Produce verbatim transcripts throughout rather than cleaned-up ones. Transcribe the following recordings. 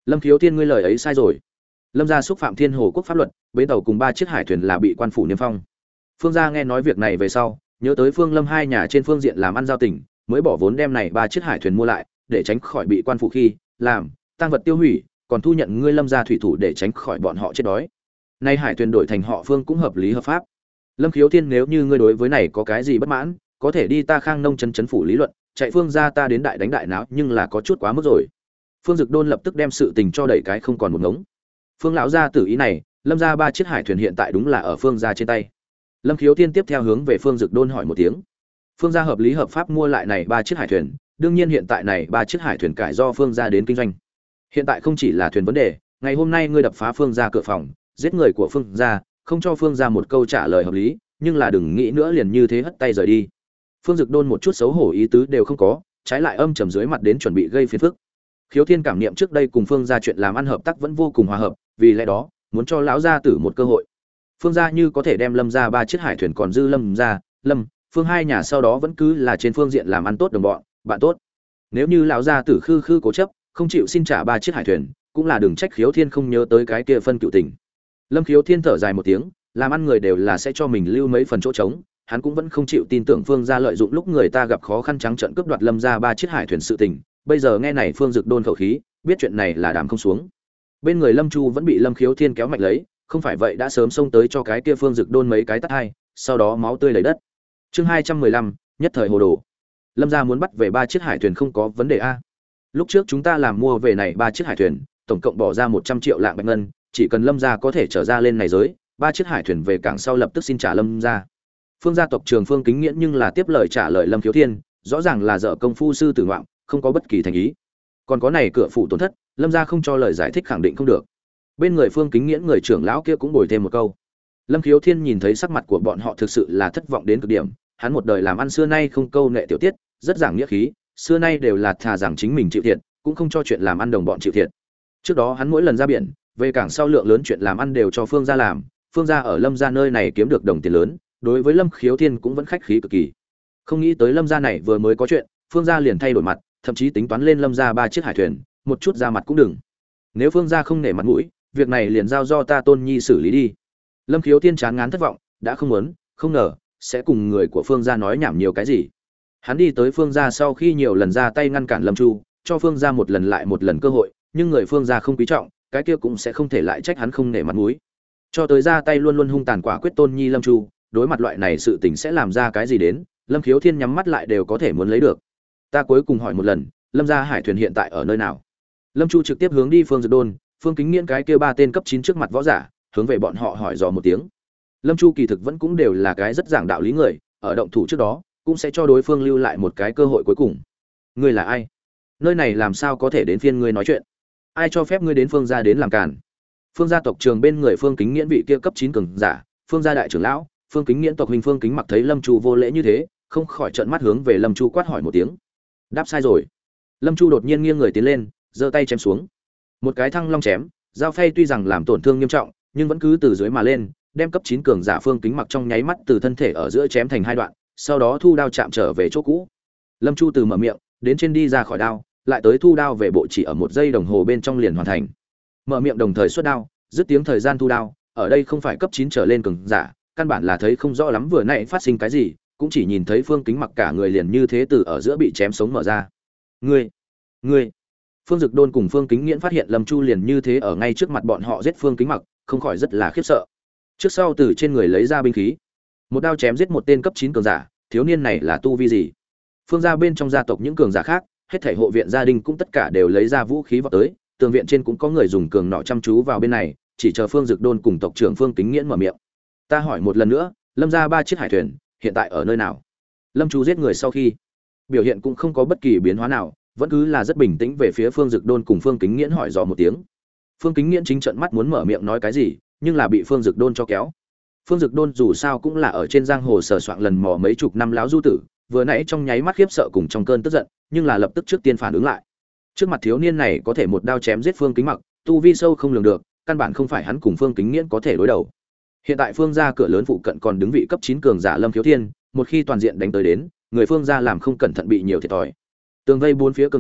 Lâm Khiếu Thiên, ngươi lời ấy sai rồi. Lâm gia xúc phạm Thiên Hồ quốc pháp luật, bến tàu cùng ba chiếc hải thuyền là bị quan phủ niêm phong. Phương gia nghe nói việc này về sau, nhớ tới Phương Lâm hai nhà trên phương diện làm ăn giao tình, mới bỏ vốn đem này ba chiếc hải thuyền mua lại, để tránh khỏi bị quan phủ khi làm tăng vật tiêu hủy, còn thu nhận ngươi Lâm gia thủy thủ để tránh khỏi bọn họ chết đói. Nay hải thuyền đổi thành họ Phương cũng hợp lý hợp pháp. Lâm Khiếu Thiên, nếu như ngươi đối với này có cái gì bất mãn, có thể đi ta Khang Nông trấn trấn phủ lý luận, chạy Phương gia ta đến đại đánh đại náo, nhưng là có chút quá mức rồi. Phương Dực Đôn lập tức đem sự tình cho đẩy cái không còn một ngống. Phương lão gia tử ý này, Lâm gia ba chiếc hải thuyền hiện tại đúng là ở Phương gia trên tay. Lâm Khiếu Thiên tiếp theo hướng về Phương Dực Đôn hỏi một tiếng. Phương gia hợp lý hợp pháp mua lại này ba chiếc hải thuyền, đương nhiên hiện tại này ba chiếc hải thuyền cải do Phương gia đến kinh doanh. Hiện tại không chỉ là thuyền vấn đề, ngày hôm nay ngươi đập phá Phương gia cửa phòng, giết người của Phương gia, không cho Phương gia một câu trả lời hợp lý, nhưng là đừng nghĩ nữa liền như thế hất tay rời đi. Phương Dực Đôn một chút xấu hổ ý tứ đều không có, trái lại âm trầm dưới mặt đến chuẩn bị gây phiền phức. Khiếu Thiên cảm niệm trước đây cùng Phương gia chuyện làm ăn hợp tác vẫn vô cùng hòa hợp, vì lẽ đó muốn cho lão gia tử một cơ hội. Phương gia như có thể đem Lâm gia ba chiếc hải thuyền còn dư Lâm gia, Lâm, Phương hai nhà sau đó vẫn cứ là trên phương diện làm ăn tốt đồng bọn, bạn tốt. Nếu như lão gia tử khư khư cố chấp, không chịu xin trả ba chiếc hải thuyền, cũng là đừng trách Khiếu Thiên không nhớ tới cái kia phân cựu tình. Lâm Khiếu Thiên thở dài một tiếng, làm ăn người đều là sẽ cho mình lưu mấy phần chỗ trống, hắn cũng vẫn không chịu tin tưởng Phương gia lợi dụng lúc người ta gặp khó khăn trắng trợn cướp đoạt Lâm gia ba chiếc hải thuyền sự tình. Bây giờ nghe này Phương Dực Đôn khẩu khí, biết chuyện này là đàm không xuống. Bên người Lâm Chu vẫn bị Lâm Khiếu Thiên kéo mạnh lấy, không phải vậy đã sớm xông tới cho cái kia Phương Dực Đôn mấy cái tát hai, sau đó máu tươi đầy đất. Chương hai trăm mười lăm, nhất thời hồ đồ. Lâm gia muốn bắt về ba chiếc hải thuyền không có vấn đề a. Lúc trước chúng ta làm mua về này ba chiếc hải thuyền, tổng cộng bỏ ra một trăm triệu lạng bạch ngân, chỉ cần Lâm gia có thể trở ra lên này giới, ba chiếc hải thuyền về cảng sau lập tức xin trả Lâm gia. Phương gia tộc trưởng Phương Kính Nghiễn nhưng là tiếp lời trả lời Lâm Khiếu Thiên, rõ ràng là dở công phu sư tử ngoạm, không có bất kỳ thành ý. Còn có này cửa phủ tổn thất, Lâm gia không cho lời giải thích khẳng định không được. Bên người Phương Kính Nghiễn người trưởng lão kia cũng bồi thêm một câu. Lâm Khiếu Thiên nhìn thấy sắc mặt của bọn họ thực sự là thất vọng đến cực điểm, hắn một đời làm ăn xưa nay không câu nệ tiểu tiết, rất giảng nghĩa khí, xưa nay đều là thà rằng chính mình chịu thiệt, cũng không cho chuyện làm ăn đồng bọn chịu thiệt. Trước đó hắn mỗi lần ra biển, về cảng sau lượng lớn chuyện làm ăn đều cho Phương gia làm, Phương gia ở Lâm gia nơi này kiếm được đồng tiền lớn, đối với Lâm Khiếu Thiên cũng vẫn khách khí cực kỳ. Không nghĩ tới Lâm gia này vừa mới có chuyện, Phương gia liền thay đổi mặt, thậm chí tính toán lên Lâm gia ba chiếc hải thuyền, một chút ra mặt cũng đừng. Nếu Phương gia không nể mặt mũi, việc này liền giao do ta Tôn Nhi xử lý đi. Lâm Khiếu Thiên chán ngán thất vọng, đã không muốn, không ngờ sẽ cùng người của Phương gia nói nhảm nhiều cái gì. Hắn đi tới Phương gia sau khi nhiều lần ra tay ngăn cản Lâm Chu, cho Phương gia một lần lại một lần cơ hội, nhưng người Phương gia không quý trọng, cái kia cũng sẽ không thể lại trách hắn không nể mặt mũi. Cho tới ra tay luôn luôn hung tàn quả quyết Tôn Nhi Lâm Chu, đối mặt loại này sự tình sẽ làm ra cái gì đến, Lâm Khiếu Thiên nhắm mắt lại đều có thể muốn lấy được. Ta cuối cùng hỏi một lần, Lâm gia hải thuyền hiện tại ở nơi nào? Lâm Chu trực tiếp hướng đi Phương Dực Đôn, Phương Kính Nghiễn cái kia ba tên cấp chín trước mặt võ giả, hướng về bọn họ hỏi dò một tiếng. Lâm Chu kỳ thực vẫn cũng đều là cái rất giảng đạo lý người, ở động thủ trước đó, cũng sẽ cho đối phương lưu lại một cái cơ hội cuối cùng. Ngươi là ai? Nơi này làm sao có thể đến phiên ngươi nói chuyện? Ai cho phép ngươi đến Phương gia đến làm cản? Phương gia tộc trường bên người Phương Kính Nghiễn vị kia cấp chín cường giả, Phương gia đại trưởng lão, Phương Kính Nghiễn tộc huynh Phương Kính Mặc thấy Lâm Chu vô lễ như thế, không khỏi trợn mắt hướng về Lâm Chu quát hỏi một tiếng. Đáp sai rồi. Lâm Chu đột nhiên nghiêng người tiến lên, giơ tay chém xuống. Một cái thăng long chém, dao phay tuy rằng làm tổn thương nghiêm trọng, nhưng vẫn cứ từ dưới mà lên, đem cấp chín cường giả Phương Kính Mặc trong nháy mắt từ thân thể ở giữa chém thành hai đoạn, sau đó thu đao chạm trở về chỗ cũ. Lâm Chu từ mở miệng, đến trên đi ra khỏi đao, lại tới thu đao về bộ chỉ ở một giây đồng hồ bên trong liền hoàn thành. Mở miệng đồng thời xuất đao, dứt tiếng thời gian thu đao, ở đây không phải cấp chín trở lên cường giả, căn bản là thấy không rõ lắm vừa nãy phát sinh cái gì, cũng chỉ nhìn thấy Phương Kính Mặc cả người liền như thế từ ở giữa bị chém sống mở ra. Ngươi, ngươi. Phương Dực Đôn cùng Phương Kính Nghiễn phát hiện Lâm Chu liền như thế ở ngay trước mặt bọn họ giết Phương Kính Mặc, không khỏi rất là khiếp sợ. Trước sau từ trên người lấy ra binh khí, một đao chém giết một tên cấp chín cường giả, thiếu niên này là tu vi gì? Phương gia bên trong gia tộc những cường giả khác, hết thảy hộ viện gia đình cũng tất cả đều lấy ra vũ khí vào tới, tường viện trên cũng có người dùng cường nọ chăm chú vào bên này, chỉ chờ Phương Dực Đôn cùng tộc trưởng Phương Kính Nghiễn mở miệng. Ta hỏi một lần nữa, Lâm gia ba chiếc hải thuyền hiện tại ở nơi nào? Lâm Chu giết người sau khi, biểu hiện cũng không có bất kỳ biến hóa nào, vẫn cứ là rất bình tĩnh về phía Phương Dực Đôn cùng Phương Kính Nghiễn hỏi dò một tiếng. Phương Kính Nghiễn chính trợn mắt muốn mở miệng nói cái gì, nhưng là bị Phương Dực Đôn cho kéo. Phương Dực Đôn dù sao cũng là ở trên giang hồ sờ soạng lần mò mấy chục năm láo du tử, vừa nãy trong nháy mắt khiếp sợ cùng trong cơn tức giận, nhưng là lập tức trước tiên phản ứng lại. Trước mặt thiếu niên này có thể một đao chém giết Phương Kính Mặc, tu vi sâu không lường được, căn bản không phải hắn cùng Phương Kính Nghiễn có thể đối đầu. Hiện tại Phương gia cửa lớn phụ cận còn đứng vị cấp chín cường giả Lâm Khiếu Thiên, một khi toàn diện đánh tới đến, người Phương gia làm không cẩn thận bị nhiều thiệt thòi. Tường vây bốn phía cường nỏ,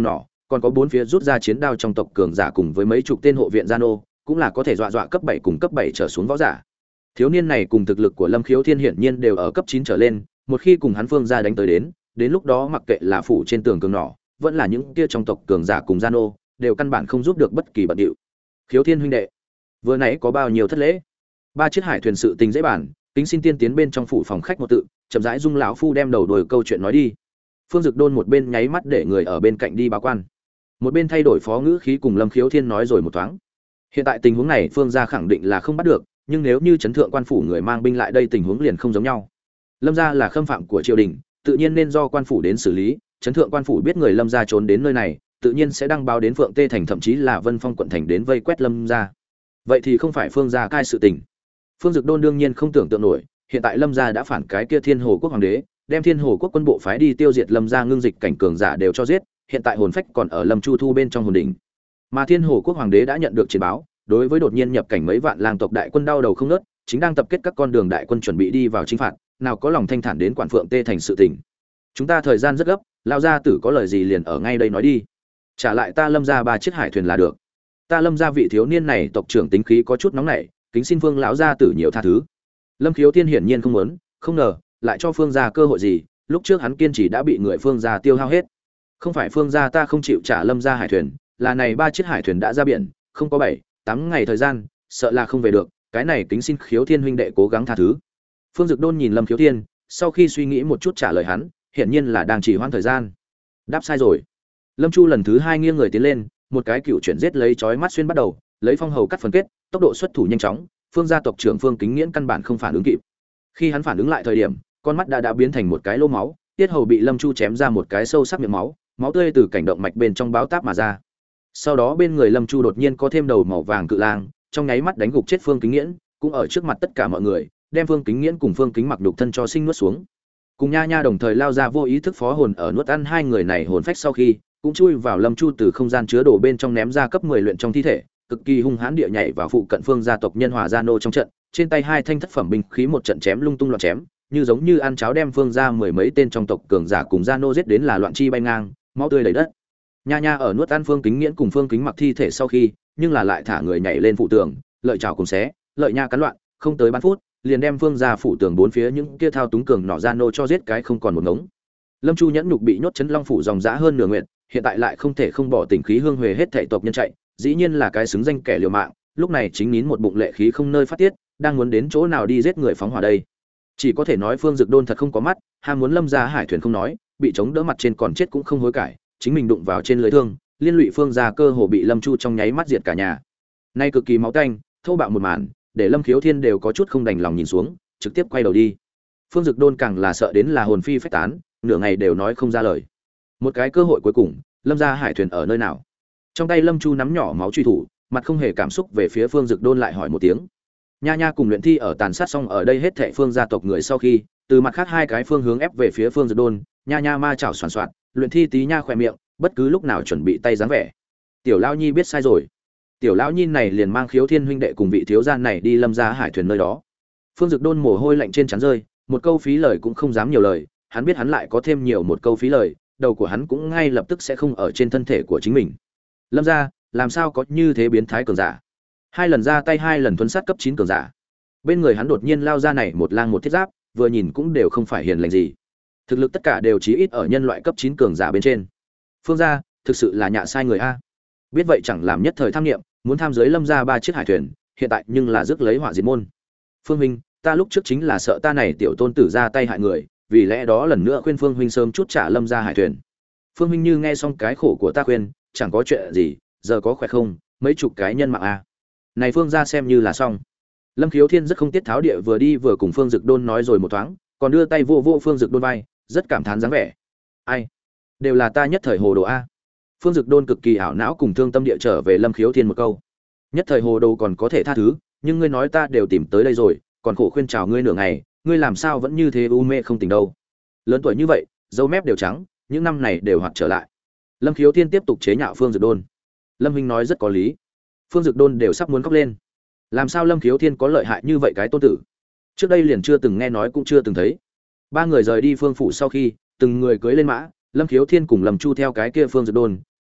còn có bốn phía rút ra chiến đao trong tộc cường giả cùng với mấy chục tên hộ viện gia nô, cũng là có thể dọa dọa cấp bảy cùng cấp bảy trở xuống võ giả. Thiếu niên này cùng thực lực của Lâm Khiếu Thiên hiển nhiên đều ở cấp chín trở lên, một khi cùng hắn Phương gia đánh tới đến, đến lúc đó mặc kệ là phủ trên tường cường nỏ, vẫn là những kia trong tộc cường giả cùng gia nô, đều căn bản không giúp được bất kỳ bận điệu. Khiếu Thiên huynh đệ, vừa nãy có bao nhiêu thất lễ? Ba chiếc hải thuyền sự tình dễ bản, kính xin tiên tiến bên trong phủ phòng khách một tự, chậm rãi dung lão phu đem đầu đuôi câu chuyện nói đi. Phương Dực Đôn một bên nháy mắt để người ở bên cạnh đi báo quan, một bên thay đổi phó ngữ khí cùng Lâm Khiếu Thiên nói rồi một thoáng. Hiện tại tình huống này Phương gia khẳng định là không bắt được, nhưng nếu như chấn thượng quan phủ người mang binh lại đây tình huống liền không giống nhau. Lâm gia là khâm phạm của triều đình, tự nhiên nên do quan phủ đến xử lý, chấn thượng quan phủ biết người Lâm gia trốn đến nơi này, tự nhiên sẽ đăng báo đến Phượng Tê thành thậm chí là Vân Phong quận thành đến vây quét Lâm gia. Vậy thì không phải Phương gia cai sự tình. Phương Dực Đôn đương nhiên không tưởng tượng nổi, hiện tại Lâm gia đã phản cái kia Thiên Hồ quốc hoàng đế, đem Thiên Hồ quốc quân bộ phái đi tiêu diệt Lâm gia ngưng dịch cảnh cường giả đều cho giết, hiện tại hồn phách còn ở Lâm Chu Thu bên trong hồn đỉnh. Mà Thiên Hồ quốc hoàng đế đã nhận được chiến báo, đối với đột nhiên nhập cảnh mấy vạn lang tộc đại quân đau đầu không ngớt, chính đang tập kết các con đường đại quân chuẩn bị đi vào chinh phạt, nào có lòng thanh thản đến quản Phượng Tê thành sự tình. Chúng ta thời gian rất gấp, lão gia tử có lời gì liền ở ngay đây nói đi. Trả lại ta Lâm gia ba chiếc hải thuyền là được. Ta Lâm gia vị thiếu niên này tộc trưởng tính khí có chút nóng nảy, kính xin Phương lão gia tử nhiều tha thứ. Lâm Khiếu Thiên hiển nhiên không muốn, không ngờ lại cho Phương gia cơ hội gì, lúc trước hắn kiên trì đã bị người Phương gia tiêu hao hết. Không phải Phương gia ta không chịu trả Lâm gia hải thuyền, là này ba chiếc hải thuyền đã ra biển, không có bảy, tám ngày thời gian, sợ là không về được, cái này kính xin Khiếu Thiên huynh đệ cố gắng tha thứ. Phương Dực Đôn nhìn Lâm Khiếu Thiên, sau khi suy nghĩ một chút trả lời hắn, hiển nhiên là đang trì hoãn thời gian. Đáp sai rồi. Lâm Chu lần thứ hai nghiêng người tiến lên, một cái cựu chuyển giết lấy chói mắt xuyên bắt đầu, lấy phong hầu cắt phần kết, tốc độ xuất thủ nhanh chóng, Phương gia tộc trưởng Phương Kính Nghiễn căn bản không phản ứng kịp. Khi hắn phản ứng lại thời điểm, con mắt đã đã biến thành một cái lỗ máu, tiết hầu bị Lâm Chu chém ra một cái sâu sắc miệng máu, máu tươi từ cảnh động mạch bên trong báo táp mà ra. Sau đó bên người Lâm Chu đột nhiên có thêm đầu màu vàng cự lang, trong nháy mắt đánh gục chết Phương Kính Nghiễn, cũng ở trước mặt tất cả mọi người, đem Phương Kính Nghiễn cùng Phương Kính Mặc nhục thân cho sinh nuốt xuống. Cùng Nha Nha đồng thời lao ra vô ý thức phó hồn ở nuốt ăn hai người này hồn phách sau khi, cũng chui vào Lâm Chu từ không gian chứa đồ bên trong ném ra cấp mười luyện trong thi thể, cực kỳ hung hãn địa nhảy vào phụ cận Phương gia tộc nhân hòa gia nô trong trận, trên tay hai thanh thất phẩm binh khí một trận chém lung tung loạn chém, như giống như ăn cháo đem Phương gia mười mấy tên trong tộc cường giả cùng gia nô giết đến là loạn chi bay ngang, máu tươi đầy đất. Nha Nha ở nuốt ăn Phương Kính Nghiễn cùng Phương Kính Mặc thi thể sau khi, nhưng là lại thả người nhảy lên phụ tường, lợi chảo cùng xé, lợi nha cắn loạn, không tới ba phút, liền đem Phương gia phụ tường bốn phía những kia thao túng cường nọ gia nô cho giết cái không còn một ngống. Lâm Chu nhẫn nhục bị nhốt chấn long phủ dòng dã hơn nửa nguyện, hiện tại lại không thể không bỏ tình khí hương huệ hết thảy tộc nhân chạy, dĩ nhiên là cái xứng danh kẻ liều mạng, lúc này chính nín một bụng lệ khí không nơi phát tiết, đang muốn đến chỗ nào đi giết người phóng hỏa đây. Chỉ có thể nói Phương Dực Đôn thật không có mắt, ham muốn Lâm gia hải thuyền không nói, bị chống đỡ mặt trên còn chết cũng không hối cải, chính mình đụng vào trên lưới thương, liên lụy Phương gia cơ hồ bị Lâm Chu trong nháy mắt diệt cả nhà. Nay cực kỳ máu tanh, thô bạo một màn, để Lâm Khiếu Thiên đều có chút không đành lòng nhìn xuống, trực tiếp quay đầu đi. Phương Dực Đôn càng là sợ đến là hồn phi phách tán, nửa ngày đều nói không ra lời. Một cái cơ hội cuối cùng, Lâm gia hải thuyền ở nơi nào? Trong tay Lâm Chu nắm nhỏ máu truy thủ, mặt không hề cảm xúc về phía Phương Dực Đôn lại hỏi một tiếng. Nha Nha cùng luyện thi ở tàn sát xong ở đây hết thảy Phương gia tộc người sau khi, từ mặt khác hai cái phương hướng ép về phía Phương Dực Đôn, Nha Nha ma chảo xoàn xoạt, luyện thi tí nha khỏe miệng, bất cứ lúc nào chuẩn bị tay dáng vẻ. Tiểu lão nhi biết sai rồi. Tiểu lão nhi này liền mang Khiếu Thiên huynh đệ cùng vị thiếu gia này đi Lâm gia hải thuyền nơi đó. Phương Dực Đôn mồ hôi lạnh trên trán rơi, một câu phí lời cũng không dám nhiều lời, hắn biết hắn lại có thêm nhiều một câu phí lời, đầu của hắn cũng ngay lập tức sẽ không ở trên thân thể của chính mình. Lâm gia, làm sao có như thế biến thái cường giả? Hai lần ra tay hai lần thuấn sát cấp chín cường giả. Bên người hắn đột nhiên lao ra này một lang một thiết giáp, vừa nhìn cũng đều không phải hiền lành gì. Thực lực tất cả đều chí ít ở nhân loại cấp chín cường giả bên trên. Phương gia, thực sự là nhạ sai người a. Biết vậy chẳng làm nhất thời tham nghiệm, muốn tham giới Lâm gia ba chiếc hải thuyền, hiện tại nhưng là rước lấy họa diệt môn. Phương huynh, ta lúc trước chính là sợ ta này tiểu tôn tử ra tay hại người, vì lẽ đó lần nữa khuyên Phương huynh sớm chút trả Lâm gia hải thuyền. Phương huynh như nghe xong cái khổ của ta khuyên, chẳng có chuyện gì, giờ có khỏe không, mấy chục cái nhân mạng a. Này Phương gia xem như là xong. Lâm Khiếu Thiên rất không tiết tháo địa vừa đi vừa cùng Phương Dực Đôn nói rồi một thoáng, còn đưa tay vô vô Phương Dực Đôn vai, rất cảm thán dáng vẻ. Ai, đều là ta nhất thời hồ đồ a. Phương Dực Đôn cực kỳ ảo não cùng thương tâm địa trở về Lâm Khiếu Thiên một câu. Nhất thời hồ đồ còn có thể tha thứ, nhưng ngươi nói ta đều tìm tới đây rồi, còn khổ khuyên chào ngươi nửa ngày, ngươi làm sao vẫn như thế u mê không tỉnh đâu? Lớn tuổi như vậy, râu mép đều trắng, những năm này đều hoạt trở lại. Lâm Khiếu Thiên tiếp tục chế nhạo Phương Dực Đôn. Lâm huynh nói rất có lý. Phương Dực Đôn đều sắp muốn khóc lên. Làm sao Lâm Khiếu Thiên có lợi hại như vậy cái tôn tử? Trước đây liền chưa từng nghe nói cũng chưa từng thấy. Ba người rời đi Phương phủ sau khi, từng người cưỡi lên mã, Lâm Khiếu Thiên cùng Lâm Chu theo cái kia Phương Dực Đôn,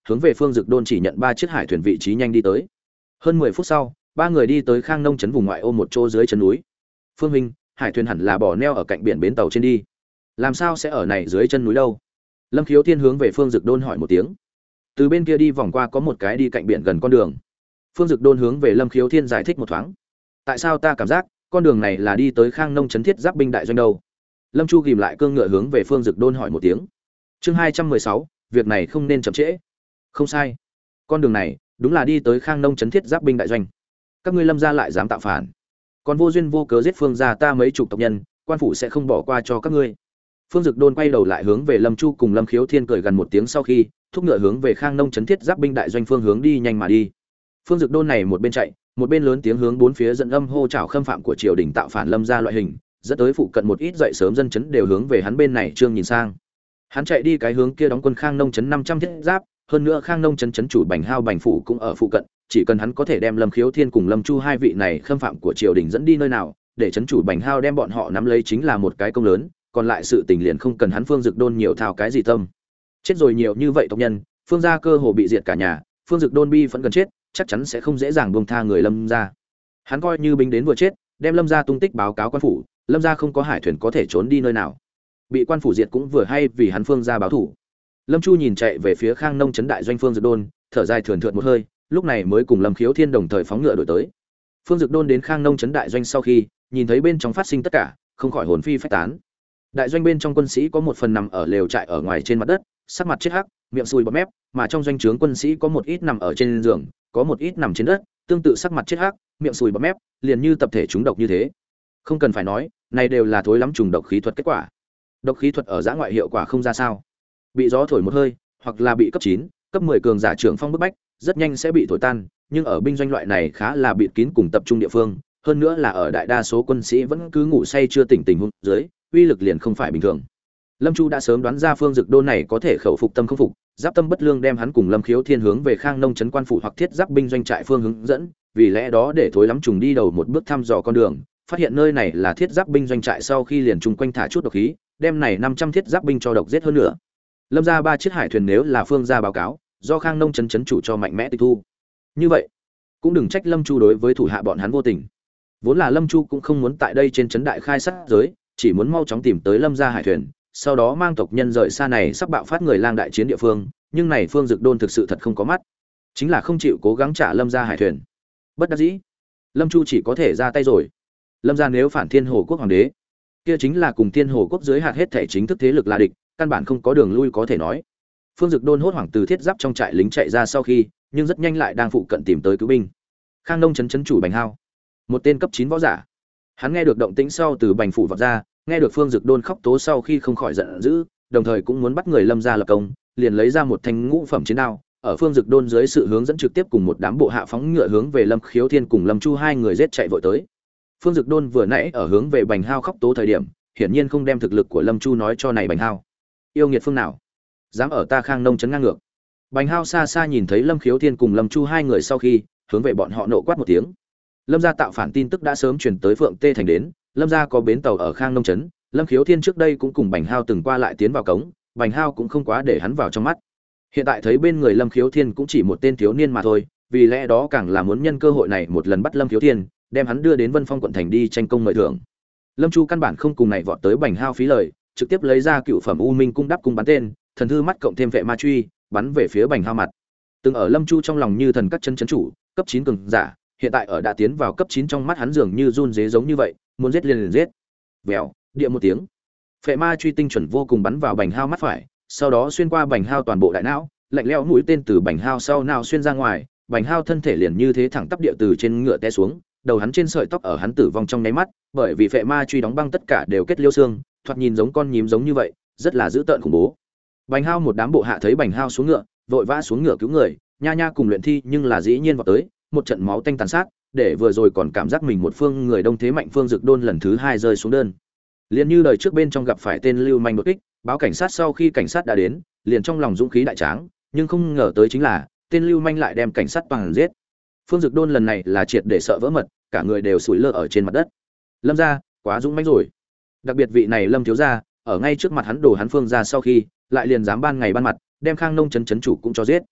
hướng về Phương Dực Đôn chỉ nhận ba chiếc hải thuyền vị trí nhanh đi tới. Hơn mười phút sau, ba người đi tới Khang Nông trấn vùng ngoại ô một chỗ dưới chân núi. Phương huynh, hải thuyền hẳn là bỏ neo ở cạnh biển bến tàu trên đi. Làm sao sẽ ở này dưới chân núi đâu? Lâm Khiếu Thiên hướng về Phương Dực Đôn hỏi một tiếng. Từ bên kia đi vòng qua có một cái đi cạnh biển gần con đường. Phương Dực Đôn hướng về Lâm Khiếu Thiên giải thích một thoáng. Tại sao ta cảm giác con đường này là đi tới Khang Nông trấn thiết giáp binh đại doanh đâu? Lâm Chu ghìm lại cương ngựa hướng về Phương Dực Đôn hỏi một tiếng. Chương hai trăm mười sáu, việc này không nên chậm trễ. Không sai, con đường này đúng là đi tới Khang Nông trấn thiết giáp binh đại doanh. Các ngươi Lâm gia lại dám tạo phản, còn vô duyên vô cớ giết Phương gia ta mấy chục tộc nhân, quan phủ sẽ không bỏ qua cho các ngươi. Phương Dực Đôn quay đầu lại hướng về Lâm Chu cùng Lâm Khiếu Thiên cười gần một tiếng sau khi thúc ngựa hướng về Khang Nông trấn thiết giáp binh đại doanh phương hướng đi nhanh mà đi. Phương Dực Đôn này một bên chạy, một bên lớn tiếng hướng bốn phía dẫn âm hô chào khâm phạm của triều đình tạo phản Lâm gia loại hình, dẫn tới phụ cận một ít dậy sớm dân chấn đều hướng về hắn bên này trương nhìn sang. Hắn chạy đi cái hướng kia đóng quân Khang Nông trấn năm trăm thiết giáp, hơn nữa Khang Nông trấn trấn chủ Bành Hao Bành phủ cũng ở phụ cận, chỉ cần hắn có thể đem Lâm Khiếu Thiên cùng Lâm Chu hai vị này khâm phạm của triều đình dẫn đi nơi nào, để trấn chủ Bành Hao đem bọn họ nắm lấy chính là một cái công lớn, còn lại sự tình liền không cần hắn Phương Dực Đôn nhiều thao cái gì tâm. Chết rồi nhiều như vậy tộc nhân, Phương gia cơ hồ bị diệt cả nhà, Phương Dực Đôn bi vẫn gần chết, chắc chắn sẽ không dễ dàng buông tha người Lâm gia. Hắn coi như binh đến vừa chết, đem Lâm gia tung tích báo cáo quan phủ, Lâm gia không có hải thuyền có thể trốn đi nơi nào. Bị quan phủ diệt cũng vừa hay vì hắn Phương gia báo thủ. Lâm Chu nhìn chạy về phía Khang Nông trấn đại doanh Phương Dực Đôn, thở dài thườn thượt một hơi, lúc này mới cùng Lâm Khiếu Thiên đồng thời phóng ngựa đuổi tới. Phương Dực Đôn đến Khang Nông trấn đại doanh sau khi, nhìn thấy bên trong phát sinh tất cả, không khỏi hồn phi phách tán. Đại doanh bên trong quân sĩ có một phần nằm ở lều trại ở ngoài trên mặt đất, sắc mặt chết hắc, miệng sùi bọt mép, mà trong doanh trướng quân sĩ có một ít nằm ở trên giường, có một ít nằm trên đất, tương tự sắc mặt chết hắc, miệng sùi bọt mép, liền như tập thể trúng độc như thế. Không cần phải nói, này đều là thối lắm trùng độc khí thuật kết quả. Độc khí thuật ở giã ngoại hiệu quả không ra sao. Bị gió thổi một hơi, hoặc là bị cấp chín, cấp mười cường giả trưởng phong bức bách, rất nhanh sẽ bị thổi tan, nhưng ở binh doanh loại này khá là bịt kín cùng tập trung địa phương, hơn nữa là ở đại đa số quân sĩ vẫn cứ ngủ say chưa tỉnh tình huống dưới, uy lực liền không phải bình thường. Lâm Chu đã sớm đoán ra Phương Dực Đôn này có thể khẩu phục tâm không phục, giáp tâm bất lương đem hắn cùng Lâm Khiếu Thiên hướng về Khang Nông trấn quan phủ hoặc thiết giáp binh doanh trại phương hướng dẫn, vì lẽ đó để thối lắm trùng đi đầu một bước thăm dò con đường, phát hiện nơi này là thiết giáp binh doanh trại sau khi liền chung quanh thả chút độc khí, đem này năm trăm thiết giáp binh cho độc giết hơn nữa. Lâm gia ba chiếc hải thuyền nếu là Phương gia báo cáo, do Khang Nông trấn trấn chủ cho mạnh mẽ tịch thu. Như vậy, cũng đừng trách Lâm Chu đối với thủ hạ bọn hắn vô tình. Vốn là Lâm Chu cũng không muốn tại đây trên trấn đại khai sát giới, chỉ muốn mau chóng tìm tới Lâm gia hải thuyền, sau đó mang tộc nhân rời xa này sắp bạo phát người lang đại chiến địa phương, nhưng này Phương Dực Đôn thực sự thật không có mắt, chính là không chịu cố gắng trả Lâm gia hải thuyền. Bất đắc dĩ, Lâm Chu chỉ có thể ra tay rồi. Lâm gia nếu phản Thiên Hồ quốc hoàng đế, kia chính là cùng Thiên Hồ quốc dưới hạt hết thể chính thức thế lực là địch, căn bản không có đường lui có thể nói. Phương Dực Đôn hốt hoảng từ thiết giáp trong trại lính chạy ra sau khi, nhưng rất nhanh lại đang phụ cận tìm tới cứu binh. Khang Nông trấn trấn chủ Bành Hao, một tên cấp chín võ giả. Hắn nghe được động tĩnh sau từ Bành phủ vọt ra, nghe được Phương Dực Đôn khóc tố sau khi không khỏi giận dữ, đồng thời cũng muốn bắt người Lâm gia lập công, liền lấy ra một thanh ngũ phẩm chiến đao, ở Phương Dực Đôn dưới sự hướng dẫn trực tiếp cùng một đám bộ hạ phóng ngựa hướng về Lâm Khiếu Thiên cùng Lâm Chu hai người giết chạy vội tới. Phương Dực Đôn vừa nãy ở hướng về Bành Hao khóc tố thời điểm, hiển nhiên không đem thực lực của Lâm Chu nói cho này Bành Hao. Yêu nghiệt phương nào, dám ở ta Khang Nông trấn ngang ngược. Bành Hao xa xa nhìn thấy Lâm Khiếu Thiên cùng Lâm Chu hai người sau khi, hướng về bọn họ nộ quát một tiếng. Lâm gia tạo phản tin tức đã sớm truyền tới Phượng Tê thành đến, Lâm gia có bến tàu ở Khang Nông trấn, Lâm Khiếu Thiên trước đây cũng cùng Bành Hao từng qua lại tiến vào cống, Bành Hao cũng không quá để hắn vào trong mắt. Hiện tại thấy bên người Lâm Khiếu Thiên cũng chỉ một tên thiếu niên mà thôi, vì lẽ đó càng là muốn nhân cơ hội này một lần bắt Lâm Khiếu Thiên, đem hắn đưa đến Vân Phong quận thành đi tranh công mời thưởng. Lâm Chu căn bản không cùng này vọt tới Bành Hao phí lời, trực tiếp lấy ra cựu phẩm U Minh cung đắp cung bắn tên, thần thư mắt cộng thêm vệ ma truy, bắn về phía Bành Hao mặt. Từng ở Lâm Chu trong lòng như thần các chân chấn chủ, cấp chín cường giả, hiện tại ở đã tiến vào cấp chín trong mắt hắn dường như run rế giống như vậy, muốn giết liền liền giết. Vèo, địa một tiếng. Phệ ma truy tinh chuẩn vô cùng bắn vào Bành Hao mắt phải, sau đó xuyên qua Bành Hao toàn bộ đại não, lạnh lẽo mũi tên từ Bành Hao sau nào xuyên ra ngoài, Bành Hao thân thể liền như thế thẳng tắp địa từ trên ngựa té xuống, đầu hắn trên sợi tóc ở hắn tử vong trong nháy mắt, bởi vì phệ ma truy đóng băng tất cả đều kết liêu xương, thoạt nhìn giống con nhím giống như vậy, rất là dữ tợn khủng bố. Bành Hao một đám bộ hạ thấy Bành Hao xuống ngựa, vội vã xuống ngựa cứu người, nha nha cùng luyện thi nhưng là dĩ nhiên vào tới, một trận máu tanh tàn sát, để vừa rồi còn cảm giác mình một phương người đông thế mạnh Phương Dực Đôn lần thứ hai rơi xuống đơn. Liền như đời trước bên trong gặp phải tên lưu manh đột kích, báo cảnh sát sau khi cảnh sát đã đến, liền trong lòng dũng khí đại tráng, nhưng không ngờ tới chính là tên lưu manh lại đem cảnh sát toàn giết. Phương Dực Đôn lần này là triệt để sợ vỡ mật, cả người đều sủi lơ ở trên mặt đất. Lâm gia, quá dũng mãnh rồi. Đặc biệt vị này Lâm thiếu gia, ở ngay trước mặt hắn đổ hắn Phương gia sau khi, lại liền dám ban ngày ban mặt, đem Khang Nông trấn trấn chủ cũng cho giết.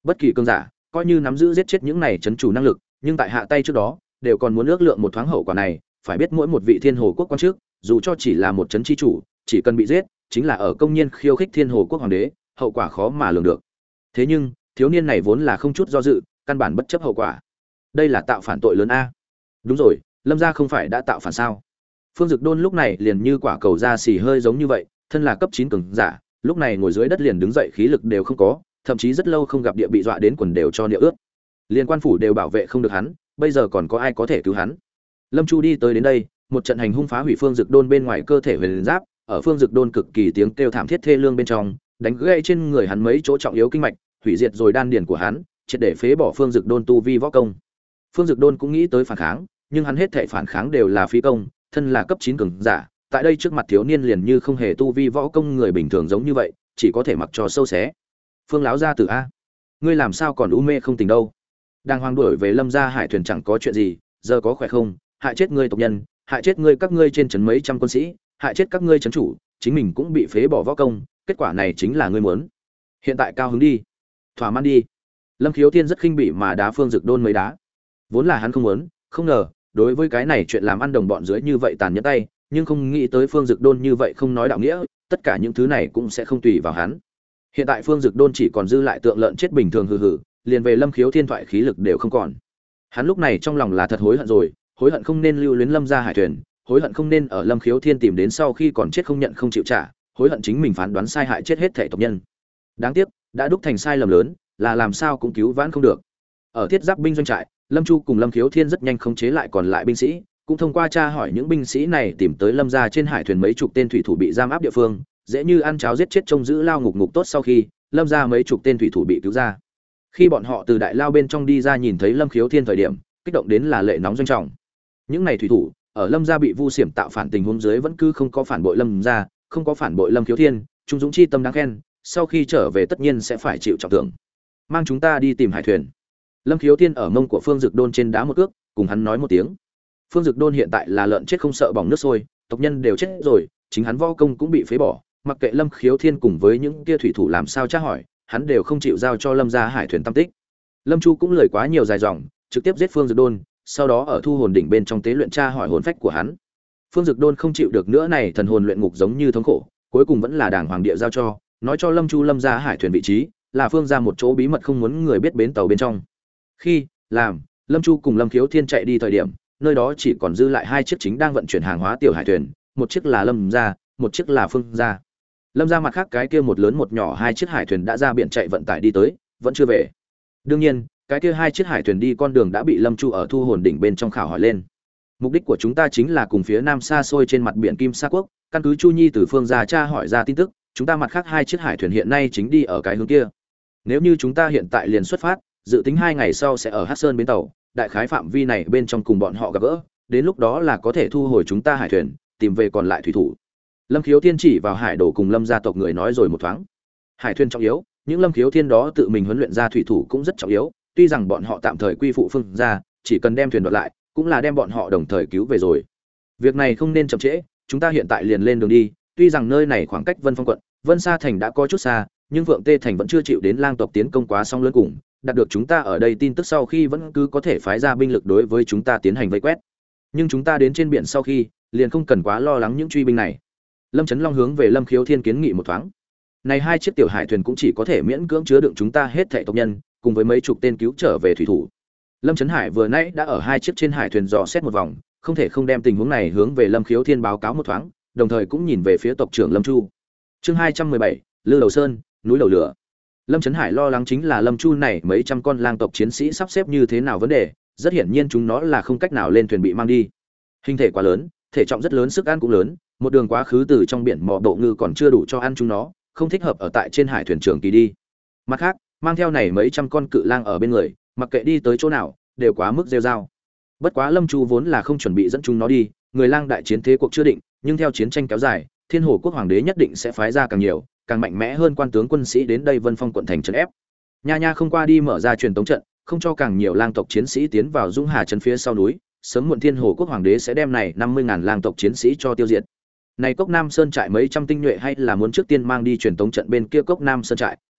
Bất kỳ cường giả, coi như nắm giữ giết chết những này trấn chủ năng lực, nhưng tại hạ tay trước đó, đều còn muốn ước lượng một thoáng hậu quả này, phải biết mỗi một vị Thiên Hồ quốc quan trước, dù cho chỉ là một trấn chi chủ, chỉ cần bị giết, chính là ở công nhiên khiêu khích Thiên Hồ quốc hoàng đế, hậu quả khó mà lường được. Thế nhưng, thiếu niên này vốn là không chút do dự, căn bản bất chấp hậu quả. Đây là tạo phản tội lớn a. Đúng rồi, Lâm gia không phải đã tạo phản sao? Phương Dực Đôn lúc này liền như quả cầu da xì hơi giống như vậy, thân là cấp chín cường giả, lúc này ngồi dưới đất liền đứng dậy khí lực đều không có, thậm chí rất lâu không gặp địa bị dọa đến quần đều cho niệu ướt. Liên quan phủ đều bảo vệ không được hắn, bây giờ còn có ai có thể cứu hắn? Lâm Chu đi tới đến đây, một trận hành hung phá hủy Phương Dực Đôn bên ngoài cơ thể huyền giáp, ở Phương Dực Đôn cực kỳ tiếng kêu thảm thiết thê lương bên trong, đánh gãy trên người hắn mấy chỗ trọng yếu kinh mạch, hủy diệt rồi đan điền của hắn, triệt để phế bỏ Phương Dực Đôn tu vi võ công. Phương Dực Đôn cũng nghĩ tới phản kháng, nhưng hắn hết thảy phản kháng đều là phí công, thân là cấp chín cường giả, tại đây trước mặt thiếu niên liền như không hề tu vi võ công người bình thường giống như vậy, chỉ có thể mặc cho sâu xé. Phương lão gia tử a, ngươi làm sao còn u mê không tỉnh đâu? Đang hoang đuổi về Lâm gia hải thuyền chẳng có chuyện gì, giờ có khỏe không? Hại chết ngươi tộc nhân, hại chết ngươi các ngươi trên trấn mấy trăm quân sĩ, hại chết các ngươi trấn chủ, chính mình cũng bị phế bỏ võ công, kết quả này chính là ngươi muốn. Hiện tại cao hứng đi, thỏa mãn đi. Lâm Khiếu Thiên rất khinh bỉ mà đá Phương Dực Đôn mấy đá. Vốn là hắn không muốn, không ngờ, đối với cái này chuyện làm ăn đồng bọn dưới như vậy tàn nhẫn tay, nhưng không nghĩ tới Phương Dực Đôn như vậy không nói đạo nghĩa, tất cả những thứ này cũng sẽ không tùy vào hắn. Hiện tại Phương Dực Đôn chỉ còn dư lại tượng lợn chết bình thường hừ hừ, liền về Lâm Khiếu Thiên thoại khí lực đều không còn. Hắn lúc này trong lòng là thật hối hận rồi, hối hận không nên lưu luyến Lâm gia hải thuyền, hối hận không nên ở Lâm Khiếu Thiên tìm đến sau khi còn chết không nhận không chịu trả, hối hận chính mình phán đoán sai hại chết hết thể tộc nhân. Đáng tiếc, đã đúc thành sai lầm lớn, là làm sao cũng cứu vãn không được. Ở thiết giáp binh doanh trại, Lâm Chu cùng Lâm Khiếu Thiên rất nhanh khống chế lại còn lại binh sĩ, cũng thông qua tra hỏi những binh sĩ này tìm tới Lâm gia trên hải thuyền mấy chục tên thủy thủ bị giam áp địa phương, dễ như ăn cháo giết chết trông giữ lao ngục ngục tốt sau khi, Lâm gia mấy chục tên thủy thủ bị cứu ra. Khi bọn họ từ đại lao bên trong đi ra nhìn thấy Lâm Khiếu Thiên thời điểm, kích động đến là lệ nóng doanh trọng. Những này thủy thủ, ở Lâm gia bị Vu Xiểm tạo phản tình huống dưới vẫn cứ không có phản bội Lâm gia, không có phản bội Lâm Khiếu Thiên, trung dũng chi tâm đáng khen, sau khi trở về tất nhiên sẽ phải chịu trọng thưởng. Mang chúng ta đi tìm hải thuyền. Lâm Khiếu Thiên ở mông của Phương Dực Đôn trên đá một cước, cùng hắn nói một tiếng. Phương Dực Đôn hiện tại là lợn chết không sợ bỏng nước sôi, tộc nhân đều chết rồi, chính hắn võ công cũng bị phế bỏ, mặc kệ Lâm Khiếu Thiên cùng với những kia thủy thủ làm sao tra hỏi, hắn đều không chịu giao cho Lâm gia hải thuyền tâm tích. Lâm Chu cũng lời quá nhiều dài dòng, trực tiếp giết Phương Dực Đôn, sau đó ở thu hồn đỉnh bên trong tế luyện tra hỏi hồn phách của hắn. Phương Dực Đôn không chịu được nữa này thần hồn luyện ngục giống như thống khổ, cuối cùng vẫn là đàng hoàng địa giao cho, nói cho Lâm Chu Lâm gia hải thuyền vị trí, là phương ra một chỗ bí mật không muốn người biết bến tàu bên trong. Khi làm Lâm Chu cùng Lâm Khiếu Thiên chạy đi thời điểm, nơi đó chỉ còn dư lại hai chiếc chính đang vận chuyển hàng hóa tiểu hải thuyền, một chiếc là Lâm gia, một chiếc là Phương gia. Lâm gia mặt khác cái kia một lớn một nhỏ hai chiếc hải thuyền đã ra biển chạy vận tải đi tới, vẫn chưa về. Đương nhiên, cái kia hai chiếc hải thuyền đi con đường đã bị Lâm Chu ở thu hồn đỉnh bên trong khảo hỏi lên. Mục đích của chúng ta chính là cùng phía nam xa xôi trên mặt biển Kim Sa quốc, căn cứ Chu Nhi từ Phương gia tra hỏi ra tin tức, chúng ta mặt khác hai chiếc hải thuyền hiện nay chính đi ở cái hướng kia. Nếu như chúng ta hiện tại liền xuất phát, dự tính hai ngày sau sẽ ở Hắc Sơn bến tàu, đại khái phạm vi này bên trong cùng bọn họ gặp gỡ, đến lúc đó là có thể thu hồi chúng ta hải thuyền, tìm về còn lại thủy thủ. Lâm Khiếu Thiên chỉ vào hải đồ cùng Lâm gia tộc người nói rồi một thoáng. Hải thuyền trọng yếu, những Lâm Khiếu Thiên đó tự mình huấn luyện ra thủy thủ cũng rất trọng yếu, tuy rằng bọn họ tạm thời quy phụ Phương gia, chỉ cần đem thuyền đoạt lại, cũng là đem bọn họ đồng thời cứu về rồi. Việc này không nên chậm trễ, chúng ta hiện tại liền lên đường đi, tuy rằng nơi này khoảng cách Vân Phong quận, Vân Sa thành đã có chút xa, nhưng Vượng Tê thành vẫn chưa chịu đến Lang tộc tiến công quá song lớn cùng, đạt được chúng ta ở đây tin tức sau khi vẫn cứ có thể phái ra binh lực đối với chúng ta tiến hành vây quét. Nhưng chúng ta đến trên biển sau khi, liền không cần quá lo lắng những truy binh này. Lâm Chấn Long hướng về Lâm Khiếu Thiên kiến nghị một thoáng. Này hai chiếc tiểu hải thuyền cũng chỉ có thể miễn cưỡng chứa đựng chúng ta hết thảy tộc nhân, cùng với mấy chục tên cứu trở về thủy thủ. Lâm Chấn Hải vừa nãy đã ở hai chiếc trên hải thuyền dò xét một vòng, không thể không đem tình huống này hướng về Lâm Khiếu Thiên báo cáo một thoáng, đồng thời cũng nhìn về phía tộc trưởng Lâm Chu. Chương hai trăm mười bảy, Lư Đầu Sơn, núi đầu lửa. Lâm Chấn Hải lo lắng chính là Lâm Chu này mấy trăm con lang tộc chiến sĩ sắp xếp như thế nào vấn đề, rất hiển nhiên chúng nó là không cách nào lên thuyền bị mang đi. Hình thể quá lớn, thể trọng rất lớn, sức ăn cũng lớn, một đường quá khứ từ trong biển mò độ ngư còn chưa đủ cho ăn chúng nó, không thích hợp ở tại trên hải thuyền trưởng kỳ đi. Mặt khác, mang theo này mấy trăm con cự lang ở bên người, mặc kệ đi tới chỗ nào, đều quá mức rêu rao. Bất quá Lâm Chu vốn là không chuẩn bị dẫn chúng nó đi, người lang đại chiến thế cuộc chưa định, nhưng theo chiến tranh kéo dài, Thiên Hồ quốc hoàng đế nhất định sẽ phái ra càng nhiều, càng mạnh mẽ hơn quan tướng quân sĩ đến đây Vân Phong quận thành trấn ép. Nha nha không qua đi mở ra truyền tống trận, không cho càng nhiều lang tộc chiến sĩ tiến vào Dung Hà trấn phía sau núi, sớm muộn Thiên Hồ quốc hoàng đế sẽ đem này năm mươi ngàn lang tộc chiến sĩ cho tiêu diệt. Này Cốc Nam Sơn trại mấy trăm tinh nhuệ hay là muốn trước tiên mang đi truyền tống trận bên kia Cốc Nam Sơn trại,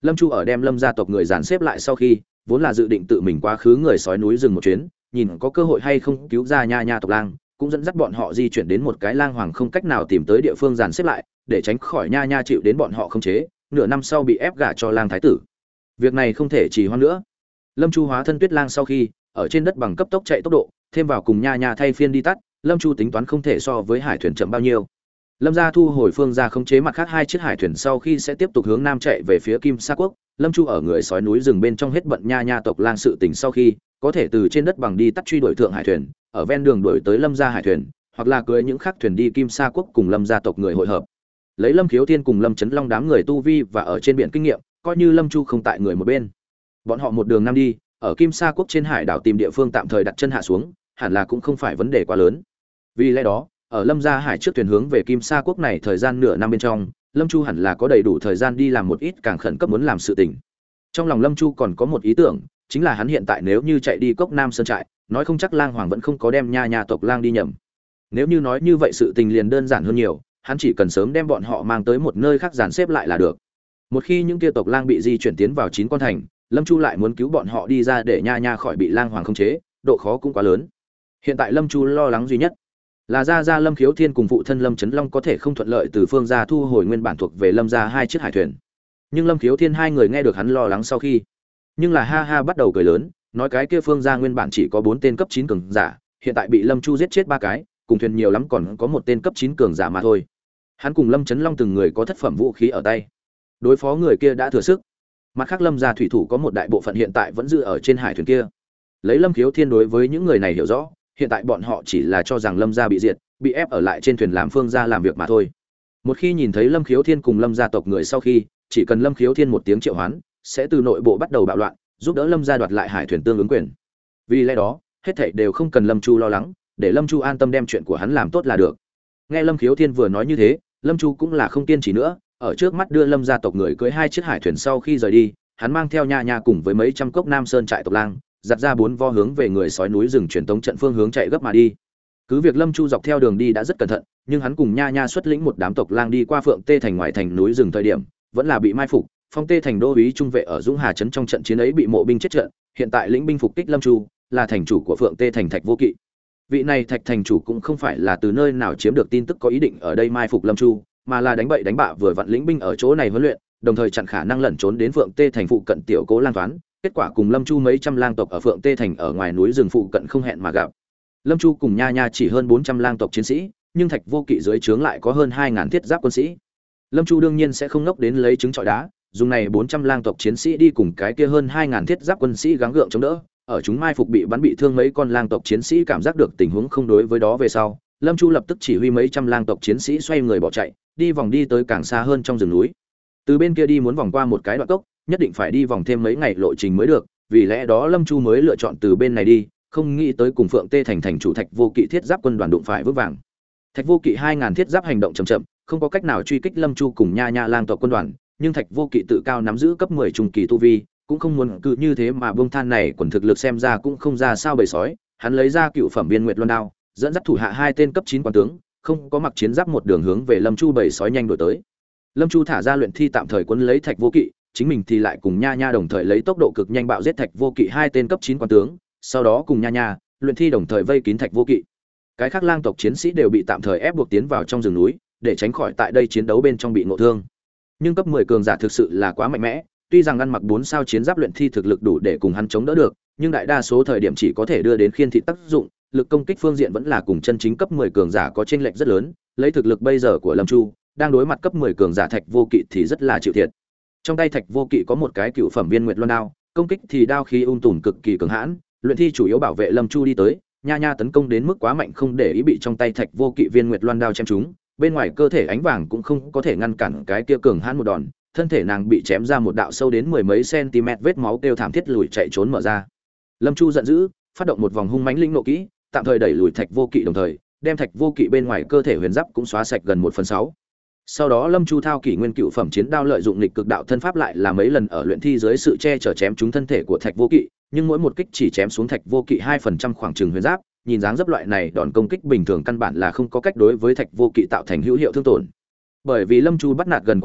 Lâm Chu ở đem Lâm gia tộc người dàn xếp lại sau khi, vốn là dự định tự mình quá khứ người sói núi rừng một chuyến, nhìn có cơ hội hay không cứu ra nha nha tộc lang, cũng dẫn dắt bọn họ di chuyển đến một cái lang hoàng không cách nào tìm tới địa phương dàn xếp lại, để tránh khỏi nha nha chịu đến bọn họ khống chế, nửa năm sau bị ép gả cho lang thái tử. Việc này không thể trì hoãn nữa. Lâm Chu hóa thân tuyết lang sau khi, ở trên đất bằng cấp tốc chạy tốc độ, thêm vào cùng nha nha thay phiên đi tắt, Lâm Chu tính toán không thể so với hải thuyền chậm bao nhiêu. Lâm gia thu hồi phương gia khống chế mặt khác hai chiếc hải thuyền sau khi sẽ tiếp tục hướng nam chạy về phía Kim Sa quốc. Lâm Chu ở người sói núi rừng bên trong hết bận nha nha tộc lang sự tình sau khi, có thể từ trên đất bằng đi tắt truy đuổi thượng hải thuyền, ở ven đường đuổi tới Lâm gia hải thuyền, hoặc là cưới những khác thuyền đi Kim Sa quốc cùng Lâm gia tộc người hội hợp. Lấy Lâm Khiếu Thiên cùng Lâm Chấn Long đám người tu vi và ở trên biển kinh nghiệm, coi như Lâm Chu không tại người một bên. Bọn họ một đường nam đi, ở Kim Sa quốc trên hải đảo tìm địa phương tạm thời đặt chân hạ xuống, hẳn là cũng không phải vấn đề quá lớn. Vì lẽ đó, ở Lâm gia hải trước thuyền hướng về Kim Sa quốc này thời gian nửa năm bên trong, Lâm Chu hẳn là có đầy đủ thời gian đi làm một ít càng khẩn cấp muốn làm sự tình. Trong lòng Lâm Chu còn có một ý tưởng, chính là hắn hiện tại nếu như chạy đi cốc Nam Sơn trại, nói không chắc Lang Hoàng vẫn không có đem nha nha tộc lang đi nhầm. Nếu như nói như vậy sự tình liền đơn giản hơn nhiều, hắn chỉ cần sớm đem bọn họ mang tới một nơi khác dàn xếp lại là được. Một khi những kia tộc lang bị di chuyển tiến vào chín con thành, Lâm Chu lại muốn cứu bọn họ đi ra để nha nha khỏi bị Lang Hoàng khống chế, độ khó cũng quá lớn. Hiện tại Lâm Chu lo lắng duy nhất là gia gia Lâm Khiếu Thiên cùng phụ thân Lâm Chấn Long có thể không thuận lợi từ phương gia thu hồi nguyên bản thuộc về Lâm gia hai chiếc hải thuyền. Nhưng Lâm Khiếu Thiên hai người nghe được hắn lo lắng sau khi, nhưng là ha ha bắt đầu cười lớn, nói cái kia phương gia nguyên bản chỉ có bốn tên cấp chín cường giả, hiện tại bị Lâm Chu giết chết ba cái, cùng thuyền nhiều lắm còn có một tên cấp chín cường giả mà thôi. Hắn cùng Lâm Chấn Long từng người có thất phẩm vũ khí ở tay, đối phó người kia đã thừa sức. Mặt khác Lâm gia thủy thủ có một đại bộ phận hiện tại vẫn giữ ở trên hải thuyền kia. Lấy Lâm Khiếu Thiên đối với những người này hiểu rõ, hiện tại bọn họ chỉ là cho rằng Lâm gia bị diệt, bị ép ở lại trên thuyền làm phương gia làm việc mà thôi. Một khi nhìn thấy Lâm Khiếu Thiên cùng Lâm gia tộc người sau khi, chỉ cần Lâm Khiếu Thiên một tiếng triệu hoán, sẽ từ nội bộ bắt đầu bạo loạn, giúp đỡ Lâm gia đoạt lại hải thuyền tương ứng quyền. Vì lẽ đó, hết thảy đều không cần Lâm Chu lo lắng, để Lâm Chu an tâm đem chuyện của hắn làm tốt là được. Nghe Lâm Khiếu Thiên vừa nói như thế, Lâm Chu cũng là không kiên trì nữa, ở trước mắt đưa Lâm gia tộc người cưới hai chiếc hải thuyền sau khi rời đi, hắn mang theo nha nha cùng với mấy trăm cốc Nam Sơn trại tộc lang, giặt ra bốn vo hướng về người sói núi rừng truyền tống trận phương hướng chạy gấp mà đi. Cứ việc Lâm Chu dọc theo đường đi đã rất cẩn thận, nhưng hắn cùng nha nha xuất lĩnh một đám tộc lang đi qua Phượng Tê thành ngoài thành núi rừng thời điểm, vẫn là bị mai phục. Phong Tê thành đô úy trung vệ ở Dũng Hà trấn trong trận chiến ấy bị mộ binh chết trận, hiện tại lĩnh binh phục kích Lâm Chu, là thành chủ của Phượng Tê thành Thạch Vô Kỵ. Vị này Thạch thành chủ cũng không phải là từ nơi nào chiếm được tin tức có ý định ở đây mai phục Lâm Chu, mà là đánh bậy đánh bạ vừa vặn lĩnh binh ở chỗ này huấn luyện, đồng thời chặn khả năng lẩn trốn đến Phượng Tê thành phụ cận tiểu Cố Lang Toán. Kết quả cùng Lâm Chu mấy trăm lang tộc ở Phượng Tê thành ở ngoài núi rừng phụ cận không hẹn mà gặp. Lâm Chu cùng nha nha chỉ hơn bốn trăm lang tộc chiến sĩ, nhưng Thạch Vô Kỵ dưới trướng lại có hơn hai ngàn thiết giáp quân sĩ. Lâm Chu đương nhiên sẽ không ngốc đến lấy trứng trọi đá, dùng này bốn trăm lang tộc chiến sĩ đi cùng cái kia hơn hai ngàn thiết giáp quân sĩ gắng gượng chống đỡ, ở chúng mai phục bị bắn bị thương mấy con lang tộc chiến sĩ cảm giác được tình huống không đối với đó về sau, Lâm Chu lập tức chỉ huy mấy trăm lang tộc chiến sĩ xoay người bỏ chạy, đi vòng đi tới càng xa hơn trong rừng núi. Từ bên kia đi muốn vòng qua một cái đoạn cốc, nhất định phải đi vòng thêm mấy ngày lộ trình mới được, vì lẽ đó Lâm Chu mới lựa chọn từ bên này đi, không nghĩ tới cùng Phượng Tê thành thành chủ Thạch Vô Kỵ thiết giáp quân đoàn đụng phải vững vàng. Thạch Vô Kỵ hai ngàn thiết giáp hành động chậm chậm, không có cách nào truy kích Lâm Chu cùng nha nha lang tộc quân đoàn, nhưng Thạch Vô Kỵ tự cao nắm giữ cấp mười trung kỳ tu vi, cũng không muốn cứ như thế mà buông than này, quần thực lực xem ra cũng không ra sao bầy sói, hắn lấy ra cựu phẩm biên nguyệt luân đao, dẫn dắt thủ hạ hai tên cấp chín quan tướng, không có mặc chiến giáp một đường hướng về Lâm Chu bầy sói nhanh đuổi tới. Lâm Chu thả ra luyện thi tạm thời quấn lấy Thạch Vô Kỵ, chính mình thì lại cùng nha nha đồng thời lấy tốc độ cực nhanh bạo giết Thạch Vô Kỵ hai tên cấp chín quan tướng, sau đó cùng nha nha, luyện thi đồng thời vây kín Thạch Vô Kỵ. Cái khác lang tộc chiến sĩ đều bị tạm thời ép buộc tiến vào trong rừng núi, để tránh khỏi tại đây chiến đấu bên trong bị ngộ thương. Nhưng cấp mười cường giả thực sự là quá mạnh mẽ, tuy rằng ăn mặc bốn sao chiến giáp luyện thi thực lực đủ để cùng hắn chống đỡ được, nhưng đại đa số thời điểm chỉ có thể đưa đến khiên thị tác dụng, lực công kích phương diện vẫn là cùng chân chính cấp mười cường giả có chênh lệch rất lớn, lấy thực lực bây giờ của Lâm Chu, đang đối mặt cấp mười cường giả Thạch Vô Kỵ thì rất là chịu thiệt. Trong tay Thạch Vô Kỵ có một cái cựu phẩm viên nguyệt luân đao, công kích thì đao khí ung tùm cực kỳ cường hãn, luyện thi chủ yếu bảo vệ Lâm Chu đi tới, nha nha tấn công đến mức quá mạnh không để ý bị trong tay Thạch Vô Kỵ viên nguyệt loan đao chém trúng, bên ngoài cơ thể ánh vàng cũng không có thể ngăn cản cái kia cường hãn một đòn, thân thể nàng bị chém ra một đạo sâu đến mười mấy cm vết máu kêu thảm thiết lùi chạy trốn mở ra. Lâm Chu giận dữ, phát động một vòng hung mãnh linh nộ kỹ, tạm thời đẩy lùi Thạch Vô Kỵ đồng thời, đem Thạch Vô Kỵ bên ngoài cơ thể huyền giáp cũng xóa sạch gần một phần sáu. Sau đó Lâm Chu thao kỷ nguyên cựu phẩm chiến đao lợi dụng nghịch cực đạo thân pháp lại là mấy lần ở luyện thi dưới sự che chở chém trúng thân thể của Thạch Vô Kỵ, nhưng mỗi một kích chỉ chém xuống Thạch Vô Kỵ hai phần trăm khoảng chừng huyền giáp, nhìn dáng dấp loại này đòn công kích bình thường căn bản là không có cách đối với Thạch Vô Kỵ tạo thành hữu hiệu thương tổn. Bởi vì Lâm Chu bắt nạt gần quá trước,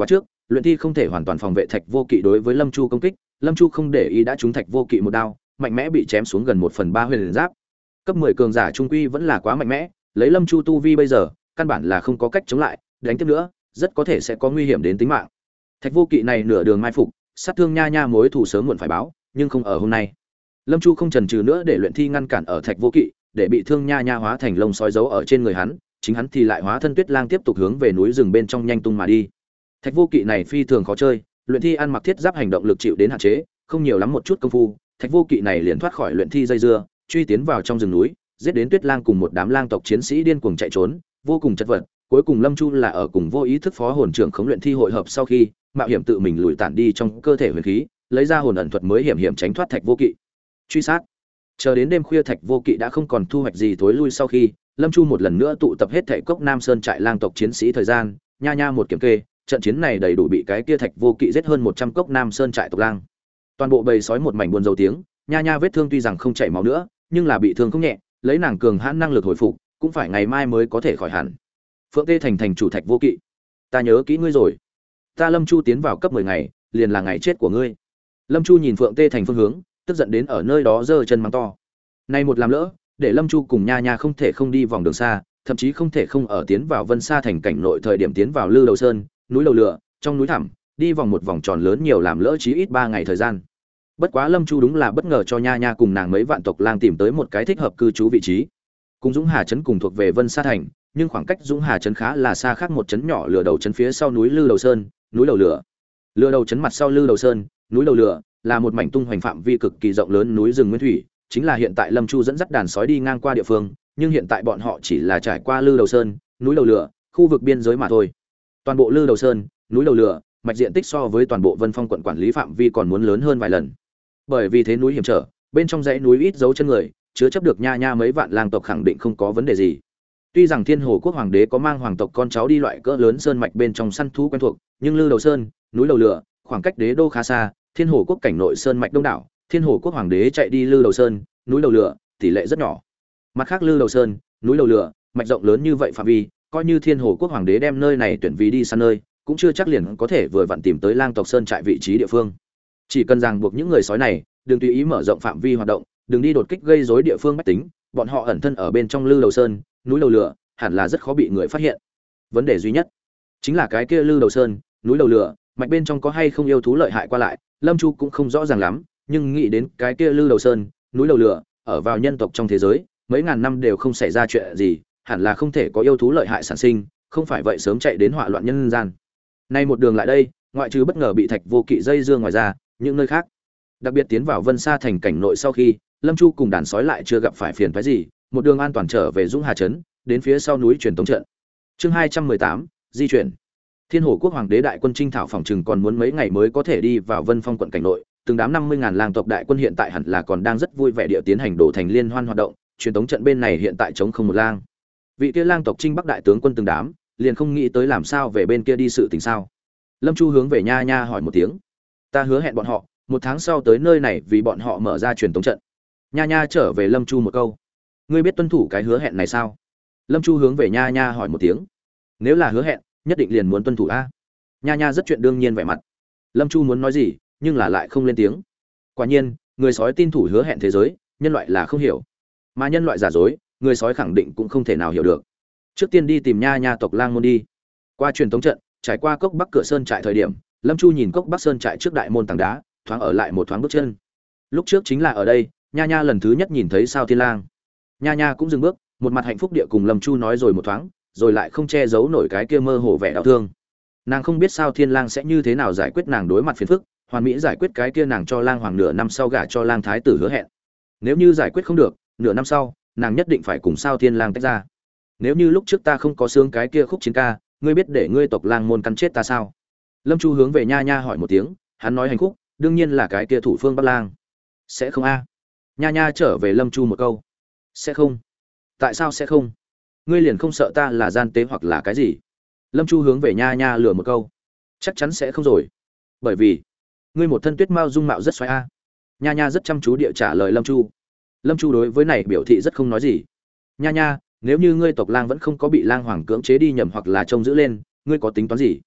luyện thi không thể hoàn toàn phòng vệ Thạch Vô Kỵ đối với Lâm Chu công kích, Lâm Chu không để ý đã trúng Thạch Vô Kỵ một đao, mạnh mẽ bị chém xuống gần một phần ba huyền giáp. Cấp mười cường giả trung quy vẫn là quá mạnh mẽ, lấy Lâm Chu tu vi bây giờ, căn bản là không có cách chống lại, đánh tiếp nữa, rất có thể sẽ có nguy hiểm đến tính mạng. Thạch Vô Kỵ này nửa đường mai phục, sát thương Nha Nha mối thù sớm muộn phải báo, nhưng không ở hôm nay. Lâm Chu không chần chừ nữa để luyện thi ngăn cản ở Thạch Vô Kỵ, để bị thương Nha Nha hóa thành lông sói giấu ở trên người hắn, chính hắn thì lại hóa thân Tuyết Lang tiếp tục hướng về núi rừng bên trong nhanh tung mà đi. Thạch Vô Kỵ này phi thường khó chơi, luyện thi ăn mặc thiết giáp hành động lực chịu đến hạn chế, không nhiều lắm một chút công phu, Thạch Vô Kỵ này liền thoát khỏi luyện thi dây dưa, truy tiến vào trong rừng núi, giết đến Tuyết Lang cùng một đám lang tộc chiến sĩ điên cuồng chạy trốn, vô cùng chật vật. Cuối cùng Lâm Chu là ở cùng vô ý thức phó hồn trưởng khống luyện thi hội hợp sau khi, mạo hiểm tự mình lùi tản đi trong cơ thể huyền khí, lấy ra hồn ẩn thuật mới hiểm hiểm tránh thoát Thạch Vô Kỵ. Truy sát. Chờ đến đêm khuya Thạch Vô Kỵ đã không còn thu hoạch gì tối lui sau khi, Lâm Chu một lần nữa tụ tập hết thảy cốc Nam Sơn trại lang tộc chiến sĩ thời gian, nha nha một kiểm kê, trận chiến này đầy đủ bị cái kia Thạch Vô Kỵ giết hơn một trăm cốc Nam Sơn trại tộc lang. Toàn bộ bầy sói một mảnh buồn rầu tiếng, nha nha vết thương tuy rằng không chảy máu nữa, nhưng là bị thương không nhẹ, lấy nàng cường hãn năng lực hồi phục, cũng phải ngày mai mới có thể khỏi hẳn. Phượng Tê thành thành chủ Thạch Vô Kỵ, ta nhớ kỹ ngươi rồi. Ta Lâm Chu tiến vào cấp mười ngày, liền là ngày chết của ngươi. Lâm Chu nhìn Phượng Tê thành phương hướng, tức giận đến ở nơi đó giơ chân mắng to. Nay một làm lỡ, để Lâm Chu cùng Nha Nha không thể không đi vòng đường xa, thậm chí không thể không ở tiến vào Vân Sa thành cảnh nội thời điểm tiến vào Lư Đầu Sơn, núi Lầu Lửa, trong núi thẳm, đi vòng một vòng tròn lớn nhiều làm lỡ chí ít ba ngày thời gian. Bất quá Lâm Chu đúng là bất ngờ cho Nha Nha cùng nàng mấy vạn tộc lang tìm tới một cái thích hợp cư trú vị trí. Cùng Dũng Hà trấn cùng thuộc về Vân Sa thành, nhưng khoảng cách Dũng Hà trấn khá là xa, khác một trấn nhỏ Lừa Đầu trấn phía sau núi Lư Đầu Sơn, núi Lầu Lửa. Lừa Đầu trấn mặt sau Lư Đầu Sơn, núi Lầu Lửa là một mảnh tung hoành phạm vi cực kỳ rộng lớn núi rừng nguyên thủy, chính là hiện tại Lâm Chu dẫn dắt đàn sói đi ngang qua địa phương, nhưng hiện tại bọn họ chỉ là trải qua Lư Đầu Sơn, núi Lầu Lửa, khu vực biên giới mà thôi. Toàn bộ Lư Đầu Sơn, núi Lầu Lửa, mạch diện tích so với toàn bộ Vân Phong quận quản lý phạm vi còn muốn lớn hơn vài lần. Bởi vì thế núi hiểm trở, bên trong dãy núi ít dấu chân người, chứa chấp được Nha Nha mấy vạn lang tộc khẳng định không có vấn đề gì. Tuy rằng Thiên Hồ quốc hoàng đế có mang hoàng tộc con cháu đi loại cỡ lớn sơn mạch bên trong săn thú quen thuộc, nhưng Lư Đầu Sơn, núi Lầu Lửa, khoảng cách đế đô khá xa, Thiên Hồ quốc cảnh nội sơn mạch đông đảo, Thiên Hồ quốc hoàng đế chạy đi Lư Đầu Sơn, núi Lầu Lửa, tỷ lệ rất nhỏ. Mặt khác Lư Đầu Sơn, núi Lầu Lửa, mạch rộng lớn như vậy phạm vi, coi như Thiên Hồ quốc hoàng đế đem nơi này tuyển vì đi săn nơi, cũng chưa chắc liền có thể vừa vặn tìm tới lang tộc sơn trại vị trí địa phương. Chỉ cần ràng buộc những người sói này, đừng tùy ý mở rộng phạm vi hoạt động, đừng đi đột kích gây rối địa phương bách tính, bọn họ ẩn thân ở bên trong Lư Đầu Sơn, núi Lầu Lửa, hẳn là rất khó bị người phát hiện. Vấn đề duy nhất chính là cái kia Lư Đầu Sơn, núi Lầu Lửa, mạch bên trong có hay không yêu thú lợi hại qua lại, Lâm Chu cũng không rõ ràng lắm, nhưng nghĩ đến cái kia Lư Đầu Sơn, núi Lầu Lửa, ở vào nhân tộc trong thế giới, mấy ngàn năm đều không xảy ra chuyện gì, hẳn là không thể có yêu thú lợi hại sản sinh, không phải vậy sớm chạy đến họa loạn nhân gian. Nay một đường lại đây, ngoại trừ bất ngờ bị Thạch Vô Kỵ dây dưa ngoài ra, những nơi khác, đặc biệt tiến vào Vân Sa thành cảnh nội sau khi, Lâm Chu cùng đàn sói lại chưa gặp phải phiền phức gì, một đường an toàn trở về Dũng Hà trấn, đến phía sau núi truyền tống trận. Chương hai trăm mười tám, di chuyển. Thiên Hồ quốc hoàng đế đại quân chinh thảo phòng trừng còn muốn mấy ngày mới có thể đi vào Vân Phong quận cảnh nội, từng đám năm mươi ngàn lang tộc đại quân hiện tại hẳn là còn đang rất vui vẻ địa tiến hành đổ thành liên hoan hoạt động, truyền tống trận bên này hiện tại trống không một lang. Vị kia lang tộc chinh bắc đại tướng quân từng đám, liền không nghĩ tới làm sao về bên kia đi sự tình sao. Lâm Chu hướng về Nha Nha hỏi một tiếng. Ta hứa hẹn bọn họ, một tháng sau tới nơi này vì bọn họ mở ra truyền tống trận. Nha Nha trở về Lâm Chu một câu. Ngươi biết tuân thủ cái hứa hẹn này sao? Lâm Chu hướng về Nha Nha hỏi một tiếng. Nếu là hứa hẹn, nhất định liền muốn tuân thủ a. Nha Nha rất chuyện đương nhiên vẻ mặt. Lâm Chu muốn nói gì, nhưng là lại không lên tiếng. Quả nhiên, người sói tin thủ hứa hẹn thế giới, nhân loại là không hiểu. Mà nhân loại giả dối, người sói khẳng định cũng không thể nào hiểu được. Trước tiên đi tìm Nha Nha tộc lang môn đi. Qua truyền tống trận, trải qua cốc Bắc cửa sơn trại thời điểm, Lâm Chu nhìn cốc Bắc sơn trại trước đại môn tảng đá, thoáng ở lại một thoáng bước chân. Lúc trước chính là ở đây, Nha Nha lần thứ nhất nhìn thấy Sao Thiên Lang. Nha Nha cũng dừng bước, một mặt hạnh phúc địa cùng Lâm Chu nói rồi một thoáng, rồi lại không che giấu nổi cái kia mơ hồ vẻ đau thương. Nàng không biết Sao Thiên Lang sẽ như thế nào giải quyết nàng đối mặt phiền phức, hoàn mỹ giải quyết cái kia nàng cho Lang Hoàng nửa năm sau gả cho Lang thái tử hứa hẹn. Nếu như giải quyết không được, nửa năm sau, nàng nhất định phải cùng Sao Thiên Lang tách ra. Nếu như lúc trước ta không có sướng cái kia khúc chiến ca, ngươi biết để ngươi tộc Lang môn cắn chết ta sao? Lâm Chu hướng về Nha Nha hỏi một tiếng, hắn nói hành khúc, đương nhiên là cái kia thủ phương Bắc Lang. Sẽ không a? Nha Nha trở về Lâm Chu một câu. Sẽ không. Tại sao sẽ không? Ngươi liền không sợ ta là gian tế hoặc là cái gì? Lâm Chu hướng về Nha Nha lừa một câu. Chắc chắn sẽ không rồi. Bởi vì ngươi một thân tuyết mao dung mạo rất xoái a. Nha Nha rất chăm chú địa trả lời Lâm Chu. Lâm Chu đối với này biểu thị rất không nói gì. Nha Nha, nếu như ngươi tộc Lang vẫn không có bị Lang Hoàng cưỡng chế đi nhầm hoặc là trông giữ lên, ngươi có tính toán gì?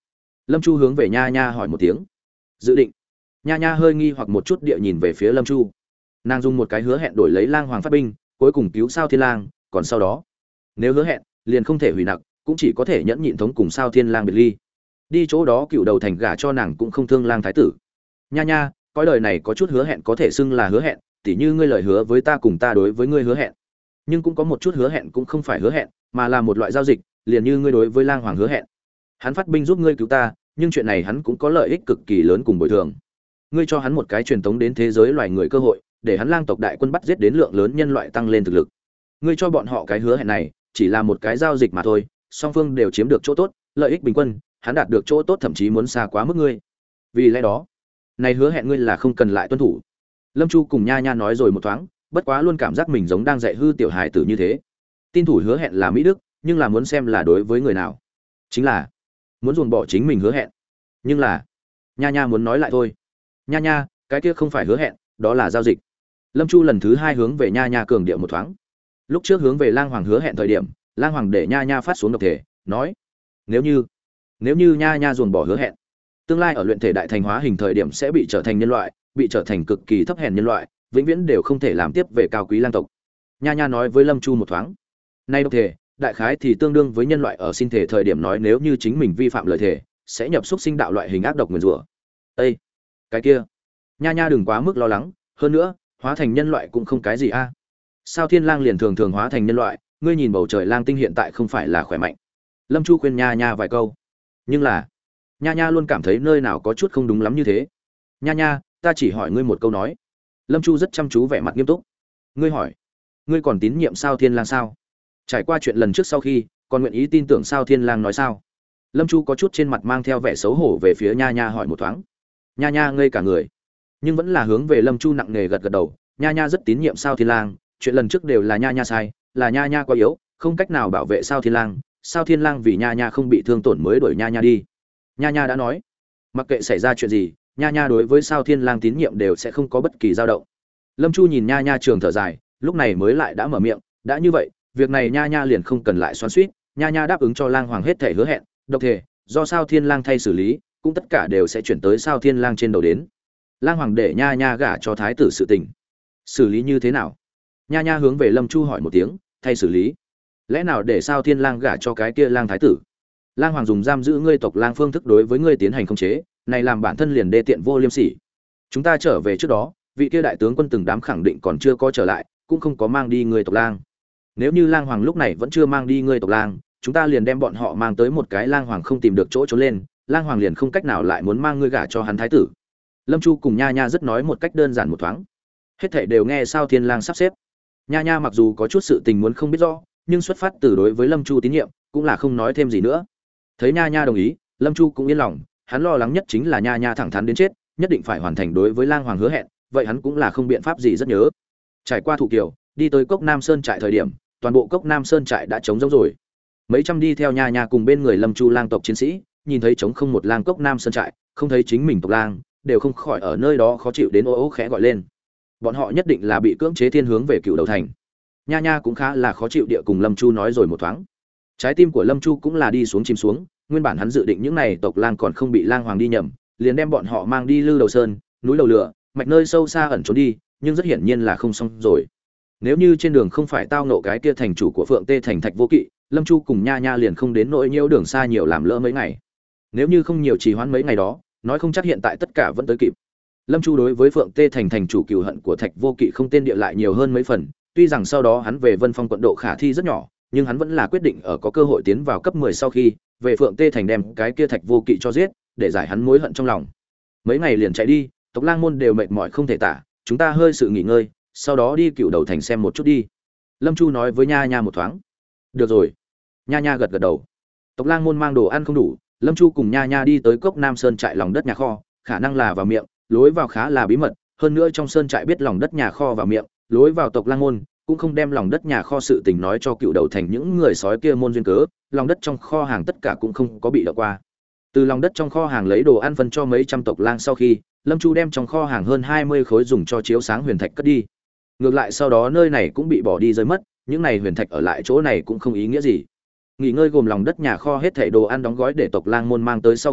Lâm Chu hướng về Nha Nha hỏi một tiếng. Dự định. Nha Nha hơi nghi hoặc một chút địa nhìn về phía Lâm Chu. Nàng dùng một cái hứa hẹn đổi lấy Lang Hoàng phát binh, cuối cùng cứu Sao Thiên Lang, còn sau đó, nếu hứa hẹn, liền không thể hủy nặc, cũng chỉ có thể nhẫn nhịn thống cùng Sao Thiên Lang biệt ly. Đi chỗ đó cựu đầu thành gả cho nàng cũng không thương Lang thái tử. Nha Nha, cõi đời này có chút hứa hẹn có thể xưng là hứa hẹn, tỉ như ngươi lời hứa với ta cùng ta đối với ngươi hứa hẹn. Nhưng cũng có một chút hứa hẹn cũng không phải hứa hẹn, mà là một loại giao dịch, liền như ngươi đối với Lang Hoàng hứa hẹn. Hắn phát binh giúp ngươi cứu ta, nhưng chuyện này hắn cũng có lợi ích cực kỳ lớn cùng bồi thường. Ngươi cho hắn một cái truyền tống đến thế giới loài người cơ hội, để hắn Lang tộc đại quân bắt giết đến lượng lớn nhân loại tăng lên thực lực. Ngươi cho bọn họ cái hứa hẹn này, chỉ là một cái giao dịch mà thôi, song phương đều chiếm được chỗ tốt, lợi ích bình quân, hắn đạt được chỗ tốt thậm chí muốn xa quá mức ngươi. Vì lẽ đó, này hứa hẹn ngươi là không cần lại tuân thủ. Lâm Chu cùng Nha Nha nói rồi một thoáng, bất quá luôn cảm giác mình giống đang dạy hư tiểu hài tử như thế. Tin thủ hứa hẹn là mỹ đức, nhưng là muốn xem là đối với người nào. Chính là muốn ruồng bỏ chính mình hứa hẹn. Nhưng là Nha Nha muốn nói lại thôi. Nha Nha, cái kia không phải hứa hẹn, đó là giao dịch. Lâm Chu lần thứ hai hướng về Nha Nha cường điệu một thoáng. Lúc trước hướng về Lang Hoàng hứa hẹn thời điểm, Lang Hoàng để Nha Nha phát xuống độc thể, nói: nếu như nếu như Nha Nha ruồng bỏ hứa hẹn, tương lai ở luyện thể đại thành hóa hình thời điểm sẽ bị trở thành nhân loại, bị trở thành cực kỳ thấp hèn nhân loại, vĩnh viễn đều không thể làm tiếp về cao quý lang tộc. Nha Nha nói với Lâm Chu một thoáng. Nay độc thể, đại khái thì tương đương với nhân loại ở sinh thể thời điểm nói nếu như chính mình vi phạm lời thể, sẽ nhập xúc sinh đạo loại hình ác độc nguyền rủa. Ê, cái kia, Nha Nha đừng quá mức lo lắng, hơn nữa, hóa thành nhân loại cũng không cái gì a. Sao Thiên Lang liền thường thường hóa thành nhân loại, ngươi nhìn bầu trời lang tinh hiện tại không phải là khỏe mạnh. Lâm Chu khuyên Nha Nha vài câu. Nhưng là, Nha Nha luôn cảm thấy nơi nào có chút không đúng lắm như thế. Nha Nha, ta chỉ hỏi ngươi một câu nói. Lâm Chu rất chăm chú vẻ mặt nghiêm túc. Ngươi hỏi, ngươi còn tín nhiệm Sao Thiên Lang sao? Trải qua chuyện lần trước sau khi, còn nguyện ý tin tưởng Sao Thiên Lang nói sao? Lâm Chu có chút trên mặt mang theo vẻ xấu hổ về phía Nha Nha hỏi một thoáng. Nha Nha ngây cả người, nhưng vẫn là hướng về Lâm Chu nặng nề gật gật đầu. Nha Nha rất tín nhiệm Sao Thiên Lang, chuyện lần trước đều là Nha Nha sai, là Nha Nha quá yếu, không cách nào bảo vệ Sao Thiên Lang, Sao Thiên Lang vì Nha Nha không bị thương tổn mới đuổi Nha Nha đi. Nha Nha đã nói, mặc kệ xảy ra chuyện gì, Nha Nha đối với Sao Thiên Lang tín nhiệm đều sẽ không có bất kỳ dao động. Lâm Chu nhìn Nha Nha trường thở dài, lúc này mới lại đã mở miệng, đã như vậy, việc này Nha Nha liền không cần lại xoắn xuýt, Nha Nha đáp ứng cho Lang Hoàng hết thể hứa hẹn, độc thể, do Sao Thiên Lang thay xử lý, cũng tất cả đều sẽ chuyển tới Sao Thiên Lang trên đầu đến. Lang Hoàng để Nha Nha gả cho thái tử sự tình, xử lý như thế nào? Nha Nha hướng về Lâm Chu hỏi một tiếng, thay xử lý? Lẽ nào để Sao Thiên Lang gả cho cái kia Lang thái tử? Lang Hoàng dùng giam giữ ngươi tộc Lang phương thức đối với ngươi tiến hành khống chế, này làm bản thân liền đê tiện vô liêm sỉ. Chúng ta trở về trước đó, vị kia đại tướng quân từng đám khẳng định còn chưa có trở lại, cũng không có mang đi ngươi tộc Lang. Nếu như Lang Hoàng lúc này vẫn chưa mang đi ngươi tộc Lang, chúng ta liền đem bọn họ mang tới một cái Lang Hoàng không tìm được chỗ trốn lên, Lang Hoàng liền không cách nào lại muốn mang ngươi gả cho hắn thái tử. Lâm Chu cùng Nha Nha rất nói một cách đơn giản một thoáng. Hết thảy đều nghe Sao Thiên Lang sắp xếp. Nha Nha mặc dù có chút sự tình muốn không biết rõ, nhưng xuất phát từ đối với Lâm Chu tín nhiệm, cũng là không nói thêm gì nữa. Thấy Nha Nha đồng ý, Lâm Chu cũng yên lòng, hắn lo lắng nhất chính là Nha Nha thẳng thắn đến chết, nhất định phải hoàn thành đối với Lang Hoàng hứa hẹn, vậy hắn cũng là không biện pháp gì rất nhớ. Trải qua thủ kiều, đi tới Cốc Nam Sơn trại thời điểm, toàn bộ Cốc Nam Sơn trại đã trống rỗng rồi. Mấy trăm đi theo Nha Nha cùng bên người Lâm Chu lang tộc chiến sĩ, nhìn thấy trống không một lang Cốc Nam Sơn trại, không thấy chính mình tộc lang, đều không khỏi ở nơi đó khó chịu đến ô ô khẽ gọi lên. Bọn họ nhất định là bị cưỡng chế thiên hướng về Cựu Đầu thành. Nha Nha cũng khá là khó chịu địa cùng Lâm Chu nói rồi một thoáng. Trái tim của Lâm Chu cũng là đi xuống chìm xuống, nguyên bản hắn dự định những này tộc lang còn không bị Lang Hoàng đi nhầm, liền đem bọn họ mang đi Lư Đầu Sơn, núi Đầu Lửa, mạch nơi sâu xa ẩn trốn đi, nhưng rất hiển nhiên là không xong rồi. Nếu như trên đường không phải tao nộ cái kia thành chủ của Phượng Tê thành Thạch Vô Kỵ, Lâm Chu cùng Nha Nha liền không đến nỗi nhiễu đường xa nhiều làm lỡ mấy ngày. Nếu như không nhiều trì hoãn mấy ngày đó, nói không chắc hiện tại tất cả vẫn tới kịp. Lâm Chu đối với Phượng Tê thành thành chủ cừu hận của Thạch Vô Kỵ không tên địa lại nhiều hơn mấy phần, tuy rằng sau đó hắn về Vân Phong quận độ khả thi rất nhỏ, nhưng hắn vẫn là quyết định ở có cơ hội tiến vào cấp mười sau khi, về Phượng Tê thành đem cái kia Thạch Vô Kỵ cho giết, để giải hắn mối hận trong lòng. Mấy ngày liền chạy đi, tộc lang môn đều mệt mỏi không thể tả, chúng ta hơi sự nghỉ ngơi, sau đó đi Cựu Đầu thành xem một chút đi. Lâm Chu nói với Nha Nha một thoáng. Được rồi. Nha Nha gật gật đầu. Tộc lang môn mang đồ ăn không đủ, Lâm Chu cùng Nha Nha đi tới Cốc Nam Sơn trại lòng đất nhà kho, khả năng là vào miệng, lối vào khá là bí mật, hơn nữa trong sơn trại biết lòng đất nhà kho vào miệng, lối vào tộc lang môn cũng không đem lòng đất nhà kho sự tình nói cho Cựu Đầu thành những người sói kia môn duyên cớ, lòng đất trong kho hàng tất cả cũng không có bị đọc qua. Từ lòng đất trong kho hàng lấy đồ ăn phân cho mấy trăm tộc lang sau khi, Lâm Chu đem trong kho hàng hơn hai mươi khối dùng cho chiếu sáng huyền thạch cất đi. Ngược lại sau đó nơi này cũng bị bỏ đi rơi mất, những này huyền thạch ở lại chỗ này cũng không ý nghĩa gì. Nghỉ ngơi gồm lòng đất nhà kho hết thảy đồ ăn đóng gói để tộc lang môn mang tới sau khi,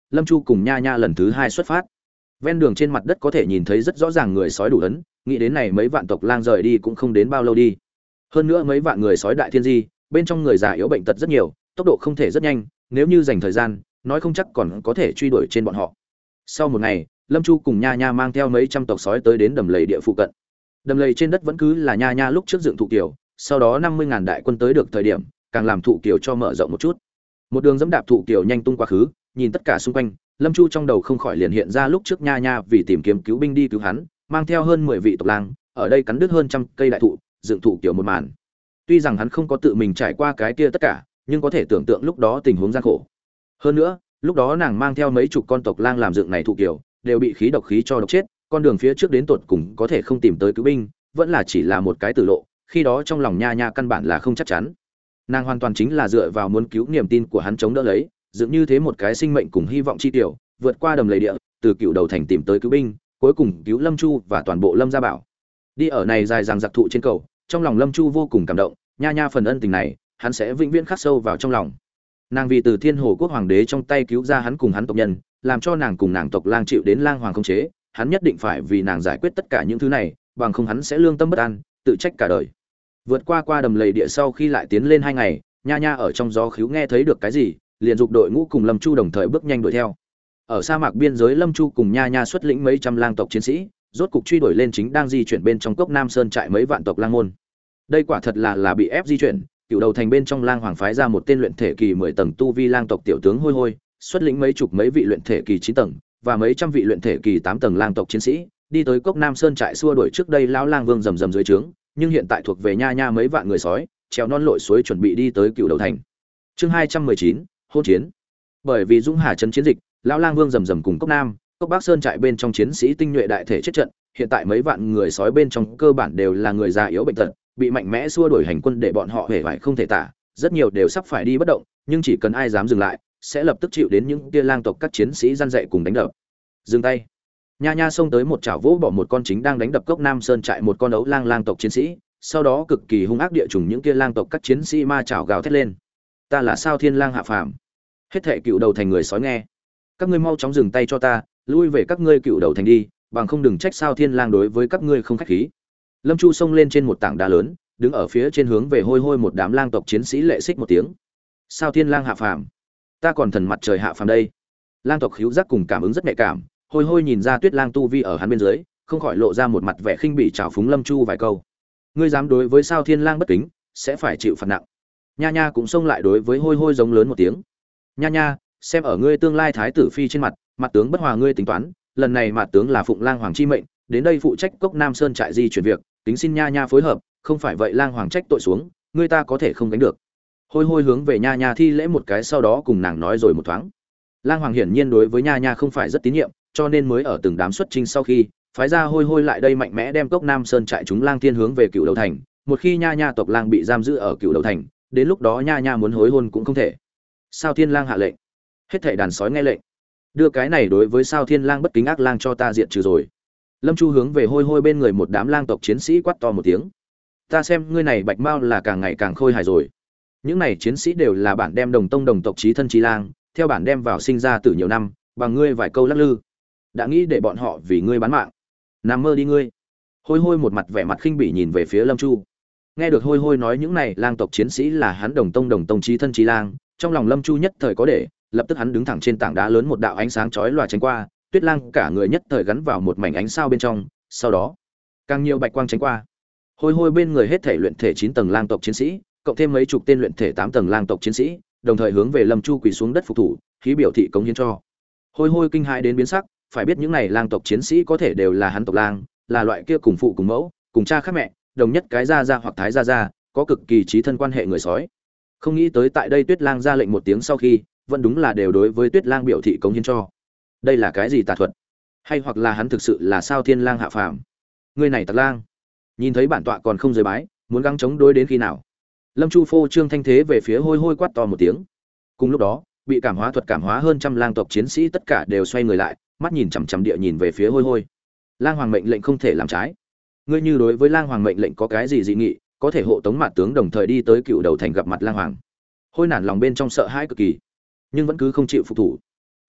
Lâm Chu cùng Nha Nha lần thứ hai xuất phát. Ven đường trên mặt đất có thể nhìn thấy rất rõ ràng người sói đủ ấn, nghĩ đến này mấy vạn tộc lang rời đi cũng không đến bao lâu đi. Hơn nữa mấy vạn người sói đại thiên di, bên trong người già yếu bệnh tật rất nhiều, tốc độ không thể rất nhanh, nếu như dành thời gian, nói không chắc còn có thể truy đuổi trên bọn họ. Sau một ngày, Lâm Chu cùng Nha Nha mang theo mấy trăm tộc sói tới đến đầm lầy địa phụ cận. Đầm lầy trên đất vẫn cứ là Nha Nha lúc trước dựng thụ kiều, sau đó năm mươi ngàn đại quân tới được thời điểm, càng làm thụ kiều cho mở rộng một chút. Một đường dẫm đạp thụ kiều nhanh tung quá khứ, nhìn tất cả xung quanh, Lâm Chu trong đầu không khỏi liền hiện ra lúc trước Nha Nha vì tìm kiếm cứu binh đi cứu hắn, mang theo hơn mười vị tộc lang, ở đây cắn đứt hơn trăm cây đại thụ, dựng thụ kiều một màn. Tuy rằng hắn không có tự mình trải qua cái kia tất cả, nhưng có thể tưởng tượng lúc đó tình huống gian khổ. Hơn nữa, lúc đó nàng mang theo mấy chục con tộc lang làm dựng này thụ kiều, đều bị khí độc khí cho độc chết, con đường phía trước đến tột cùng có thể không tìm tới cứu binh, vẫn là chỉ là một cái tử lộ, khi đó trong lòng Nha Nha căn bản là không chắc chắn. Nàng hoàn toàn chính là dựa vào muốn cứu niềm tin của hắn chống đỡ lấy, dựng như thế một cái sinh mệnh cùng hy vọng chi tiểu, vượt qua đầm lầy địa, từ cựu đầu thành tìm tới cứu binh, cuối cùng cứu Lâm Chu và toàn bộ Lâm gia bảo. Đi ở này dài dằng dặc thụ trên cầu, trong lòng Lâm Chu vô cùng cảm động, Nha Nha phần ân tình này, hắn sẽ vĩnh viễn khắc sâu vào trong lòng. Nàng vì từ Thiên Hồ quốc hoàng đế trong tay cứu ra hắn cùng hắn tộc nhân, làm cho nàng cùng nàng tộc lang chịu đến lang hoàng khống chế, hắn nhất định phải vì nàng giải quyết tất cả những thứ này, bằng không hắn sẽ lương tâm bất an, tự trách cả đời. Vượt qua qua đầm lầy địa sau khi lại tiến lên hai ngày, Nha Nha ở trong gió khíu nghe thấy được cái gì, liền dục đội ngũ cùng Lâm Chu đồng thời bước nhanh đuổi theo. Ở sa mạc biên giới, Lâm Chu cùng Nha Nha xuất lĩnh mấy trăm lang tộc chiến sĩ, rốt cục truy đuổi lên chính đang di chuyển bên trong cốc Nam Sơn trại mấy vạn tộc lang môn. Đây quả thật là là bị ép di chuyển, cựu đầu thành bên trong lang hoàng phái ra một tên luyện thể kỳ mười tầng tu vi lang tộc tiểu tướng Hôi Hôi, xuất lĩnh mấy chục mấy vị luyện thể kỳ chín tầng và mấy trăm vị luyện thể kỳ tám tầng lang tộc chiến sĩ, đi tới cốc Nam Sơn trại xua đuổi trước đây lão lang vương rầm rầm dưới trướng, nhưng hiện tại thuộc về Nha Nha mấy vạn người sói, trèo non lội suối chuẩn bị đi tới cựu đầu thành. Chương hai trăm mười chín, hôn chiến. Bởi vì Dũng Hà trấn chiến dịch, lão lang vương rầm rầm cùng cốc Nam, cốc Bắc Sơn trại bên trong chiến sĩ tinh nhuệ đại thể chết trận, hiện tại mấy vạn người sói bên trong cơ bản đều là người già yếu bệnh tật, bị mạnh mẽ xua đuổi hành quân để bọn họ hề vải không thể tả, rất nhiều đều sắp phải đi bất động, nhưng chỉ cần ai dám dừng lại, sẽ lập tức chịu đến những tia lang tộc các chiến sĩ gian dạy cùng đánh đập. Dừng tay. Nha Nha xông tới một chảo vỗ bỏ một con chính đang đánh đập cốc Nam Sơn trại một con ấu lang lang tộc chiến sĩ, sau đó cực kỳ hung ác địa trùng những kia lang tộc các chiến sĩ ma chảo gào thét lên. Ta là Sao Thiên Lang hạ phàm. Hết thệ cựu đầu thành người sói nghe. Các ngươi mau chóng dừng tay cho ta, lui về các ngươi cựu đầu thành đi, bằng không đừng trách Sao Thiên Lang đối với các ngươi không khách khí. Lâm Chu xông lên trên một tảng đá lớn, đứng ở phía trên hướng về Hôi Hôi một đám lang tộc chiến sĩ lệ xích một tiếng. Sao Thiên Lang hạ phàm? Ta còn thần mặt trời hạ phàm đây. Lang tộc khiếu giác cùng cảm ứng rất nhạy cảm, Hôi Hôi nhìn ra Tuyết Lang tu vi ở hắn bên dưới, không khỏi lộ ra một mặt vẻ khinh bỉ trào phúng Lâm Chu vài câu. Ngươi dám đối với Sao Thiên Lang bất kính, sẽ phải chịu phạt nặng. Nha Nha cũng xông lại đối với Hôi Hôi giống lớn một tiếng. Nha Nha, xem ở ngươi tương lai thái tử phi trên mặt, mặt tướng bất hòa ngươi tính toán, lần này mặt tướng là Phụng Lang hoàng chi mệnh, đến đây phụ trách cốc Nam Sơn trại di chuyển việc, tính xin Nha Nha phối hợp, không phải vậy Lang hoàng trách tội xuống, ngươi ta có thể không gánh được. Hôi Hôi hướng về Nha Nha thi lễ một cái, sau đó cùng nàng nói rồi một thoáng. Lang hoàng hiển nhiên đối với Nha Nha không phải rất tín nhiệm, cho nên mới ở từng đám xuất chinh sau khi phái ra Hôi Hôi lại đây mạnh mẽ đem cốc Nam Sơn trại chúng lang thiên hướng về cựu đầu thành. Một khi Nha Nha tộc lang bị giam giữ ở cựu đầu thành, đến lúc đó Nha Nha muốn hối hôn cũng không thể. Sao Thiên Lang hạ lệnh, hết thảy đàn sói nghe lệnh, đưa cái này đối với Sao Thiên Lang bất kính ác lang cho ta diệt trừ rồi. Lâm Chu hướng về Hôi Hôi bên người một đám lang tộc chiến sĩ quát to một tiếng. Ta xem ngươi này bạch mao là càng ngày càng khôi hài rồi. Những này chiến sĩ đều là bản đem đồng tông đồng tộc chí thân chí lang, theo bản đem vào sinh ra từ nhiều năm, bằng ngươi vài câu lắc lư, đã nghĩ để bọn họ vì ngươi bán mạng. Nằm mơ đi ngươi. Hôi Hôi một mặt vẻ mặt khinh bỉ nhìn về phía Lâm Chu. Nghe được Hôi Hôi nói những này lang tộc chiến sĩ là hắn đồng tông đồng tông chí thân chí lang, trong lòng Lâm Chu nhất thời có để, lập tức hắn đứng thẳng trên tảng đá lớn, một đạo ánh sáng chói lòa tránh qua, Tuyết Lang cả người nhất thời gắn vào một mảnh ánh sao bên trong, sau đó càng nhiều bạch quang tránh qua. Hôi Hôi bên người hết thể luyện thể chín tầng lang tộc chiến sĩ, cộng thêm mấy chục tên luyện thể tám tầng lang tộc chiến sĩ, đồng thời hướng về Lâm Chu quỳ xuống đất phục thủ, khí biểu thị cống hiến cho. Hôi Hôi kinh hãi đến biến sắc, phải biết những này lang tộc chiến sĩ có thể đều là hắn tộc lang, là loại kia cùng phụ cùng mẫu, cùng cha khác mẹ, đồng nhất cái gia gia hoặc thái gia gia, có cực kỳ chí thân quan hệ người sói. Không nghĩ tới tại đây Tuyết Lang ra lệnh một tiếng sau khi, vẫn đúng là đều đối với Tuyết Lang biểu thị cống hiến cho. Đây là cái gì tà thuật? Hay hoặc là hắn thực sự là Sao Thiên Lang hạ phàm? Ngươi này tặc lang, nhìn thấy bản tọa còn không rời bái, muốn gắng chống đối đến khi nào? Lâm Chu phô trương thanh thế về phía Hôi Hôi quát to một tiếng. Cùng lúc đó, bị cảm hóa thuật cảm hóa hơn trăm lang tộc chiến sĩ tất cả đều xoay người lại, mắt nhìn chằm chằm địa nhìn về phía Hôi Hôi. Lang hoàng mệnh lệnh không thể làm trái. Ngươi như đối với Lang hoàng mệnh lệnh có cái gì dị nghị, có thể hộ tống mạt tướng đồng thời đi tới cựu đầu thành gặp mặt Lang hoàng. Hôi nản lòng bên trong sợ hãi cực kỳ, nhưng vẫn cứ không chịu phục thủ.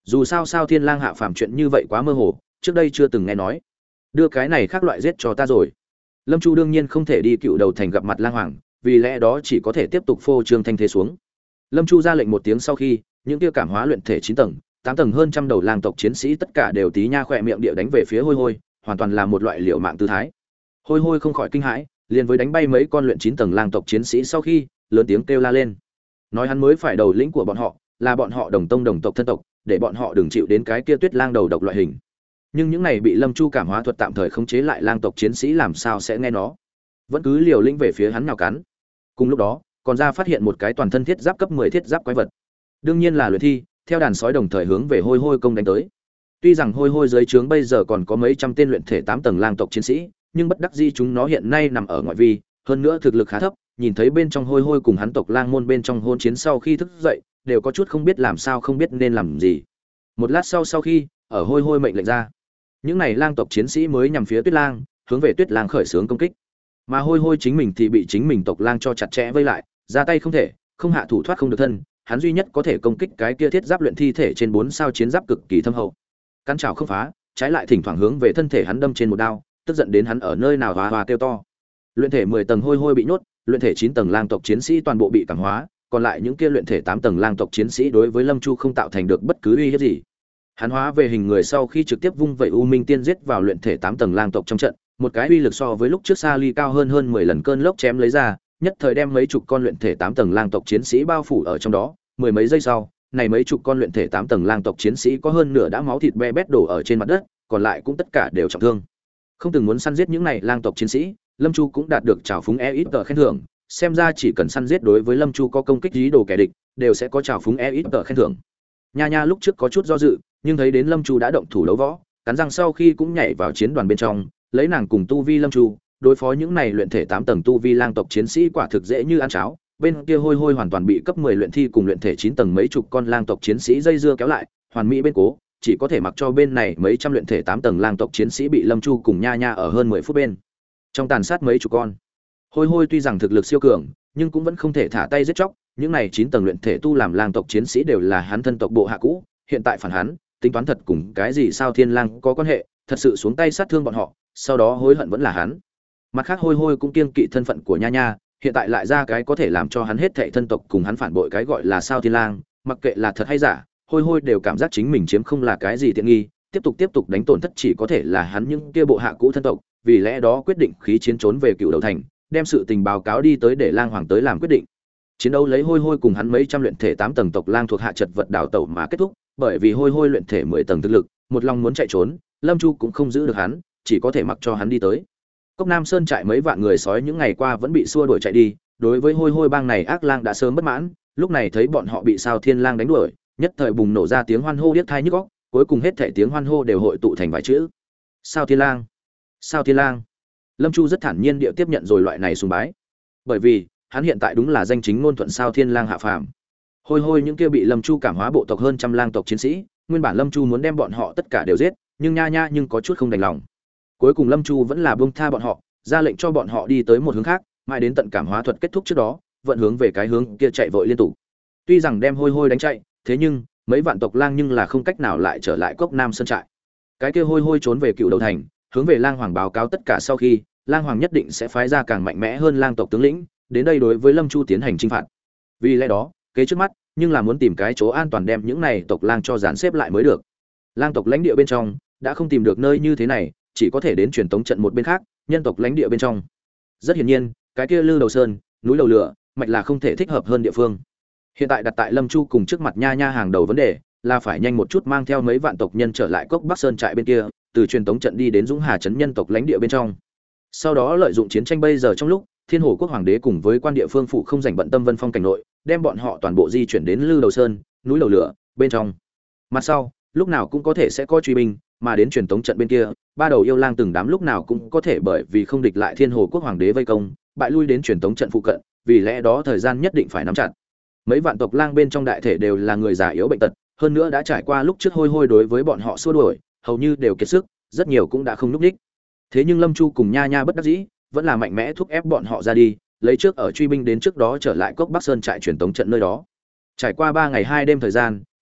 Dù sao sao Thiên Lang hạ phàm chuyện như vậy quá mơ hồ, trước đây chưa từng nghe nói. Đưa cái này khác loại giết cho ta rồi. Lâm Chu đương nhiên không thể đi cựu đầu thành gặp mặt Lang Hoàng, vì lẽ đó chỉ có thể tiếp tục phô trương thanh thế xuống. Lâm Chu ra lệnh một tiếng sau khi, những kia cảm hóa luyện thể chín tầng, tám tầng hơn trăm đầu lang tộc chiến sĩ tất cả đều tí nha khỏe miệng địa đánh về phía Hôi Hôi, hoàn toàn là một loại liều mạng tư thái. Hôi Hôi không khỏi kinh hãi, liền với đánh bay mấy con luyện chín tầng lang tộc chiến sĩ sau khi, lớn tiếng kêu la lên. Nói hắn mới phải đầu lĩnh của bọn họ, là bọn họ đồng tông đồng tộc thân tộc, để bọn họ đừng chịu đến cái kia Tuyết Lang đầu độc loại hình. Nhưng những này bị Lâm Chu cảm hóa thuật tạm thời khống chế lại lang tộc chiến sĩ làm sao sẽ nghe nó, vẫn cứ liều lĩnh về phía hắn nào cắn. Cùng lúc đó, còn ra phát hiện một cái toàn thân thiết giáp cấp mười thiết giáp quái vật. Đương nhiên là luyện thi, theo đàn sói đồng thời hướng về Hôi Hôi công đánh tới. Tuy rằng Hôi Hôi dưới trướng bây giờ còn có mấy trăm tên luyện thể tám tầng lang tộc chiến sĩ, nhưng bất đắc dĩ chúng nó hiện nay nằm ở ngoại vi, hơn nữa thực lực khá thấp, nhìn thấy bên trong Hôi Hôi cùng hắn tộc lang môn bên trong hôn chiến sau khi thức dậy, đều có chút không biết làm sao không biết nên làm gì. Một lát sau sau khi, ở Hôi Hôi mệnh lệnh ra, những này lang tộc chiến sĩ mới nhằm phía Tuyết Lang, hướng về Tuyết Lang khởi xướng công kích. Mà Hôi Hôi chính mình thì bị chính mình tộc lang cho chặt chẽ vây lại, ra tay không thể, không hạ thủ thoát không được thân, hắn duy nhất có thể công kích cái kia thiết giáp luyện thi thể trên bốn sao chiến giáp cực kỳ thâm hậu. Cắn chảo không phá, trái lại thỉnh thoảng hướng về thân thể hắn đâm trên một đao, tức giận đến hắn ở nơi nào hoa hoa kêu to. Luyện thể mười tầng Hôi Hôi bị nhốt, luyện thể chín tầng lang tộc chiến sĩ toàn bộ bị cảm hóa, còn lại những kia luyện thể tám tầng lang tộc chiến sĩ đối với Lâm Chu không tạo thành được bất cứ uy hiếp gì. Hắn hóa về hình người sau khi trực tiếp vung vẩy U Minh Tiên giết vào luyện thể tám tầng lang tộc trong trận, một cái uy lực so với lúc trước xa ly cao hơn hơn mười lần cơn lốc chém lấy ra, nhất thời đem mấy chục con luyện thể tám tầng lang tộc chiến sĩ bao phủ ở trong đó, mười mấy giây sau, này mấy chục con luyện thể tám tầng lang tộc chiến sĩ có hơn nửa đã máu thịt be bét đổ ở trên mặt đất, còn lại cũng tất cả đều trọng thương. Không từng muốn săn giết những này lang tộc chiến sĩ, Lâm Chu cũng đạt được trào phúng e ít tờ khen thưởng, xem ra chỉ cần săn giết đối với Lâm Chu có công kích ý đồ kẻ địch, đều sẽ có trào phúng e ít tờ khen thưởng. Nha Nha lúc trước có chút do dự, nhưng thấy đến Lâm Chu đã động thủ đấu võ, cắn răng sau khi cũng nhảy vào chiến đoàn bên trong, lấy nàng cùng tu vi Lâm Chu, đối phó những này luyện thể tám tầng tu vi lang tộc chiến sĩ quả thực dễ như ăn cháo. Bên kia Hôi Hôi hoàn toàn bị cấp mười luyện thi cùng luyện thể chín tầng mấy chục con lang tộc chiến sĩ dây dưa kéo lại, hoàn mỹ bên cố, chỉ có thể mặc cho bên này mấy trăm luyện thể tám tầng lang tộc chiến sĩ bị Lâm Chu cùng Nha Nha ở hơn mười phút bên trong tàn sát mấy chục con. Hôi Hôi tuy rằng thực lực siêu cường, nhưng cũng vẫn không thể thả tay giết chóc, những này chín tầng luyện thể tu làm lang tộc chiến sĩ đều là hắn thân tộc bộ hạ cũ, hiện tại phản hắn, tính toán thật cùng cái gì sao Thiên Lang có quan hệ, thật sự xuống tay sát thương bọn họ, sau đó hối hận vẫn là hắn. Mặt khác Hôi Hôi cũng kiêng kỵ thân phận của Nha Nha, hiện tại lại ra cái có thể làm cho hắn hết thảy thân tộc cùng hắn phản bội cái gọi là sao Thiên Lang, mặc kệ là thật hay giả, Hôi Hôi đều cảm giác chính mình chiếm không là cái gì tiện nghi, tiếp tục tiếp tục đánh tổn thất chỉ có thể là hắn những kia bộ hạ cũ thân tộc, vì lẽ đó quyết định khí chiến trốn về Cựu Đầu thành, đem sự tình báo cáo đi tới để Lang Hoàng tới làm quyết định. Chiến đấu lấy Hôi Hôi cùng hắn mấy trăm luyện thể tám tầng tộc lang thuộc hạ chật vật đảo tẩu mà kết thúc, bởi vì Hôi Hôi luyện thể mười tầng thực lực, một lòng muốn chạy trốn, Lâm Chu cũng không giữ được hắn, chỉ có thể mặc cho hắn đi tới. Cốc Nam Sơn trại mấy vạn người sói những ngày qua vẫn bị xua đuổi chạy đi, đối với Hôi Hôi bang này ác lang đã sớm bất mãn, lúc này thấy bọn họ bị Sao Thiên Lang đánh đuổi, nhất thời bùng nổ ra tiếng hoan hô điếc tai nhức óc, cuối cùng hết thảy tiếng hoan hô đều hội tụ thành vài chữ: Sao Thiên Lang, Sao Thiên Lang. Lâm Chu rất thản nhiên địa tiếp nhận rồi loại này sùng bái, bởi vì hắn hiện tại đúng là danh chính ngôn thuận Sao Thiên Lang hạ phàm. Hôi Hôi những kia bị Lâm Chu cảm hóa bộ tộc hơn trăm lang tộc chiến sĩ, nguyên bản Lâm Chu muốn đem bọn họ tất cả đều giết, nhưng Nha Nha nhưng có chút không đành lòng. Cuối cùng Lâm Chu vẫn là buông tha bọn họ, ra lệnh cho bọn họ đi tới một hướng khác, mãi đến tận cảm hóa thuật kết thúc trước đó, vận hướng về cái hướng kia chạy vội liên tục. Tuy rằng đem Hôi Hôi đánh chạy, thế nhưng mấy vạn tộc lang nhưng là không cách nào lại trở lại Cốc Nam Sơn trại. Cái kia Hôi Hôi trốn về Cựu Đầu thành, hướng về Lang Hoàng báo cáo tất cả sau khi, Lang Hoàng nhất định sẽ phái ra càng mạnh mẽ hơn lang tộc tướng lĩnh, đến đây đối với Lâm Chu tiến hành chinh phạt. Vì lẽ đó, kế trước mắt, nhưng là muốn tìm cái chỗ an toàn đem những này tộc lang cho dàn xếp lại mới được. Lang tộc lãnh địa bên trong đã không tìm được nơi như thế này, chỉ có thể đến truyền tống trận một bên khác, nhân tộc lãnh địa bên trong. Rất hiển nhiên, cái kia Lư Đầu Sơn, núi Đầu Lửa, mạch là không thể thích hợp hơn địa phương. Hiện tại đặt tại Lâm Chu cùng trước mặt Nha Nha hàng đầu vấn đề là phải nhanh một chút mang theo mấy vạn tộc nhân trở lại Cốc Bắc Sơn trại bên kia, từ truyền tống trận đi đến Dũng Hà trấn nhân tộc lãnh địa bên trong. Sau đó lợi dụng chiến tranh bây giờ trong lúc, Thiên Hồ quốc hoàng đế cùng với quan địa phương phụ không rảnh bận tâm Vân Phong cảnh nội, đem bọn họ toàn bộ di chuyển đến Lư Đầu Sơn, núi Đầu Lửa bên trong. Mặt sau, lúc nào cũng có thể sẽ có truy binh, mà đến truyền tống trận bên kia, ba đầu yêu lang từng đám lúc nào cũng có thể bởi vì không địch lại Thiên Hồ quốc hoàng đế vây công, bại lui đến truyền tống trận phụ cận, vì lẽ đó thời gian nhất định phải nắm chặt. Mấy vạn tộc lang bên trong đại thể đều là người già yếu bệnh tật, hơn nữa đã trải qua lúc trước Hôi Hôi đối với bọn họ xua đuổi, hầu như đều kiệt sức, rất nhiều cũng đã không núp đích. Thế nhưng Lâm Chu cùng Nha Nha bất đắc dĩ, vẫn là mạnh mẽ thúc ép bọn họ ra đi, lấy trước ở truy binh đến trước đó trở lại Cốc Bắc Sơn trại truyền tống trận nơi đó. Trải qua ba ngày hai đêm thời gian,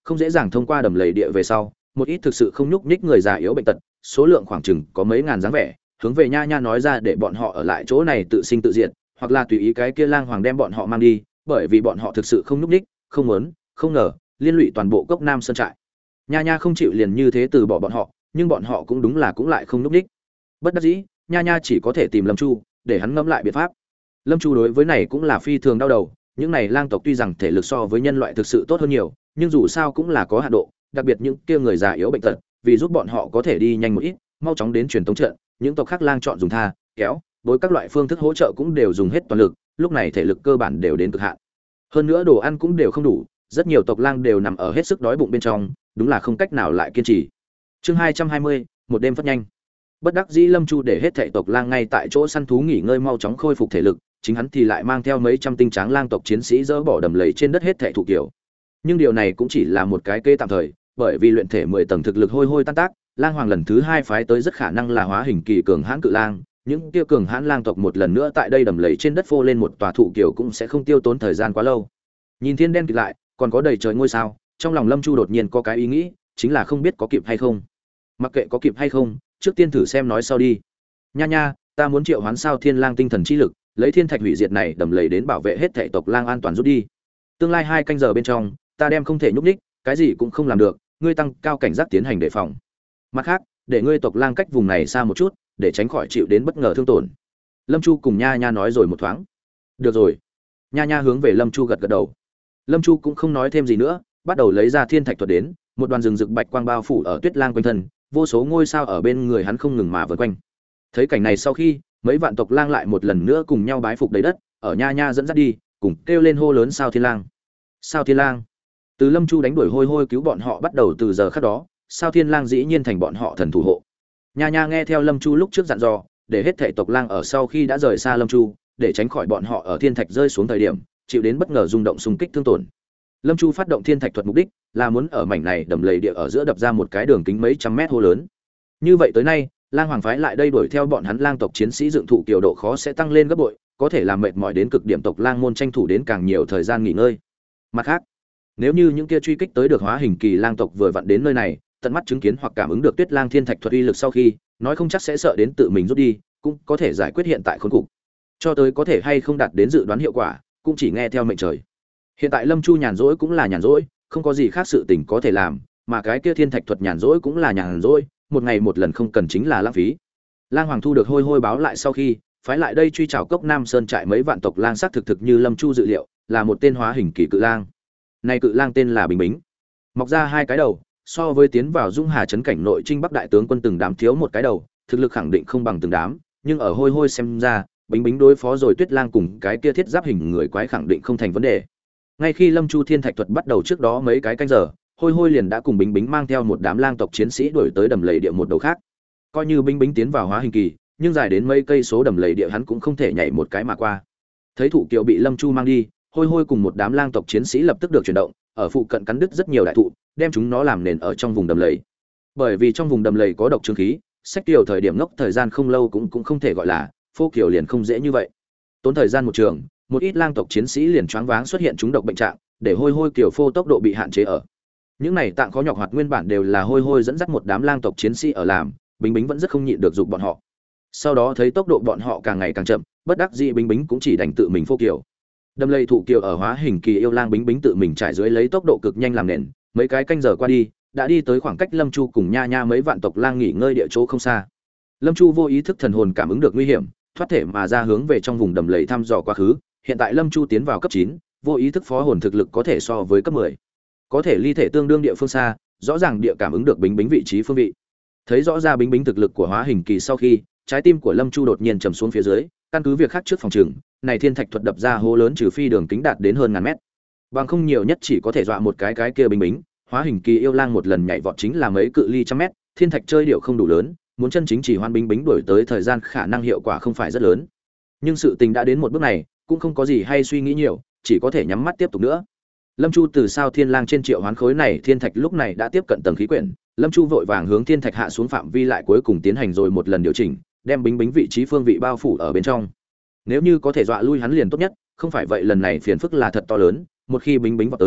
không dễ dàng thông qua đầm lầy địa về sau, một ít thực sự không nhúc nhích người già yếu bệnh tật, số lượng khoảng chừng có mấy ngàn dáng vẻ, hướng về Nha Nha nói ra để bọn họ ở lại chỗ này tự sinh tự diệt, hoặc là tùy ý cái kia lang hoàng đem bọn họ mang đi, bởi vì bọn họ thực sự không nhúc nhích, không muốn, không ngờ, liên lụy toàn bộ Cốc Nam Sơn trại. Nha Nha không chịu liền như thế từ bỏ bọn họ, nhưng bọn họ cũng đúng là cũng lại không nhúc nhích. Bất đắc dĩ, Nha Nha chỉ có thể tìm Lâm Chu, để hắn ngẫm lại biện pháp. Lâm Chu đối với này cũng là phi thường đau đầu, những này lang tộc tuy rằng thể lực so với nhân loại thực sự tốt hơn nhiều, nhưng dù sao cũng là có hạn độ, đặc biệt những kia người già yếu bệnh tật, vì giúp bọn họ có thể đi nhanh một ít, mau chóng đến truyền tống trận, những tộc khác lang chọn dùng tha, kéo, đối các loại phương thức hỗ trợ cũng đều dùng hết toàn lực, lúc này thể lực cơ bản đều đến cực hạn. Hơn nữa đồ ăn cũng đều không đủ, rất nhiều tộc lang đều nằm ở hết sức đói bụng bên trong, đúng là không cách nào lại kiên trì. Chương hai trăm hai mươi, một đêm phát nhanh. Bất đắc dĩ Lâm Chu để hết thảy tộc lang ngay tại chỗ săn thú nghỉ ngơi mau chóng khôi phục thể lực, chính hắn thì lại mang theo mấy trăm tinh tráng lang tộc chiến sĩ dỡ bỏ đầm lầy trên đất hết thảy thủ kiểu. Nhưng điều này cũng chỉ là một cái kê tạm thời, bởi vì luyện thể mười tầng thực lực hôi hôi tan tác, lang hoàng lần thứ hai phái tới rất khả năng là hóa hình kỳ cường hãn cự lang, những tiêu cường hãn lang tộc một lần nữa tại đây đầm lầy trên đất phô lên một tòa thụ kiểu cũng sẽ không tiêu tốn thời gian quá lâu. Nhìn thiên đen kịt lại, còn có đầy trời ngôi sao, trong lòng Lâm Chu đột nhiên có cái ý nghĩ, chính là không biết có kịp hay không. Mặc kệ có kịp hay không, trước tiên thử xem nói sau đi. Nha nha, ta muốn triệu hoán sao thiên lang tinh thần chi lực, lấy thiên thạch hủy diệt này đầm lầy đến bảo vệ hết thảy tộc lang an toàn rút đi. Tương lai hai canh giờ bên trong, ta đem không thể nhúc nhích, cái gì cũng không làm được, ngươi tăng cao cảnh giác tiến hành đề phòng. Mặt khác, để ngươi tộc lang cách vùng này xa một chút, để tránh khỏi chịu đến bất ngờ thương tổn. Lâm Chu cùng Nha Nha nói rồi một thoáng. Được rồi. Nha Nha hướng về Lâm Chu gật gật đầu. Lâm Chu cũng không nói thêm gì nữa, bắt đầu lấy ra thiên thạch thuật đến, một đoàn rừng rực bạch quang bao phủ ở Tuyết Lang quanh thân, vô số ngôi sao ở bên người hắn không ngừng mà vần quanh. Thấy cảnh này sau khi, mấy vạn tộc lang lại một lần nữa cùng nhau bái phục đầy đất, ở Nha Nha dẫn dắt đi, cùng kêu lên hô lớn sao thiên lang. Sao thiên lang. Từ Lâm Chu đánh đuổi hôi hôi cứu bọn họ bắt đầu từ giờ khắc đó, sao thiên lang dĩ nhiên thành bọn họ thần thủ hộ. Nha Nha nghe theo Lâm Chu lúc trước dặn dò, để hết thảy tộc lang ở sau khi đã rời xa Lâm Chu, để tránh khỏi bọn họ ở thiên thạch rơi xuống thời điểm, chịu đến bất ngờ rung động xung kích thương tổn. Lâm Chu phát động thiên thạch thuật mục đích là muốn ở mảnh này đầm lầy địa ở giữa đập ra một cái đường kính mấy trăm mét hô lớn. Như vậy tới nay, Lang Hoàng phái lại đây đuổi theo bọn hắn lang tộc chiến sĩ dựng thụ kiều độ khó sẽ tăng lên gấp bội, có thể làm mệt mỏi đến cực điểm tộc lang môn tranh thủ đến càng nhiều thời gian nghỉ ngơi. Mặt khác, nếu như những kia truy kích tới được hóa hình kỳ lang tộc vừa vặn đến nơi này, tận mắt chứng kiến hoặc cảm ứng được Tuyết Lang thiên thạch thuật uy lực sau khi, nói không chắc sẽ sợ đến tự mình rút đi, cũng có thể giải quyết hiện tại khốn cục. Cho tới có thể hay không đạt đến dự đoán hiệu quả, cũng chỉ nghe theo mệnh trời. Hiện tại Lâm Chu nhàn rỗi cũng là nhàn rỗi, không có gì khác sự tình có thể làm, mà cái kia thiên thạch thuật nhàn rỗi cũng là nhàn rỗi, một ngày một lần không cần chính là lãng phí. Lang Hoàng thu được hôi hôi báo lại sau khi, phái lại đây truy trảo Cốc Nam Sơn trại mấy vạn tộc lang xác thực thực như Lâm Chu dự liệu, là một tên hóa hình kỳ cự lang. Này cự lang tên là Bình Bính, mọc ra hai cái đầu, so với tiến vào Dung Hà trấn cảnh nội trinh Bắc đại tướng quân từng đám thiếu một cái đầu, thực lực khẳng định không bằng từng đám, nhưng ở hôi hôi xem ra, Bình Bính đối phó rồi Tuyết Lang cùng cái kia thiết giáp hình người quái khẳng định không thành vấn đề. Ngay khi Lâm Chu thiên thạch thuật bắt đầu trước đó mấy cái canh giờ, hôi hôi liền đã cùng Bính Bính mang theo một đám lang tộc chiến sĩ đuổi tới đầm lầy địa một đầu khác. Coi như Bính Bính tiến vào hóa hình kỳ, nhưng dài đến mấy cây số đầm lầy địa hắn cũng không thể nhảy một cái mà qua. Thấy thụ kiều bị Lâm Chu mang đi, hôi hôi cùng một đám lang tộc chiến sĩ lập tức được chuyển động, ở phụ cận cắn đứt rất nhiều đại thụ, đem chúng nó làm nền ở trong vùng đầm lầy. Bởi vì trong vùng đầm lầy có độc trương khí, sách kiều thời điểm ngốc thời gian không lâu cũng cũng không thể gọi là phô kiều liền không dễ như vậy. Tốn thời gian một trường, một ít lang tộc chiến sĩ liền choáng váng xuất hiện chúng độc bệnh trạng, để hôi hôi kiều phô tốc độ bị hạn chế ở. Những này tạng khó nhọc hoạt nguyên bản đều là hôi hôi dẫn dắt một đám lang tộc chiến sĩ ở làm, Bính Bính vẫn rất không nhịn được dục bọn họ. Sau đó thấy tốc độ bọn họ càng ngày càng chậm, bất đắc dĩ Bính Bính cũng chỉ đành tự mình phô kiều. Đâm lây thụ kiều ở hóa hình kỳ yêu lang Bính Bính tự mình trải dưới lấy tốc độ cực nhanh làm nền, mấy cái canh giờ qua đi, đã đi tới khoảng cách Lâm Chu cùng Nha Nha mấy vạn tộc lang nghỉ ngơi địa chỗ không xa. Lâm Chu vô ý thức thần hồn cảm ứng được nguy hiểm, thoát thể mà ra hướng về trong vùng đầm lầy thăm dò quá khứ. Hiện tại Lâm Chu tiến vào cấp chín, vô ý thức phó hồn thực lực có thể so với cấp mười. Có thể ly thể tương đương địa phương xa, rõ ràng địa cảm ứng được Bính Bính vị trí phương vị. Thấy rõ ra Bính Bính thực lực của hóa hình kỳ sau khi, trái tim của Lâm Chu đột nhiên trầm xuống phía dưới, căn cứ việc khác trước phòng trường, này thiên thạch thuật đập ra hố lớn trừ phi đường kính đạt đến hơn ngàn mét. Bằng không nhiều nhất chỉ có thể dọa một cái cái kia Bính Bính, hóa hình kỳ yêu lang một lần nhảy vọt chính là mấy cự ly trăm mét, thiên thạch chơi điệu không đủ lớn, muốn chân chính chỉ hoan Bính Bính đuổi tới thời gian khả năng hiệu quả không phải rất lớn. Nhưng sự tình đã đến một bước này, cũng không có gì hay suy nghĩ nhiều, chỉ có thể nhắm mắt tiếp tục nữa. Lâm Chu từ sao thiên lang trên triệu hoán khối này thiên thạch lúc này đã tiếp cận tầng khí quyển, Lâm Chu vội vàng hướng thiên thạch hạ xuống phạm vi lại cuối cùng tiến hành rồi một lần điều chỉnh, đem Bính Bính vị trí phương vị bao phủ ở bên trong. Nếu như có thể dọa lui hắn liền tốt nhất, không phải vậy lần này phiền phức là thật to lớn, một khi Bính Bính vào tới,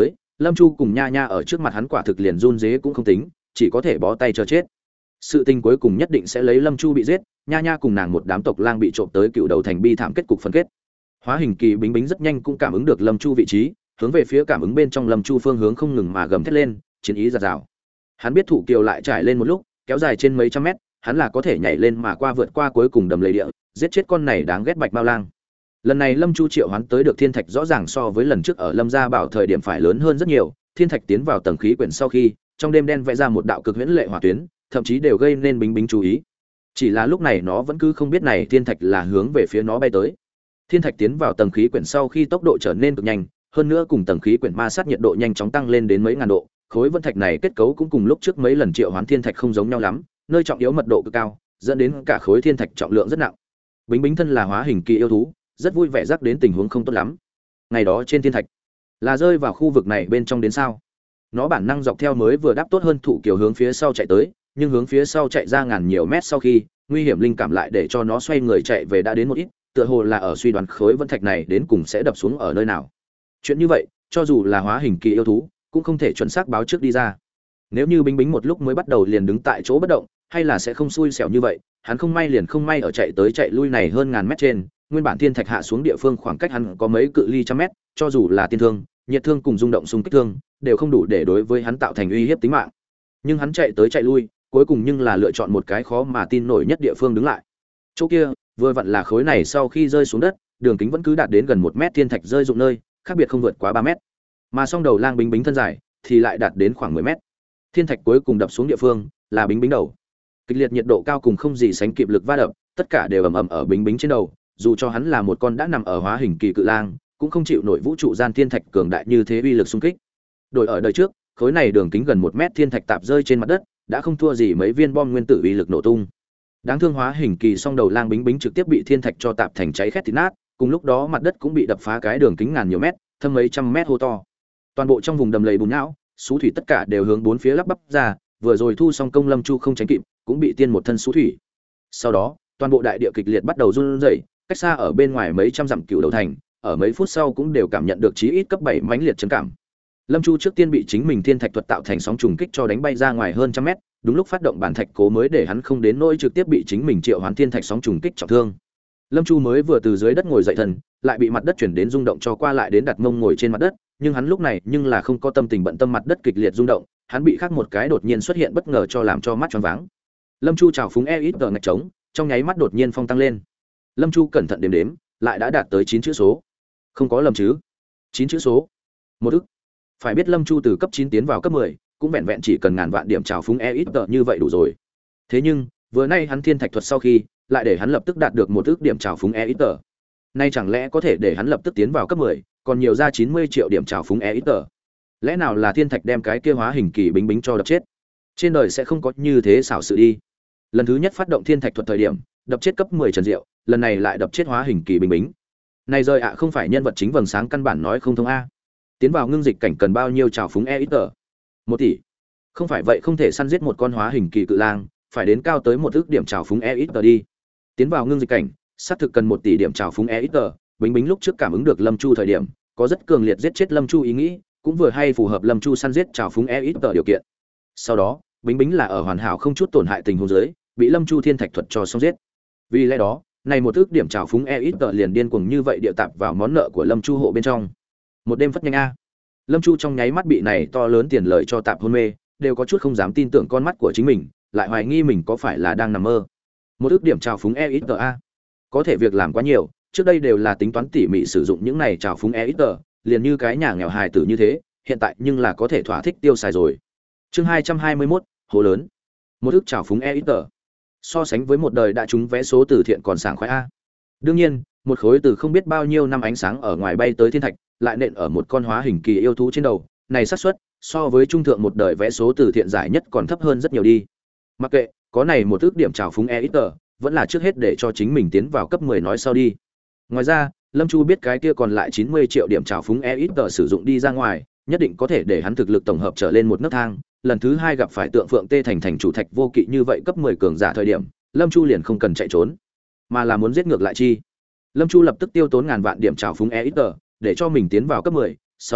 Lâm Chu cùng Nha Nha ở trước mặt hắn quả thực liền run rế cũng không tính, chỉ có thể bó tay chờ chết. Sự tình cuối cùng nhất định sẽ lấy Lâm Chu bị giết, Nha Nha cùng nàng một đám tộc lang bị trộm tới cựu đầu thành bi thảm kết cục phân kết. Hóa hình kỳ Bính Bính rất nhanh cũng cảm ứng được Lâm Chu vị trí, hướng về phía cảm ứng bên trong Lâm Chu phương hướng không ngừng mà gầm thét lên, chiến ý dạt dào. Hắn biết thủ kiều lại trải lên một lúc, kéo dài trên mấy trăm mét, hắn là có thể nhảy lên mà qua vượt qua cuối cùng đầm lầy địa, giết chết con này đáng ghét bạch mao lang. Lần này Lâm Chu triệu hoán tới được thiên thạch rõ ràng so với lần trước ở Lâm gia bảo thời điểm phải lớn hơn rất nhiều, thiên thạch tiến vào tầng khí quyển sau khi, trong đêm đen vẽ ra một đạo cực huyễn lệ hỏa tuyến, thậm chí đều gây nên Bính Bính chú ý. Chỉ là lúc này nó vẫn cứ không biết này thiên thạch là hướng về phía nó bay tới. Thiên thạch tiến vào tầng khí quyển sau khi tốc độ trở nên cực nhanh, hơn nữa cùng tầng khí quyển ma sát nhiệt độ nhanh chóng tăng lên đến mấy ngàn độ, khối vân thạch này kết cấu cũng cùng lúc trước mấy lần triệu hoán thiên thạch không giống nhau lắm, nơi trọng yếu mật độ cực cao, dẫn đến cả khối thiên thạch trọng lượng rất nặng. Bính Bính thân là hóa hình kỳ yêu thú, rất vui vẻ rắc đến tình huống không tốt lắm. Ngày đó trên thiên thạch, là rơi vào khu vực này bên trong đến sao? Nó bản năng dọc theo mới vừa đáp tốt hơn thủ kiều hướng phía sau chạy tới, nhưng hướng phía sau chạy ra ngàn nhiều mét sau khi, nguy hiểm linh cảm lại để cho nó xoay người chạy về đã đến một ít, tựa hồ là ở suy đoán khối vân thạch này đến cùng sẽ đập xuống ở nơi nào. Chuyện như vậy, cho dù là hóa hình kỳ yêu thú, cũng không thể chuẩn xác báo trước đi ra. Nếu như Bính Bính một lúc mới bắt đầu liền đứng tại chỗ bất động, hay là sẽ không xui xẻo như vậy, hắn không may liền không may ở chạy tới chạy lui này hơn ngàn mét trên, nguyên bản thiên thạch hạ xuống địa phương khoảng cách hắn có mấy cự ly trăm mét, cho dù là tiên thương, nhiệt thương cùng rung động xung kích thương, đều không đủ để đối với hắn tạo thành uy hiếp tính mạng. Nhưng hắn chạy tới chạy lui, cuối cùng nhưng là lựa chọn một cái khó mà tin nổi nhất địa phương đứng lại. Chỗ kia, vừa vặn là khối này sau khi rơi xuống đất, đường kính vẫn cứ đạt đến gần một mét thiên thạch rơi dụng nơi, khác biệt không vượt quá ba mét. Mà song đầu lang Bính Bính thân dài thì lại đạt đến khoảng mười mét. Thiên thạch cuối cùng đập xuống địa phương là Bính Bính đầu. Kịch liệt nhiệt độ cao cùng không gì sánh kịp lực va đập, tất cả đều ầm ầm ở Bính Bính trên đầu, dù cho hắn là một con đã nằm ở hóa hình kỳ cự lang, cũng không chịu nổi vũ trụ gian thiên thạch cường đại như thế uy lực xung kích. Đổi ở đời trước, khối này đường kính gần một mét thiên thạch tạp rơi trên mặt đất, đã không thua gì mấy viên bom nguyên tử uy lực nổ tung. Đáng thương hóa hình kỳ song đầu lang Bính Bính trực tiếp bị thiên thạch cho tạp thành cháy khét thít nát, cùng lúc đó mặt đất cũng bị đập phá cái đường kính ngàn nhiều mét, thâm mấy trăm mét hô to. Toàn bộ trong vùng đầm lầy bùn nhão, xú thủy tất cả đều hướng bốn phía lắp bắp ra, vừa rồi thu xong công Lâm Chu không tránh kịp, cũng bị tiên một thân xú thủy. Sau đó, toàn bộ đại địa kịch liệt bắt đầu run rẩy, cách xa ở bên ngoài mấy trăm dặm cửu đầu thành, ở mấy phút sau cũng đều cảm nhận được chí ít cấp bảy mãnh liệt chấn cảm. Lâm Chu trước tiên bị chính mình thiên thạch thuật tạo thành sóng trùng kích cho đánh bay ra ngoài hơn trăm mét, đúng lúc phát động bản thạch cố mới để hắn không đến nỗi trực tiếp bị chính mình triệu hoán thiên thạch sóng trùng kích trọng thương. Lâm Chu mới vừa từ dưới đất ngồi dậy thần, lại bị mặt đất chuyển đến rung động cho qua lại đến đặt mông ngồi trên mặt đất, nhưng hắn lúc này nhưng là không có tâm tình bận tâm mặt đất kịch liệt rung động, hắn bị khác một cái đột nhiên xuất hiện bất ngờ cho làm cho mắt choáng váng. Lâm Chu chào phúng e ít tờ ngạch trống, trong nháy mắt đột nhiên phong tăng lên. Lâm Chu cẩn thận đếm đếm, lại đã đạt tới chín chữ số. Không có lầm chứ? chín chữ số. Một ức. Phải biết Lâm Chu từ cấp chín tiến vào cấp mười, cũng vẹn vẹn chỉ cần ngàn vạn điểm chào phúng e ít tờ như vậy đủ rồi. Thế nhưng, vừa nay hắn thiên thạch thuật sau khi, lại để hắn lập tức đạt được một ức điểm chào phúng e ít tờ. Nay chẳng lẽ có thể để hắn lập tức tiến vào cấp mười, còn nhiều ra chín mươi triệu điểm chào phúng e ít tờ. Lẽ nào là thiên thạch đem cái kia hóa hình kỳ Bính Bính cho đập chết? Trên đời sẽ không có như thế xảo sự đi. Lần thứ nhất phát động thiên thạch thuật thời điểm, đập chết cấp mười Trần Diệu, lần này lại đập chết hóa hình kỳ Bính Bính. Này rời ạ không phải nhân vật chính vầng sáng căn bản nói không thông a. Tiến vào ngưng dịch cảnh cần bao nhiêu trào phúng e ít tờ? Một tỷ. Không phải vậy không thể săn giết một con hóa hình kỳ cự lang, phải đến cao tới một ước điểm trào phúng e ít tờ đi. Tiến vào ngưng dịch cảnh, xác thực cần một tỷ điểm trào phúng e ít tờ. Bính Bính lúc trước cảm ứng được Lâm Chu thời điểm, có rất cường liệt giết chết Lâm Chu ý nghĩ, cũng vừa hay phù hợp Lâm Chu săn giết trào phúng e ít tờ điều kiện. Sau đó, Bính Bính là ở hoàn hảo không chút tổn hại tình huống dưới, bị Lâm Chu thiên thạch thuật cho xong giết. Vì lẽ đó, này một ước điểm trào phúng e ít tờ liền điên cuồng như vậy địa tạp vào món nợ của Lâm Chu hộ bên trong. Một đêm phất nhanh a. Lâm Chu trong nháy mắt bị này to lớn tiền lợi cho tạp hôn mê, đều có chút không dám tin tưởng con mắt của chính mình, lại hoài nghi mình có phải là đang nằm mơ. Một ước điểm trào phúng e ít tờ a. Có thể việc làm quá nhiều, trước đây đều là tính toán tỉ mỉ sử dụng những này trào phúng e ít tờ, liền như cái nhà nghèo hài tử như thế, hiện tại nhưng là có thể thỏa thích tiêu xài rồi. Chương hai trăm hai mươi mốt, hồ lớn. Một ước trào phúng e ít tờ. So sánh với một đời đã trúng vé số từ thiện còn sảng khoái a. Đương nhiên, một khối từ không biết bao nhiêu năm ánh sáng ở ngoài bay tới thiên thạch, lại nện ở một con hóa hình kỳ yêu thú trên đầu, này xác suất so với trung thượng một đời vé số từ thiện giải nhất còn thấp hơn rất nhiều đi. Mặc kệ, có này một ước điểm trào phúng e ít tờ, vẫn là trước hết để cho chính mình tiến vào cấp mười nói sau đi. Ngoài ra, Lâm Chu biết cái kia còn lại chín mươi triệu điểm trào phúng e ít tờ sử dụng đi ra ngoài, nhất định có thể để hắn thực lực tổng hợp trở lên một nấc thang, lần thứ hai gặp phải tượng Phượng Tê thành thành chủ Thạch Vô Kỵ như vậy cấp mười cường giả thời điểm, Lâm Chu liền không cần chạy trốn, mà là muốn giết ngược lại chi. Lâm Chu lập tức tiêu tốn ngàn vạn điểm trào phúng e ít tờ, để cho mình tiến vào cấp mười, sau đó,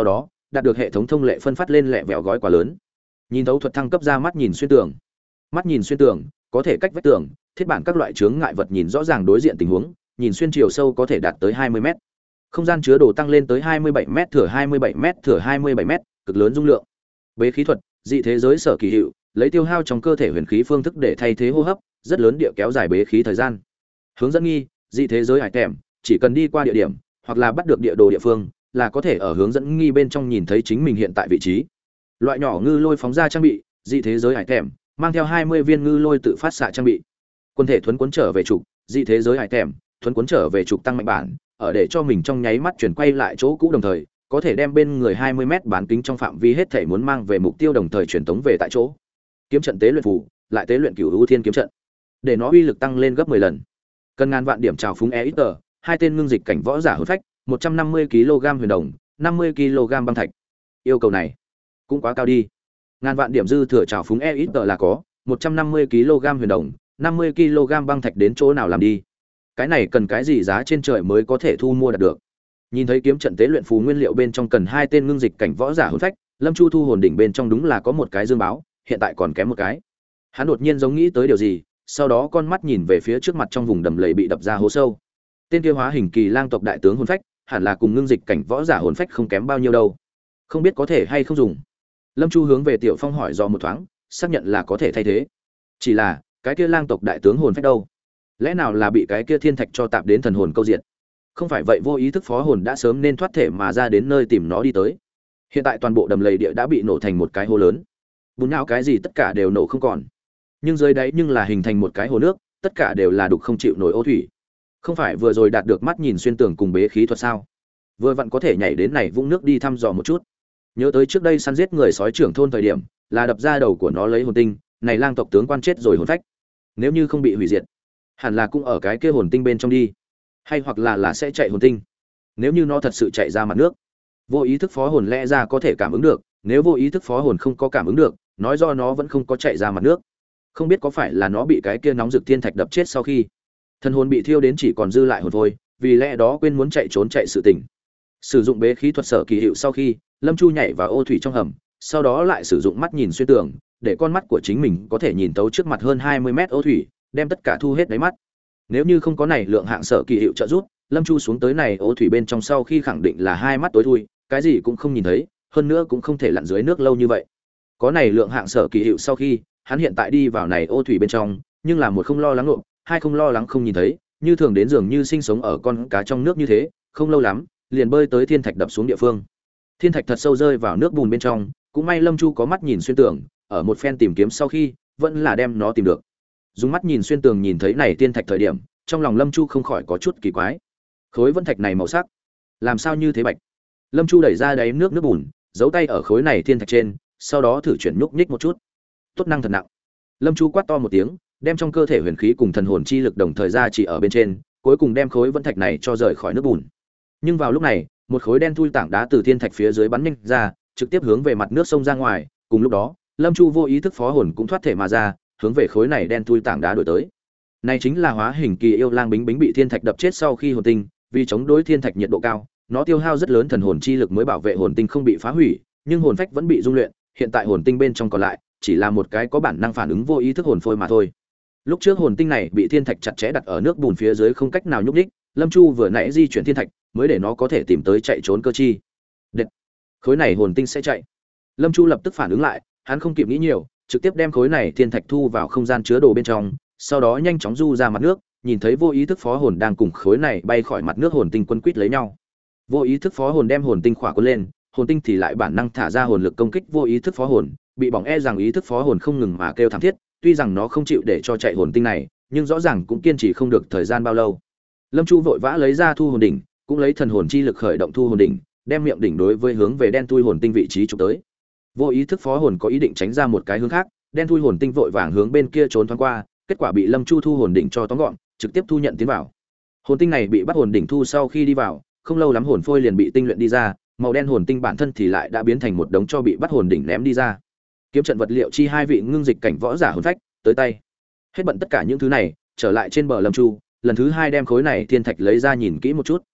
đạt được hệ thống thông lệ phân phát lên lẹ vẹo gói quá lớn. Nhìn thấu thuật thăng cấp ra mắt nhìn xuyên tường. Mắt nhìn xuyên tường, có thể cách vách tường, thiết bản các loại chướng ngại vật nhìn rõ ràng đối diện tình huống, nhìn xuyên chiều sâu có thể đạt tới hai mươi mét. Không gian chứa đồ tăng lên tới hai mươi bảy mét thừa hai mươi bảy mét thừa hai mươi bảy mét, cực lớn dung lượng. Bế khí thuật, dị thế giới sở kỳ hiệu, lấy tiêu hao trong cơ thể huyền khí phương thức để thay thế hô hấp, rất lớn địa kéo dài bế khí thời gian. Hướng dẫn nghi, dị thế giới hải kèm, chỉ cần đi qua địa điểm hoặc là bắt được địa đồ địa phương, là có thể ở hướng dẫn nghi bên trong nhìn thấy chính mình hiện tại vị trí. Loại nhỏ ngư lôi phóng ra trang bị, dị thế giới hải kèm, mang theo hai mươi viên ngư lôi tự phát xạ trang bị. Quân thể thuấn cuốn trở về trục, dị thế giới hải kèm, thuấn cuốn trở về trục tăng mạnh bản, ở để cho mình trong nháy mắt chuyển quay lại chỗ cũ đồng thời, có thể đem bên người hai mươi mét bán kính trong phạm vi hết thể muốn mang về mục tiêu đồng thời truyền tống về tại chỗ. Kiếm trận tế luyện phù, lại tế luyện cửu ưu thiên kiếm trận, để nó uy lực tăng lên gấp mười lần. Cần ngàn vạn điểm trào phúng e ít tờ, hai tên ngưng dịch cảnh võ giả hồn phách, một trăm năm mươi ki lô gam huyền đồng, năm mươi ki lô gam băng thạch. Yêu cầu này cũng quá cao đi. Ngàn vạn điểm dư thừa trào phúng e ít tờ là có, một trăm năm mươi ki lô gam huyền đồng, năm mươi ki lô gam băng thạch đến chỗ nào làm đi? Cái này cần cái gì giá trên trời mới có thể thu mua đạt được? Nhìn thấy kiếm trận tế luyện phù nguyên liệu bên trong cần hai tên ngưng dịch cảnh võ giả hồn phách, Lâm Chu thu hồn đỉnh bên trong đúng là có một cái dương báo, hiện tại còn kém một cái. Hắn đột nhiên giống nghĩ tới điều gì, sau đó con mắt nhìn về phía trước mặt trong vùng đầm lầy bị đập ra hố sâu. Tên kia hóa hình kỳ lang tộc đại tướng hồn phách, hẳn là cùng ngưng dịch cảnh võ giả hồn phách không kém bao nhiêu đâu. Không biết có thể hay không dùng. Lâm Chu hướng về Tiểu Phong hỏi dò một thoáng, xác nhận là có thể thay thế. Chỉ là, cái kia lang tộc đại tướng hồn phách đâu? Lẽ nào là bị cái kia thiên thạch cho tạp đến thần hồn câu diệt? Không phải vậy vô ý thức phó hồn đã sớm nên thoát thể mà ra đến nơi tìm nó đi tới. Hiện tại toàn bộ đầm lầy địa đã bị nổ thành một cái hố lớn. Bùn não cái gì tất cả đều nổ không còn. Nhưng dưới đáy nhưng là hình thành một cái hồ nước, tất cả đều là đục không chịu nổi ô thủy. Không phải vừa rồi đạt được mắt nhìn xuyên tường cùng bế khí thuật sao? Vừa vặn có thể nhảy đến này vũng nước đi thăm dò một chút. Nhớ tới trước đây săn giết người sói trưởng thôn thời điểm, là đập ra đầu của nó lấy hồn tinh, này lang tộc tướng quan chết rồi hồn phách. Nếu như không bị hủy diệt, hẳn là cũng ở cái kia hồn tinh bên trong đi, hay hoặc là là sẽ chạy hồn tinh. Nếu như nó thật sự chạy ra mặt nước, vô ý thức phó hồn lẽ ra có thể cảm ứng được, nếu vô ý thức phó hồn không có cảm ứng được, nói do nó vẫn không có chạy ra mặt nước. Không biết có phải là nó bị cái kia nóng rực thiên thạch đập chết sau khi thần hồn bị thiêu đến chỉ còn dư lại hồn thôi, vì lẽ đó quên muốn chạy trốn chạy sự tình. Sử dụng bế khí thuật sở kỳ hiệu sau khi, Lâm Chu nhảy vào ô thủy trong hầm, sau đó lại sử dụng mắt nhìn xuyên tường, để con mắt của chính mình có thể nhìn tấu trước mặt hơn hai mươi mét ô thủy, đem tất cả thu hết đáy mắt. Nếu như không có này lượng hạng sở kỳ hiệu trợ giúp, Lâm Chu xuống tới này ô thủy bên trong sau khi khẳng định là hai mắt tối thui, cái gì cũng không nhìn thấy, hơn nữa cũng không thể lặn dưới nước lâu như vậy. Có này lượng hạng sở kỳ hiệu sau khi, hắn hiện tại đi vào này ô thủy bên trong, nhưng là một không lo lắng nộp, hai không lo lắng không nhìn thấy, như thường đến dường như sinh sống ở con cá trong nước như thế, không lâu lắm, liền bơi tới thiên thạch đập xuống địa phương. Thiên thạch thật sâu rơi vào nước bùn bên trong, cũng may Lâm Chu có mắt nhìn xuyên tường, ở một phen tìm kiếm sau khi, vẫn là đem nó tìm được. Dùng mắt nhìn xuyên tường nhìn thấy này thiên thạch thời điểm, trong lòng Lâm Chu không khỏi có chút kỳ quái. Khối vân thạch này màu sắc, làm sao như thế bạch? Lâm Chu đẩy ra đáy nước nước bùn, giấu tay ở khối này thiên thạch trên, sau đó thử chuyển nhúc nhích một chút. Tốt năng thật nặng. Lâm Chu quát to một tiếng, đem trong cơ thể huyền khí cùng thần hồn chi lực đồng thời ra chỉ ở bên trên, cuối cùng đem khối vân thạch này cho rời khỏi nước bùn. Nhưng vào lúc này, một khối đen thui tảng đá từ thiên thạch phía dưới bắn nhanh ra, trực tiếp hướng về mặt nước sông ra ngoài, cùng lúc đó, Lâm Chu vô ý thức phó hồn cũng thoát thể mà ra, hướng về khối này đen thui tảng đá đuổi tới. Này chính là hóa hình kỳ yêu lang bính bính bị thiên thạch đập chết sau khi hồn tinh, vì chống đối thiên thạch nhiệt độ cao, nó tiêu hao rất lớn thần hồn chi lực mới bảo vệ hồn tinh không bị phá hủy, nhưng hồn phách vẫn bị dung luyện, hiện tại hồn tinh bên trong còn lại chỉ là một cái có bản năng phản ứng vô ý thức hồn phôi mà thôi. Lúc trước hồn tinh này bị thiên thạch chặt chẽ đặt ở nước bùn phía dưới không cách nào nhúc nhích, Lâm Chu vừa nãy di chuyển thiên thạch, mới để nó có thể tìm tới chạy trốn cơ chi. Đệt, khối này hồn tinh sẽ chạy. Lâm Chu lập tức phản ứng lại, hắn không kịp nghĩ nhiều, trực tiếp đem khối này thiên thạch thu vào không gian chứa đồ bên trong, sau đó nhanh chóng du ra mặt nước, nhìn thấy vô ý thức phó hồn đang cùng khối này bay khỏi mặt nước hồn tinh quân quýt lấy nhau. Vô ý thức phó hồn đem hồn tinh khỏa cuốn lên, hồn tinh thì lại bản năng thả ra hồn lực công kích vô ý thức phó hồn, bị bỏng e rằng ý thức phó hồn không ngừng mà kêu thảm thiết, tuy rằng nó không chịu để cho chạy hồn tinh này, nhưng rõ ràng cũng kiên trì không được thời gian bao lâu. Lâm Chu vội vã lấy ra thu hồn đỉnh, cũng lấy thần hồn chi lực khởi động thu hồn đỉnh, đem miệng đỉnh đối với hướng về đen thui hồn tinh vị trí chụp tới. Vô ý thức phó hồn có ý định tránh ra một cái hướng khác, đen thui hồn tinh vội vàng hướng bên kia trốn thoáng qua, kết quả bị Lâm Chu thu hồn đỉnh cho tóm gọn, trực tiếp thu nhận tiến vào. Hồn tinh này bị bắt hồn đỉnh thu sau khi đi vào, không lâu lắm hồn phôi liền bị tinh luyện đi ra, màu đen hồn tinh bản thân thì lại đã biến thành một đống cho bị bắt hồn đỉnh ném đi ra. Kiếm trận vật liệu chi hai vị ngưng dịch cảnh võ giả hồn phách tới tay. Hết bận tất cả những thứ này, trở lại trên bờ Lâm Chu, lần thứ hai đem khối này thiên thạch lấy ra nhìn kỹ một chút.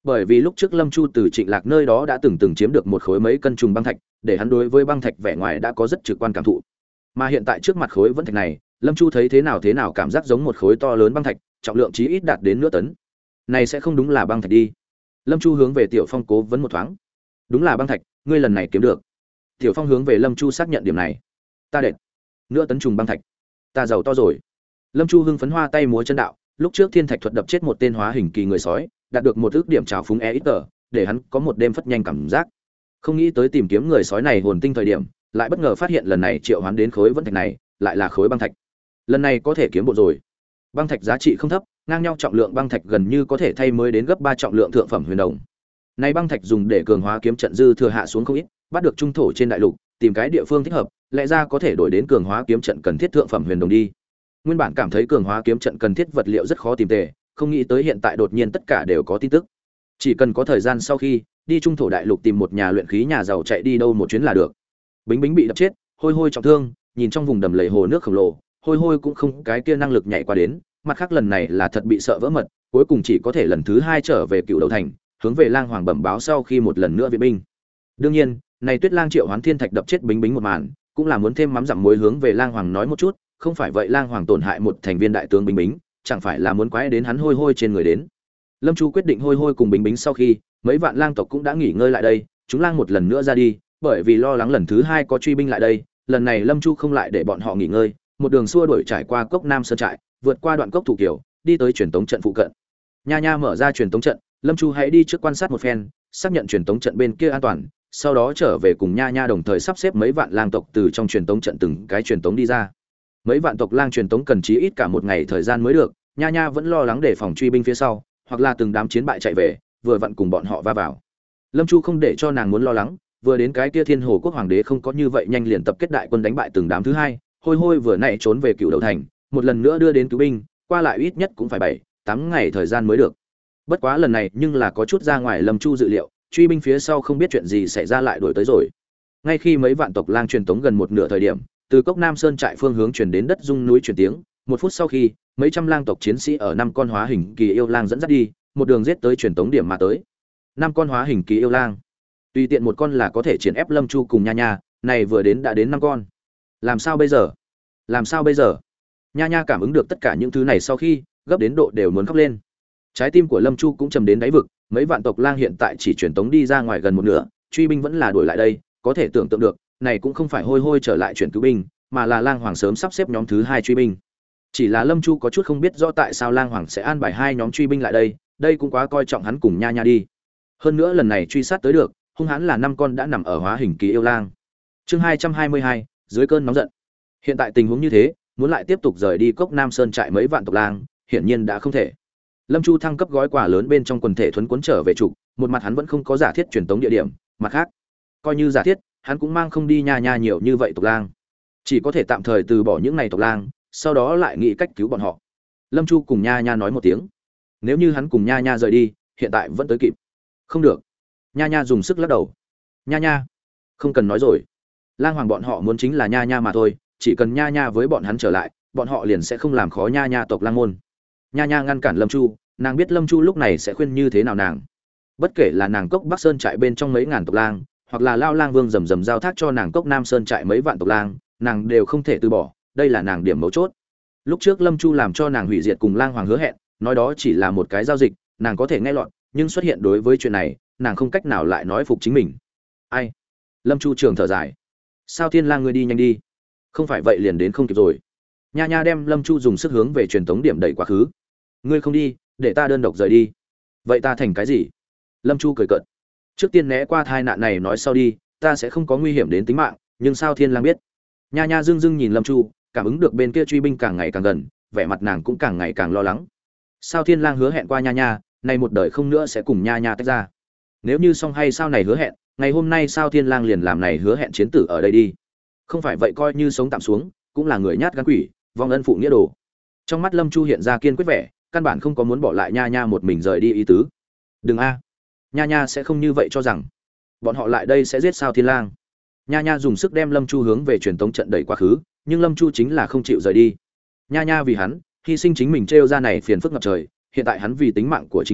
Bởi vì lúc trước Lâm Chu từ Trịnh Lạc nơi đó đã từng từng chiếm được một khối mấy cân trùng băng thạch, để hắn đối với băng thạch vẻ ngoài đã có rất trực quan cảm thụ. Mà hiện tại trước mặt khối vẫn thạch này, Lâm Chu thấy thế nào thế nào cảm giác giống một khối to lớn băng thạch, trọng lượng chí ít đạt đến nửa tấn. Này sẽ không đúng là băng thạch đi. Lâm Chu hướng về Tiểu Phong cố vấn một thoáng. Đúng là băng thạch, ngươi lần này kiếm được. Tiểu Phong hướng về Lâm Chu xác nhận điểm này. Ta đệt, nửa tấn trùng băng thạch, ta giàu to rồi. Lâm Chu hưng phấn hoa tay múa chân đạo, lúc trước thiên thạch thuật đập chết một tên hóa hình kỳ người sói, đạt được một ước điểm trào phúng e ít tờ, để hắn có một đêm phất nhanh cảm giác. Không nghĩ tới tìm kiếm người sói này hồn tinh thời điểm, lại bất ngờ phát hiện lần này triệu hoán đến khối vẫn thạch này, lại là khối băng thạch. Lần này có thể kiếm bộ rồi. Băng thạch giá trị không thấp, ngang nhau trọng lượng băng thạch gần như có thể thay mới đến gấp ba trọng lượng thượng phẩm huyền đồng. Này băng thạch dùng để cường hóa kiếm trận dư thừa hạ xuống không ít, bắt được trung thổ trên đại lục, tìm cái địa phương thích hợp, lẽ ra có thể đổi đến cường hóa kiếm trận cần thiết thượng phẩm huyền đồng đi. Nguyên bản cảm thấy cường hóa kiếm trận cần thiết vật liệu rất khó tìm tề, không nghĩ tới hiện tại đột nhiên tất cả đều có tin tức. Chỉ cần có thời gian sau khi đi trung thổ đại lục tìm một nhà luyện khí nhà giàu chạy đi đâu một chuyến là được. Bính Bính bị đập chết, Hôi Hôi trọng thương, nhìn trong vùng đầm lầy hồ nước khổng lồ, Hôi Hôi cũng không cái kia năng lực nhảy qua đến, mặt khác lần này là thật bị sợ vỡ mật, cuối cùng chỉ có thể lần thứ hai trở về Cựu Đầu thành, hướng về Lang Hoàng bẩm báo sau khi một lần nữa viện binh. Đương nhiên, này Tuyết Lang triệu hoán thiên thạch đập chết Bính Bính một màn, cũng là muốn thêm mắm dặm muối hướng về Lang Hoàng nói một chút, không phải vậy Lang Hoàng tổn hại một thành viên đại tướng Bính Bính, chẳng phải là muốn quái đến hắn Hôi Hôi trên người đến. Lâm Chu quyết định Hôi Hôi cùng Bính Bính sau khi, mấy vạn lang tộc cũng đã nghỉ ngơi lại đây, chúng lang một lần nữa ra đi, bởi vì lo lắng lần thứ hai có truy binh lại đây, lần này Lâm Chu không lại để bọn họ nghỉ ngơi, một đường xua đuổi trải qua cốc Nam Sơn trại, vượt qua đoạn cốc thủ kiều, đi tới truyền tống trận phụ cận. Nha Nha mở ra truyền tống trận, Lâm Chu hãy đi trước quan sát một phen, xác nhận truyền tống trận bên kia an toàn, sau đó trở về cùng Nha Nha đồng thời sắp xếp mấy vạn lang tộc từ trong truyền tống trận từng cái truyền tống đi ra. Mấy vạn tộc lang truyền tống cần chí ít cả một ngày thời gian mới được, Nha Nha vẫn lo lắng để phòng truy binh phía sau, hoặc là từng đám chiến bại chạy về, vừa vặn cùng bọn họ va vào. Lâm Chu không để cho nàng muốn lo lắng, vừa đến cái kia Thiên Hồ quốc hoàng đế không có như vậy nhanh liền tập kết đại quân đánh bại từng đám thứ hai, Hôi Hôi vừa nãy trốn về Cựu Đầu thành, một lần nữa đưa đến cứu binh, qua lại ít nhất cũng phải bảy, tám ngày thời gian mới được. Bất quá lần này nhưng là có chút ra ngoài Lâm Chu dự liệu, truy binh phía sau không biết chuyện gì xảy ra lại đuổi tới rồi. Ngay khi mấy vạn tộc lang truyền tống gần một nửa thời điểm, từ cốc Nam Sơn trại phương hướng truyền đến đất dung núi truyền tiếng, một phút sau khi, mấy trăm lang tộc chiến sĩ ở năm con hóa hình kỳ yêu lang dẫn dắt đi, một đường giết tới truyền tống điểm mà tới. Năm con hóa hình kỳ yêu lang, tùy tiện một con là có thể triển ép Lâm Chu cùng Nha Nha, này vừa đến đã đến năm con. Làm sao bây giờ? Làm sao bây giờ? Nha Nha cảm ứng được tất cả những thứ này sau khi, gấp đến độ đều muốn khóc lên. Trái tim của Lâm Chu cũng trầm đến đáy vực, mấy vạn tộc lang hiện tại chỉ truyền tống đi ra ngoài gần một nửa, truy binh vẫn là đuổi lại đây, có thể tưởng tượng được, này cũng không phải Hôi Hôi trở lại chuyển cứu binh, mà là Lang Hoàng sớm sắp xếp nhóm thứ hai truy binh. Chỉ là Lâm Chu có chút không biết rõ tại sao Lang Hoàng sẽ an bài hai nhóm truy binh lại đây, đây cũng quá coi trọng hắn cùng Nha Nha đi. Hơn nữa lần này truy sát tới được, hung hãn là năm con đã nằm ở hóa hình kỳ yêu lang. Chương hai trăm hai mươi hai, dưới cơn nóng giận. Hiện tại tình huống như thế, muốn lại tiếp tục rời đi cốc Nam Sơn trại mấy vạn tộc lang, hiển nhiên đã không thể. Lâm Chu thăng cấp gói quà lớn bên trong quần thể thuấn cuốn trở về trục, một mặt hắn vẫn không có giả thiết truyền tống địa điểm, mặt khác, coi như giả thiết, hắn cũng mang không đi Nha Nha nhiều như vậy tộc lang, chỉ có thể tạm thời từ bỏ những này tộc lang, sau đó lại nghĩ cách cứu bọn họ. Lâm Chu cùng Nha Nha nói một tiếng, nếu như hắn cùng Nha Nha rời đi, hiện tại vẫn tới kịp. Không được. Nha Nha dùng sức lắc đầu. Nha Nha, không cần nói rồi. Lang Hoàng bọn họ muốn chính là Nha Nha mà thôi, chỉ cần Nha Nha với bọn hắn trở lại, bọn họ liền sẽ không làm khó Nha Nha tộc Lang môn. Nha Nha ngăn cản Lâm Chu, nàng biết Lâm Chu lúc này sẽ khuyên như thế nào nàng. Bất kể là nàng cốc Bắc Sơn trại bên trong mấy ngàn tộc lang, hoặc là Lao Lang Vương rầm rầm giao thác cho nàng cốc Nam Sơn trại mấy vạn tộc lang, nàng đều không thể từ bỏ, đây là nàng điểm mấu chốt. Lúc trước Lâm Chu làm cho nàng hủy diệt cùng Lang Hoàng hứa hẹn, nói đó chỉ là một cái giao dịch, nàng có thể nghe lọt, nhưng xuất hiện đối với chuyện này, nàng không cách nào lại nói phục chính mình. Ai? Lâm Chu trường thở dài. Sao Thiên Lang ngươi đi nhanh đi, không phải vậy liền đến không kịp rồi. Nha Nha đem Lâm Chu dùng sức hướng về truyền tống điểm đẩy quá khứ. Ngươi không đi, để ta đơn độc rời đi. Vậy ta thành cái gì? Lâm Chu cười cợt. Trước tiên né qua tai nạn này nói sau đi, ta sẽ không có nguy hiểm đến tính mạng, nhưng sao Thiên Lang biết? Nha Nha dưng dưng nhìn Lâm Chu, cảm ứng được bên kia truy binh càng ngày càng gần, vẻ mặt nàng cũng càng ngày càng lo lắng. Sao Thiên Lang hứa hẹn qua Nha Nha, nay một đời không nữa sẽ cùng Nha Nha tách ra. Nếu như xong hay sao này hứa hẹn, ngày hôm nay sao Thiên Lang liền làm này hứa hẹn chiến tử ở đây đi. Không phải vậy coi như sống tạm xuống, cũng là người nhát gan quỷ, vong ân phụ nghĩa đồ. Trong mắt Lâm Chu hiện ra kiên quyết vẻ, căn bản không có muốn bỏ lại Nha Nha một mình rời đi ý tứ. Đừng a, Nha Nha sẽ không như vậy cho rằng bọn họ lại đây sẽ giết sao Thiên Lang. Nha Nha dùng sức đem Lâm Chu hướng về truyền tống trận đẩy quá khứ, nhưng Lâm Chu chính là không chịu rời đi. Nha Nha vì hắn hy sinh chính mình trêu ra này phiền phức ngập trời, hiện tại hắn vì tính mạng của chính mình,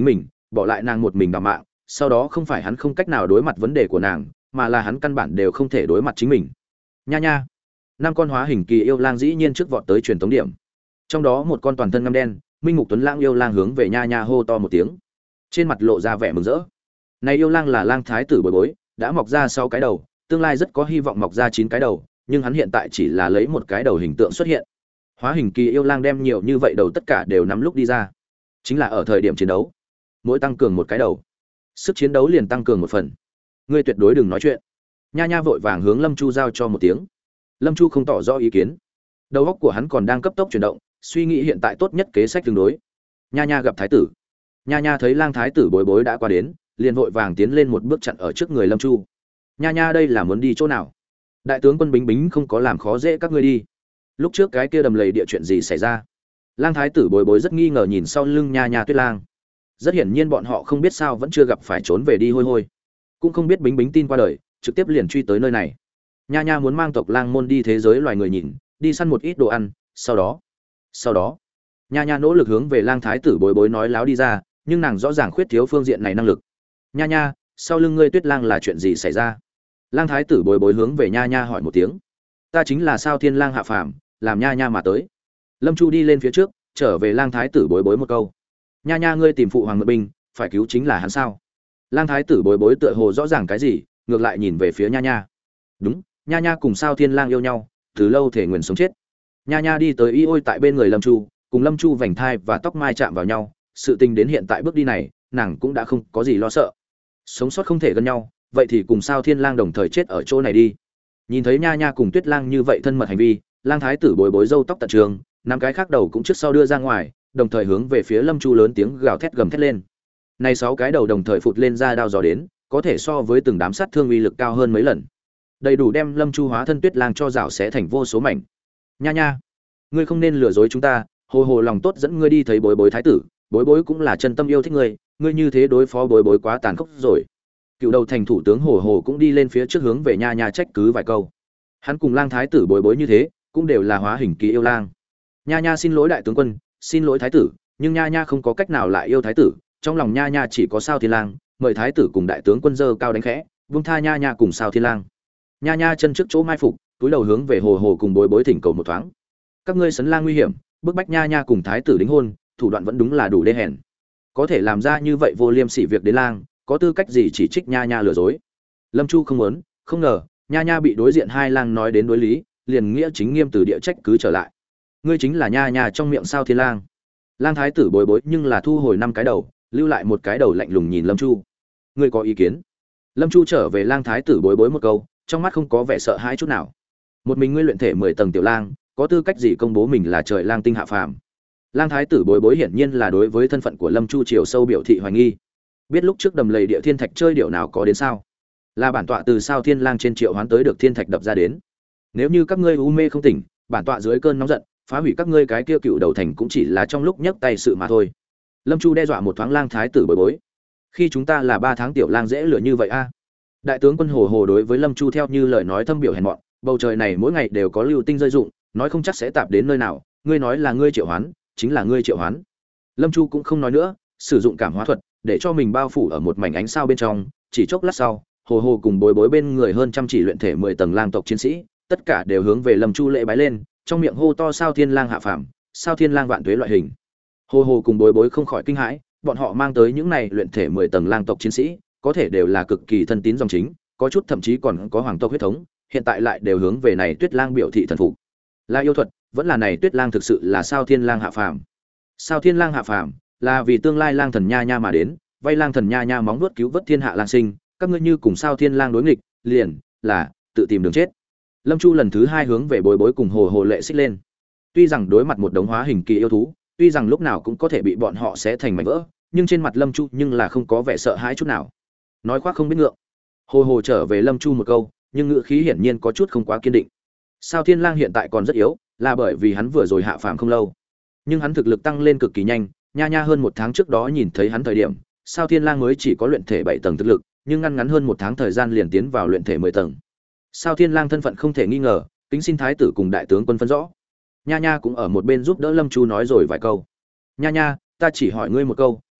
bỏ lại nàng một mình đảm mạng, sau đó không phải hắn không cách nào đối mặt vấn đề của nàng, mà là hắn căn bản đều không thể đối mặt chính mình. Nha nha. Năm con hóa hình kỳ yêu lang dĩ nhiên trước vọt tới truyền tống điểm. Trong đó một con toàn thân ngăm đen, minh mục tuấn lãng yêu lang hướng về Nha Nha hô to một tiếng, trên mặt lộ ra vẻ mừng rỡ. Này yêu lang là lang thái tử Bối Bối, đã mọc ra sáu cái đầu, tương lai rất có hy vọng mọc ra chín cái đầu, nhưng hắn hiện tại chỉ là lấy một cái đầu hình tượng xuất hiện. Hóa hình kỳ yêu lang đem nhiều như vậy đầu tất cả đều nắm lúc đi ra, chính là ở thời điểm chiến đấu, mỗi tăng cường một cái đầu, sức chiến đấu liền tăng cường một phần. Ngươi tuyệt đối đừng nói chuyện. Nha Nha vội vàng hướng Lâm Chu giao cho một tiếng. Lâm Chu không tỏ rõ ý kiến, đầu óc của hắn còn đang cấp tốc chuyển động, suy nghĩ hiện tại tốt nhất kế sách tương đối. Nha Nha gặp thái tử. Nha Nha thấy lang thái tử Bối Bối đã qua đến, liền vội vàng tiến lên một bước chặn ở trước người Lâm Chu. Nha Nha đây là muốn đi chỗ nào? Đại tướng quân Bính Bính không có làm khó dễ các ngươi đi. Lúc trước cái kia đầm lầy địa chuyện gì xảy ra? Lang thái tử Bối Bối rất nghi ngờ nhìn sau lưng Nha Nha Tuyết Lang. Rất hiển nhiên bọn họ không biết sao vẫn chưa gặp phải trốn về đi hôi hôi, cũng không biết Bính Bính tin qua đời, trực tiếp liền truy tới nơi này. Nha Nha muốn mang tộc Lang môn đi thế giới loài người nhìn, đi săn một ít đồ ăn, sau đó, sau đó, Nha Nha nỗ lực hướng về Lang thái tử Bối Bối nói láo đi ra, nhưng nàng rõ ràng khuyết thiếu phương diện này năng lực. Nha Nha, sau lưng ngươi Tuyết Lang là chuyện gì xảy ra? Lang thái tử Bối Bối hướng về Nha Nha hỏi một tiếng. Ta chính là Sao Thiên Lang hạ phàm, làm Nha Nha mà tới. Lâm Chu đi lên phía trước, trở về Lang thái tử Bối Bối một câu. Nha Nha ngươi tìm phụ hoàng mượn binh, phải cứu chính là hắn sao? Lang thái tử Bối Bối tựa hồ rõ ràng cái gì, ngược lại nhìn về phía Nha Nha. Đúng, Nha Nha cùng Sao Thiên Lang yêu nhau, từ lâu thể nguyện sống chết. Nha Nha đi tới y ôi tại bên người Lâm Chu, cùng Lâm Chu vành thai và tóc mai chạm vào nhau, sự tình đến hiện tại bước đi này, nàng cũng đã không có gì lo sợ. Sống sót không thể gần nhau, vậy thì cùng Sao Thiên Lang đồng thời chết ở chỗ này đi. Nhìn thấy Nha Nha cùng Tuyết Lang như vậy thân mật hành vi, Lang thái tử Bối Bối râu tóc tận trường, năm cái khác đầu cũng trước sau đưa ra ngoài, đồng thời hướng về phía Lâm Chu lớn tiếng gào thét gầm thét lên. Này sáu cái đầu đồng thời phụt lên ra đao gió đến, có thể so với từng đám sát thương uy lực cao hơn mấy lần. Đầy đủ đem Lâm Chu hóa thân Tuyết Lang cho rảo xé thành vô số mảnh. Nha Nha, ngươi không nên lừa dối chúng ta, hồ hồ lòng tốt dẫn ngươi đi thấy Bối Bối thái tử, Bối Bối cũng là chân tâm yêu thích ngươi, ngươi như thế đối phó Bối Bối quá tàn khốc rồi. Cựu đầu thành thủ tướng hồ hồ cũng đi lên phía trước hướng về Nha Nha trách cứ vài câu. Hắn cùng Lang thái tử Bối Bối như thế, cũng đều là hóa hình kỳ yêu lang. Nha Nha xin lỗi đại tướng quân, xin lỗi thái tử, nhưng Nha Nha không có cách nào lại yêu thái tử, trong lòng Nha Nha chỉ có Sao Thiên Lang, mời thái tử cùng đại tướng quân dơ cao đánh khẽ, buông tha Nha Nha cùng Sao Thiên Lang. Nha Nha chân trước chỗ mai phục, túi đầu hướng về hồ hồ cùng Bối Bối thỉnh cầu một thoáng. Các ngươi sấn lang nguy hiểm, bức bách Nha Nha cùng thái tử đính hôn, thủ đoạn vẫn đúng là đủ đê hèn. Có thể làm ra như vậy vô liêm sỉ việc đến lang, có tư cách gì chỉ trích Nha Nha lừa dối. Lâm Chu không muốn, không ngờ, Nha Nha bị đối diện hai lang nói đến đối lý, liền nghĩa chính nghiêm từ địa trách cứ trở lại. Ngươi chính là Nha Nha trong miệng Sao Thiên Lang. Lang thái tử Bối Bối nhưng là thu hồi năm cái đầu, lưu lại một cái đầu lạnh lùng nhìn Lâm Chu. Ngươi có ý kiến? Lâm Chu trở về Lang thái tử Bối Bối một câu, trong mắt không có vẻ sợ hãi chút nào. Một mình ngươi luyện thể mười tầng tiểu lang, có tư cách gì công bố mình là trời lang tinh hạ phàm? Lang thái tử Bối Bối hiển nhiên là đối với thân phận của Lâm Chu chiều sâu biểu thị hoài nghi. Biết lúc trước đầm lầy địa thiên thạch chơi điệu nào có đến sao? Là bản tọa từ Sao Thiên Lang trên triệu hoán tới được thiên thạch đập ra đến. Nếu như các ngươi u mê không tỉnh, bản tọa dưới cơn nóng giận, phá hủy các ngươi cái kia cựu đầu thành cũng chỉ là trong lúc nhấc tay sự mà thôi. Lâm Chu đe dọa một thoáng Lang thái tử Bối Bối. Khi chúng ta là ba tháng tiểu lang dễ lửa như vậy a? Đại tướng quân hồ hồ đối với Lâm Chu theo như lời nói thâm biểu hèn mọn, bầu trời này mỗi ngày đều có lưu tinh rơi rụng, nói không chắc sẽ tạp đến nơi nào, ngươi nói là ngươi triệu hoán, chính là ngươi triệu hoán. Lâm Chu cũng không nói nữa, sử dụng cảm hóa thuật để cho mình bao phủ ở một mảnh ánh sao bên trong, chỉ chốc lát sau, hồ hồ cùng Bối Bối bên người hơn trăm chỉ luyện thể mười tầng lang tộc chiến sĩ, tất cả đều hướng về Lâm Chu lễ bái lên, trong miệng hô to Sao Thiên Lang hạ phàm, Sao Thiên Lang vạn tuế loại hình. Hồ hồ cùng Bối Bối không khỏi kinh hãi, bọn họ mang tới những này luyện thể mười tầng lang tộc chiến sĩ, có thể đều là cực kỳ thân tín dòng chính, có chút thậm chí còn có hoàng tộc huyết thống, hiện tại lại đều hướng về này Tuyết Lang biểu thị thần phục. Là yêu thuật, vẫn là này Tuyết Lang thực sự là Sao Thiên Lang hạ phàm. Sao Thiên Lang hạ phàm, là vì tương lai lang thần Nha Nha mà đến, vay lang thần Nha Nha móng vuốt cứu vớt thiên hạ lang sinh, các ngươi như cùng Sao Thiên Lang đối nghịch, liền là tự tìm đường chết. Lâm Chu lần thứ hai hướng về Bối Bối cùng hồ hồ lệ xích lên. Tuy rằng đối mặt một đống hóa hình kỳ yêu thú, tuy rằng lúc nào cũng có thể bị bọn họ xé thành mảnh vỡ, nhưng trên mặt Lâm Chu nhưng là không có vẻ sợ hãi chút nào. Nói khoác không biết ngượng. Hồ hồ trở về Lâm Chu một câu, nhưng ngữ khí hiển nhiên có chút không quá kiên định. Sao Thiên Lang hiện tại còn rất yếu, là bởi vì hắn vừa rồi hạ phàm không lâu, nhưng hắn thực lực tăng lên cực kỳ nhanh. Nha Nha hơn một tháng trước đó nhìn thấy hắn thời điểm, Sao Thiên Lang mới chỉ có luyện thể bảy tầng thực lực, nhưng ngăn ngắn hơn một tháng thời gian liền tiến vào luyện thể mười tầng. Sao Thiên Lang thân phận không thể nghi ngờ, kính xin thái tử cùng đại tướng quân phân rõ. Nha Nha cũng ở một bên giúp đỡ Lâm Chu nói rồi vài câu. Nha Nha, ta chỉ hỏi ngươi một câu,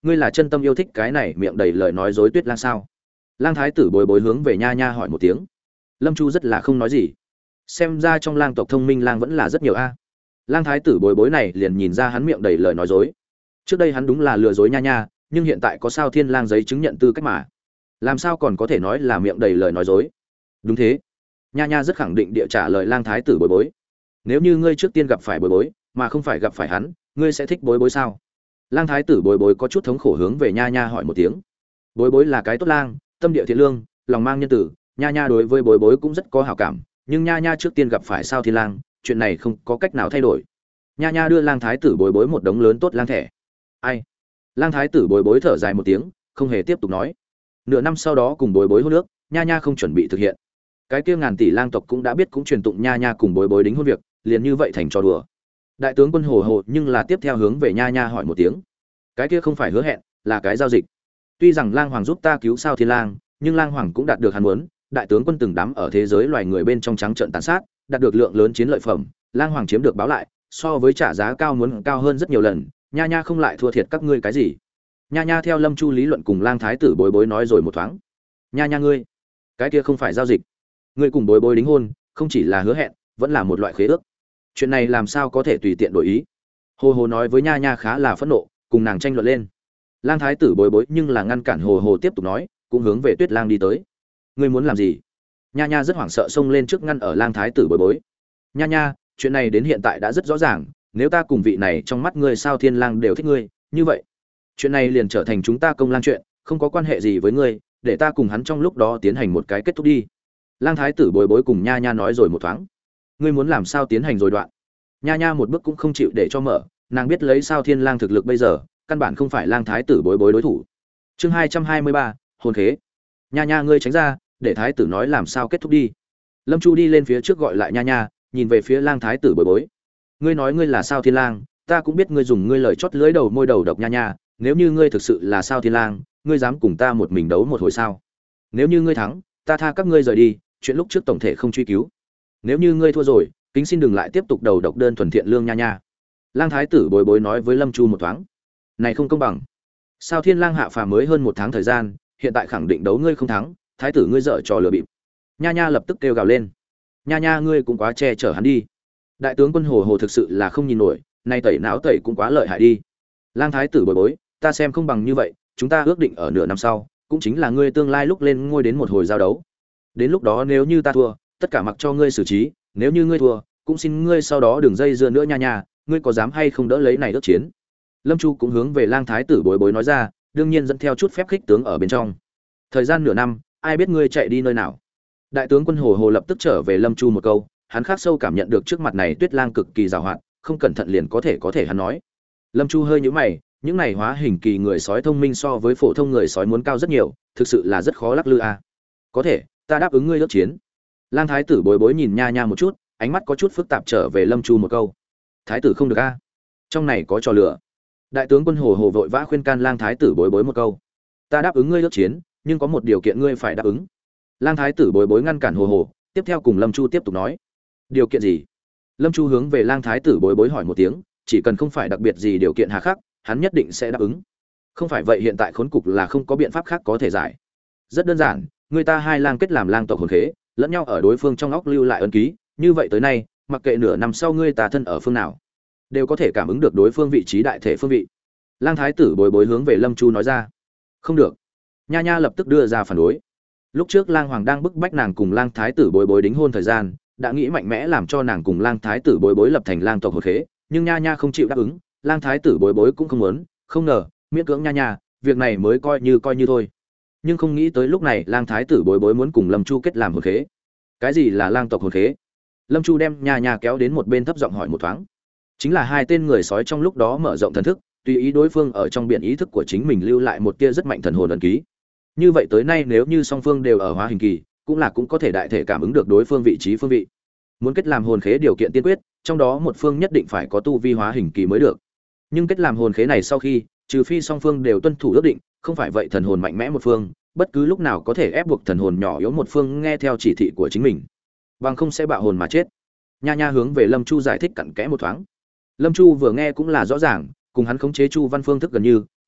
ngươi là chân tâm yêu thích cái này miệng đầy lời nói dối Tuyết Lang sao? Lang thái tử bối bối hướng về Nha Nha hỏi một tiếng. Lâm Chu rất là không nói gì. Xem ra trong lang tộc thông minh lang vẫn là rất nhiều a. Lang thái tử bối bối này liền nhìn ra hắn miệng đầy lời nói dối. Trước đây hắn đúng là lừa dối Nha Nha, nhưng hiện tại có Sao Thiên Lang giấy chứng nhận tư cách mà, làm sao còn có thể nói là miệng đầy lời nói dối? Đúng thế. Nha Nha rất khẳng định địa trả lời Lang thái tử bối bối. Nếu như ngươi trước tiên gặp phải bối bối, mà không phải gặp phải hắn, ngươi sẽ thích bối bối sao? Lang thái tử bối bối có chút thống khổ hướng về Nha Nha hỏi một tiếng. Bối bối là cái tốt lang, tâm địa thiện lương, lòng mang nhân tử, Nha Nha đối với bối bối cũng rất có hảo cảm, nhưng Nha Nha trước tiên gặp phải Sao Thiên Lang, chuyện này không có cách nào thay đổi. Nha Nha đưa Lang thái tử bối bối một đống lớn tốt lang thẻ. Ai? Lang thái tử bối bối thở dài một tiếng, không hề tiếp tục nói. Nửa năm sau đó cùng bối bối hôn nước, Nha Nha không chuẩn bị thực hiện. Cái kia ngàn tỷ lang tộc cũng đã biết cũng truyền tụng Nha Nha cùng bối bối đính hôn việc, liền như vậy thành trò đùa. Đại tướng quân hồ hồ nhưng là tiếp theo hướng về Nha Nha hỏi một tiếng. Cái kia không phải hứa hẹn, là cái giao dịch. Tuy rằng lang hoàng giúp ta cứu Sao Thiên Lang, nhưng lang hoàng cũng đạt được hắn muốn, đại tướng quân từng đám ở thế giới loài người bên trong trắng trợn tàn sát, đạt được lượng lớn chiến lợi phẩm, lang hoàng chiếm được báo lại, so với trả giá cao muốn cao hơn rất nhiều lần, Nha Nha không lại thua thiệt các ngươi cái gì. Nha Nha theo Lâm Chu lý luận cùng Lang thái tử bối bối nói rồi một thoáng. Nha Nha ngươi, cái kia không phải giao dịch. Ngươi cùng bối bối đính hôn, không chỉ là hứa hẹn, vẫn là một loại khế ước. Chuyện này làm sao có thể tùy tiện đổi ý? Hồ Hồ nói với Nha Nha khá là phẫn nộ, cùng nàng tranh luận lên. Lang thái tử bối bối nhưng là ngăn cản Hồ Hồ tiếp tục nói, cũng hướng về Tuyết Lang đi tới. Ngươi muốn làm gì? Nha Nha rất hoảng sợ xông lên trước ngăn ở Lang thái tử bối bối. Nha Nha, chuyện này đến hiện tại đã rất rõ ràng, nếu ta cùng vị này trong mắt ngươi Sao Thiên Lang đều thích ngươi, như vậy, chuyện này liền trở thành chúng ta công lang chuyện, không có quan hệ gì với ngươi, để ta cùng hắn trong lúc đó tiến hành một cái kết thúc đi. Lang thái tử bối bối cùng Nha Nha nói rồi một thoáng. Ngươi muốn làm sao tiến hành rồi đoạn? Nha Nha một bước cũng không chịu để cho mở, nàng biết lấy Sao Thiên Lang thực lực bây giờ, căn bản không phải Lang thái tử bối bối đối thủ. Chương hai trăm hai mươi ba, hôn khế. Nha Nha ngươi tránh ra, để thái tử nói làm sao kết thúc đi. Lâm Chu đi lên phía trước gọi lại Nha Nha, nhìn về phía Lang thái tử bối bối. Ngươi nói ngươi là Sao Thiên Lang, ta cũng biết ngươi dùng ngươi lời chót lưỡi đầu môi đầu độc Nha Nha, nếu như ngươi thực sự là Sao Thiên Lang, ngươi dám cùng ta một mình đấu một hồi sao? Nếu như ngươi thắng, ta tha các ngươi rời đi, chuyện lúc trước tổng thể không truy cứu. Nếu như ngươi thua rồi, kính xin đừng lại tiếp tục đầu độc đơn thuần thiện lương Nha Nha. Lang thái tử bối bối nói với Lâm Chu một thoáng. Này không công bằng. Sao Thiên Lang hạ phàm mới hơn một tháng thời gian, hiện tại khẳng định đấu ngươi không thắng, thái tử ngươi dở trò lừa bịp. Nha Nha lập tức kêu gào lên. Nha Nha ngươi cũng quá che chở hắn đi. Đại tướng quân Hồ Hồ thực sự là không nhìn nổi, nay tẩy não tẩy cũng quá lợi hại đi. Lang thái tử bối bối, ta xem không bằng như vậy, chúng ta ước định ở nửa năm sau, cũng chính là ngươi tương lai lúc lên ngôi đến một hồi giao đấu. Đến lúc đó nếu như ta thua, tất cả mặc cho ngươi xử trí, nếu như ngươi thua, cũng xin ngươi sau đó đừng dây dưa nữa Nha Nha, ngươi có dám hay không đỡ lấy này ước chiến. Lâm Chu cũng hướng về Lang thái tử bối bối nói ra, đương nhiên dẫn theo chút phép khích tướng ở bên trong. Thời gian nửa năm, ai biết ngươi chạy đi nơi nào. Đại tướng quân Hồ Hồ lập tức trở về Lâm Chu một câu, hắn khắc sâu cảm nhận được trước mặt này Tuyết Lang cực kỳ giàu hoạt, không cẩn thận liền có thể có thể hắn nói. Lâm Chu hơi nhíu mày, những này hóa hình kỳ người sói thông minh so với phổ thông người sói muốn cao rất nhiều, thực sự là rất khó lắc lư a. Có thể, ta đáp ứng ngươi ước chiến. Lang thái tử bối bối nhìn Nha Nha một chút, ánh mắt có chút phức tạp trở về Lâm Chu một câu. Thái tử không được a, trong này có trò lửa. Đại tướng quân Hồ Hồ vội vã khuyên can Lang thái tử bối bối một câu. Ta đáp ứng ngươi ước chiến, nhưng có một điều kiện ngươi phải đáp ứng. Lang thái tử bối bối ngăn cản Hồ Hồ, tiếp theo cùng Lâm Chu tiếp tục nói. Điều kiện gì? Lâm Chu hướng về Lang thái tử bối bối hỏi một tiếng, chỉ cần không phải đặc biệt gì điều kiện hà khắc, hắn nhất định sẽ đáp ứng. Không phải vậy hiện tại khốn cục là không có biện pháp khác có thể giải. Rất đơn giản, người ta hai lang kết làm lang tộc hồn khế, lẫn nhau ở đối phương trong óc lưu lại ấn ký, như vậy tới nay, mặc kệ nửa năm sau ngươi ta thân ở phương nào, đều có thể cảm ứng được đối phương vị trí đại thể phương vị. Lang thái tử bối bối hướng về Lâm Chu nói ra. Không được. Nha Nha lập tức đưa ra phản đối. Lúc trước Lang Hoàng đang bức bách nàng cùng Lang thái tử bối bối đính hôn thời gian, đã nghĩ mạnh mẽ làm cho nàng cùng Lang thái tử bối bối lập thành lang tộc hồn khế, nhưng Nha Nha không chịu đáp ứng, Lang thái tử bối bối cũng không muốn, không ngờ, miễn cưỡng Nha Nha, việc này mới coi như coi như thôi. Nhưng không nghĩ tới lúc này Lang thái tử bối bối muốn cùng Lâm Chu kết làm hồn khế. Cái gì là lang tộc hồn khế? Lâm Chu đem Nha Nha kéo đến một bên thấp giọng hỏi một thoáng. Chính là hai tên người sói trong lúc đó mở rộng thần thức, tùy ý đối phương ở trong biển ý thức của chính mình lưu lại một tia rất mạnh thần hồn ấn ký. Như vậy tới nay nếu như song phương đều ở hóa hình kỳ, cũng là cũng có thể đại thể cảm ứng được đối phương vị trí phương vị. Muốn kết làm hồn khế điều kiện tiên quyết, trong đó một phương nhất định phải có tu vi hóa hình kỳ mới được. Nhưng kết làm hồn khế này sau khi, trừ phi song phương đều tuân thủ ước định, không phải vậy thần hồn mạnh mẽ một phương, bất cứ lúc nào có thể ép buộc thần hồn nhỏ yếu một phương nghe theo chỉ thị của chính mình, bằng không sẽ bạo hồn mà chết. Nha Nha hướng về Lâm Chu giải thích cặn kẽ một thoáng. Lâm Chu vừa nghe cũng là rõ ràng, cùng hắn khống chế Chu Văn phương thức gần như,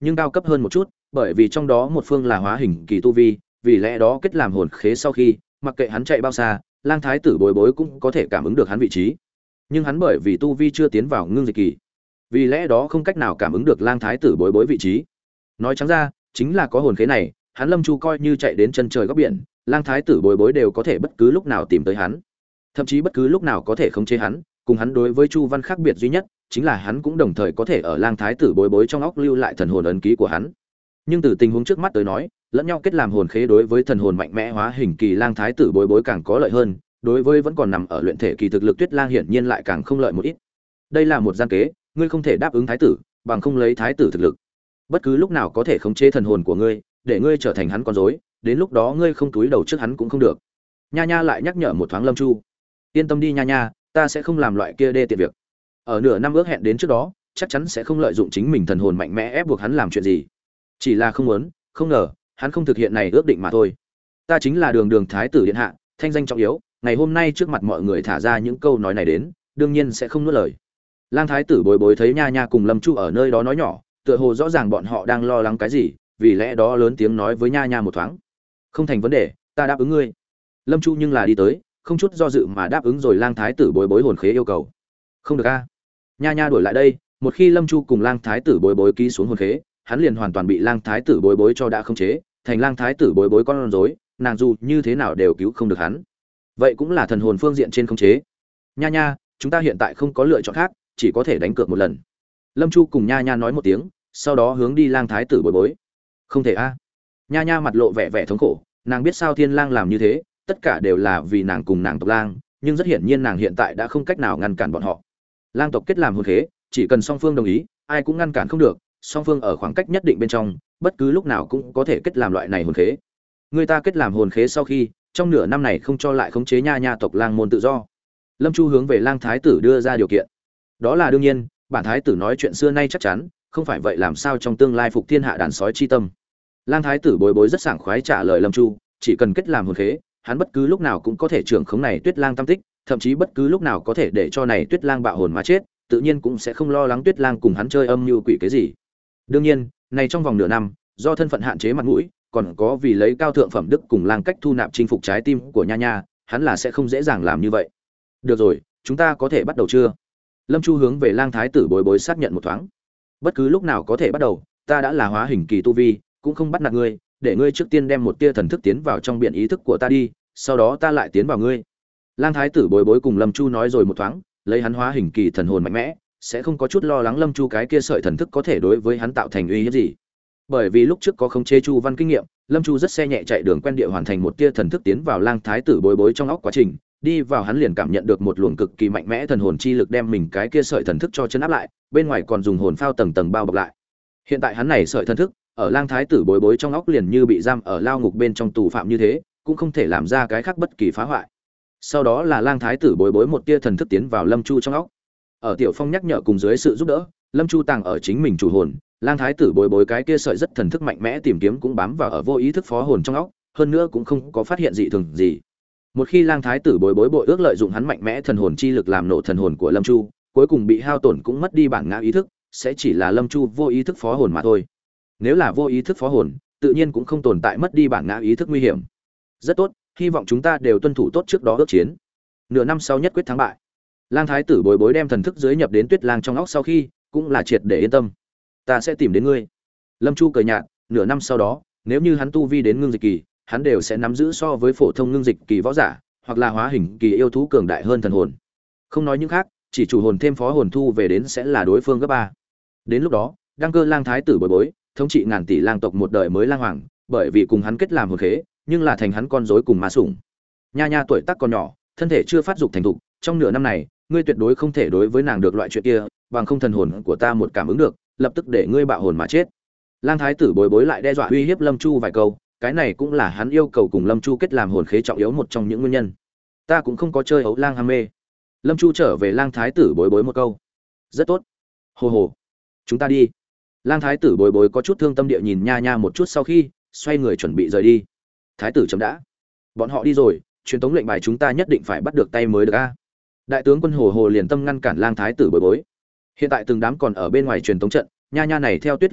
nhưng cao cấp hơn một chút, bởi vì trong đó một phương là hóa hình kỳ tu vi, vì lẽ đó kết làm hồn khế sau khi, mặc kệ hắn chạy bao xa, lang thái tử bối bối cũng có thể cảm ứng được hắn vị trí. Nhưng hắn bởi vì tu vi chưa tiến vào ngưng dịch kỳ, vì lẽ đó không cách nào cảm ứng được lang thái tử bối bối vị trí. Nói trắng ra, chính là có hồn khế này, hắn Lâm Chu coi như chạy đến chân trời góc biển, lang thái tử bối bối đều có thể bất cứ lúc nào tìm tới hắn, thậm chí bất cứ lúc nào có thể khống chế hắn. Cùng hắn đối với Chu Văn khác biệt duy nhất chính là hắn cũng đồng thời có thể ở lang thái tử bối bối trong óc lưu lại thần hồn ấn ký của hắn. Nhưng từ tình huống trước mắt tới nói, lẫn nhau kết làm hồn khế đối với thần hồn mạnh mẽ hóa hình kỳ lang thái tử bối bối càng có lợi hơn, đối với vẫn còn nằm ở luyện thể kỳ thực lực Tuyết Lang hiển nhiên lại càng không lợi một ít. Đây là một gian kế, ngươi không thể đáp ứng thái tử, bằng không lấy thái tử thực lực, bất cứ lúc nào có thể khống chế thần hồn của ngươi, để ngươi trở thành hắn con rối, đến lúc đó ngươi không túi đầu trước hắn cũng không được. Nha Nha lại nhắc nhở một thoáng Lâm Chu. Yên tâm đi Nha Nha, ta sẽ không làm loại kia đê tiện việc. Ở nửa năm ước hẹn đến trước đó, chắc chắn sẽ không lợi dụng chính mình thần hồn mạnh mẽ ép buộc hắn làm chuyện gì. Chỉ là không muốn, không ngờ, hắn không thực hiện này ước định mà thôi. Ta chính là Đường Đường thái tử điện hạ, thanh danh trọng yếu, ngày hôm nay trước mặt mọi người thả ra những câu nói này đến, đương nhiên sẽ không nuốt lời. Lang thái tử bối bối thấy Nha Nha cùng Lâm Chu ở nơi đó nói nhỏ, tựa hồ rõ ràng bọn họ đang lo lắng cái gì, vì lẽ đó lớn tiếng nói với Nha Nha một thoáng. Không thành vấn đề, ta đáp ứng ngươi. Lâm Chu nhưng là đi tới, không chút do dự mà đáp ứng rồi lang thái tử bối bối hồn khế yêu cầu. Không được a. Nha Nha đổi lại đây, một khi Lâm Chu cùng lang thái tử bối bối ký xuống hồn khế, hắn liền hoàn toàn bị lang thái tử bối bối cho đã khống chế, thành lang thái tử bối bối con rối, nàng dù như thế nào đều cứu không được hắn. Vậy cũng là thần hồn phương diện trên khống chế. Nha Nha, chúng ta hiện tại không có lựa chọn khác, chỉ có thể đánh cược một lần. Lâm Chu cùng Nha Nha nói một tiếng, sau đó hướng đi lang thái tử bối bối. Không thể a. Nha Nha mặt lộ vẻ vẻ thống khổ, nàng biết sao Thiên Lang làm như thế, tất cả đều là vì nàng cùng nàng tộc Lang, nhưng rất hiển nhiên nàng hiện tại đã không cách nào ngăn cản bọn họ. Lang tộc kết làm hồn khế, chỉ cần song phương đồng ý, ai cũng ngăn cản không được, song phương ở khoảng cách nhất định bên trong, bất cứ lúc nào cũng có thể kết làm loại này hồn khế. Người ta kết làm hồn khế sau khi, trong nửa năm này không cho lại khống chế Nha Nha tộc Lang môn tự do. Lâm Chu hướng về Lang thái tử đưa ra điều kiện. Đó là đương nhiên, bản thái tử nói chuyện xưa nay chắc chắn, không phải vậy làm sao trong tương lai phục thiên hạ đàn sói chi tâm. Lang thái tử bối bối rất sảng khoái trả lời Lâm Chu, chỉ cần kết làm hồn khế, hắn bất cứ lúc nào cũng có thể trưởng khống này Tuyết Lang tâm tích, thậm chí bất cứ lúc nào có thể để cho này Tuyết Lang bạo hồn mà chết, tự nhiên cũng sẽ không lo lắng Tuyết Lang cùng hắn chơi âm mưu quỷ cái gì. Đương nhiên, này trong vòng nửa năm, do thân phận hạn chế mặt mũi, còn có vì lấy cao thượng phẩm đức cùng Lang cách thu nạp chinh phục trái tim của Nha Nha, hắn là sẽ không dễ dàng làm như vậy. Được rồi, chúng ta có thể bắt đầu chưa? Lâm Chu hướng về Lang thái tử bối bối xác nhận một thoáng. Bất cứ lúc nào có thể bắt đầu, ta đã là hóa hình kỳ tu vi, cũng không bắt nạt ngươi, để ngươi trước tiên đem một tia thần thức tiến vào trong biển ý thức của ta đi, sau đó ta lại tiến vào ngươi. Lang thái tử bối bối cùng Lâm Chu nói rồi một thoáng, lấy hắn hóa hình kỳ thần hồn mạnh mẽ, sẽ không có chút lo lắng Lâm Chu cái kia sợi thần thức có thể đối với hắn tạo thành uy hiếp gì. Bởi vì lúc trước có khống chế Chu Văn kinh nghiệm, Lâm Chu rất xe nhẹ chạy đường quen địa hoàn thành một tia thần thức tiến vào Lang thái tử bối bối trong óc quá trình, đi vào hắn liền cảm nhận được một luồng cực kỳ mạnh mẽ thần hồn chi lực đem mình cái kia sợi thần thức cho chân áp lại, bên ngoài còn dùng hồn phao tầng tầng bao bọc lại. Hiện tại hắn này sợi thần thức ở Lang thái tử bối bối trong óc liền như bị giam ở lao ngục bên trong tù phạm như thế, cũng không thể làm ra cái khác bất kỳ phá hoại. Sau đó là Lang thái tử bối bối một tia thần thức tiến vào Lâm Chu trong óc. Ở Tiểu Phong nhắc nhở cùng dưới sự giúp đỡ, Lâm Chu tàng ở chính mình chủ hồn, Lang thái tử bối bối cái kia sợi rất thần thức mạnh mẽ tìm kiếm cũng bám vào ở vô ý thức phó hồn trong óc, hơn nữa cũng không có phát hiện dị thường gì. Một khi Lang thái tử bối bối bội ước lợi dụng hắn mạnh mẽ thần hồn chi lực làm nổ thần hồn của Lâm Chu, cuối cùng bị hao tổn cũng mất đi bản ngã ý thức, sẽ chỉ là Lâm Chu vô ý thức phó hồn mà thôi. Nếu là vô ý thức phó hồn, tự nhiên cũng không tồn tại mất đi bản ngã ý thức nguy hiểm. Rất tốt, hy vọng chúng ta đều tuân thủ tốt trước đó ước chiến. Nửa năm sau nhất quyết thắng bại. Lang thái tử bối bối đem thần thức dưới nhập đến Tuyết Lang trong óc sau khi, cũng là triệt để yên tâm. Ta sẽ tìm đến ngươi. Lâm Chu cười nhạt, nửa năm sau đó, nếu như hắn tu vi đến ngưng dịch kỳ, hắn đều sẽ nắm giữ so với phổ thông ngưng dịch kỳ võ giả, hoặc là hóa hình kỳ yêu thú cường đại hơn thần hồn. Không nói những khác, chỉ chủ hồn thêm phó hồn thu về đến sẽ là đối phương gấp ba. Đến lúc đó, đăng cơ Lang thái tử bối bối, thống trị ngàn tỷ lang tộc một đời mới lang hoàng, bởi vì cùng hắn kết làm hồn khế, nhưng là thành hắn con rối cùng ma sủng. Nha Nha tuổi tác còn nhỏ, thân thể chưa phát dục thành thục, trong nửa năm này, ngươi tuyệt đối không thể đối với nàng được loại chuyện kia, bằng không thần hồn của ta một cảm ứng được, lập tức để ngươi bạo hồn mà chết. Lang thái tử bối bối lại đe dọa uy hiếp Lâm Chu vài câu, cái này cũng là hắn yêu cầu cùng Lâm Chu kết làm hồn khế trọng yếu một trong những nguyên nhân. Ta cũng không có chơi ấu lang ham mê. Lâm Chu trở về Lang thái tử bối bối một câu. Rất tốt. Hồ hồ. Chúng ta đi. Lang thái tử bối bối có chút thương tâm địa nhìn Nha Nha một chút sau khi, xoay người chuẩn bị rời đi. Thái tử chấm đã. Bọn họ đi rồi, truyền tống lệnh bài chúng ta nhất định phải bắt được tay mới được a. Đại tướng quân Hồ Hồ liền tâm ngăn cản Lang thái tử bối bối. Hiện tại từng đám còn ở bên ngoài truyền tống trận, Nha Nha này theo Tuyết Lang chạy,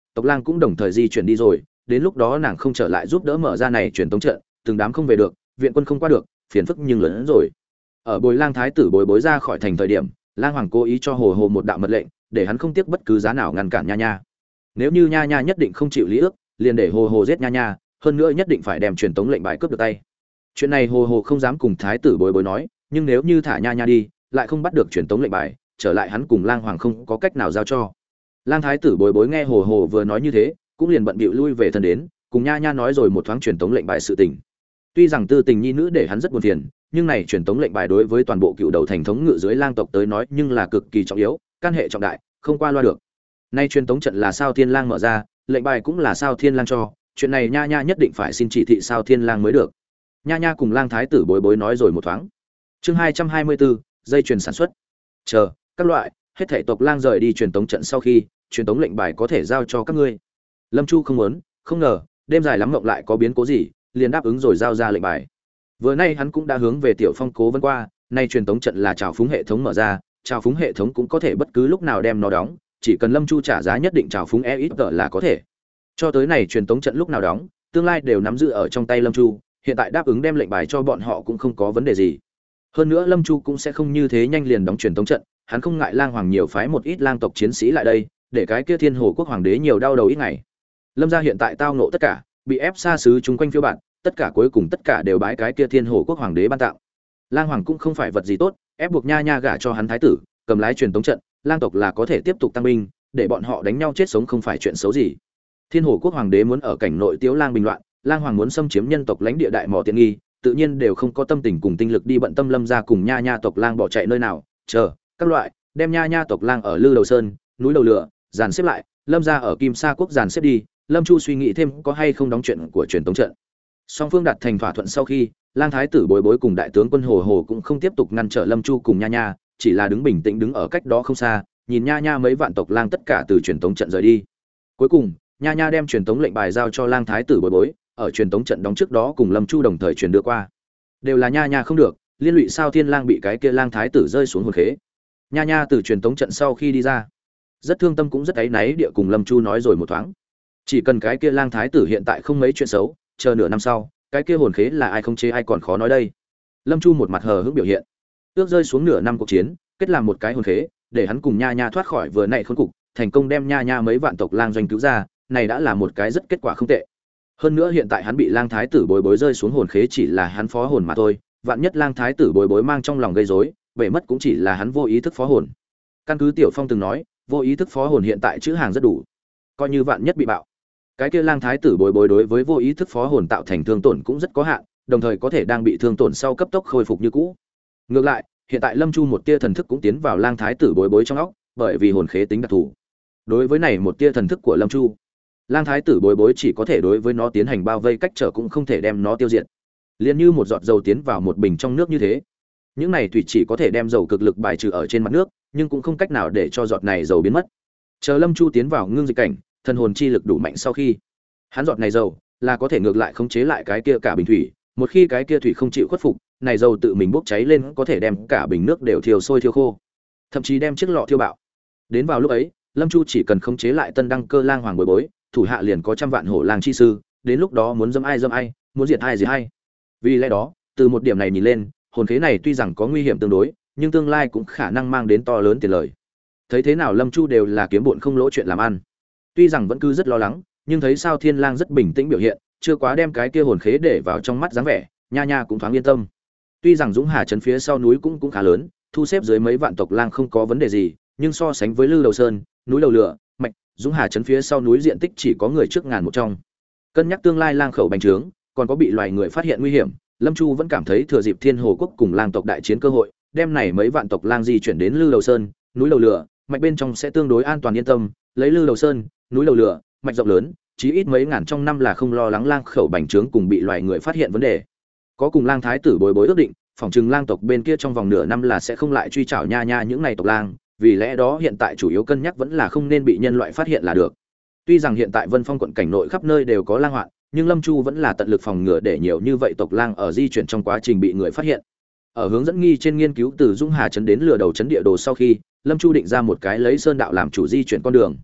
tộc lang cũng đồng thời di chuyển đi rồi, đến lúc đó nàng không trở lại giúp đỡ mở ra này truyền tống trận, từng đám không về được, viện quân không qua được, phiền phức nhưng lớn hơn rồi. Ở Bồi Lang thái tử Bồi Bối ra khỏi thành thời điểm, Lang Hoàng cố ý cho Hồ Hồ một đạo mật lệnh, để hắn không tiếc bất cứ giá nào ngăn cản Nha Nha. Nếu như Nha Nha nhất định không chịu lý ước, liền để Hồ Hồ giết Nha Nha, hơn nữa nhất định phải đem truyền tống lệnh bài cướp được tay. Chuyện này Hồ Hồ không dám cùng thái tử Bồi Bối nói, nhưng nếu như thả Nha Nha đi, lại không bắt được truyền tống lệnh bài, trở lại hắn cùng Lang Hoàng không có cách nào giao cho. Lang thái tử Bồi Bối nghe Hồ Hồ vừa nói như thế, cũng liền bận bịu lui về thân đến, cùng Nha Nha nói rồi một thoáng truyền tống lệnh bài sự tình. Tuy rằng tư tình nhi nữ để hắn rất buồn phiền, nhưng này truyền tống lệnh bài đối với toàn bộ cựu đầu thành thống ngự dưới lang tộc tới nói nhưng là cực kỳ trọng yếu, can hệ trọng đại, không qua loa được. Nay truyền tống trận là Sao Thiên Lang mở ra, lệnh bài cũng là Sao Thiên Lang cho, chuyện này Nha Nha nhất định phải xin chỉ thị Sao Thiên Lang mới được. Nha Nha cùng Lang thái tử Bối Bối nói rồi một thoáng. Chương hai trăm hai mươi bốn, dây chuyền sản xuất. Chờ, các loại, hết thảy tộc lang rời đi truyền tống trận sau khi, truyền tống lệnh bài có thể giao cho các ngươi. Lâm Chu không muốn, không ngờ, đêm dài lắm mộng lại có biến cố gì, liền đáp ứng rồi giao ra lệnh bài. Vừa nay hắn cũng đã hướng về Tiểu Phong cố vấn qua, nay truyền tống trận là trào phúng hệ thống mở ra, trào phúng hệ thống cũng có thể bất cứ lúc nào đem nó đóng, chỉ cần Lâm Chu trả giá nhất định trào phúng e ít tờ là có thể. Cho tới này truyền tống trận lúc nào đóng, tương lai đều nắm giữ ở trong tay Lâm Chu, hiện tại đáp ứng đem lệnh bài cho bọn họ cũng không có vấn đề gì. Hơn nữa Lâm Chu cũng sẽ không như thế nhanh liền đóng truyền tống trận, hắn không ngại Lang Hoàng nhiều phái một ít lang tộc chiến sĩ lại đây, để cái kia Thiên Hồ quốc hoàng đế nhiều đau đầu ít ngày. Lâm gia hiện tại tao nộ tất cả, bị ép xa xứ chúng quanh phiêu bạn, tất cả cuối cùng tất cả đều bái cái kia Thiên Hồ quốc hoàng đế ban tặng. Lang Hoàng cũng không phải vật gì tốt, ép buộc Nha Nha gả cho hắn thái tử, cầm lái truyền tống trận, lang tộc là có thể tiếp tục tăng binh, để bọn họ đánh nhau chết sống không phải chuyện xấu gì. Thiên Hồ quốc hoàng đế muốn ở cảnh nội Tiếu Lang bình loạn, Lang Hoàng muốn xâm chiếm nhân tộc lãnh địa đại mỏ tiện nghi, tự nhiên đều không có tâm tình cùng tinh lực đi bận tâm Lâm gia cùng Nha Nha tộc lang bỏ chạy nơi nào, chờ, các loại, đem Nha Nha tộc lang ở Lư Đầu Sơn, núi Đầu Lửa, dàn xếp lại, Lâm gia ở Kim Sa quốc dàn xếp đi, Lâm Chu suy nghĩ thêm có hay không đóng chuyện của truyền tống trận. Song phương đạt thành thỏa thuận sau khi, Lang thái tử Bối Bối cùng đại tướng quân Hồ Hồ cũng không tiếp tục ngăn trở Lâm Chu cùng Nha Nha, chỉ là đứng bình tĩnh đứng ở cách đó không xa, nhìn Nha Nha mấy vạn tộc lang tất cả từ truyền tống trận rời đi. Cuối cùng, Nha Nha đem truyền tống lệnh bài giao cho Lang thái tử Bối Bối, ở truyền tống trận đóng trước đó cùng Lâm Chu đồng thời truyền đưa qua. Đều là Nha Nha không được, liên lụy Sao Thiên Lang bị cái kia Lang thái tử rơi xuống hồn khế. Nha Nha từ truyền tống trận sau khi đi ra, rất thương tâm cũng rất áy náy địa cùng Lâm Chu nói rồi một thoáng. Chỉ cần cái kia Lang thái tử hiện tại không mấy chuyện xấu, chờ nửa năm sau, cái kia hồn khế là ai không chế ai còn khó nói đây. Lâm Chu một mặt hờ hững biểu hiện. Ước rơi xuống nửa năm cuộc chiến, kết làm một cái hồn khế, để hắn cùng Nha Nha thoát khỏi vừa nãy khốn cục, thành công đem Nha Nha mấy vạn tộc lang doanh cứu ra, này đã là một cái rất kết quả không tệ. Hơn nữa hiện tại hắn bị Lang thái tử Bối Bối rơi xuống hồn khế chỉ là hắn phó hồn mà thôi, vạn nhất Lang thái tử Bối Bối mang trong lòng gây rối, bể mất cũng chỉ là hắn vô ý thức phó hồn. Căn cứ Tiểu Phong từng nói, vô ý thức phó hồn hiện tại chữ hàng rất đủ, coi như vạn nhất bị bạo, cái kia Lang thái tử Bối Bối đối với vô ý thức phó hồn tạo thành thương tổn cũng rất có hạn, đồng thời có thể đang bị thương tổn sau cấp tốc khôi phục như cũ. Ngược lại, hiện tại Lâm Chu một tia thần thức cũng tiến vào Lang thái tử Bối Bối trong óc, bởi vì hồn khế tính đặc thù. Đối với này một tia thần thức của Lâm Chu, Lang thái tử Bối Bối chỉ có thể đối với nó tiến hành bao vây cách trở cũng không thể đem nó tiêu diệt. Liên như một giọt dầu tiến vào một bình trong nước như thế. Những này thủy chỉ có thể đem dầu cực lực bài trừ ở trên mặt nước, nhưng cũng không cách nào để cho giọt này dầu biến mất. Chờ Lâm Chu tiến vào ngưng dịch cảnh, thần hồn chi lực đủ mạnh sau khi, hắn giọt này dầu là có thể ngược lại khống chế lại cái kia cả bình thủy, một khi cái kia thủy không chịu khuất phục, này dầu tự mình bốc cháy lên có thể đem cả bình nước đều thiêu sôi thiêu khô, thậm chí đem chiếc lọ thiêu bạo. Đến vào lúc ấy, Lâm Chu chỉ cần khống chế lại tân đăng cơ Lang Hoàng Bối Bối, thủ hạ liền có trăm vạn hổ lang chi sư, đến lúc đó muốn dâm ai dâm ai, muốn diệt ai diệt ai. Vì lẽ đó, từ một điểm này nhìn lên, hồn khế này tuy rằng có nguy hiểm tương đối, nhưng tương lai cũng khả năng mang đến to lớn tiền lời. Thấy thế nào Lâm Chu đều là kiếm bộn không lỗ chuyện làm ăn. Tuy rằng vẫn cứ rất lo lắng, nhưng thấy Sao Thiên Lang rất bình tĩnh biểu hiện, chưa quá đem cái kia hồn khế để vào trong mắt dáng vẻ, Nha Nha cũng thoáng yên tâm. Tuy rằng Dũng Hà trấn phía sau núi cũng cũng khá lớn, thu xếp dưới mấy vạn tộc lang không có vấn đề gì, nhưng so sánh với Lư Đầu Sơn, núi Đầu Lửa, Mạch, Dũng Hà trấn phía sau núi diện tích chỉ có người trước ngàn một trong. Cân nhắc tương lai lang khẩu bành trướng, còn có bị loài người phát hiện nguy hiểm, Lâm Chu vẫn cảm thấy thừa dịp Thiên Hồ quốc cùng lang tộc đại chiến cơ hội, đem này mấy vạn tộc lang di chuyển đến Lư Đầu Sơn, núi Đầu Lửa, Mạch bên trong sẽ tương đối an toàn yên tâm, lấy Lư Đầu Sơn, núi Đầu Lửa, Mạch rộng lớn, chí ít mấy ngàn trong năm là không lo lắng lang khẩu bành trướng cùng bị loài người phát hiện vấn đề. Có cùng Lang thái tử Bối Bối ước định, phòng trừng lang tộc bên kia trong vòng nửa năm là sẽ không lại truy trảo Nha Nha những này tộc lang, vì lẽ đó hiện tại chủ yếu cân nhắc vẫn là không nên bị nhân loại phát hiện là được. Tuy rằng hiện tại Vân Phong quận cảnh nội khắp nơi đều có lang hoạn, nhưng Lâm Chu vẫn là tận lực phòng ngừa để nhiều như vậy tộc lang ở di chuyển trong quá trình bị người phát hiện. Ở hướng dẫn nghi trên nghiên cứu từ Dung Hà trấn đến Lừa Đầu trấn địa đồ sau khi, Lâm Chu định ra một cái lấy sơn đạo làm chủ di chuyển con đường.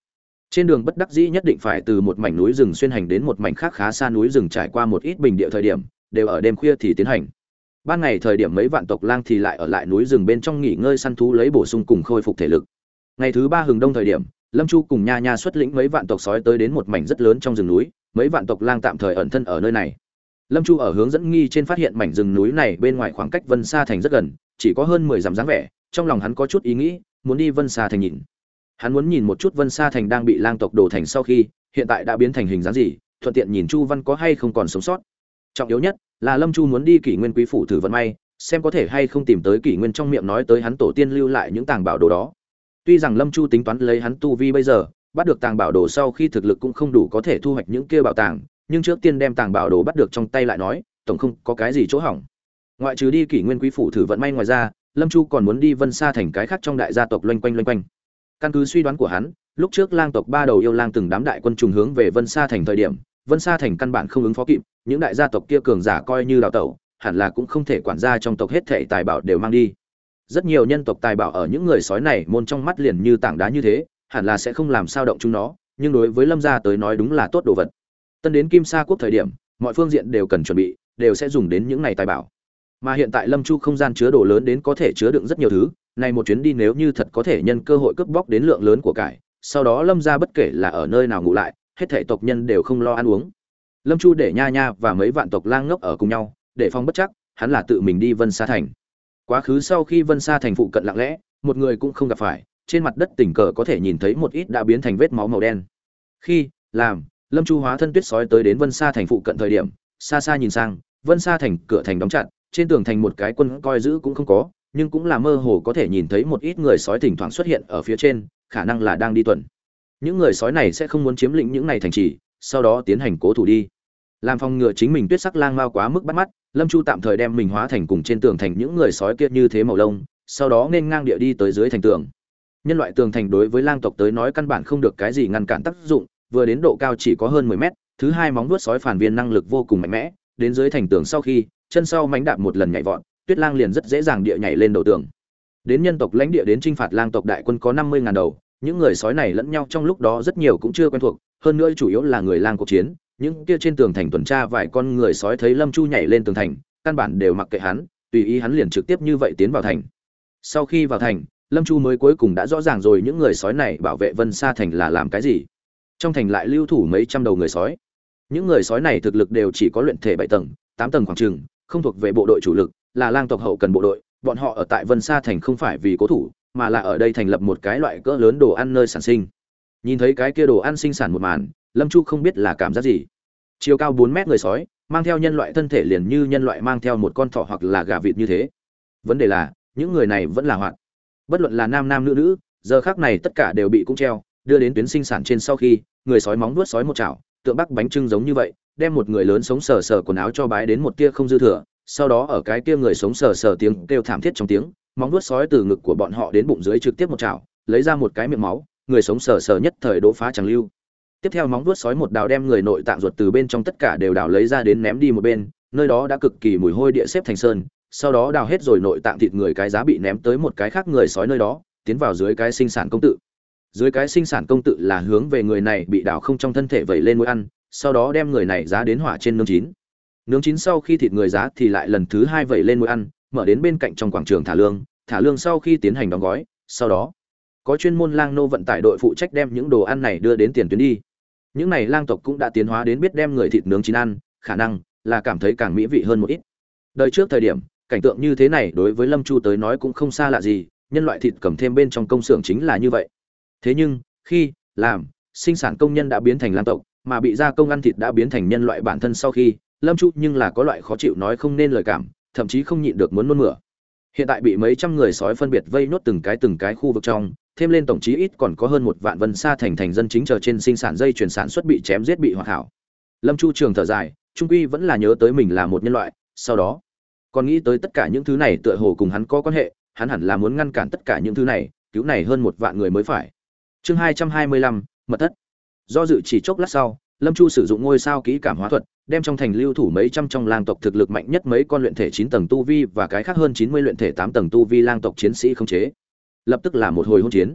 Trên đường bất đắc dĩ nhất định phải từ một mảnh núi rừng xuyên hành đến một mảnh khác khá xa núi rừng, trải qua một ít bình địa thời điểm, đều ở đêm khuya thì tiến hành. Ban ngày thời điểm mấy vạn tộc lang thì lại ở lại núi rừng bên trong nghỉ ngơi săn thú lấy bổ sung cùng khôi phục thể lực. Ngày thứ ba hừng đông thời điểm, Lâm Chu cùng Nha Nha xuất lĩnh mấy vạn tộc sói tới đến một mảnh rất lớn trong rừng núi, mấy vạn tộc lang tạm thời ẩn thân ở nơi này. Lâm Chu ở hướng dẫn nghi trên phát hiện mảnh rừng núi này bên ngoài khoảng cách Vân Sa thành rất gần, chỉ có hơn mười dặm dáng vẻ, trong lòng hắn có chút ý nghĩ, muốn đi Vân Sa thành nhìn. Hắn muốn nhìn một chút Vân Sa thành đang bị lang tộc đổ thành sau khi, hiện tại đã biến thành hình dáng gì, thuận tiện nhìn Chu Văn có hay không còn sống sót. Trọng yếu nhất là Lâm Chu muốn đi Kỷ Nguyên Quý phủ thử vận may, xem có thể hay không tìm tới Kỷ Nguyên trong miệng nói tới hắn tổ tiên lưu lại những tàng bảo đồ đó. Tuy rằng Lâm Chu tính toán lấy hắn tu vi bây giờ, bắt được tàng bảo đồ sau khi thực lực cũng không đủ có thể thu hoạch những kia bảo tàng, nhưng trước tiên đem tàng bảo đồ bắt được trong tay lại nói, tổng không có cái gì chỗ hỏng. Ngoại trừ đi Kỷ Nguyên Quý phủ thử vận may ngoài ra, Lâm Chu còn muốn đi Vân Sa thành cái khác trong đại gia tộc loanh quanh loanh quanh. Căn cứ suy đoán của hắn, lúc trước lang tộc ba đầu yêu lang từng đám đại quân trùng hướng về Vân Sa thành thời điểm, Vân Sa thành căn bản không ứng phó kịp, những đại gia tộc kia cường giả coi như đào tẩu, hẳn là cũng không thể quản gia trong tộc hết thảy tài bảo đều mang đi. Rất nhiều nhân tộc tài bảo ở những người sói này môn trong mắt liền như tảng đá như thế, hẳn là sẽ không làm sao động chúng nó, nhưng đối với Lâm gia tới nói đúng là tốt đồ vật. Tân đến Kim Sa quốc thời điểm, mọi phương diện đều cần chuẩn bị, đều sẽ dùng đến những này tài bảo. Mà hiện tại Lâm Chu không gian chứa đồ lớn đến có thể chứa đựng rất nhiều thứ, này một chuyến đi nếu như thật có thể nhân cơ hội cướp bóc đến lượng lớn của cải, sau đó Lâm gia bất kể là ở nơi nào ngủ lại, hết thảy tộc nhân đều không lo ăn uống. Lâm Chu để Nha Nha và mấy vạn tộc lang ngốc ở cùng nhau, để phòng bất chắc, hắn là tự mình đi Vân Sa thành. Quá khứ sau khi Vân Sa thành phụ cận lặng lẽ, một người cũng không gặp phải, trên mặt đất tình cờ có thể nhìn thấy một ít đã biến thành vết máu màu đen. Khi làm Lâm Chu hóa thân tuyết sói tới đến Vân Sa thành phụ cận thời điểm, xa xa nhìn sang, Vân Sa thành cửa thành đóng chặt, trên tường thành một cái quân coi giữ cũng không có, nhưng cũng là mơ hồ có thể nhìn thấy một ít người sói thỉnh thoảng xuất hiện ở phía trên, khả năng là đang đi tuần. Những người sói này sẽ không muốn chiếm lĩnh những này thành trì, sau đó tiến hành cố thủ đi. Làm phòng ngừa chính mình tuyết sắc lang mao quá mức bắt mắt, Lâm Chu tạm thời đem mình hóa thành cùng trên tường thành những người sói kia như thế màu lông, sau đó nên ngang địa đi tới dưới thành tường. Nhân loại tường thành đối với lang tộc tới nói căn bản không được cái gì ngăn cản tác dụng, vừa đến độ cao chỉ có hơn mười mét, thứ hai móng vuốt sói phản viên năng lực vô cùng mạnh mẽ, đến dưới thành tường sau khi, chân sau mánh đạp một lần nhảy vọt, Tuyết Lang liền rất dễ dàng địa nhảy lên đầu tường. Đến nhân tộc lãnh địa đến chinh phạt lang tộc đại quân có năm mươi ngàn đầu, những người sói này lẫn nhau trong lúc đó rất nhiều cũng chưa quen thuộc, hơn nữa chủ yếu là người lang cuộc chiến, những kia trên tường thành tuần tra vài con người sói thấy Lâm Chu nhảy lên tường thành, căn bản đều mặc kệ hắn, tùy ý hắn liền trực tiếp như vậy tiến vào thành. Sau khi vào thành, Lâm Chu mới cuối cùng đã rõ ràng rồi những người sói này bảo vệ Vân Sa thành là làm cái gì. Trong thành lại lưu thủ mấy trăm đầu người sói. Những người sói này thực lực đều chỉ có luyện thể bảy tầng, tám tầng khoảng chừng, không thuộc về bộ đội chủ lực, là lang tộc hậu cần bộ đội, bọn họ ở tại Vân Sa thành không phải vì cố thủ, mà là ở đây thành lập một cái loại cỡ lớn đồ ăn nơi sản sinh. Nhìn thấy cái kia đồ ăn sinh sản một màn, Lâm Chu không biết là cảm giác gì. Chiều cao bốn mét người sói, mang theo nhân loại thân thể liền như nhân loại mang theo một con thỏ hoặc là gà vịt như thế. Vấn đề là, những người này vẫn là hoạt. Bất luận là nam nam nữ nữ, giờ khắc này tất cả đều bị cũng treo, đưa đến tuyến sinh sản trên sau khi, người sói móng vuốt sói một chảo, tượng bắc bánh trưng giống như vậy, đem một người lớn sống sờ sờ quần áo cho bái đến một tia không dư thừa, sau đó ở cái kia người sống sờ sờ tiếng kêu thảm thiết trong tiếng, móng vuốt sói từ ngực của bọn họ đến bụng dưới trực tiếp một chảo, lấy ra một cái miệng máu, người sống sờ sờ nhất thời đỗ phá chẳng lưu. Tiếp theo móng vuốt sói một đào đem người nội tạng ruột từ bên trong tất cả đều đào lấy ra đến ném đi một bên, nơi đó đã cực kỳ mùi hôi địa xếp thành sơn, sau đó đào hết rồi nội tạng thịt người cái giá bị ném tới một cái khác người sói nơi đó, tiến vào dưới cái sinh sản công tự. Dưới cái sinh sản công tự là hướng về người này bị đào không trong thân thể vẩy lên mũi ăn, sau đó đem người này giá đến hỏa trên nướng chín. Nướng chín sau khi thịt người giá thì lại lần thứ hai vẩy lên mũi ăn, mở đến bên cạnh trong quảng trường thả lương, thả lương sau khi tiến hành đóng gói, sau đó có chuyên môn lang nô vận tải đội phụ trách đem những đồ ăn này đưa đến tiền tuyến đi. Những này lang tộc cũng đã tiến hóa đến biết đem người thịt nướng chín ăn, khả năng là cảm thấy càng mỹ vị hơn một ít. Đời trước thời điểm, cảnh tượng như thế này đối với Lâm Chu tới nói cũng không xa lạ gì, nhân loại thịt cầm thêm bên trong công xưởng chính là như vậy. Thế nhưng, khi làm sinh sản công nhân đã biến thành lang tộc, mà bị gia công ăn thịt đã biến thành nhân loại bản thân sau khi, Lâm Chu nhưng là có loại khó chịu nói không nên lời cảm, thậm chí không nhịn được muốn nôn mửa. Hiện tại bị mấy trăm người sói phân biệt vây nốt từng cái từng cái khu vực trong, thêm lên tổng chí ít còn có hơn một vạn Vân Sa thành thành dân chính chờ trên sinh sản dây chuyển sản xuất bị chém giết bị hoạt hảo. Lâm Chu trường thở dài, trung quy vẫn là nhớ tới mình là một nhân loại, sau đó còn nghĩ tới tất cả những thứ này tựa hồ cùng hắn có quan hệ, hắn hẳn là muốn ngăn cản tất cả những thứ này, cứu này hơn một vạn người mới phải. Chương hai trăm hai mươi lăm, mật thất. Do dự chỉ chốc lát sau, Lâm Chu sử dụng ngôi sao kỹ cảm hóa thuật, đem trong thành lưu thủ mấy trăm trong lang tộc thực lực mạnh nhất mấy con luyện thể chín tầng tu vi và cái khác hơn chín mươi luyện thể tám tầng tu vi lang tộc chiến sĩ khống chế. Lập tức là một hồi hỗn chiến.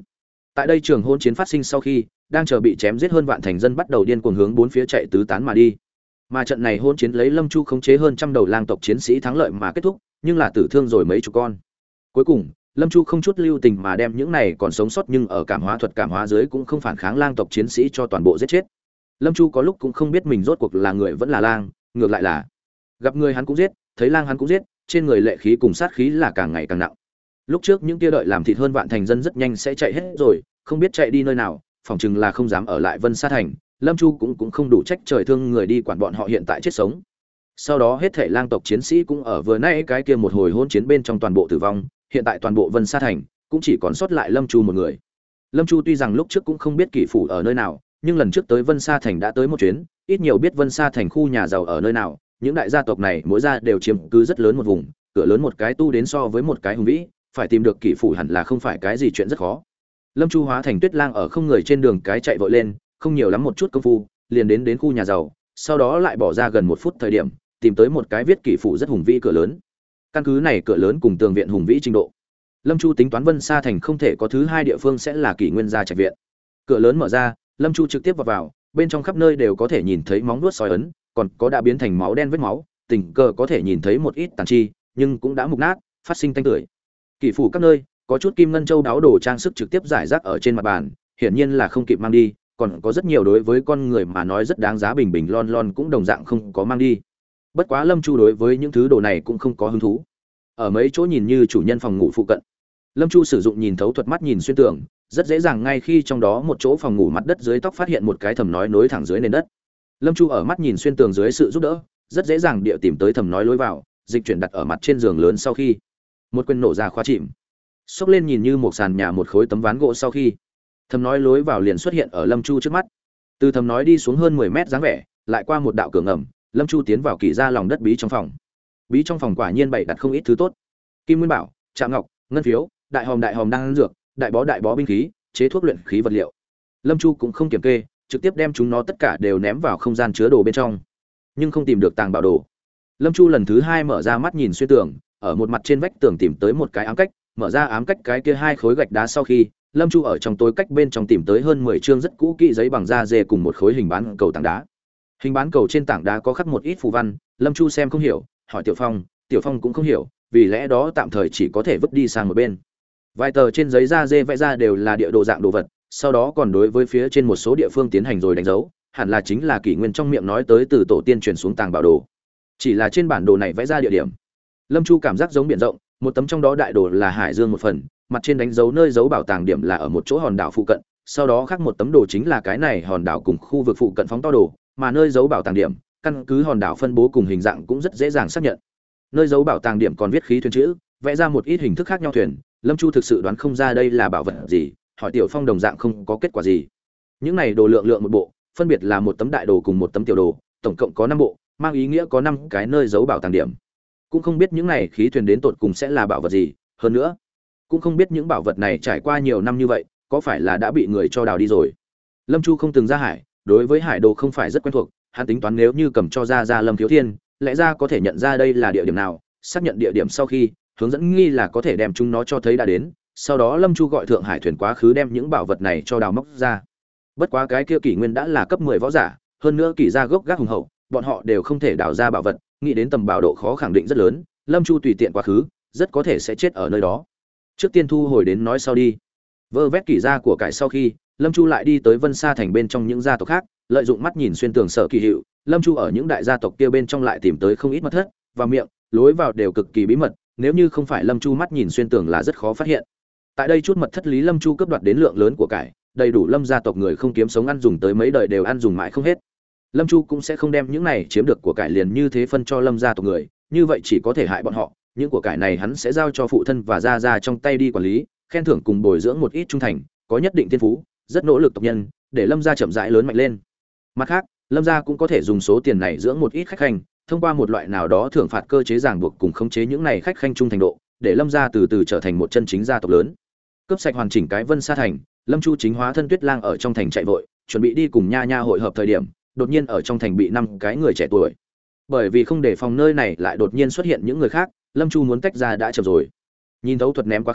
Tại đây trường hôn chiến phát sinh sau khi, đang chờ bị chém giết hơn vạn thành dân bắt đầu điên cuồng hướng bốn phía chạy tứ tán mà đi. Mà trận này hôn chiến lấy Lâm Chu khống chế hơn trăm đầu lang tộc chiến sĩ thắng lợi mà kết thúc, nhưng là tử thương rồi mấy chục con. Cuối cùng, Lâm Chu không chút lưu tình mà đem những này còn sống sót nhưng ở cảm hóa thuật cảm hóa dưới cũng không phản kháng lang tộc chiến sĩ cho toàn bộ giết chết. Lâm Chu có lúc cũng không biết mình rốt cuộc là người vẫn là lang, ngược lại là gặp người hắn cũng giết, thấy lang hắn cũng giết, trên người lệ khí cùng sát khí là càng ngày càng nặng. Lúc trước những kia đợi làm thịt hơn vạn thành dân rất nhanh sẽ chạy hết rồi, không biết chạy đi nơi nào, phỏng chừng là không dám ở lại Vân Sa thành. Lâm Chu cũng cũng không đủ trách trời thương người đi quản bọn họ hiện tại chết sống. Sau đó hết thảy lang tộc chiến sĩ cũng ở vừa nãy cái kia một hồi hỗn chiến bên trong toàn bộ tử vong, hiện tại toàn bộ Vân Sa thành cũng chỉ còn sót lại Lâm Chu một người. Lâm Chu tuy rằng lúc trước cũng không biết kỷ phủ ở nơi nào, nhưng lần trước tới Vân Sa thành đã tới một chuyến, ít nhiều biết Vân Sa thành khu nhà giàu ở nơi nào, những đại gia tộc này mỗi gia đều chiếm cứ rất lớn một vùng, cửa lớn một cái tu đến so với một cái hùng vĩ, phải tìm được kỷ phủ hẳn là không phải cái gì chuyện rất khó. Lâm Chu hóa thành tuyết lang ở không người trên đường cái chạy vội lên, không nhiều lắm một chút công phu, liền đến đến khu nhà giàu, sau đó lại bỏ ra gần một phút thời điểm, tìm tới một cái viết kỷ phủ rất hùng vĩ cửa lớn. Căn cứ này cửa lớn cùng tường viện hùng vĩ trình độ, Lâm Chu tính toán Vân Sa thành không thể có thứ hai địa phương sẽ là Kỷ Nguyên gia trạch viện. Cửa lớn mở ra, Lâm Chu trực tiếp vào vào, bên trong khắp nơi đều có thể nhìn thấy móng vuốt sói ấn, còn có đã biến thành máu đen vết máu, tình cờ có thể nhìn thấy một ít tàn chi, nhưng cũng đã mục nát, phát sinh tanh tưởi. Kỷ phủ các nơi, có chút kim ngân châu đáo đồ trang sức trực tiếp rải rác ở trên mặt bàn, hiển nhiên là không kịp mang đi, còn có rất nhiều đối với con người mà nói rất đáng giá bình bình lon lon cũng đồng dạng không có mang đi. Bất quá Lâm Chu đối với những thứ đồ này cũng không có hứng thú. Ở mấy chỗ nhìn như chủ nhân phòng ngủ phụ cận, Lâm Chu sử dụng nhìn thấu thuật mắt nhìn xuyên tường, rất dễ dàng ngay khi trong đó một chỗ phòng ngủ mặt đất dưới tóc phát hiện một cái thầm nói nối thẳng dưới nền đất. Lâm Chu ở mắt nhìn xuyên tường dưới sự giúp đỡ, rất dễ dàng địa tìm tới thầm nói lối vào, dịch chuyển đặt ở mặt trên giường lớn sau khi, một quyền nổ ra khóa chìm. Xốc lên nhìn như một sàn nhà một khối tấm ván gỗ sau khi, thầm nói lối vào liền xuất hiện ở Lâm Chu trước mắt. Từ thầm nói đi xuống hơn mười mét dáng vẻ, lại qua một đạo cửa ngầm, Lâm Chu tiến vào kỳ ra lòng đất bí trong phòng. Bí trong phòng quả nhiên bày đặt không ít thứ tốt. Kim nguyên bảo, trạm ngọc, ngân phiếu, đại hòm đại hòm đan dược, đại bó đại bó binh khí, chế thuốc luyện khí vật liệu. Lâm Chu cũng không kiểm kê, trực tiếp đem chúng nó tất cả đều ném vào không gian chứa đồ bên trong, nhưng không tìm được tàng bảo đồ. Lâm Chu lần thứ hai mở ra mắt nhìn xuyên tường, ở một mặt trên vách tường tìm tới một cái ám cách, mở ra ám cách cái kia hai khối gạch đá sau khi, Lâm Chu ở trong tối cách bên trong tìm tới hơn mười chương rất cũ kỹ giấy bằng da dê cùng một khối hình bán cầu tảng đá. Hình bán cầu trên tảng đá có khắc một ít phù văn, Lâm Chu xem không hiểu, hỏi Tiểu Phong, Tiểu Phong cũng không hiểu, vì lẽ đó tạm thời chỉ có thể vứt đi sang một bên. Vài tờ trên giấy da dê vẽ ra đều là địa đồ dạng đồ vật, sau đó còn đối với phía trên một số địa phương tiến hành rồi đánh dấu, hẳn là chính là Kỷ Nguyên trong miệng nói tới từ tổ tiên truyền xuống tàng bảo đồ. Chỉ là trên bản đồ này vẽ ra địa điểm, Lâm Chu cảm giác giống biển rộng, một tấm trong đó đại đồ là hải dương một phần, mặt trên đánh dấu nơi giấu bảo tàng điểm là ở một chỗ hòn đảo phụ cận, sau đó khác một tấm đồ chính là cái này hòn đảo cùng khu vực phụ cận phóng to đồ, mà nơi giấu bảo tàng điểm, căn cứ hòn đảo phân bố cùng hình dạng cũng rất dễ dàng xác nhận. Nơi giấu bảo tàng điểm còn viết khí thuyền chữ, vẽ ra một ít hình thức khác nhau thuyền, Lâm Chu thực sự đoán không ra đây là bảo vật gì, hỏi Tiểu Phong đồng dạng không có kết quả gì. Những này đồ lượng lượng một bộ, phân biệt là một tấm đại đồ cùng một tấm tiểu đồ, tổng cộng có năm bộ, mang ý nghĩa có năm cái nơi giấu bảo tàng điểm. Cũng không biết những này khí thuyền đến tột cùng sẽ là bảo vật gì, hơn nữa, cũng không biết những bảo vật này trải qua nhiều năm như vậy, có phải là đã bị người cho đào đi rồi. Lâm Chu không từng ra hải, đối với hải đồ không phải rất quen thuộc, hắn tính toán nếu như cầm cho ra ra Lâm Thiếu Thiên, lẽ ra có thể nhận ra đây là địa điểm nào, xác nhận địa điểm sau khi, hướng dẫn nghi là có thể đem chúng nó cho thấy đã đến, sau đó Lâm Chu gọi thượng hải thuyền quá khứ đem những bảo vật này cho đào móc ra. Bất quá cái kia Kỷ Nguyên đã là cấp mười võ giả, hơn nữa Kỷ gia gốc gác hùng hậu, bọn họ đều không thể đào ra bảo vật, nghĩ đến tầm bảo độ khó khẳng định rất lớn, Lâm Chu tùy tiện quá khứ, rất có thể sẽ chết ở nơi đó. Trước tiên thu hồi đến nói sau đi. Vơ vét Kỷ gia của cải sau khi, Lâm Chu lại đi tới Vân Sa thành bên trong những gia tộc khác, lợi dụng mắt nhìn xuyên tường sở kỳ hiệu, Lâm Chu ở những đại gia tộc kia bên trong lại tìm tới không ít mật thất, và miệng, lối vào đều cực kỳ bí mật, nếu như không phải Lâm Chu mắt nhìn xuyên tường là rất khó phát hiện. Tại đây chút mật thất lý Lâm Chu cướp đoạt đến lượng lớn của cải, đầy đủ Lâm gia tộc người không kiếm sống ăn dùng tới mấy đời đều ăn dùng mãi không hết. Lâm Chu cũng sẽ không đem những này chiếm được của cải liền như thế phân cho Lâm gia tộc người, như vậy chỉ có thể hại bọn họ, những của cải này hắn sẽ giao cho phụ thân và gia gia trong tay đi quản lý, khen thưởng cùng bồi dưỡng một ít trung thành, có nhất định thiên phú, rất nỗ lực tộc nhân, để Lâm gia chậm rãi lớn mạnh lên. Mặt khác, Lâm gia cũng có thể dùng số tiền này dưỡng một ít khách khanh, thông qua một loại nào đó thưởng phạt cơ chế ràng buộc cùng khống chế những này khách khanh trung thành độ, để Lâm gia từ từ trở thành một chân chính gia tộc lớn. Cướp sạch hoàn chỉnh cái Vân Sa thành, Lâm Chu chính hóa thân Tuyết Lang ở trong thành chạy vội, chuẩn bị đi cùng Nha Nha hội hợp thời điểm, đột nhiên ở trong thành bị năm cái người trẻ tuổi. Bởi vì không để phòng nơi này lại đột nhiên xuất hiện những người khác, Lâm Chu muốn tách ra đã chậm rồi. Nhìn thấu thuật ném quá khứ,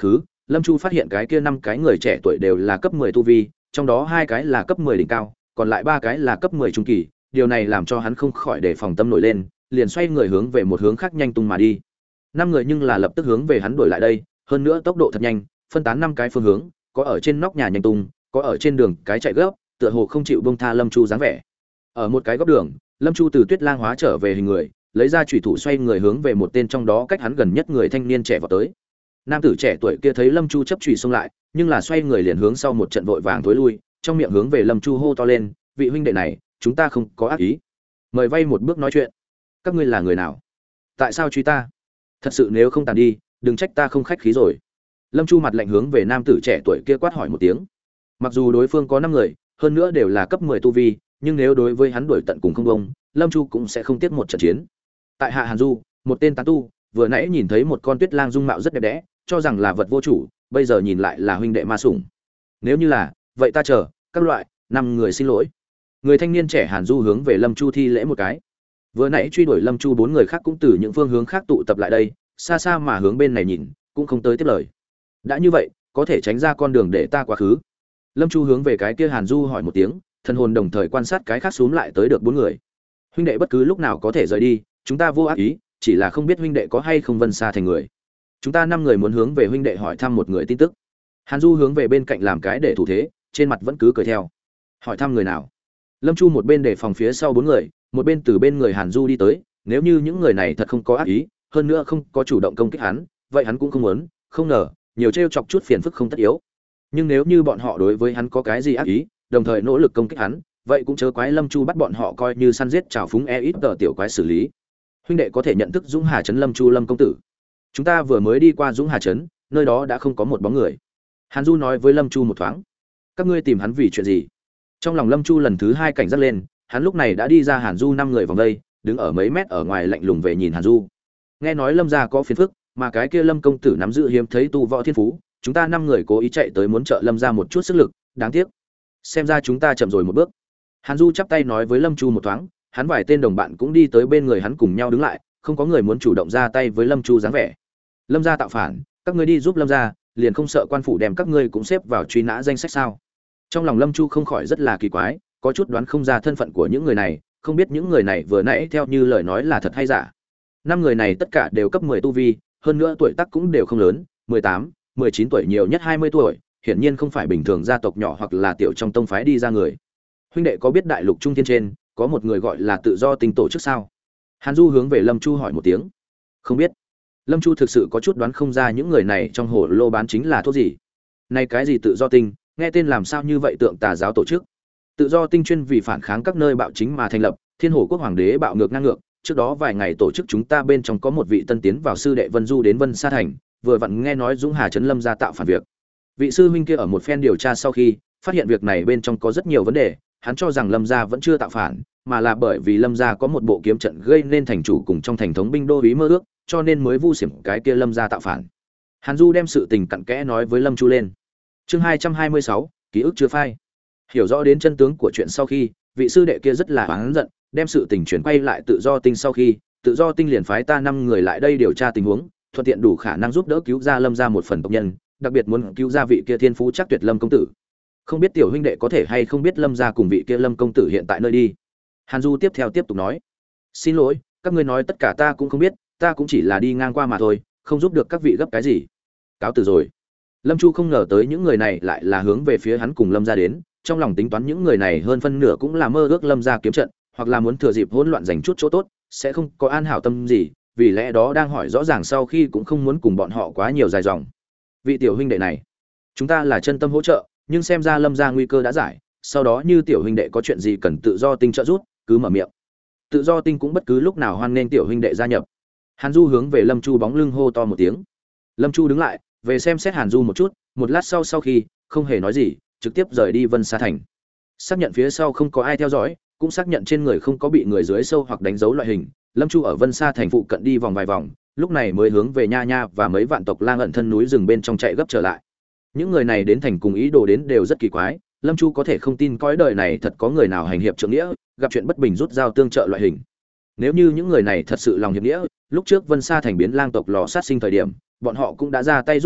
Lâm Chu phát hiện cái kia năm cái người trẻ tuổi đều là cấp mười tu vi, trong đó hai cái là cấp mười đỉnh cao, còn lại ba cái là cấp mười trung kỳ, điều này làm cho hắn không khỏi để phòng tâm nổi lên, liền xoay người hướng về một hướng khác nhanh tung mà đi. Năm người nhưng là lập tức hướng về hắn đuổi lại đây, hơn nữa tốc độ thật nhanh, phân tán năm cái phương hướng, có ở trên nóc nhà nhanh tung, có ở trên đường cái chạy gấp, tựa hồ không chịu buông tha Lâm Chu dáng vẻ. Ở một cái góc đường, Lâm Chu từ Tuyết Lang hóa trở về hình người, lấy ra chủy thủ xoay người hướng về một tên trong đó cách hắn gần nhất người thanh niên trẻ vào tới. Nam tử trẻ tuổi kia thấy Lâm Chu chấp chủy xông lại, nhưng là xoay người liền hướng sau một trận vội vàng thối lui, trong miệng hướng về Lâm Chu hô to lên, "Vị huynh đệ này, chúng ta không có ác ý, mời vay một bước nói chuyện. Các ngươi là người nào? Tại sao truy ta? Thật sự nếu không tàn đi, đừng trách ta không khách khí rồi." Lâm Chu mặt lạnh hướng về nam tử trẻ tuổi kia quát hỏi một tiếng. Mặc dù đối phương có năm người, hơn nữa đều là cấp mười tu vi, nhưng nếu đối với hắn đuổi tận cùng không bông, Lâm Chu cũng sẽ không tiếc một trận chiến. Tại Hạ Hàn Du, một tên tán tu, vừa nãy nhìn thấy một con tuyết lang dung mạo rất đẹp đẽ, cho rằng là vật vô chủ, bây giờ nhìn lại là huynh đệ ma sủng. Nếu như là, vậy ta chờ, các loại, năm người xin lỗi. Người thanh niên trẻ Hàn Du hướng về Lâm Chu thi lễ một cái. Vừa nãy truy đuổi Lâm Chu bốn người khác cũng từ những phương hướng khác tụ tập lại đây, xa xa mà hướng bên này nhìn, cũng không tới tiếp lời. Đã như vậy, có thể tránh ra con đường để ta quá khứ. Lâm Chu hướng về cái kia Hàn Du hỏi một tiếng, thần hồn đồng thời quan sát cái khác xúm lại tới được bốn người. Huynh đệ bất cứ lúc nào có thể rời đi, chúng ta vô ác ý, chỉ là không biết huynh đệ có hay không Vân Sa thành người. Chúng ta năm người muốn hướng về huynh đệ hỏi thăm một người tin tức. Hàn Du hướng về bên cạnh làm cái để thủ thế, trên mặt vẫn cứ cười theo. Hỏi thăm người nào? Lâm Chu một bên để phòng phía sau bốn người, một bên từ bên người Hàn Du đi tới, nếu như những người này thật không có ác ý, hơn nữa không có chủ động công kích hắn, vậy hắn cũng không muốn, không ngờ, nhiều trêu chọc chút phiền phức không tất yếu. Nhưng nếu như bọn họ đối với hắn có cái gì ác ý, đồng thời nỗ lực công kích hắn, vậy cũng chớ quái Lâm Chu bắt bọn họ coi như săn giết trào phúng e ít tờ tiểu quái xử lý. Huynh đệ có thể nhận thức Dũng Hà trấn Lâm Chu Lâm công tử. Chúng ta vừa mới đi qua Dũng Hà trấn, nơi đó đã không có một bóng người. Hàn Du nói với Lâm Chu một thoáng. Các ngươi tìm hắn vì chuyện gì? Trong lòng Lâm Chu lần thứ hai cảnh giác lên, hắn lúc này đã đi ra Hàn Du năm người vòng đây, đứng ở mấy mét ở ngoài lạnh lùng về nhìn Hàn Du. Nghe nói Lâm gia có phiền phức, mà cái kia Lâm công tử nắm giữ hiếm thấy tu võ thiên phú, chúng ta năm người cố ý chạy tới muốn trợ Lâm gia một chút sức lực, đáng tiếc, xem ra chúng ta chậm rồi một bước. Hàn Du chắp tay nói với Lâm Chu một thoáng, hắn vài tên đồng bạn cũng đi tới bên người hắn cùng nhau đứng lại, không có người muốn chủ động ra tay với Lâm Chu dáng vẻ. Lâm gia tạo phản, các ngươi đi giúp Lâm gia, liền không sợ quan phủ đem các ngươi cũng xếp vào truy nã danh sách sao? Trong lòng Lâm Chu không khỏi rất là kỳ quái, có chút đoán không ra thân phận của những người này, không biết những người này vừa nãy theo như lời nói là thật hay giả. Năm người này tất cả đều cấp mười tu vi, hơn nữa tuổi tác cũng đều không lớn, mười tám, mười chín tuổi nhiều nhất hai mươi tuổi, hiển nhiên không phải bình thường gia tộc nhỏ hoặc là tiểu trong tông phái đi ra người. Huynh đệ có biết đại lục trung thiên trên có một người gọi là tự do tinh tổ chức sao? Hàn Du hướng về Lâm Chu hỏi một tiếng. Không biết. Lâm Chu thực sự có chút đoán không ra những người này trong hồ lô bán chính là thuốc gì. Này cái gì tự do tinh, nghe tên làm sao như vậy tượng tà giáo tổ chức. Tự do tinh chuyên vì phản kháng các nơi bạo chính mà thành lập, Thiên Hồ quốc hoàng đế bạo ngược ngang ngược, trước đó vài ngày tổ chức chúng ta bên trong có một vị tân tiến vào sư đệ Vân Du đến Vân Sa thành, vừa vặn nghe nói Dũng Hà trấn Lâm gia tạo phản việc. Vị sư huynh kia ở một phen điều tra sau khi, phát hiện việc này bên trong có rất nhiều vấn đề, hắn cho rằng Lâm gia vẫn chưa tạo phản, mà là bởi vì Lâm gia có một bộ kiếm trận gây nên thành chủ cùng trong thành thống binh đô úy mơ ước, cho nên mới vu xỉm cái kia Lâm gia tạo phản. Hàn Du đem sự tình cặn kẽ nói với Lâm Chu lên. Chương hai trăm hai mươi sáu, ký ức chưa phai. Hiểu rõ đến chân tướng của chuyện sau khi, vị sư đệ kia rất là oán giận, đem sự tình chuyển quay lại tự do tinh sau khi, tự do tinh liền phái ta năm người lại đây điều tra tình huống, thuận tiện đủ khả năng giúp đỡ cứu ra Lâm gia một phần tộc nhân, đặc biệt muốn cứu ra vị kia thiên phú chắc tuyệt Lâm công tử. Không biết tiểu huynh đệ có thể hay không biết Lâm gia cùng vị kia Lâm công tử hiện tại nơi đi. Hàn Du tiếp theo tiếp tục nói. Xin lỗi, các ngươi nói tất cả ta cũng không biết, ta cũng chỉ là đi ngang qua mà thôi, không giúp được các vị gấp cái gì. Cáo từ rồi. Lâm Chu không ngờ tới những người này lại là hướng về phía hắn cùng Lâm gia đến, trong lòng tính toán những người này hơn phân nửa cũng là mơ ước Lâm gia kiếm trận, hoặc là muốn thừa dịp hỗn loạn giành chút chỗ tốt, sẽ không có an hảo tâm gì, vì lẽ đó đang hỏi rõ ràng sau khi cũng không muốn cùng bọn họ quá nhiều dài dòng. Vị tiểu huynh đệ này, chúng ta là chân tâm hỗ trợ, nhưng xem ra Lâm gia nguy cơ đã giải, sau đó như tiểu huynh đệ có chuyện gì cần tự do tinh trợ giúp, cứ mở miệng. Tự do tinh cũng bất cứ lúc nào hoan nghênh tiểu huynh đệ gia nhập. Hàn Du hướng về Lâm Chu bóng lưng hô to một tiếng. Lâm Chu đứng lại, về xem xét Hàn Du một chút, một lát sau sau khi không hề nói gì, trực tiếp rời đi Vân Sa thành. Xác nhận phía sau không có ai theo dõi, cũng xác nhận trên người không có bị người dưới sâu hoặc đánh dấu loại hình, Lâm Chu ở Vân Sa thành phụ cận đi vòng vài vòng, lúc này mới hướng về Nha Nha và mấy vạn tộc lang ẩn thân núi rừng bên trong chạy gấp trở lại. Những người này đến thành cùng ý đồ đến đều rất kỳ quái, Lâm Chu có thể không tin cõi đời này thật có người nào hành hiệp trượng nghĩa, gặp chuyện bất bình rút dao tương trợ loại hình. Nếu như những người này thật sự lòng hiệp nghĩa, lúc trước Vân Sa thành biến lang tộc lò sát sinh thời điểm, bọn họ cũng đã ra tay giúp đỡ,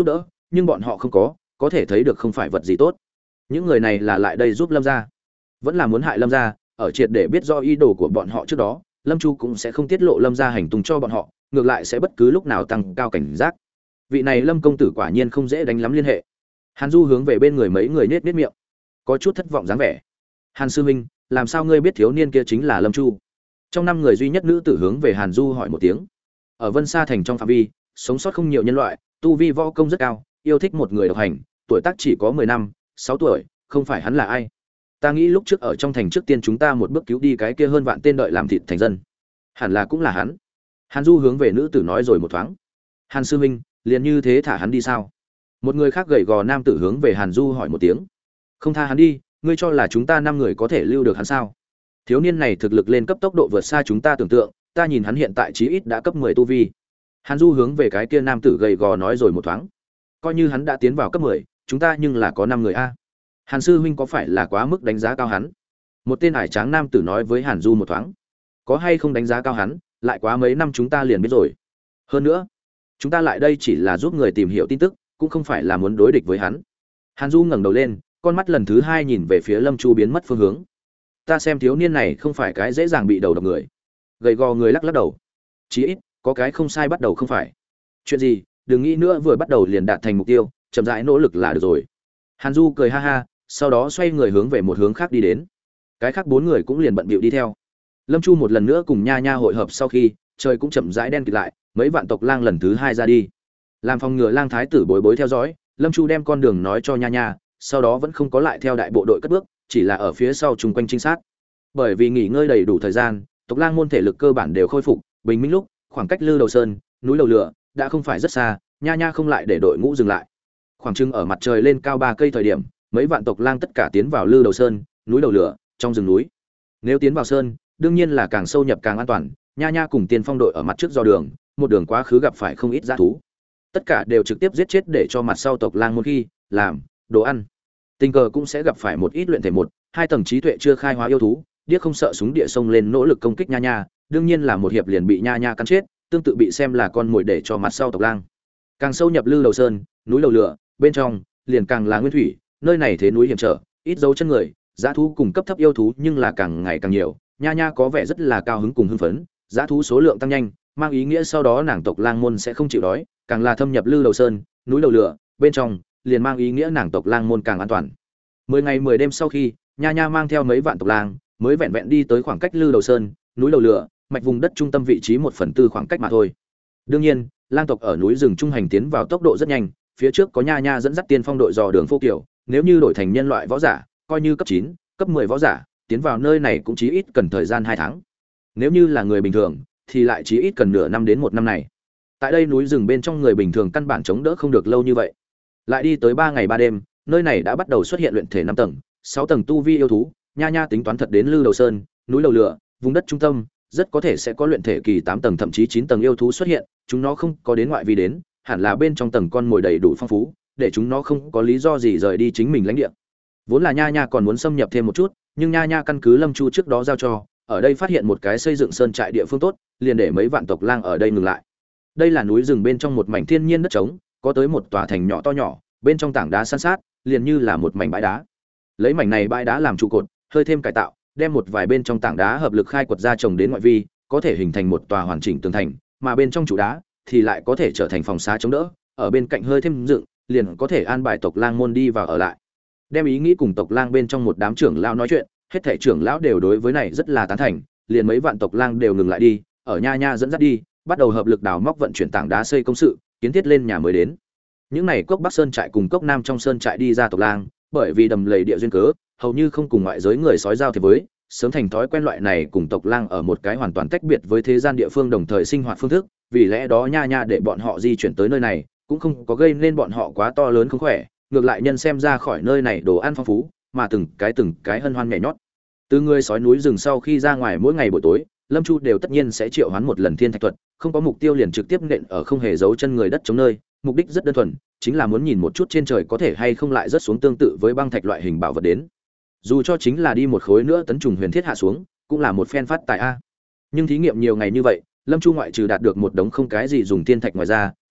nhưng bọn họ không có, có thể thấy được không phải vật gì tốt. Những người này là lại đây giúp Lâm gia, vẫn là muốn hại Lâm gia. Ở triệt để biết do ý đồ của bọn họ trước đó, Lâm Chu cũng sẽ không tiết lộ Lâm gia hành tung cho bọn họ, ngược lại sẽ bất cứ lúc nào tăng cao cảnh giác. Vị này Lâm công tử quả nhiên không dễ đánh lắm liên hệ. Hàn Du hướng về bên người mấy người nết nết miệng, có chút thất vọng dáng vẻ. Hàn sư huynh, làm sao ngươi biết thiếu niên kia chính là Lâm Chu? Trong năm người duy nhất nữ tử hướng về Hàn Du hỏi một tiếng. Ở Vân Sa thành trong phạm vi, sống sót không nhiều nhân loại, tu vi võ công rất cao, yêu thích một người độc hành, tuổi tác chỉ có mười năm, sáu tuổi, không phải hắn là ai? Ta nghĩ lúc trước ở trong thành trước tiên chúng ta một bước cứu đi cái kia hơn vạn tên đợi làm thịt thành dân. Hẳn là cũng là hắn. Hàn Du hướng về nữ tử nói rồi một thoáng. Hàn sư huynh, liền như thế thả hắn đi sao? Một người khác gầy gò nam tử hướng về Hàn Du hỏi một tiếng. Không tha hắn đi, ngươi cho là chúng ta năm người có thể lưu được hắn sao? Thiếu niên này thực lực lên cấp tốc độ vượt xa chúng ta tưởng tượng, ta nhìn hắn hiện tại chí ít đã cấp mười tu vi. Hàn Du hướng về cái kia nam tử gầy gò nói rồi một thoáng. Coi như hắn đã tiến vào cấp mười, chúng ta nhưng là có năm người a. Hàn sư huynh có phải là quá mức đánh giá cao hắn? Một tên ải tráng nam tử nói với Hàn Du một thoáng. Có hay không đánh giá cao hắn, lại quá mấy năm chúng ta liền biết rồi. Hơn nữa, chúng ta lại đây chỉ là giúp người tìm hiểu tin tức, cũng không phải là muốn đối địch với hắn. Hàn Du ngẩng đầu lên, con mắt lần thứ hai nhìn về phía Lâm Chu biến mất phương hướng. Ta xem thiếu niên này không phải cái dễ dàng bị đầu độc người. Gầy gò người lắc lắc đầu. Chí ít, có cái không sai bắt đầu không phải. Chuyện gì, đừng nghĩ nữa vừa bắt đầu liền đạt thành mục tiêu, chậm rãi nỗ lực là được rồi. Hàn Du cười ha ha, sau đó xoay người hướng về một hướng khác đi đến. Cái khác bốn người cũng liền bận bịu đi theo. Lâm Chu một lần nữa cùng Nha Nha hội hợp sau khi, trời cũng chậm rãi đen kịt lại, mấy vạn tộc lang lần thứ hai ra đi. Làm phòng ngừa lang thái tử bối bối theo dõi, Lâm Chu đem con đường nói cho Nha Nha, sau đó vẫn không có lại theo đại bộ đội cất bước, chỉ là ở phía sau chung quanh trinh sát. Bởi vì nghỉ ngơi đầy đủ thời gian, tộc lang môn thể lực cơ bản đều khôi phục, bình minh lúc, khoảng cách Lư Đầu Sơn, núi Đầu Lửa đã không phải rất xa, Nha Nha không lại để đội ngũ dừng lại. Khoảng chừng ở mặt trời lên cao ba cây thời điểm, mấy vạn tộc lang tất cả tiến vào Lư Đầu Sơn, núi Đầu Lửa, trong rừng núi. Nếu tiến vào sơn, đương nhiên là càng sâu nhập càng an toàn. Nha Nha cùng Tiên Phong đội ở mặt trước do đường, một đường quá khứ gặp phải không ít dã thú. Tất cả đều trực tiếp giết chết để cho mặt sau tộc lang một khi làm đồ ăn. Tình cờ cũng sẽ gặp phải một ít luyện thể một, hai tầng trí tuệ chưa khai hóa yêu thú, điếc không sợ súng địa sông lên nỗ lực công kích Nha Nha, đương nhiên là một hiệp liền bị Nha Nha cắn chết, tương tự bị xem là con mồi để cho mặt sau tộc lang. Càng sâu nhập Lư Đầu Sơn, núi Đầu Lửa, bên trong liền càng là nguyên thủy, nơi này thế núi hiểm trở, ít dấu chân người, dã thú cùng cấp thấp yêu thú nhưng là càng ngày càng nhiều. Nha Nha có vẻ rất là cao hứng cùng hưng phấn, dã thú số lượng tăng nhanh, mang ý nghĩa sau đó nàng tộc lang môn sẽ không chịu đói, càng là thâm nhập Lư Đầu Sơn, núi Đầu Lửa, bên trong liền mang ý nghĩa nàng tộc lang môn càng an toàn. Mười ngày mười đêm sau khi, Nha Nha mang theo mấy vạn tộc lang, mới vẹn vẹn đi tới khoảng cách Lư Đầu Sơn, núi Đầu Lửa, mạch vùng đất trung tâm vị trí một phần tư khoảng cách mà thôi. Đương nhiên, lang tộc ở núi rừng trung hành tiến vào tốc độ rất nhanh, phía trước có Nha Nha dẫn dắt Tiên Phong đội dò đường phô kiểu, nếu như đổi thành nhân loại võ giả, coi như cấp chín, cấp mười võ giả, tiến vào nơi này cũng chí ít cần thời gian hai tháng. Nếu như là người bình thường, thì lại chí ít cần nửa năm đến một năm này. Tại đây núi rừng bên trong người bình thường căn bản chống đỡ không được lâu như vậy. Lại đi tới ba ngày ba đêm, nơi này đã bắt đầu xuất hiện luyện thể năm tầng, sáu tầng tu vi yêu thú. Nha Nha tính toán thật đến Lư Đầu Sơn, núi Đầu Lửa, vùng đất trung tâm, rất có thể sẽ có luyện thể kỳ tám tầng thậm chí chín tầng yêu thú xuất hiện, chúng nó không có đến ngoại vi đến, hẳn là bên trong tầng con mồi đầy đủ phong phú, để chúng nó không có lý do gì rời đi chính mình lãnh địa. Vốn là Nha Nha còn muốn xâm nhập thêm một chút, nhưng Nha Nha căn cứ Lâm Chu trước đó giao cho, ở đây phát hiện một cái xây dựng sơn trại địa phương tốt, liền để mấy vạn tộc lang ở đây ngừng lại. Đây là núi rừng bên trong một mảnh thiên nhiên đất trống, có tới một tòa thành nhỏ to nhỏ, bên trong tảng đá san sát, liền như là một mảnh bãi đá. Lấy mảnh này bãi đá làm trụ cột, hơi thêm cải tạo, đem một vài bên trong tảng đá hợp lực khai quật ra trồng đến ngoại vi, có thể hình thành một tòa hoàn chỉnh tường thành, mà bên trong trụ đá thì lại có thể trở thành phòng xá chống đỡ, ở bên cạnh hơi thêm dựng, liền có thể an bài tộc lang môn đi vào ở lại. Đem ý nghĩ cùng tộc lang bên trong một đám trưởng lão nói chuyện, hết thảy trưởng lão đều đối với này rất là tán thành, liền mấy vạn tộc lang đều ngừng lại đi, ở Nha Nha dẫn dắt đi, bắt đầu hợp lực đào móc vận chuyển tảng đá xây công sự, kiến thiết lên nhà mới đến. Những này cốc Bắc Sơn trại cùng cốc Nam trong sơn trại đi ra tộc lang, bởi vì đầm lầy địa duyên cớ, hầu như không cùng ngoại giới người sói giao thiệp với, sớm thành thói quen loại này cùng tộc lang ở một cái hoàn toàn tách biệt với thế gian địa phương đồng thời sinh hoạt phương thức, vì lẽ đó Nha Nha để bọn họ di chuyển tới nơi này, cũng không có gây nên bọn họ quá to lớn không khỏe, ngược lại nhân xem ra khỏi nơi này đồ ăn phong phú, mà từng cái từng cái hân hoan nhảy nhót. Từ người sói núi rừng sau khi ra ngoài mỗi ngày buổi tối, Lâm Chu đều tất nhiên sẽ triệu hoán một lần thiên thạch thuật, không có mục tiêu liền trực tiếp nện ở không hề giấu chân người đất chống nơi, mục đích rất đơn thuần, chính là muốn nhìn một chút trên trời có thể hay không lại rớt xuống tương tự với băng thạch loại hình bảo vật đến. Dù cho chính là đi một khối nữa tấn trùng huyền thiết hạ xuống, cũng là một phen phát tài a. Nhưng thí nghiệm nhiều ngày như vậy, Lâm Chu ngoại trừ đạt được một đống không cái gì dùng thiên thạch ngoài ra,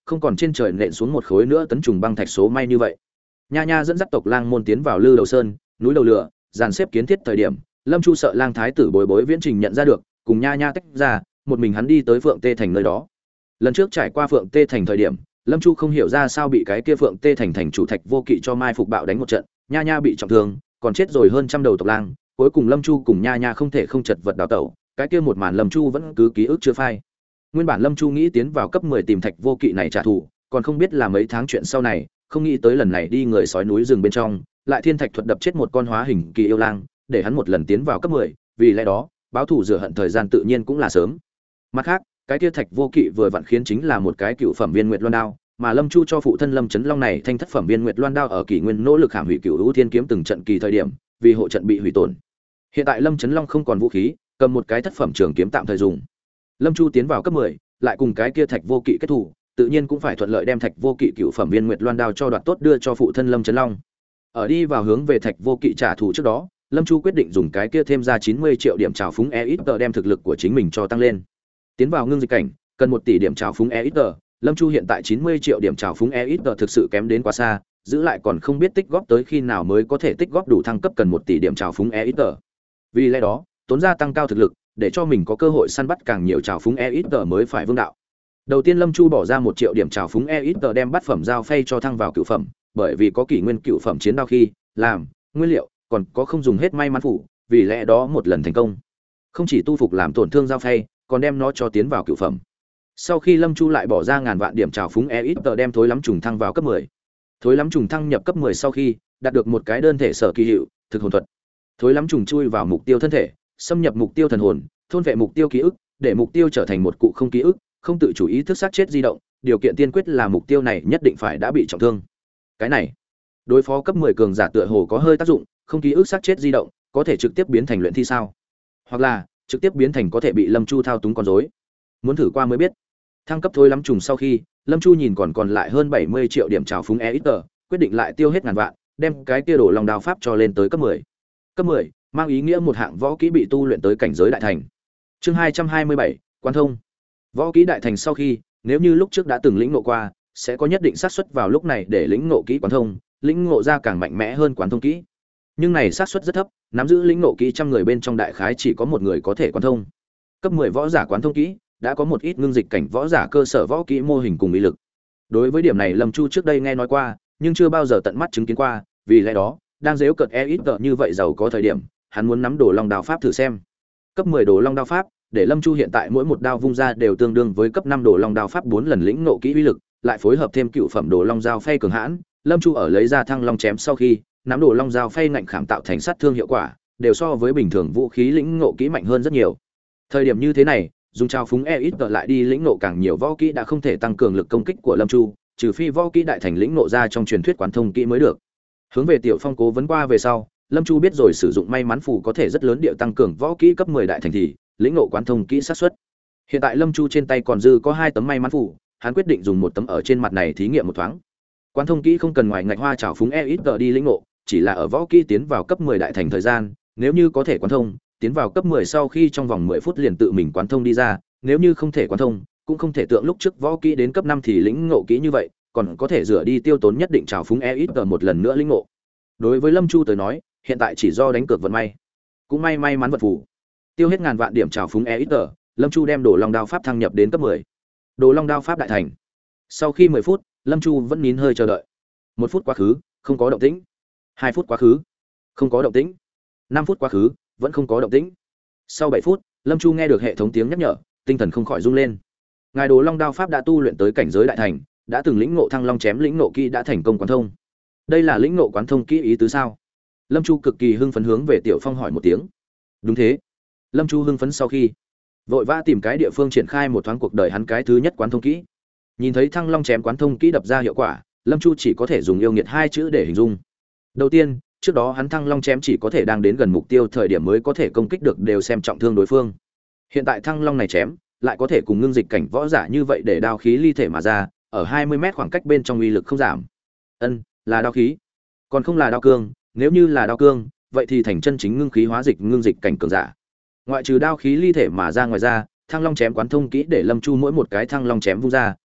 không còn trên trời nện xuống một khối nữa tấn trùng băng thạch số may như vậy. Nha Nha dẫn dắt tộc Lang môn tiến vào Lư Đầu Sơn, núi Đầu Lửa, dàn xếp kiến thiết thời điểm, Lâm Chu sợ Lang thái tử Bối Bối Viễn Trình nhận ra được, cùng Nha Nha tách ra, một mình hắn đi tới Phượng Tê thành nơi đó. Lần trước trải qua Phượng Tê thành thời điểm, Lâm Chu không hiểu ra sao bị cái kia Phượng Tê thành thành chủ Thạch Vô Kỵ cho mai phục bạo đánh một trận, Nha Nha bị trọng thương, còn chết rồi hơn trăm đầu tộc lang, cuối cùng Lâm Chu cùng Nha Nha không thể không chật vật đào tẩu, cái kia một màn Lâm Chu vẫn cứ ký ức chưa phai. Nguyên bản Lâm Chu nghĩ tiến vào cấp mười tìm Thạch Vô Kỵ này trả thù, còn không biết là mấy tháng chuyện sau này, không nghĩ tới lần này đi người sói núi rừng bên trong, lại thiên thạch thuật đập chết một con hóa hình kỳ yêu lang, để hắn một lần tiến vào cấp mười, vì lẽ đó, báo thù rửa hận thời gian tự nhiên cũng là sớm. Mặt khác, cái kia Thạch Vô Kỵ vừa vặn khiến chính là một cái cựu phẩm viên nguyệt loan đao, mà Lâm Chu cho phụ thân Lâm Chấn Long này thanh thất phẩm viên nguyệt loan đao ở kỷ nguyên nỗ lực hàm hủy cựu hữu thiên kiếm từng trận kỳ thời điểm, vì hộ trận bị hủy tổn. Hiện tại Lâm Chấn Long không còn vũ khí, cầm một cái thất phẩm trường kiếm tạm thời dùng. Lâm Chu tiến vào cấp mười, lại cùng cái kia Thạch Vô Kỵ kết thủ, tự nhiên cũng phải thuận lợi đem Thạch Vô Kỵ cựu phẩm viên nguyệt loan đao cho đoạt tốt đưa cho phụ thân Lâm Chấn Long. Ở đi vào hướng về Thạch Vô Kỵ trả thù trước đó, Lâm Chu quyết định dùng cái kia thêm ra chín mươi triệu điểm trào phúng e ít tờ đem thực lực của chính mình cho tăng lên. Tiến vào ngưng dịch cảnh, cần một tỷ điểm trào phúng e ít tờ, Lâm Chu hiện tại chín mươi triệu điểm trào phúng e ít tờ thực sự kém đến quá xa, giữ lại còn không biết tích góp tới khi nào mới có thể tích góp đủ thăng cấp cần một tỷ điểm trào phúng e ít tờ. Vì lẽ đó, tốn ra tăng cao thực lực, để cho mình có cơ hội săn bắt càng nhiều trào phúng e ít tờ mới phải vương đạo. Đầu tiên Lâm Chu bỏ ra một triệu điểm trào phúng e ít tờ đem bắt phẩm giao phay cho thăng vào cựu phẩm, bởi vì có kỷ nguyên cựu phẩm chiến đao khi làm nguyên liệu, còn có không dùng hết may mắn phủ, vì lẽ đó một lần thành công. Không chỉ tu phục làm tổn thương giao phay, còn đem nó cho tiến vào cựu phẩm. Sau khi Lâm Chu lại bỏ ra ngàn vạn điểm trào phúng e ít tờ đem thối lắm trùng thăng vào cấp mười. Thối lắm trùng thăng nhập cấp mười sau khi đạt được một cái đơn thể sở kỳ hiệu, thực hồn thuật. Thối lắm trùng chui vào mục tiêu thân thể, xâm nhập mục tiêu thần hồn, thôn vệ mục tiêu ký ức, để mục tiêu trở thành một cụ không ký ức, không tự chủ ý thức sát chết di động, điều kiện tiên quyết là mục tiêu này nhất định phải đã bị trọng thương. Cái này, đối phó cấp mười cường giả tựa hồ có hơi tác dụng, không ký ức sát chết di động, có thể trực tiếp biến thành luyện thi sao? Hoặc là, trực tiếp biến thành có thể bị Lâm Chu thao túng con rối. Muốn thử qua mới biết. Thăng cấp thối lắm trùng sau khi, Lâm Chu nhìn còn còn lại hơn bảy mươi triệu điểm trào phúng e ít tờ, quyết định lại tiêu hết ngàn vạn, đem cái kia đổ lòng đao pháp cho lên tới cấp mười. Cấp mười, mang ý nghĩa một hạng võ kỹ bị tu luyện tới cảnh giới đại thành. Chương hai trăm hai mươi bảy, Quán thông. Võ kỹ đại thành sau khi, nếu như lúc trước đã từng lĩnh ngộ qua, sẽ có nhất định xác suất vào lúc này để lĩnh ngộ kỹ quán thông, lĩnh ngộ ra càng mạnh mẽ hơn quán thông kỹ. Nhưng này xác suất rất thấp, nắm giữ lĩnh ngộ kỹ trăm người bên trong đại khái chỉ có một người có thể quán thông. Cấp mười võ giả quán thông kỹ, đã có một ít ngưng dịch cảnh võ giả cơ sở võ kỹ mô hình cùng ý lực. Đối với điểm này Lâm Chu trước đây nghe nói qua, nhưng chưa bao giờ tận mắt chứng kiến qua, vì lẽ đó, đang giễu cợt e ít tờ như vậy giàu có thời điểm, hắn muốn nắm đồ long đao pháp thử xem. Cấp mười đồ long đao pháp, để Lâm Chu hiện tại mỗi một đao vung ra đều tương đương với cấp năm đồ long đao pháp bốn lần lĩnh ngộ kỹ uy lực, lại phối hợp thêm cựu phẩm đồ long dao phay cường hãn, Lâm Chu ở lấy ra thăng long chém sau khi, nắm đồ long dao phay ngạnh khảm tạo thành sát thương hiệu quả, đều so với bình thường vũ khí lĩnh ngộ kỹ mạnh hơn rất nhiều. Thời điểm như thế này, dùng trao phúng e ít lại đi lĩnh ngộ càng nhiều võ kỹ đã không thể tăng cường lực công kích của Lâm Chu, trừ phi võ kỹ đại thành lĩnh ngộ ra trong truyền thuyết quán thông kỹ mới được. Hướng về Tiểu Phong cố vấn qua về sau, Lâm Chu biết rồi sử dụng may mắn phù có thể rất lớn điệu tăng cường võ kỹ cấp mười đại thành thì lĩnh ngộ quán thông kỹ sát suất. Hiện tại Lâm Chu trên tay còn dư có hai tấm may mắn phù, hắn quyết định dùng một tấm ở trên mặt này thí nghiệm một thoáng. Quán thông kỹ không cần ngoài ngạch hoa trảo phúng e ít đi lĩnh ngộ, chỉ là ở võ kỹ tiến vào cấp mười đại thành thời gian, nếu như có thể quán thông, tiến vào cấp mười sau khi trong vòng mười phút liền tự mình quán thông đi ra, nếu như không thể quán thông, cũng không thể tượng lúc trước võ kỹ đến cấp năm thì lĩnh ngộ kỹ như vậy, còn có thể rửa đi tiêu tốn nhất định trảo phúng e ít một lần nữa lĩnh ngộ. Đối với Lâm Chu tới nói, hiện tại chỉ do đánh cược vận may, cũng may may mắn vật phù. Tiêu hết ngàn vạn điểm trảo phúng e ít, Lâm Chu đem Đồ Long đao pháp thăng nhập đến cấp mười. Đồ Long đao pháp đại thành. Sau khi mười phút, Lâm Chu vẫn nín hơi chờ đợi. Một phút quá khứ, không có động tĩnh. Hai phút quá khứ, không có động tĩnh. Năm phút quá khứ, vẫn không có động tĩnh. Sau bảy phút, Lâm Chu nghe được hệ thống tiếng nhắc nhở, tinh thần không khỏi rung lên. Ngài Đồ Long đao pháp đã tu luyện tới cảnh giới đại thành, đã từng lĩnh ngộ thăng long chém lĩnh ngộ kỹ đã thành công quán thông. Đây là lĩnh ngộ quán thông kỹ ý tứ sao? Lâm Chu cực kỳ hưng phấn hướng về Tiểu Phong hỏi một tiếng. Đúng thế. Lâm Chu hưng phấn sau khi vội vã tìm cái địa phương triển khai một thoáng cuộc đời hắn cái thứ nhất quán thông kỹ. Nhìn thấy thăng long chém quán thông kỹ đập ra hiệu quả, Lâm Chu chỉ có thể dùng yêu nghiệt hai chữ để hình dung. Đầu tiên, trước đó hắn thăng long chém chỉ có thể đang đến gần mục tiêu thời điểm mới có thể công kích được, đều xem trọng thương đối phương. Hiện tại thăng long này chém, lại có thể cùng ngưng dịch cảnh võ giả như vậy để đao khí ly thể mà ra, ở hai mươi mét khoảng cách bên trong uy lực không giảm. Ân, là đao khí, còn không là đao cương, nếu như là đao cương, vậy thì thành chân chính ngưng khí hóa dịch ngưng dịch cảnh cường giả. Ngoại trừ đao khí ly thể mà ra ngoài ra, thăng long chém quán thông kỹ để Lâm Chu mỗi một cái thăng long chém vung ra,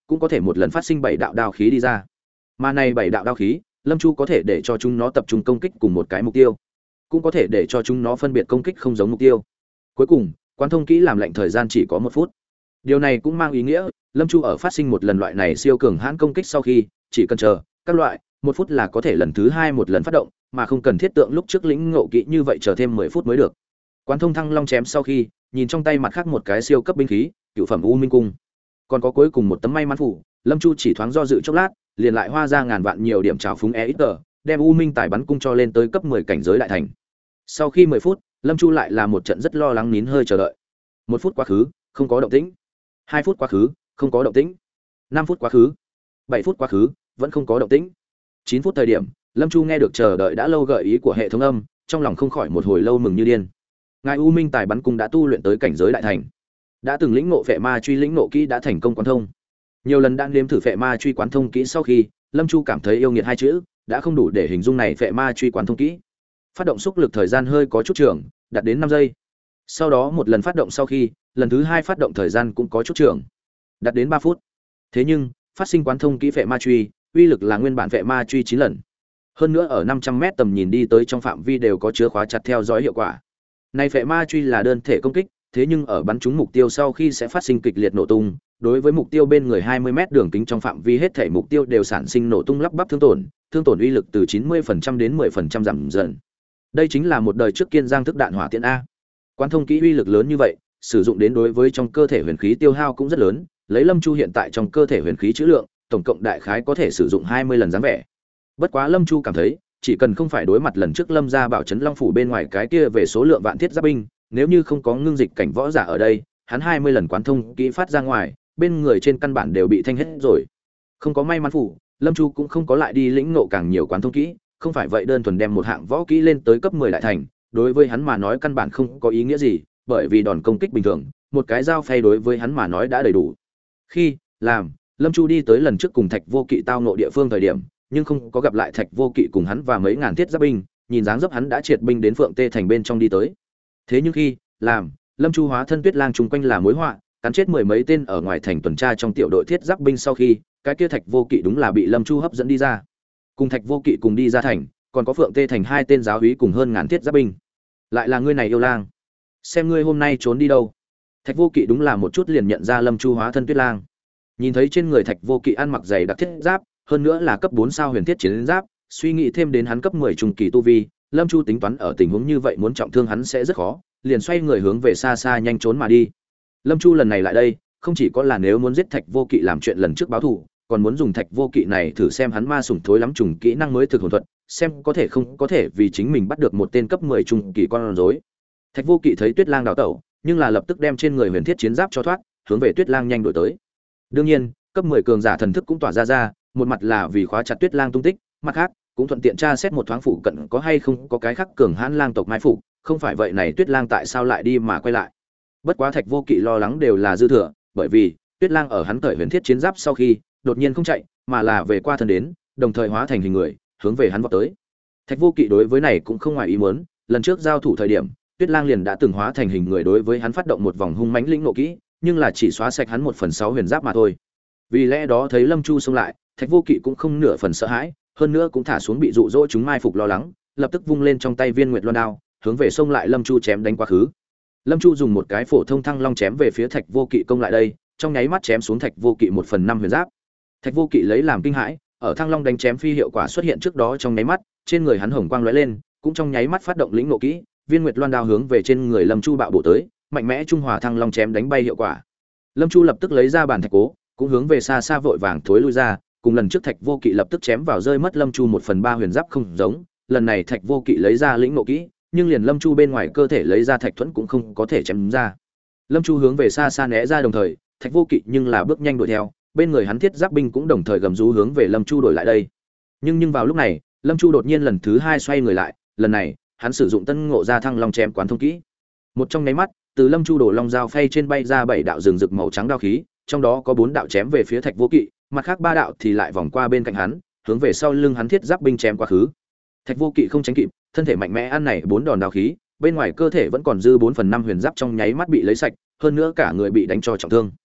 cũng có thể một lần phát sinh bảy đạo đao khí đi ra. Mà này bảy đạo đao khí, Lâm Chu có thể để cho chúng nó tập trung công kích cùng một cái mục tiêu, cũng có thể để cho chúng nó phân biệt công kích không giống mục tiêu. Cuối cùng, quán thông kỹ làm lệnh thời gian chỉ có một phút. Điều này cũng mang ý nghĩa, Lâm Chu ở phát sinh một lần loại này siêu cường hãn công kích sau khi, chỉ cần chờ các loại một phút là có thể lần thứ hai một lần phát động, mà không cần thiết tượng lúc trước lĩnh ngộ kỹ như vậy chờ thêm mười phút mới được. Quán thông thăng long chém sau khi, nhìn trong tay mặt khác một cái siêu cấp binh khí, cựu phẩm U Minh cung. Còn có cuối cùng một tấm may mắn phủ, Lâm Chu chỉ thoáng do dự chốc lát, liền lại hoa ra ngàn vạn nhiều điểm trào phúng e ít tờ, đem U Minh tài bắn cung cho lên tới cấp mười cảnh giới đại thành. Sau khi mười phút, Lâm Chu lại là một trận rất lo lắng nín hơi chờ đợi. Một phút quá khứ, không có động tĩnh. Hai phút quá khứ, không có động tĩnh. Năm phút quá khứ, bảy phút quá khứ, vẫn không có động tĩnh. Chín phút thời điểm, Lâm Chu nghe được chờ đợi đã lâu gợi ý của hệ thống âm, trong lòng không khỏi một hồi lâu mừng như điên. Ngài U Minh tài bắn cung đã tu luyện tới cảnh giới đại thành, đã từng lĩnh ngộ phệ ma truy lĩnh ngộ kỹ đã thành công quán thông. Nhiều lần đã nếm thử phệ ma truy quán thông kỹ sau khi, Lâm Chu cảm thấy yêu nghiệt hai chữ đã không đủ để hình dung này phệ ma truy quán thông kỹ. Phát động xúc lực thời gian hơi có chút trường, đạt đến năm giây. Sau đó một lần phát động sau khi, lần thứ hai phát động thời gian cũng có chút trường, đạt đến ba phút. Thế nhưng, phát sinh quán thông kỹ phệ ma truy, uy lực là nguyên bản phệ ma truy chín lần. Hơn nữa ở năm trăm mét tầm nhìn đi tới trong phạm vi đều có chứa khóa chặt theo dõi hiệu quả. Này phệ ma truy là đơn thể công kích, thế nhưng ở bắn trúng mục tiêu sau khi sẽ phát sinh kịch liệt nổ tung, đối với mục tiêu bên người hai mươi mét đường kính trong phạm vi hết thể mục tiêu đều sản sinh nổ tung lắp bắp thương tổn, thương tổn uy lực từ chín mươi phần trăm đến mười phần trăm giảm dần. Đây chính là một đời trước kiên giang thức đạn hỏa tiễn a. Quán thông kỹ uy lực lớn như vậy, sử dụng đến đối với trong cơ thể huyền khí tiêu hao cũng rất lớn, lấy Lâm Chu hiện tại trong cơ thể huyền khí trữ lượng, tổng cộng đại khái có thể sử dụng hai mươi lần dáng vẻ. Bất quá Lâm Chu cảm thấy, chỉ cần không phải đối mặt lần trước Lâm gia bảo trấn Long phủ bên ngoài cái kia về số lượng vạn thiết giáp binh, nếu như không có ngưng dịch cảnh võ giả ở đây, hắn hai mươi lần quán thông kỹ phát ra ngoài, bên người trên căn bản đều bị thanh hết rồi. Không có may mắn phủ, Lâm Chu cũng không có lại đi lĩnh ngộ càng nhiều quán thông kỹ, không phải vậy đơn thuần đem một hạng võ kỹ lên tới cấp mười đại thành, đối với hắn mà nói căn bản không có ý nghĩa gì, bởi vì đòn công kích bình thường, một cái dao phay đối với hắn mà nói đã đầy đủ. Khi làm Lâm Chu đi tới lần trước cùng Thạch Vô Kỵ tao ngộ địa phương thời điểm, nhưng không có gặp lại Thạch Vô Kỵ cùng hắn và mấy ngàn thiết giáp binh, nhìn dáng dấp hắn đã triệt binh đến Phượng Tê thành bên trong đi tới. Thế nhưng khi làm Lâm Chu hóa thân Tuyết Lang chung quanh là mối họa, cắn chết mười mấy tên ở ngoài thành tuần tra trong tiểu đội thiết giáp binh sau khi, cái kia Thạch Vô Kỵ đúng là bị Lâm Chu hấp dẫn đi ra. Cùng Thạch Vô Kỵ cùng đi ra thành, còn có Phượng Tê thành hai tên giáo úy cùng hơn ngàn thiết giáp binh. Lại là ngươi này yêu lang, xem ngươi hôm nay trốn đi đâu. Thạch Vô Kỵ đúng là một chút liền nhận ra Lâm Chu hóa thân Tuyết Lang. Nhìn thấy trên người Thạch Vô Kỵ ăn mặc dày đặc thiết giáp, hơn nữa là cấp bốn sao huyền thiết chiến giáp, suy nghĩ thêm đến hắn cấp mười trung kỳ tu vi, Lâm Chu tính toán ở tình huống như vậy muốn trọng thương hắn sẽ rất khó, liền xoay người hướng về xa xa nhanh trốn mà đi. Lâm Chu lần này lại đây, không chỉ có là nếu muốn giết Thạch Vô Kỵ làm chuyện lần trước báo thù, còn muốn dùng Thạch Vô Kỵ này thử xem hắn ma sủng thối lắm trùng kỹ năng mới thực hồn thuật, xem có thể không có thể vì chính mình bắt được một tên cấp mười trung kỳ con rối. Thạch Vô Kỵ thấy Tuyết Lang đào tẩu, nhưng là lập tức đem trên người huyền thiết chiến giáp cho thoát, hướng về Tuyết Lang nhanh đuổi tới. Đương nhiên, cấp mười cường giả thần thức cũng tỏa ra ra, một mặt là vì khóa chặt Tuyết Lang tung tích, mặt khác cũng thuận tiện tra xét một thoáng phụ cận có hay không có cái khác cường hãn lang tộc mai phục, không phải vậy này Tuyết Lang tại sao lại đi mà quay lại. Bất quá Thạch Vô Kỵ lo lắng đều là dư thừa, bởi vì Tuyết Lang ở hắn cởi huyền thiết chiến giáp sau khi, đột nhiên không chạy, mà là về qua thân đến, đồng thời hóa thành hình người, hướng về hắn vọt tới. Thạch Vô Kỵ đối với này cũng không ngoài ý muốn, lần trước giao thủ thời điểm, Tuyết Lang liền đã từng hóa thành hình người đối với hắn phát động một vòng hung mãnh lĩnh nộ kỹ, nhưng là chỉ xóa sạch hắn một phần sáu huyền giáp mà thôi. Vì lẽ đó thấy Lâm Chu xông lại, Thạch Vô Kỵ cũng không nửa phần sợ hãi, hơn nữa cũng thả xuống bị dụ dỗ chúng mai phục lo lắng, lập tức vung lên trong tay viên nguyệt loan đao, hướng về xông lại Lâm Chu chém đánh quá khứ. Lâm Chu dùng một cái phổ thông thăng long chém về phía Thạch Vô Kỵ công lại đây, trong nháy mắt chém xuống Thạch Vô Kỵ một phần năm huyền giáp. Thạch Vô Kỵ lấy làm kinh hãi, ở thăng long đánh chém phi hiệu quả xuất hiện trước đó trong nháy mắt, trên người hắn hồng quang lóe lên, cũng trong nháy mắt phát động lĩnh nộ kỹ, viên nguyệt loan đao hướng về trên người Lâm Chu bạo bổ tới, mạnh mẽ trung hòa thăng long chém đánh bay hiệu quả. Lâm Chu lập tức lấy ra bản thạch cố, cũng hướng về xa xa vội vàng thối lui ra, cùng lần trước Thạch Vô Kỵ lập tức chém vào rơi mất Lâm Chu một phần ba huyền giáp không giống, lần này Thạch Vô Kỵ lấy ra lĩnh nộ kỹ, nhưng liền Lâm Chu bên ngoài cơ thể lấy ra thạch thuẫn cũng không có thể chém ra. Lâm Chu hướng về xa xa né ra đồng thời, Thạch Vô Kỵ nhưng là bước nhanh đuổi theo, bên người hắn thiết giáp binh cũng đồng thời gầm rú hướng về Lâm Chu đổi lại đây. Nhưng nhưng vào lúc này, Lâm Chu đột nhiên lần thứ hai xoay người lại, lần này, hắn sử dụng tân ngộ ra thăng long chém quán thông kỹ. Một trong nháy mắt, từ Lâm Chu đổ long dao phay trên bay ra bảy đạo rừng rực màu trắng đao khí, trong đó có bốn đạo chém về phía Thạch Vô Kỵ, mặt khác ba đạo thì lại vòng qua bên cạnh hắn, hướng về sau lưng hắn thiết giáp binh chém quá khứ. Thạch Vô Kỵ không tránh kịp, thân thể mạnh mẽ ăn này bốn đòn đao khí, bên ngoài cơ thể vẫn còn dư bốn phần năm huyền giáp trong nháy mắt bị lấy sạch, hơn nữa cả người bị đánh cho trọng thương.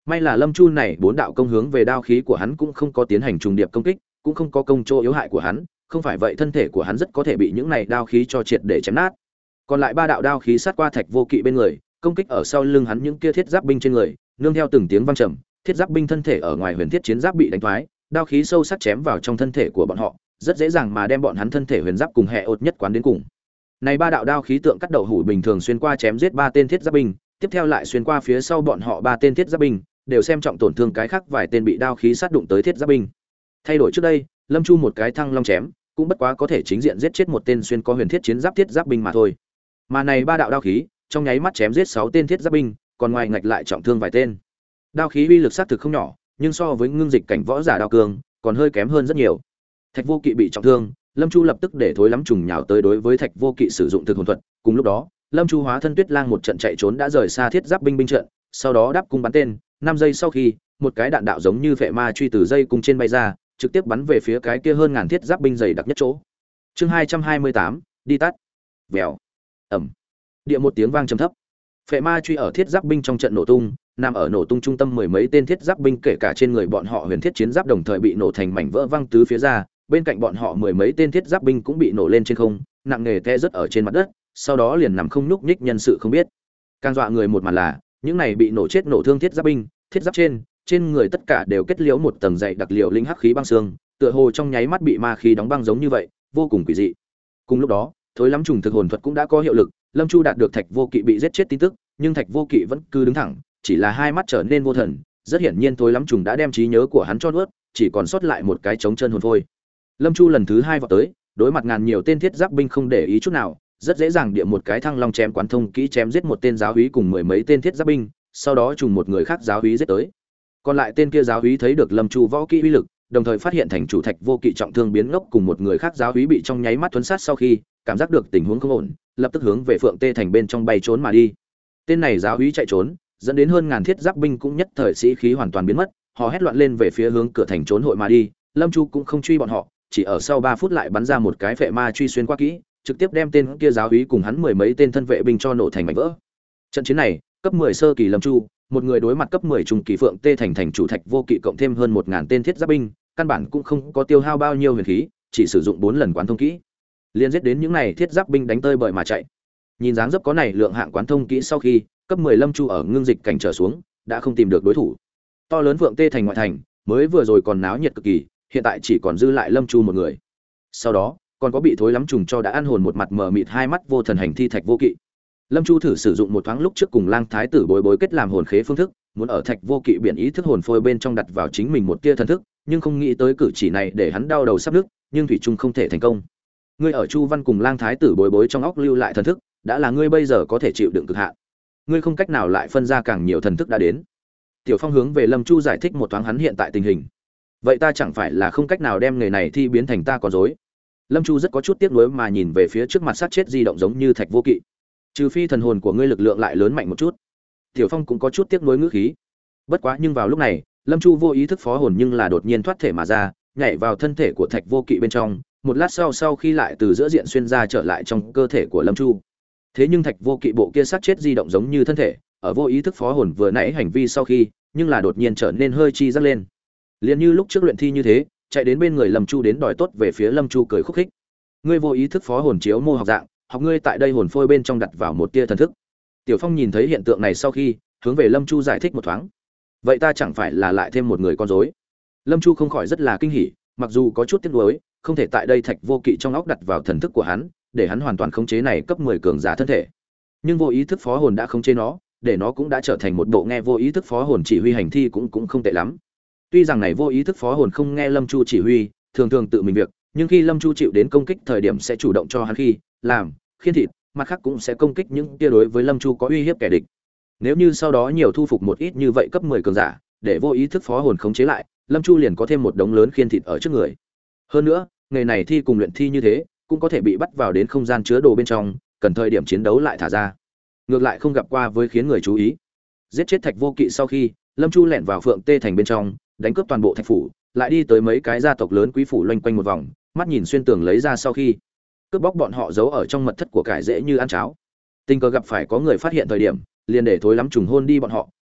May là Lâm Chu này bốn đạo công hướng về đao khí của hắn cũng không có tiến hành trùng điệp công kích, cũng không có công chỗ yếu hại của hắn, không phải vậy thân thể của hắn rất có thể bị những này đao khí cho triệt để chém nát. Còn lại ba đạo đao khí sát qua Thạch Vô Kỵ bên người, công kích ở sau lưng hắn những kia thiết giáp binh trên người, nương theo từng tiếng vang trầm, thiết giáp binh thân thể ở ngoài huyền thiết chiến giáp bị đánh thoái, đao khí sâu sắc chém vào trong thân thể của bọn họ, rất dễ dàng mà đem bọn hắn thân thể huyền giáp cùng hệ ột nhất quán đến cùng. Này ba đạo đao khí tượng cắt đậu hủ bình thường xuyên qua chém giết ba tên thiết giáp binh, tiếp theo lại xuyên qua phía sau bọn họ ba tên thiết giáp binh, đều xem trọng tổn thương cái khác vài tên bị đao khí sát đụng tới thiết giáp binh. Thay đổi trước đây, Lâm Chu một cái thăng long chém, cũng bất quá có thể chính diện giết chết một tên xuyên có huyền thiết chiến giáp thiết giáp binh mà thôi. Mà này ba đạo đao khí, trong nháy mắt chém giết sáu tên thiết giáp binh, còn ngoài ngạch lại trọng thương vài tên. Đao khí uy lực sát thực không nhỏ, nhưng so với ngưng dịch cảnh võ giả đao cường, còn hơi kém hơn rất nhiều. Thạch Vô Kỵ bị trọng thương, Lâm Chu lập tức để Thối Lắm Trùng nhào tới đối với Thạch Vô Kỵ sử dụng thực hồn thuật, cùng lúc đó, Lâm Chu hóa thân Tuyết Lang một trận chạy trốn đã rời xa thiết giáp binh binh trận, sau đó đáp cung bắn tên, năm giây sau khi, một cái đạn đạo giống như phệ ma truy từ dây cung trên bay ra, trực tiếp bắn về phía cái kia hơn ngàn thiết giáp binh dày đặc nhất chỗ. Chương hai trăm hai mươi tám, đi tắt. Vèo. Ầm. Địa một tiếng vang trầm thấp. Phệ ma truy ở thiết giáp binh trong trận nổ tung, nằm ở nổ tung trung tâm mười mấy tên thiết giáp binh kể cả trên người bọn họ huyền thiết chiến giáp đồng thời bị nổ thành mảnh vỡ văng tứ phía ra, bên cạnh bọn họ mười mấy tên thiết giáp binh cũng bị nổ lên trên không, nặng nề té rất ở trên mặt đất, sau đó liền nằm không nhúc nhích nhân sự không biết. Càng dọa người một màn là, những này bị nổ chết nổ thương thiết giáp binh, thiết giáp trên, trên người tất cả đều kết liễu một tầng dày đặc liều linh hắc khí băng xương, tựa hồ trong nháy mắt bị ma khí đóng băng giống như vậy, vô cùng quỷ dị. Cùng lúc đó, Thối Lắm Trùng thực hồn thuật cũng đã có hiệu lực, Lâm Chu đạt được Thạch Vô Kỵ bị giết chết tin tức, nhưng Thạch Vô Kỵ vẫn cứ đứng thẳng, chỉ là hai mắt trở nên vô thần, rất hiển nhiên Thối Lắm Trùng đã đem trí nhớ của hắn cho nuốt, chỉ còn sót lại một cái trống chân hồn phôi. Lâm Chu lần thứ hai vọt tới, đối mặt ngàn nhiều tên thiết giáp binh không để ý chút nào, rất dễ dàng địa một cái thăng long chém quán thông kỹ chém giết một tên giáo úy cùng mười mấy tên thiết giáp binh, sau đó trùng một người khác giáo úy giết tới. Còn lại tên kia giáo úy thấy được Lâm Chu võ kỹ uy lực, đồng thời phát hiện thành chủ Thạch Vô Kỵ trọng thương biến ngốc cùng một người khác giáo úy bị trong nháy mắt thuấn sát sau khi cảm giác được tình huống không ổn, lập tức hướng về Phượng Tê thành bên trong bay trốn mà đi. Tên này giáo úy chạy trốn, dẫn đến hơn ngàn thiết giáp binh cũng nhất thời sĩ khí hoàn toàn biến mất, họ hét loạn lên về phía hướng cửa thành trốn hội mà đi. Lâm Chu cũng không truy bọn họ, chỉ ở sau ba phút lại bắn ra một cái phệ ma truy xuyên qua kỹ, trực tiếp đem tên kia giáo úy cùng hắn mười mấy tên thân vệ binh cho nổ thành mảnh vỡ. Trận chiến này, cấp mười sơ kỳ Lâm Chu, một người đối mặt cấp mười trung kỳ Phượng Tê thành thành chủ Thạch Vô Kỵ cộng thêm hơn một ngàn tên thiết giáp binh, căn bản cũng không có tiêu hao bao nhiêu huyền khí, chỉ sử dụng bốn lần quán thông kỹ, liên giết đến những này thiết giáp binh đánh tơi bời mà chạy. Nhìn dáng dấp có này lượng hạng quán thông kỹ sau khi, cấp mười Lâm Chu ở ngưng dịch cảnh trở xuống, đã không tìm được đối thủ. To lớn Phượng Tê thành ngoại thành, mới vừa rồi còn náo nhiệt cực kỳ, hiện tại chỉ còn dư lại Lâm Chu một người. Sau đó, còn có bị Thối Lắm Trùng cho đã ăn hồn một mặt mờ mịt hai mắt vô thần hành thi Thạch Vô Kỵ. Lâm Chu thử sử dụng một thoáng lúc trước cùng Lang Thái tử bối bối kết làm hồn khế phương thức, muốn ở Thạch Vô Kỵ biển ý thức hồn phôi bên trong đặt vào chính mình một tia thần thức, nhưng không nghĩ tới cử chỉ này để hắn đau đầu sắp nứt, nhưng thủy chung không thể thành công. Ngươi ở Chu Văn cùng Lang Thái tử bối bối trong óc lưu lại thần thức, đã là ngươi bây giờ có thể chịu đựng cực hạn. Ngươi không cách nào lại phân ra càng nhiều thần thức đã đến. Tiểu Phong hướng về Lâm Chu giải thích một thoáng hắn hiện tại tình hình. Vậy ta chẳng phải là không cách nào đem người này thi biến thành ta con rối? Lâm Chu rất có chút tiếc nuối mà nhìn về phía trước mặt sát chết di động giống như Thạch Vô Kỵ. Trừ phi thần hồn của ngươi lực lượng lại lớn mạnh một chút. Tiểu Phong cũng có chút tiếc nuối ngữ khí. Bất quá nhưng vào lúc này, Lâm Chu vô ý thức phó hồn nhưng là đột nhiên thoát thể mà ra, nhảy vào thân thể của Thạch Vô Kỵ bên trong, một lát sau sau khi lại từ giữa diện xuyên ra trở lại trong cơ thể của Lâm Chu. Thế nhưng Thạch Vô Kỵ bộ kia sát chết di động giống như thân thể, ở vô ý thức phó hồn vừa nãy hành vi sau khi, nhưng là đột nhiên trở nên hơi chi giác lên. Liền như lúc trước luyện thi như thế, chạy đến bên người Lâm Chu đến đòi tốt về phía Lâm Chu cười khúc khích. Ngươi vô ý thức phó hồn chiếu mô học dạng, học ngươi tại đây hồn phôi bên trong đặt vào một tia thần thức. Tiểu Phong nhìn thấy hiện tượng này sau khi, hướng về Lâm Chu giải thích một thoáng. Vậy ta chẳng phải là lại thêm một người con rối? Lâm Chu không khỏi rất là kinh hỉ, mặc dù có chút tiếc nuối, không thể tại đây Thạch Vô Kỵ trong óc đặt vào thần thức của hắn, để hắn hoàn toàn khống chế này cấp mười cường giả thân thể. Nhưng vô ý thức phó hồn đã khống chế nó, để nó cũng đã trở thành một bộ nghe vô ý thức phó hồn chỉ huy hành thi cũng cũng không tệ lắm. Tuy rằng này vô ý thức phó hồn không nghe Lâm Chu chỉ huy, thường thường tự mình việc, nhưng khi Lâm Chu chịu đến công kích thời điểm sẽ chủ động cho hắn khi làm, khiên thịt, mặt khác cũng sẽ công kích những kia đối với Lâm Chu có uy hiếp kẻ địch. Nếu như sau đó nhiều thu phục một ít như vậy cấp mười cường giả, để vô ý thức phó hồn khống chế lại, Lâm Chu liền có thêm một đống lớn khiên thịt ở trước người. Hơn nữa, nghề này thi cùng luyện thi như thế, cũng có thể bị bắt vào đến không gian chứa đồ bên trong, cần thời điểm chiến đấu lại thả ra. Ngược lại không gặp qua với khiến người chú ý. Giết chết Thạch Vô Kỵ sau khi, Lâm Chu lẻn vào Phượng Tê thành bên trong, đánh cướp toàn bộ thạch phủ, lại đi tới mấy cái gia tộc lớn quý phủ loanh quanh một vòng, mắt nhìn xuyên tường lấy ra sau khi, cướp bóc bọn họ giấu ở trong mật thất của cải dễ như ăn cháo. Tình cờ gặp phải có người phát hiện thời điểm, liền để Thối Lắm Trùng hôn đi bọn họ,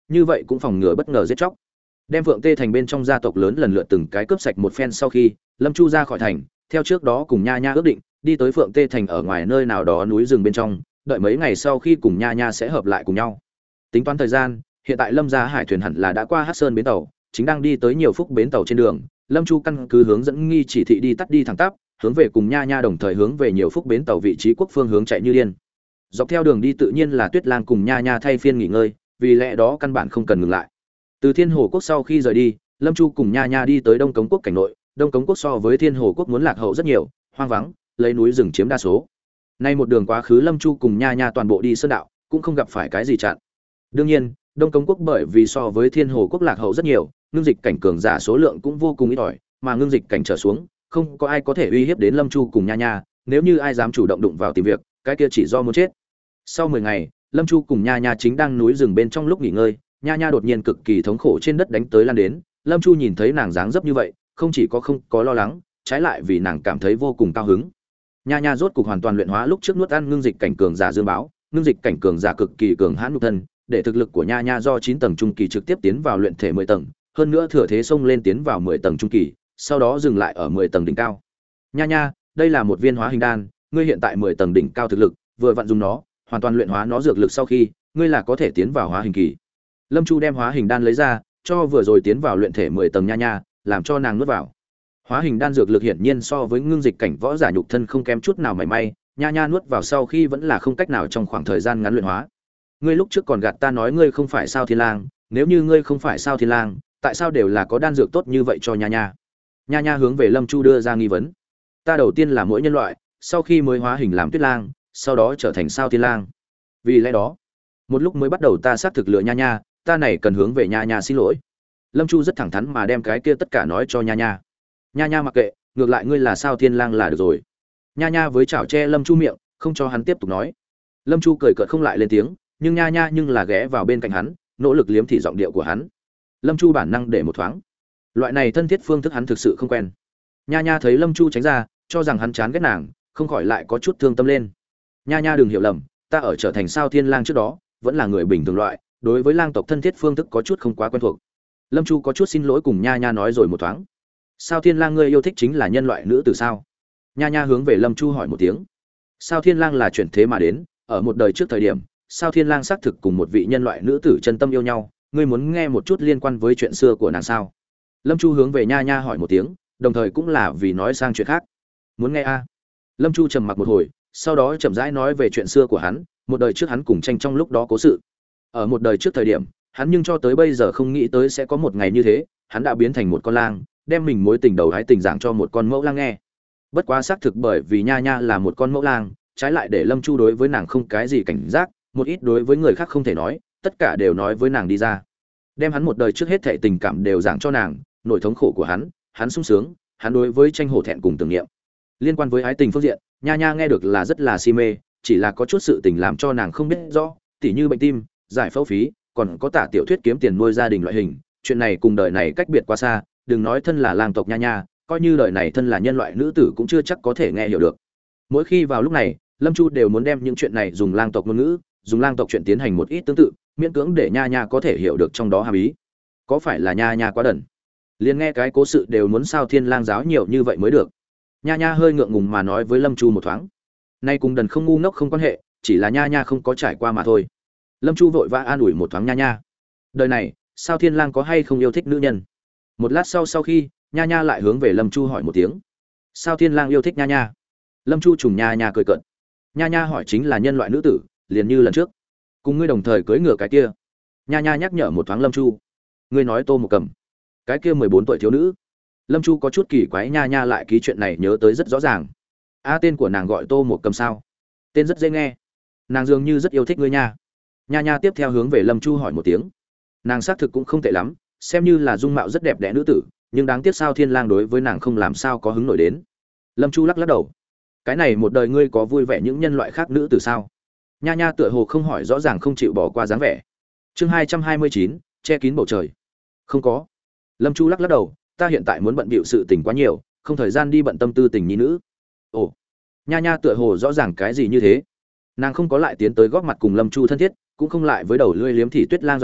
như vậy cũng phòng ngừa bất ngờ giết chóc. Đem Phượng Tê thành bên trong gia tộc lớn lần lượt từng cái cướp sạch một phen sau khi, Lâm Chu ra khỏi thành, theo trước đó cùng Nha Nha ước định, đi tới Phượng Tê thành ở ngoài nơi nào đó núi rừng bên trong, đợi mấy ngày sau khi cùng Nha Nha sẽ hợp lại cùng nhau. Tính toán thời gian, hiện tại Lâm gia hải thuyền hẳn là đã qua Hắc Sơn bến tàu, chính đang đi tới nhiều phúc bến tàu trên đường. Lâm Chu căn cứ hướng dẫn nghi chỉ thị đi tắt đi thẳng tắp, hướng về cùng Nha Nha đồng thời hướng về nhiều phúc bến tàu vị trí quốc phương hướng chạy như điên. Dọc theo đường đi tự nhiên là Tuyết Lang cùng Nha Nha thay phiên nghỉ ngơi, vì lẽ đó căn bản không cần ngừng lại. Từ Thiên Hồ quốc sau khi rời đi, Lâm Chu cùng Nha Nha đi tới Đông Cống quốc cảnh nội. Đông Cống quốc so với Thiên Hồ quốc muốn lạc hậu rất nhiều, hoang vắng, lấy núi rừng chiếm đa số. Nay một đường quá khứ Lâm Chu cùng Nha Nha toàn bộ đi sơn đạo, cũng không gặp phải cái gì chặn. Đương nhiên, Đông Cống quốc bởi vì so với Thiên Hồ quốc lạc hậu rất nhiều, ngưng dịch cảnh cường giả số lượng cũng vô cùng ít ỏi, mà ngưng dịch cảnh trở xuống, không có ai có thể uy hiếp đến Lâm Chu cùng Nha Nha, nếu như ai dám chủ động đụng vào tìm việc, cái kia chỉ do muốn chết. Sau mười ngày, Lâm Chu cùng Nha Nha chính đang núi rừng bên trong lúc nghỉ ngơi, Nha Nha đột nhiên cực kỳ thống khổ trên đất đánh tới lan đến, Lâm Chu nhìn thấy nàng dáng dấp như vậy, không chỉ có không có lo lắng, trái lại vì nàng cảm thấy vô cùng cao hứng. Nha Nha rốt cục hoàn toàn luyện hóa lúc trước nuốt ăn ngưng dịch cảnh cường giả dương báo, ngưng dịch cảnh cường giả cực kỳ cường hãn nhục thân, để thực lực của Nha Nha do chín tầng trung kỳ trực tiếp tiến vào luyện thể mười tầng, hơn nữa thừa thế xông lên tiến vào mười tầng trung kỳ, sau đó dừng lại ở mười tầng đỉnh cao. Nha Nha, đây là một viên hóa hình đan, ngươi hiện tại mười tầng đỉnh cao thực lực, vừa vặn dùng nó, hoàn toàn luyện hóa nó dược lực sau khi, ngươi là có thể tiến vào hóa hình kỳ. Lâm Chu đem hóa hình đan lấy ra, cho vừa rồi tiến vào luyện thể mười tầng Nha Nha, làm cho nàng nuốt vào. Hóa hình đan dược lực hiển nhiên so với ngưng dịch cảnh võ giả nhục thân không kém chút nào mảy may, Nha Nha nuốt vào sau khi vẫn là không cách nào trong khoảng thời gian ngắn luyện hóa. Ngươi lúc trước còn gạt ta nói ngươi không phải Sao Thiên Lang, nếu như ngươi không phải Sao Thiên Lang, tại sao đều là có đan dược tốt như vậy cho Nha Nha? Nha Nha hướng về Lâm Chu đưa ra nghi vấn. Ta đầu tiên là mỗi nhân loại, sau khi mới hóa hình làm Tuyết Lang, sau đó trở thành Sao Thiên Lang. Vì lẽ đó, một lúc mới bắt đầu ta xác thực lựa Nha Nha, ta này cần hướng về Nha Nha xin lỗi. Lâm Chu rất thẳng thắn mà đem cái kia tất cả nói cho Nha Nha. Nha Nha mặc kệ, ngược lại ngươi là Sao Thiên Lang là được rồi. Nha Nha với chảo che Lâm Chu miệng, không cho hắn tiếp tục nói. Lâm Chu cười cợt không lại lên tiếng, nhưng Nha Nha nhưng là ghé vào bên cạnh hắn, nỗ lực liếm thị giọng điệu của hắn. Lâm Chu bản năng để một thoáng. Loại này thân thiết phương thức hắn thực sự không quen. Nha Nha thấy Lâm Chu tránh ra, cho rằng hắn chán ghét nàng, không khỏi lại có chút thương tâm lên. Nha Nha đừng hiểu lầm, ta ở trở thành Sao Thiên Lang trước đó, vẫn là người bình thường loại, đối với lang tộc thân thiết phương thức có chút không quá quen thuộc. Lâm Chu có chút xin lỗi cùng Nha Nha nói rồi một thoáng. Sao Thiên Lang ngươi yêu thích chính là nhân loại nữ tử sao? Nha Nha hướng về Lâm Chu hỏi một tiếng. Sao Thiên Lang là chuyển thế mà đến, ở một đời trước thời điểm, Sao Thiên Lang xác thực cùng một vị nhân loại nữ tử chân tâm yêu nhau, ngươi muốn nghe một chút liên quan với chuyện xưa của nàng sao? Lâm Chu hướng về Nha Nha hỏi một tiếng, đồng thời cũng là vì nói sang chuyện khác. Muốn nghe a? À? Lâm Chu trầm mặc một hồi, sau đó chậm rãi nói về chuyện xưa của hắn, một đời trước hắn cùng tranh trong lúc đó cố sự. Ở một đời trước thời điểm, hắn nhưng cho tới bây giờ không nghĩ tới sẽ có một ngày như thế, hắn đã biến thành một con lang, đem mình mối tình đầu hái tình giảng cho một con mẫu lang nghe. Bất quá xác thực bởi vì Nha Nha là một con mẫu lang, trái lại để Lâm Chu đối với nàng không cái gì cảnh giác, một ít đối với người khác không thể nói, tất cả đều nói với nàng đi ra. Đem hắn một đời trước hết thảy tình cảm đều giảng cho nàng, nỗi thống khổ của hắn, hắn sung sướng, hắn đối với tranh hổ thẹn cùng tưởng niệm. Liên quan với ái tình phương diện, Nha Nha nghe được là rất là si mê, chỉ là có chút sự tình làm cho nàng không biết rõ, tỉ như bệnh tim, giải phẫu phí, còn có tả tiểu thuyết kiếm tiền nuôi gia đình loại hình, chuyện này cùng đời này cách biệt quá xa, đừng nói thân là lang tộc Nha Nha, coi như đời này thân là nhân loại nữ tử cũng chưa chắc có thể nghe hiểu được. Mỗi khi vào lúc này, Lâm Chu đều muốn đem những chuyện này dùng lang tộc ngôn ngữ, dùng lang tộc chuyện tiến hành một ít tương tự, miễn cưỡng để Nha Nha có thể hiểu được trong đó hàm ý. Có phải là Nha Nha quá đần? Liền nghe cái cố sự đều muốn Sao Thiên Lang giáo nhiều như vậy mới được. Nha Nha hơi ngượng ngùng mà nói với Lâm Chu một thoáng. Nay cùng đần không ngu ngốc không quan hệ, chỉ là Nha Nha không có trải qua mà thôi. Lâm Chu vội vã an ủi một thoáng Nha Nha. Đời này, Sao Thiên Lang có hay không yêu thích nữ nhân? Một lát sau sau khi, Nha Nha lại hướng về Lâm Chu hỏi một tiếng. Sao Thiên Lang yêu thích Nha Nha? Lâm Chu trùng Nha Nha cười cợt. Nha Nha hỏi chính là nhân loại nữ tử, liền như lần trước. Cùng ngươi đồng thời cưỡi ngựa cái kia. Nha Nha nhắc nhở một thoáng Lâm Chu. Ngươi nói Tô Một Cầm, cái kia mười bốn tuổi thiếu nữ. Lâm Chu có chút kỳ quái, Nha Nha lại ký chuyện này nhớ tới rất rõ ràng. A tên của nàng gọi Tô Một Cầm sao? Tên rất dễ nghe. Nàng dường như rất yêu thích ngươi nha. Nha Nha tiếp theo hướng về Lâm Chu hỏi một tiếng. Nàng xác thực cũng không tệ lắm, xem như là dung mạo rất đẹp đẽ nữ tử, nhưng đáng tiếc Sao Thiên Lang đối với nàng không làm sao có hứng nổi đến. Lâm Chu lắc lắc đầu. Cái này một đời ngươi có vui vẻ những nhân loại khác nữ tử sao? Nha Nha tựa hồ không hỏi rõ ràng, không chịu bỏ qua dáng vẻ. Chương hai trăm hai mươi chín, che kín bầu trời. Không có. Lâm Chu lắc lắc đầu, ta hiện tại muốn bận bịu sự tình quá nhiều, không thời gian đi bận tâm tư tình nhi nữ. Ồ. Nha Nha tựa hồ rõ ràng cái gì như thế. Nàng không có lại tiến tới góp mặt cùng Lâm Chu thân thiết, cũng không lại với đầu lưỡi liếm thị Tuyết Lang giọng điệu,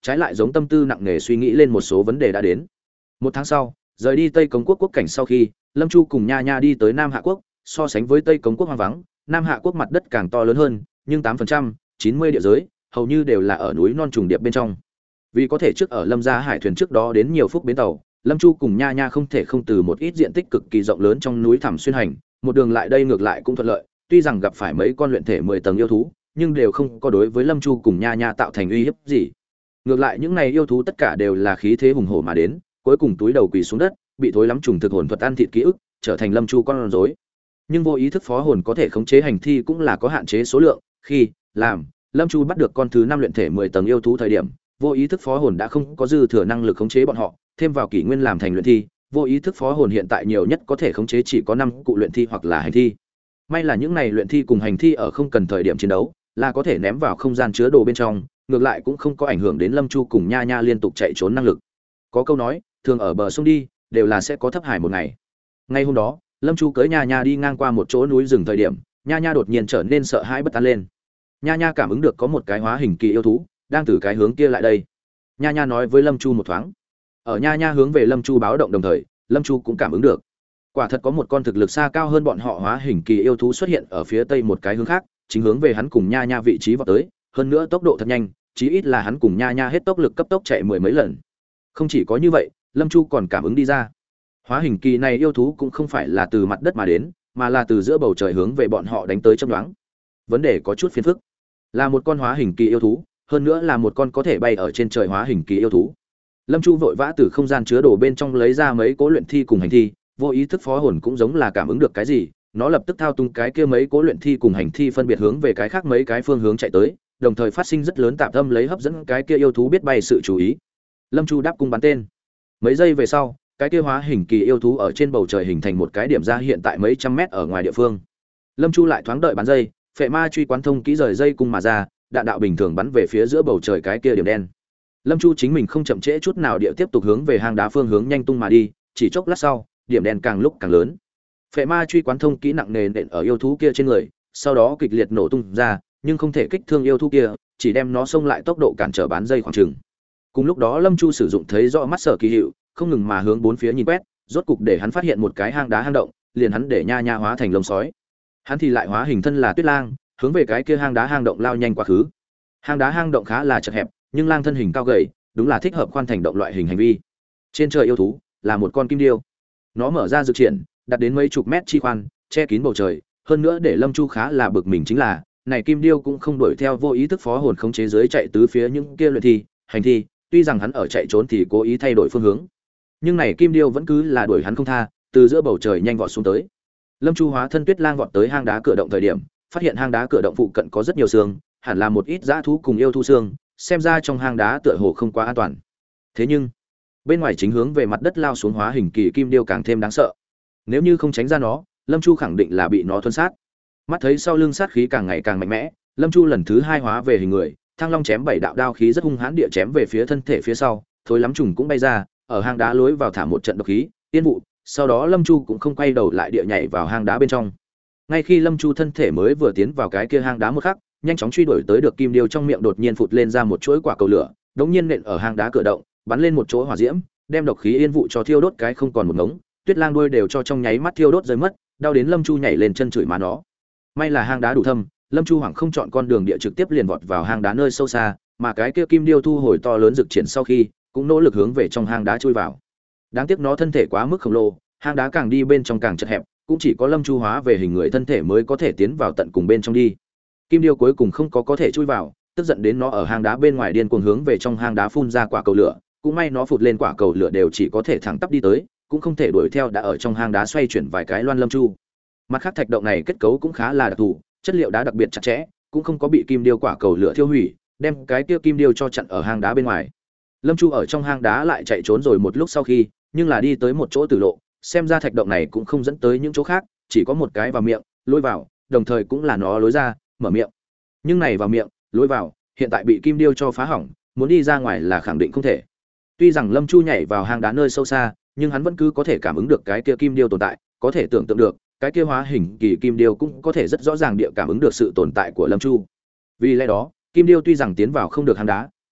trái lại giống tâm tư nặng nề suy nghĩ lên một số vấn đề đã đến. Một tháng sau, rời đi Tây Cống quốc quốc cảnh sau khi, Lâm Chu cùng Nha Nha đi tới Nam Hạ quốc, so sánh với Tây Cống quốc hoang vắng, Nam Hạ quốc mặt đất càng to lớn hơn, nhưng tám phần trăm, chín mươi địa giới hầu như đều là ở núi non trùng điệp bên trong. Vì có thể trước ở Lâm gia hải thuyền trước đó đến nhiều phút bến tàu, Lâm Chu cùng Nha Nha không thể không từ một ít diện tích cực kỳ rộng lớn trong núi thẳm xuyên hành, một đường lại đây ngược lại cũng thuận lợi, tuy rằng gặp phải mấy con luyện thể mười tầng yêu thú, nhưng đều không có đối với Lâm Chu cùng Nha Nha tạo thành uy hiếp gì. Ngược lại những này yêu thú tất cả đều là khí thế hùng hổ mà đến, cuối cùng túi đầu quỳ xuống đất, bị thối lắm trùng thực hồn thuật ăn thịt ký ức, trở thành Lâm Chu con rối. Nhưng vô ý thức phó hồn có thể khống chế hành thi cũng là có hạn chế số lượng, khi làm Lâm Chu bắt được con thứ năm luyện thể mười tầng yêu thú thời điểm, vô ý thức phó hồn đã không có dư thừa năng lực khống chế bọn họ, thêm vào kỷ nguyên làm thành luyện thi, vô ý thức phó hồn hiện tại nhiều nhất có thể khống chế chỉ có năm cụ luyện thi hoặc là hành thi. May là những này luyện thi cùng hành thi ở không cần thời điểm chiến đấu, là có thể ném vào không gian chứa đồ bên trong, ngược lại cũng không có ảnh hưởng đến Lâm Chu cùng Nha Nha liên tục chạy trốn năng lực. Có câu nói, thường ở bờ sông đi, đều là sẽ có thấp hải một ngày. Ngay hôm đó, Lâm Chu cưỡi Nha Nha đi ngang qua một chỗ núi rừng thời điểm, Nha Nha đột nhiên trở nên sợ hãi bất an lên. Nha Nha cảm ứng được có một cái hóa hình kỳ yêu thú đang từ cái hướng kia lại đây. Nha Nha nói với Lâm Chu một thoáng. Ở Nha Nha hướng về Lâm Chu báo động đồng thời, Lâm Chu cũng cảm ứng được. Quả thật có một con thực lực xa cao hơn bọn họ hóa hình kỳ yêu thú xuất hiện ở phía tây một cái hướng khác, chính hướng về hắn cùng Nha Nha vị trí vọt tới, hơn nữa tốc độ thật nhanh, chí ít là hắn cùng Nha Nha hết tốc lực cấp tốc chạy mười mấy lần. Không chỉ có như vậy, Lâm Chu còn cảm ứng đi ra. Hóa hình kỳ này yêu thú cũng không phải là từ mặt đất mà đến, mà là từ giữa bầu trời hướng về bọn họ đánh tới chớp nhoáng. Vấn đề có chút phiền phức. Là một con hóa hình kỳ yêu thú, hơn nữa là một con có thể bay ở trên trời hóa hình kỳ yêu thú. Lâm Chu vội vã từ không gian chứa đồ bên trong lấy ra mấy cố luyện thi cùng hành thi, vô ý thức phó hồn cũng giống là cảm ứng được cái gì, nó lập tức thao túng cái kia mấy cố luyện thi cùng hành thi phân biệt hướng về cái khác mấy cái phương hướng chạy tới, đồng thời phát sinh rất lớn tạp âm lấy hấp dẫn cái kia yêu thú biết bay sự chú ý. Lâm Chu đáp cung bắn tên. Mấy giây về sau, cái kia hóa hình kỳ yêu thú ở trên bầu trời hình thành một cái điểm ra hiện tại mấy trăm mét ở ngoài địa phương. Lâm Chu lại thoáng đợi bắn dây, phệ ma truy quán thông kỹ rời dây cung mà ra, đạn đạo bình thường bắn về phía giữa bầu trời cái kia điểm đen. Lâm Chu chính mình không chậm trễ chút nào địa tiếp tục hướng về hang đá phương hướng nhanh tung mà đi, chỉ chốc lát sau, điểm đen càng lúc càng lớn. Phệ ma truy quán thông kỹ nặng nề nện ở yêu thú kia trên người, sau đó kịch liệt nổ tung ra, nhưng không thể kích thương yêu thú kia, chỉ đem nó xông lại tốc độ cản trở bán dây khoảng chừng. Cùng lúc đó Lâm Chu sử dụng thấy rõ mắt sở kỳ hiệu, không ngừng mà hướng bốn phía nhìn quét, rốt cục để hắn phát hiện một cái hang đá hang động, liền hắn để Nha Nha hóa thành lông sói. Hắn thì lại hóa hình thân là Tuyết Lang, hướng về cái kia hang đá hang động lao nhanh quá khứ. Hang đá hang động khá là chật hẹp, nhưng Lang thân hình cao gầy, đúng là thích hợp khoan thành động loại hình hành vi. Trên trời yêu thú là một con kim điêu. Nó mở ra dược triển, đặt đến mấy chục mét chi khoan, che kín bầu trời, hơn nữa để Lâm Chu khá là bực mình chính là, này kim điêu cũng không đuổi theo vô ý thức phó hồn khống chế dưới chạy tứ phía những kia luyện thi, hành thi, tuy rằng hắn ở chạy trốn thì cố ý thay đổi phương hướng. Nhưng này kim điêu vẫn cứ là đuổi hắn không tha, từ giữa bầu trời nhanh vọt xuống tới. Lâm Chu hóa thân Tuyết Lang vọt tới hang đá cửa động thời điểm, phát hiện hang đá cửa động phụ cận có rất nhiều xương, hẳn là một ít dã thú cùng yêu thú xương, xem ra trong hang đá tựa hồ không quá an toàn. Thế nhưng, bên ngoài chính hướng về mặt đất lao xuống hóa hình kỳ kim điêu càng thêm đáng sợ. Nếu như không tránh ra nó, Lâm Chu khẳng định là bị nó thuần sát. Mắt thấy sau lưng sát khí càng ngày càng mạnh mẽ, Lâm Chu lần thứ hai hóa về hình người, Thăng Long chém bảy đạo đao khí rất hung hãn địa chém về phía thân thể phía sau, thối lắm trùng cũng bay ra, ở hang đá lối vào thả một trận độc khí, tiên vụ, sau đó Lâm Chu cũng không quay đầu lại địa nhảy vào hang đá bên trong. Ngay khi Lâm Chu thân thể mới vừa tiến vào cái kia hang đá một khắc, nhanh chóng truy đuổi tới được kim điêu trong miệng đột nhiên phụt lên ra một chuỗi quả cầu lửa, đống nhiên nện ở hang đá cửa động, bắn lên một chỗ hỏa diễm, đem độc khí yên vụ cho thiêu đốt cái không còn một ngống, Tuyết Lang đuôi đều cho trong nháy mắt thiêu đốt rơi mất, đau đến Lâm Chu nhảy lên chân chửi má nó. May là hang đá đủ thâm, Lâm Chu hoảng không chọn con đường địa trực tiếp liền vọt vào hang đá nơi sâu xa, mà cái kia kim điêu thu hồi to lớn dực triển sau khi, cũng nỗ lực hướng về trong hang đá chui vào. Đáng tiếc nó thân thể quá mức khổng lồ, hang đá càng đi bên trong càng chật hẹp, cũng chỉ có Lâm Chu hóa về hình người thân thể mới có thể tiến vào tận cùng bên trong đi. Kim điêu cuối cùng không có có thể chui vào, tức giận đến nó ở hang đá bên ngoài điên cuồng hướng về trong hang đá phun ra quả cầu lửa, cũng may nó phụt lên quả cầu lửa đều chỉ có thể thẳng tắp đi tới, cũng không thể đuổi theo đã ở trong hang đá xoay chuyển vài cái loan Lâm Chu. Mặt khác thạch động này kết cấu cũng khá là đặc thù, chất liệu đá đặc biệt chặt chẽ, cũng không có bị kim điêu quả cầu lửa thiêu hủy, đem cái kia kim điêu cho chặn ở hang đá bên ngoài. Lâm Chu ở trong hang đá lại chạy trốn rồi một lúc sau khi, nhưng là đi tới một chỗ tử lộ, xem ra thạch động này cũng không dẫn tới những chỗ khác, chỉ có một cái vào miệng, lối vào, đồng thời cũng là nó lối ra, mở miệng. Nhưng này vào miệng, lối vào, hiện tại bị kim điêu cho phá hỏng, muốn đi ra ngoài là khẳng định không thể. Tuy rằng Lâm Chu nhảy vào hang đá nơi sâu xa, nhưng hắn vẫn cứ có thể cảm ứng được cái kia kim điêu tồn tại, có thể tưởng tượng được, cái kia hóa hình kỳ kim điêu cũng có thể rất rõ ràng địa cảm ứng được sự tồn tại của Lâm Chu. Vì lẽ đó, kim điêu tuy rằng tiến vào không được hang đá,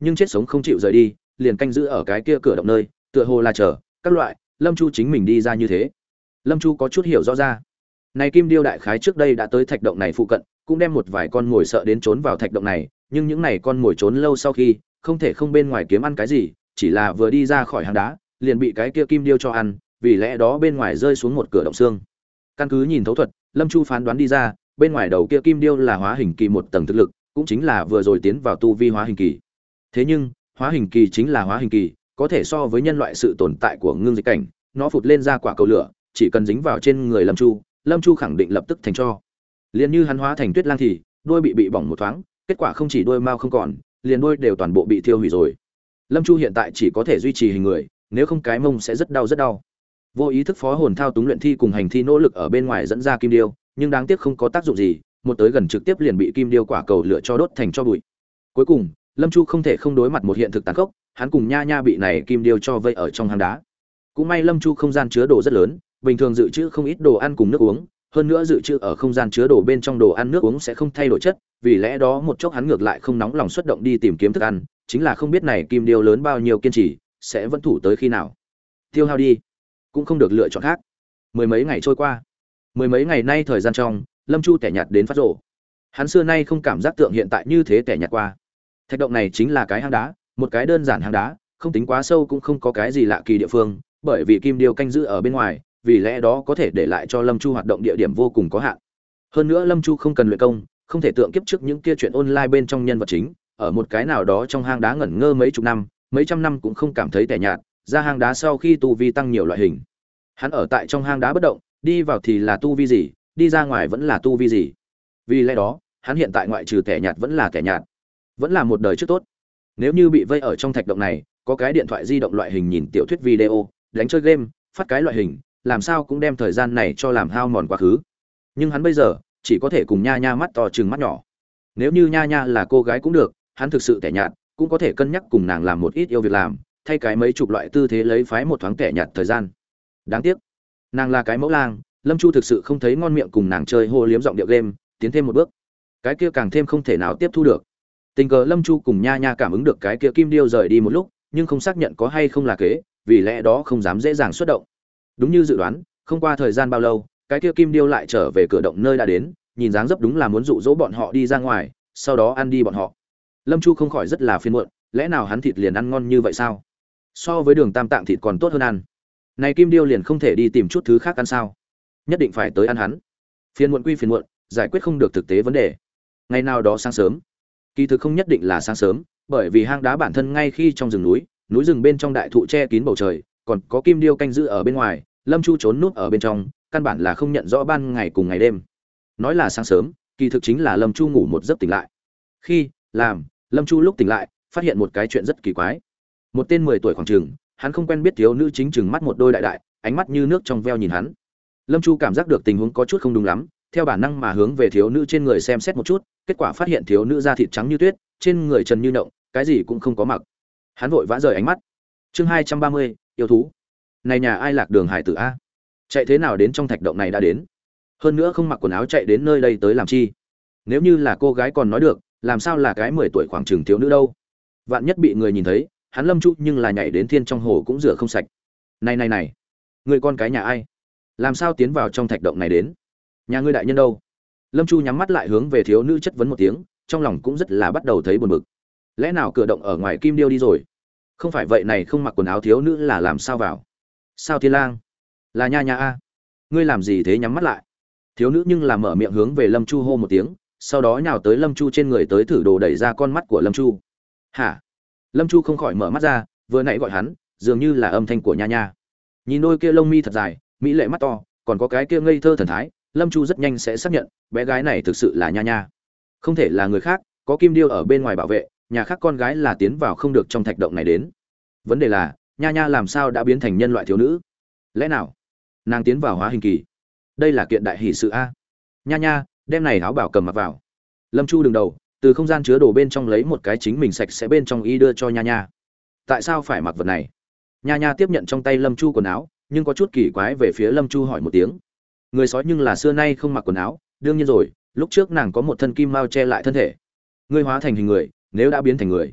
nhưng chết sống không chịu rời đi, liền canh giữ ở cái kia cửa động nơi, tựa hồ là chờ các loại Lâm Chu chính mình đi ra như thế. Lâm Chu có chút hiểu rõ ra. Này kim điêu đại khái trước đây đã tới thạch động này phụ cận, cũng đem một vài con mồi sợ đến trốn vào thạch động này, nhưng những này con mồi trốn lâu sau khi, không thể không bên ngoài kiếm ăn cái gì, chỉ là vừa đi ra khỏi hang đá, liền bị cái kia kim điêu cho ăn, vì lẽ đó bên ngoài rơi xuống một cửa động xương. Căn cứ nhìn thấu thuật, Lâm Chu phán đoán đi ra, bên ngoài đầu kia kim điêu là hóa hình kỳ một tầng thực lực, cũng chính là vừa rồi tiến vào tu vi hóa hình kỳ. Thế nhưng, hóa hình kỳ chính là hóa hình kỳ, có thể so với nhân loại sự tồn tại của ngưng dịch cảnh, nó phụt lên ra quả cầu lửa, chỉ cần dính vào trên người Lâm Chu, Lâm Chu khẳng định lập tức thành tro. Liền như hắn hóa thành Tuyết Lang thì, đuôi bị bị bỏng một thoáng, kết quả không chỉ đuôi mao không còn, liền đuôi đều toàn bộ bị thiêu hủy rồi. Lâm Chu hiện tại chỉ có thể duy trì hình người, nếu không cái mông sẽ rất đau rất đau. Vô ý thức phó hồn thao túng luyện thi cùng hành thi nỗ lực ở bên ngoài dẫn ra kim điêu, nhưng đáng tiếc không có tác dụng gì, một tới gần trực tiếp liền bị kim điêu quả cầu lửa cho đốt thành tro bụi. Cuối cùng, Lâm Chu không thể không đối mặt một hiện thực tàn khốc, hắn cùng Nha Nha bị này kim điêu cho vây ở trong hang đá. Cũng may Lâm Chu không gian chứa đồ rất lớn, bình thường dự trữ không ít đồ ăn cùng nước uống, hơn nữa dự trữ ở không gian chứa đồ bên trong đồ ăn nước uống sẽ không thay đổi chất, vì lẽ đó một chốc hắn ngược lại không nóng lòng xuất động đi tìm kiếm thức ăn, chính là không biết này kim điêu lớn bao nhiêu kiên trì, sẽ vẫn thủ tới khi nào. Tiêu hao đi, cũng không được lựa chọn khác. Mười mấy ngày trôi qua, mười mấy ngày nay thời gian trong, Lâm Chu tẻ nhạt đến phát rồ. Hắn xưa nay không cảm giác tượng hiện tại như thế tẻ nhạt qua. Thạch động này chính là cái hang đá, một cái đơn giản hang đá, không tính quá sâu cũng không có cái gì lạ kỳ địa phương, bởi vì kim điêu canh giữ ở bên ngoài, vì lẽ đó có thể để lại cho Lâm Chu hoạt động địa điểm vô cùng có hạn. Hơn nữa Lâm Chu không cần luyện công, không thể tượng kiếp trước những kia chuyện online bên trong nhân vật chính, ở một cái nào đó trong hang đá ngẩn ngơ mấy chục năm, mấy trăm năm cũng không cảm thấy tẻ nhạt, ra hang đá sau khi tu vi tăng nhiều loại hình. Hắn ở tại trong hang đá bất động, đi vào thì là tu vi gì, đi ra ngoài vẫn là tu vi gì. Vì lẽ đó, hắn hiện tại ngoại trừ tẻ nhạt vẫn là tẻ nhạt, vẫn là một đời trước tốt. Nếu như bị vây ở trong thạch động này, có cái điện thoại di động loại hình nhìn tiểu thuyết video, đánh chơi game, phát cái loại hình, làm sao cũng đem thời gian này cho làm hao mòn quá khứ. Nhưng hắn bây giờ chỉ có thể cùng Nha Nha mắt to trừng mắt nhỏ. Nếu như Nha Nha là cô gái cũng được, hắn thực sự tẻ nhạt, cũng có thể cân nhắc cùng nàng làm một ít yêu việc làm, thay cái mấy chục loại tư thế lấy phái một thoáng tẻ nhạt thời gian. Đáng tiếc, nàng là cái mẫu lang, Lâm Chu thực sự không thấy ngon miệng cùng nàng chơi hô liếm giọng điệu game, tiến thêm một bước, cái kia càng thêm không thể nào tiếp thu được. Tình cờ Lâm Chu cùng Nha Nha cảm ứng được cái kia kim điêu rời đi một lúc, nhưng không xác nhận có hay không là kế, vì lẽ đó không dám dễ dàng xuất động. Đúng như dự đoán, không qua thời gian bao lâu, cái kia kim điêu lại trở về cửa động nơi đã đến, nhìn dáng dấp đúng là muốn dụ dỗ bọn họ đi ra ngoài, sau đó ăn đi bọn họ. Lâm Chu không khỏi rất là phiền muộn, lẽ nào hắn thịt liền ăn ngon như vậy sao? So với đường tam tạng thịt còn tốt hơn ăn. Này kim điêu liền không thể đi tìm chút thứ khác ăn sao? Nhất định phải tới ăn hắn. Phiền muộn quy phiền muộn, giải quyết không được thực tế vấn đề. Ngày nào đó sáng sớm, kỳ thực không nhất định là sáng sớm, bởi vì hang đá bản thân ngay khi trong rừng núi, núi rừng bên trong đại thụ che kín bầu trời, còn có kim điêu canh giữ ở bên ngoài, Lâm Chu trốn núp ở bên trong, căn bản là không nhận rõ ban ngày cùng ngày đêm. Nói là sáng sớm, kỳ thực chính là Lâm Chu ngủ một giấc tỉnh lại. Khi làm Lâm Chu lúc tỉnh lại, phát hiện một cái chuyện rất kỳ quái. Một tên mười tuổi khoảng chừng, hắn không quen biết thiếu nữ chính chừng mắt một đôi đại đại, ánh mắt như nước trong veo nhìn hắn. Lâm Chu cảm giác được tình huống có chút không đúng lắm, theo bản năng mà hướng về thiếu nữ trên người xem xét một chút, kết quả phát hiện thiếu nữ da thịt trắng như tuyết, trên người trần như nhộng, cái gì cũng không có mặc. Hắn vội vã rời ánh mắt. Chương hai trăm ba mươi, yêu thú. Này nhà ai lạc đường hải tử a? Chạy thế nào đến trong thạch động này đã đến? Hơn nữa không mặc quần áo chạy đến nơi đây tới làm chi? Nếu như là cô gái còn nói được, làm sao là cái mười tuổi khoảng chừng thiếu nữ đâu? Vạn nhất bị người nhìn thấy, hắn Lâm Chu nhưng là nhảy đến thiên trong hồ cũng rửa không sạch. Này này này, người con cái nhà ai? Làm sao tiến vào trong thạch động này đến? Nhà ngươi đại nhân đâu? Lâm Chu nhắm mắt lại hướng về thiếu nữ chất vấn một tiếng, trong lòng cũng rất là bắt đầu thấy buồn bực. Lẽ nào cửa động ở ngoài kim điêu đi rồi? Không phải vậy này không mặc quần áo thiếu nữ là làm sao vào? Sao Thiên Lang? Là Nha Nha a? Ngươi làm gì thế nhắm mắt lại? Thiếu nữ nhưng là mở miệng hướng về Lâm Chu hô một tiếng, sau đó nhào tới Lâm Chu trên người tới thử đồ đẩy ra con mắt của Lâm Chu. Hả? Lâm Chu không khỏi mở mắt ra, vừa nãy gọi hắn, dường như là âm thanh của Nha Nha. Nhìn đôi kia lông mi thật dài, mỹ lệ mắt to, còn có cái kia ngây thơ thần thái, Lâm Chu rất nhanh sẽ xác nhận, bé gái này thực sự là Nha Nha. Không thể là người khác, có kim điêu ở bên ngoài bảo vệ, nhà khác con gái là tiến vào không được trong thạch động này đến. Vấn đề là, Nha Nha làm sao đã biến thành nhân loại thiếu nữ? Lẽ nào nàng tiến vào hóa hình kỳ? Đây là kiện đại hỷ sự a. Nha Nha, đem này áo bảo cầm mặc vào. Lâm Chu đứng đầu, từ không gian chứa đồ bên trong lấy một cái chính mình sạch sẽ bên trong y đưa cho Nha Nha. Tại sao phải mặc vật này? Nha Nha tiếp nhận trong tay Lâm Chu quần áo, nhưng có chút kỳ quái về phía Lâm Chu hỏi một tiếng. Người sói nhưng là xưa nay không mặc quần áo, đương nhiên rồi, lúc trước nàng có một thân kim mao che lại thân thể. Ngươi hóa thành hình người, nếu đã biến thành người,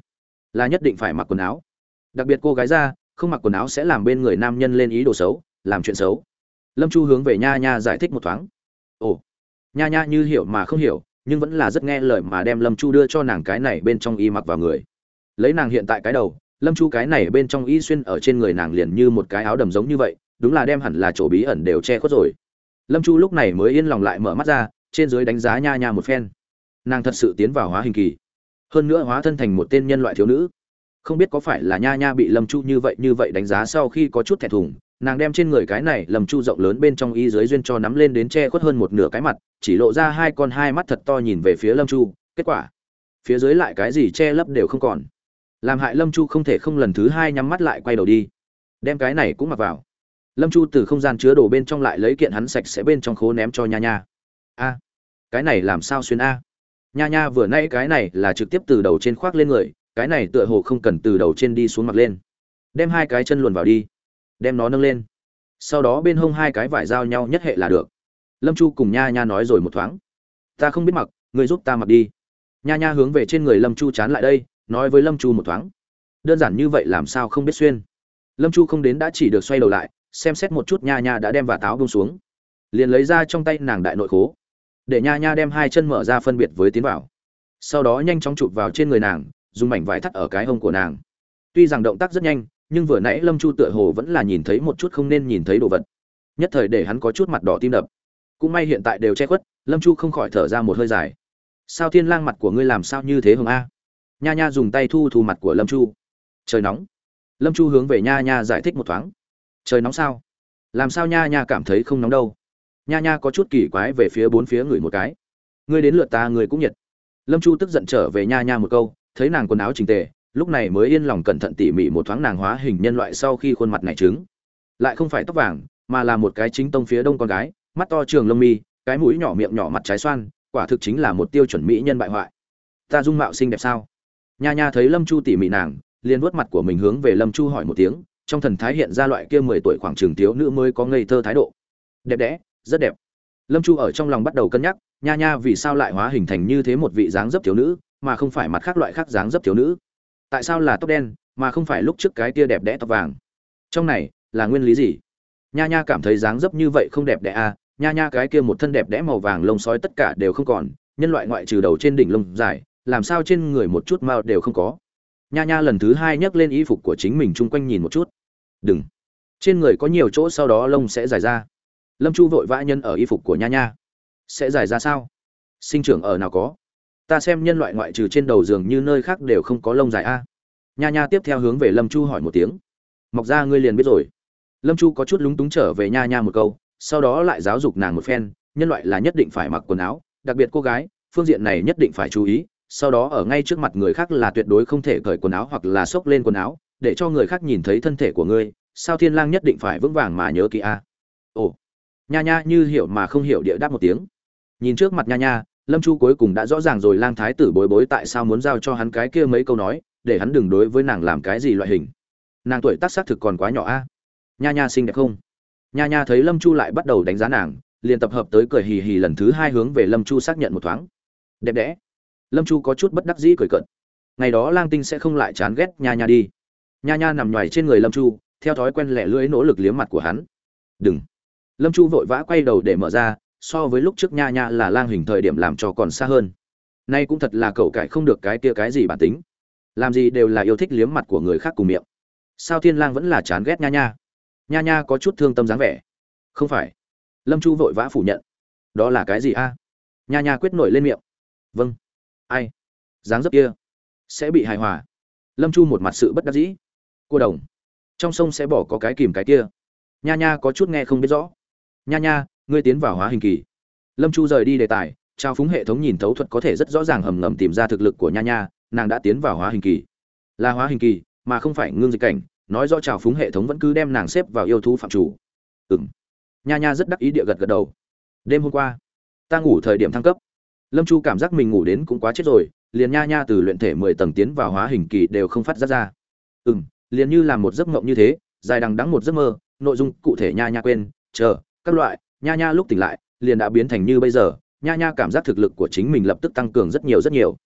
là nhất định phải mặc quần áo. Đặc biệt cô gái ra, không mặc quần áo sẽ làm bên người nam nhân lên ý đồ xấu, làm chuyện xấu. Lâm Chu hướng về Nha Nha giải thích một thoáng. Ồ, Nha Nha như hiểu mà không hiểu, nhưng vẫn là rất nghe lời mà đem Lâm Chu đưa cho nàng cái này bên trong y mặc vào người. Lấy nàng hiện tại cái đầu, Lâm Chu cái này bên trong y xuyên ở trên người nàng liền như một cái áo đầm giống như vậy, đúng là đem hẳn là chỗ bí ẩn đều che khuất rồi. Lâm Chu lúc này mới yên lòng lại mở mắt ra, trên dưới đánh giá Nha Nha một phen. Nàng thật sự tiến vào hóa hình kỳ, hơn nữa hóa thân thành một tên nhân loại thiếu nữ. Không biết có phải là Nha Nha bị Lâm Chu như vậy như vậy đánh giá sau khi có chút thẹn thùng, nàng đem trên người cái này Lâm Chu rộng lớn bên trong y dưới duyên cho nắm lên đến che khuất hơn một nửa cái mặt, chỉ lộ ra hai con hai mắt thật to nhìn về phía Lâm Chu, kết quả, phía dưới lại cái gì che lấp đều không còn. Làm hại Lâm Chu không thể không lần thứ hai nhắm mắt lại quay đầu đi. Đem cái này cũng mặc vào. Lâm Chu từ không gian chứa đồ bên trong lại lấy kiện hắn sạch sẽ bên trong khố ném cho Nha Nha. A, cái này làm sao xuyên a? Nha Nha vừa nãy cái này là trực tiếp từ đầu trên khoác lên người, cái này tựa hồ không cần từ đầu trên đi xuống mặc lên. Đem hai cái chân luồn vào đi, đem nó nâng lên. Sau đó bên hông hai cái vải giao nhau nhất hệ là được. Lâm Chu cùng Nha Nha nói rồi một thoáng. Ta không biết mặc, ngươi giúp ta mặc đi. Nha Nha hướng về trên người Lâm Chu chán lại đây, nói với Lâm Chu một thoáng. Đơn giản như vậy làm sao không biết xuyên. Lâm Chu không đến đã chỉ được xoay đầu lại, xem xét một chút Nha Nha đã đem vả táo buông xuống, liền lấy ra trong tay nàng đại nội khố, để Nha Nha đem hai chân mở ra phân biệt với tiến vào, sau đó nhanh chóng chụp vào trên người nàng, dùng mảnh vải thắt ở cái hông của nàng. Tuy rằng động tác rất nhanh, nhưng vừa nãy Lâm Chu tựa hồ vẫn là nhìn thấy một chút không nên nhìn thấy đồ vật, nhất thời để hắn có chút mặt đỏ tim đập. Cũng may hiện tại đều che khuất, Lâm Chu không khỏi thở ra một hơi dài. Sao Thiên Lang, mặt của ngươi làm sao như thế hồng a? Nha Nha dùng tay thu thu mặt của Lâm Chu. Trời nóng. Lâm Chu hướng về Nha Nha giải thích một thoáng. Trời nóng sao? Làm sao Nha Nha cảm thấy không nóng đâu? Nha Nha có chút kỳ quái về phía bốn phía người một cái. Ngươi đến lượt ta, người cũng nhiệt. Lâm Chu tức giận trở về Nha Nha một câu, thấy nàng quần áo chỉnh tề, lúc này mới yên lòng cẩn thận tỉ mỉ một thoáng nàng hóa hình nhân loại sau khi khuôn mặt này trứng, lại không phải tóc vàng, mà là một cái chính tông phía đông con gái, mắt to trường lông mi, cái mũi nhỏ miệng nhỏ mặt trái xoan, quả thực chính là một tiêu chuẩn mỹ nhân bại hoại. Ta dung mạo xinh đẹp sao? Nha Nha thấy Lâm Chu tỉ mỉ nàng, liền vuốt mặt của mình hướng về Lâm Chu hỏi một tiếng, trong thần thái hiện ra loại kia mười tuổi khoảng trường thiếu nữ mới có ngây thơ thái độ. Đẹp đẽ, rất đẹp. Lâm Chu ở trong lòng bắt đầu cân nhắc, Nha Nha vì sao lại hóa hình thành như thế một vị dáng dấp thiếu nữ, mà không phải mặt khác loại khác dáng dấp thiếu nữ? Tại sao là tóc đen, mà không phải lúc trước cái kia đẹp đẽ tóc vàng? Trong này là nguyên lý gì? Nha Nha cảm thấy dáng dấp như vậy không đẹp đẽ à? Nha Nha cái kia một thân đẹp đẽ màu vàng lông sói tất cả đều không còn, nhân loại ngoại trừ đầu trên đỉnh lông dài, làm sao trên người một chút mao đều không có? Nha Nha lần thứ hai nhấc lên y phục của chính mình chung quanh nhìn một chút. Đừng, trên người có nhiều chỗ sau đó lông sẽ dài ra. Lâm Chu vội vã nhân ở y phục của Nha Nha. Sẽ dài ra sao? Sinh trưởng ở nào có? Ta xem nhân loại ngoại trừ trên đầu giường như nơi khác đều không có lông dài a. Nha Nha tiếp theo hướng về Lâm Chu hỏi một tiếng. Mọc ra ngươi liền biết rồi. Lâm Chu có chút lúng túng trở về Nha Nha một câu, sau đó lại giáo dục nàng một phen, nhân loại là nhất định phải mặc quần áo, đặc biệt cô gái, phương diện này nhất định phải chú ý, sau đó ở ngay trước mặt người khác là tuyệt đối không thể cởi quần áo hoặc là xốc lên quần áo, để cho người khác nhìn thấy thân thể của ngươi, Sao Thiên Lang nhất định phải vững vàng mà nhớ kỹ a. Ồ. Nha Nha như hiểu mà không hiểu địa đáp một tiếng. Nhìn trước mặt Nha Nha, Lâm Chu cuối cùng đã rõ ràng rồi Lang thái tử bối bối tại sao muốn giao cho hắn cái kia mấy câu nói, để hắn đừng đối với nàng làm cái gì loại hình. Nàng tuổi tác xác thực còn quá nhỏ a. Nha Nha xinh đẹp không? Nha Nha thấy Lâm Chu lại bắt đầu đánh giá nàng, liền tập hợp tới cười hì hì lần thứ hai hướng về Lâm Chu xác nhận một thoáng. Đẹp đẽ. Lâm Chu có chút bất đắc dĩ cười cợt. Ngày đó Lang Tinh sẽ không lại chán ghét Nha Nha đi. Nha Nha nằm nhoài trên người Lâm Chu, theo thói quen lẻ lưỡi nỗ lực liếm mặt của hắn. Đừng. Lâm Chu vội vã quay đầu để mở ra, so với lúc trước Nha Nha là lang hình thời điểm làm cho còn xa hơn. Nay cũng thật là cậu cải không được cái kia cái gì bản tính, làm gì đều là yêu thích liếm mặt của người khác cùng miệng. Sao Thiên Lang vẫn là chán ghét Nha Nha? Nha Nha có chút thương tâm dáng vẻ. Không phải. Lâm Chu vội vã phủ nhận. Đó là cái gì a? Nha Nha quyết nổi lên miệng. Vâng. Ai? Dáng dấp kia sẽ bị hài hòa. Lâm Chu một mặt sự bất đắc dĩ. Cô đồng, trong sông sẽ bỏ có cái kìm cái kia. Nha Nha có chút nghe không biết rõ. Nha Nha, ngươi tiến vào hóa hình kỳ. Lâm Chu rời đi đề tài, trao phúng hệ thống nhìn thấu thuật có thể rất rõ ràng hầm ngầm tìm ra thực lực của Nha Nha, nàng đã tiến vào hóa hình kỳ. Là hóa hình kỳ, mà không phải ngưng dịch cảnh, nói rõ trào phúng hệ thống vẫn cứ đem nàng xếp vào yêu thú phạm chủ. Ừm. Nha Nha rất đắc ý địa gật gật đầu. Đêm hôm qua, ta ngủ thời điểm thăng cấp. Lâm Chu cảm giác mình ngủ đến cũng quá chết rồi, liền Nha Nha từ luyện thể mười tầng tiến vào hóa hình kỳ đều không phát ra ra. Ừm, liền như là một giấc mộng như thế, dài đằng đẵng một giấc mơ, nội dung cụ thể Nha Nha quên, chờ, các loại, Nha Nha lúc tỉnh lại, liền đã biến thành như bây giờ, Nha Nha cảm giác thực lực của chính mình lập tức tăng cường rất nhiều rất nhiều.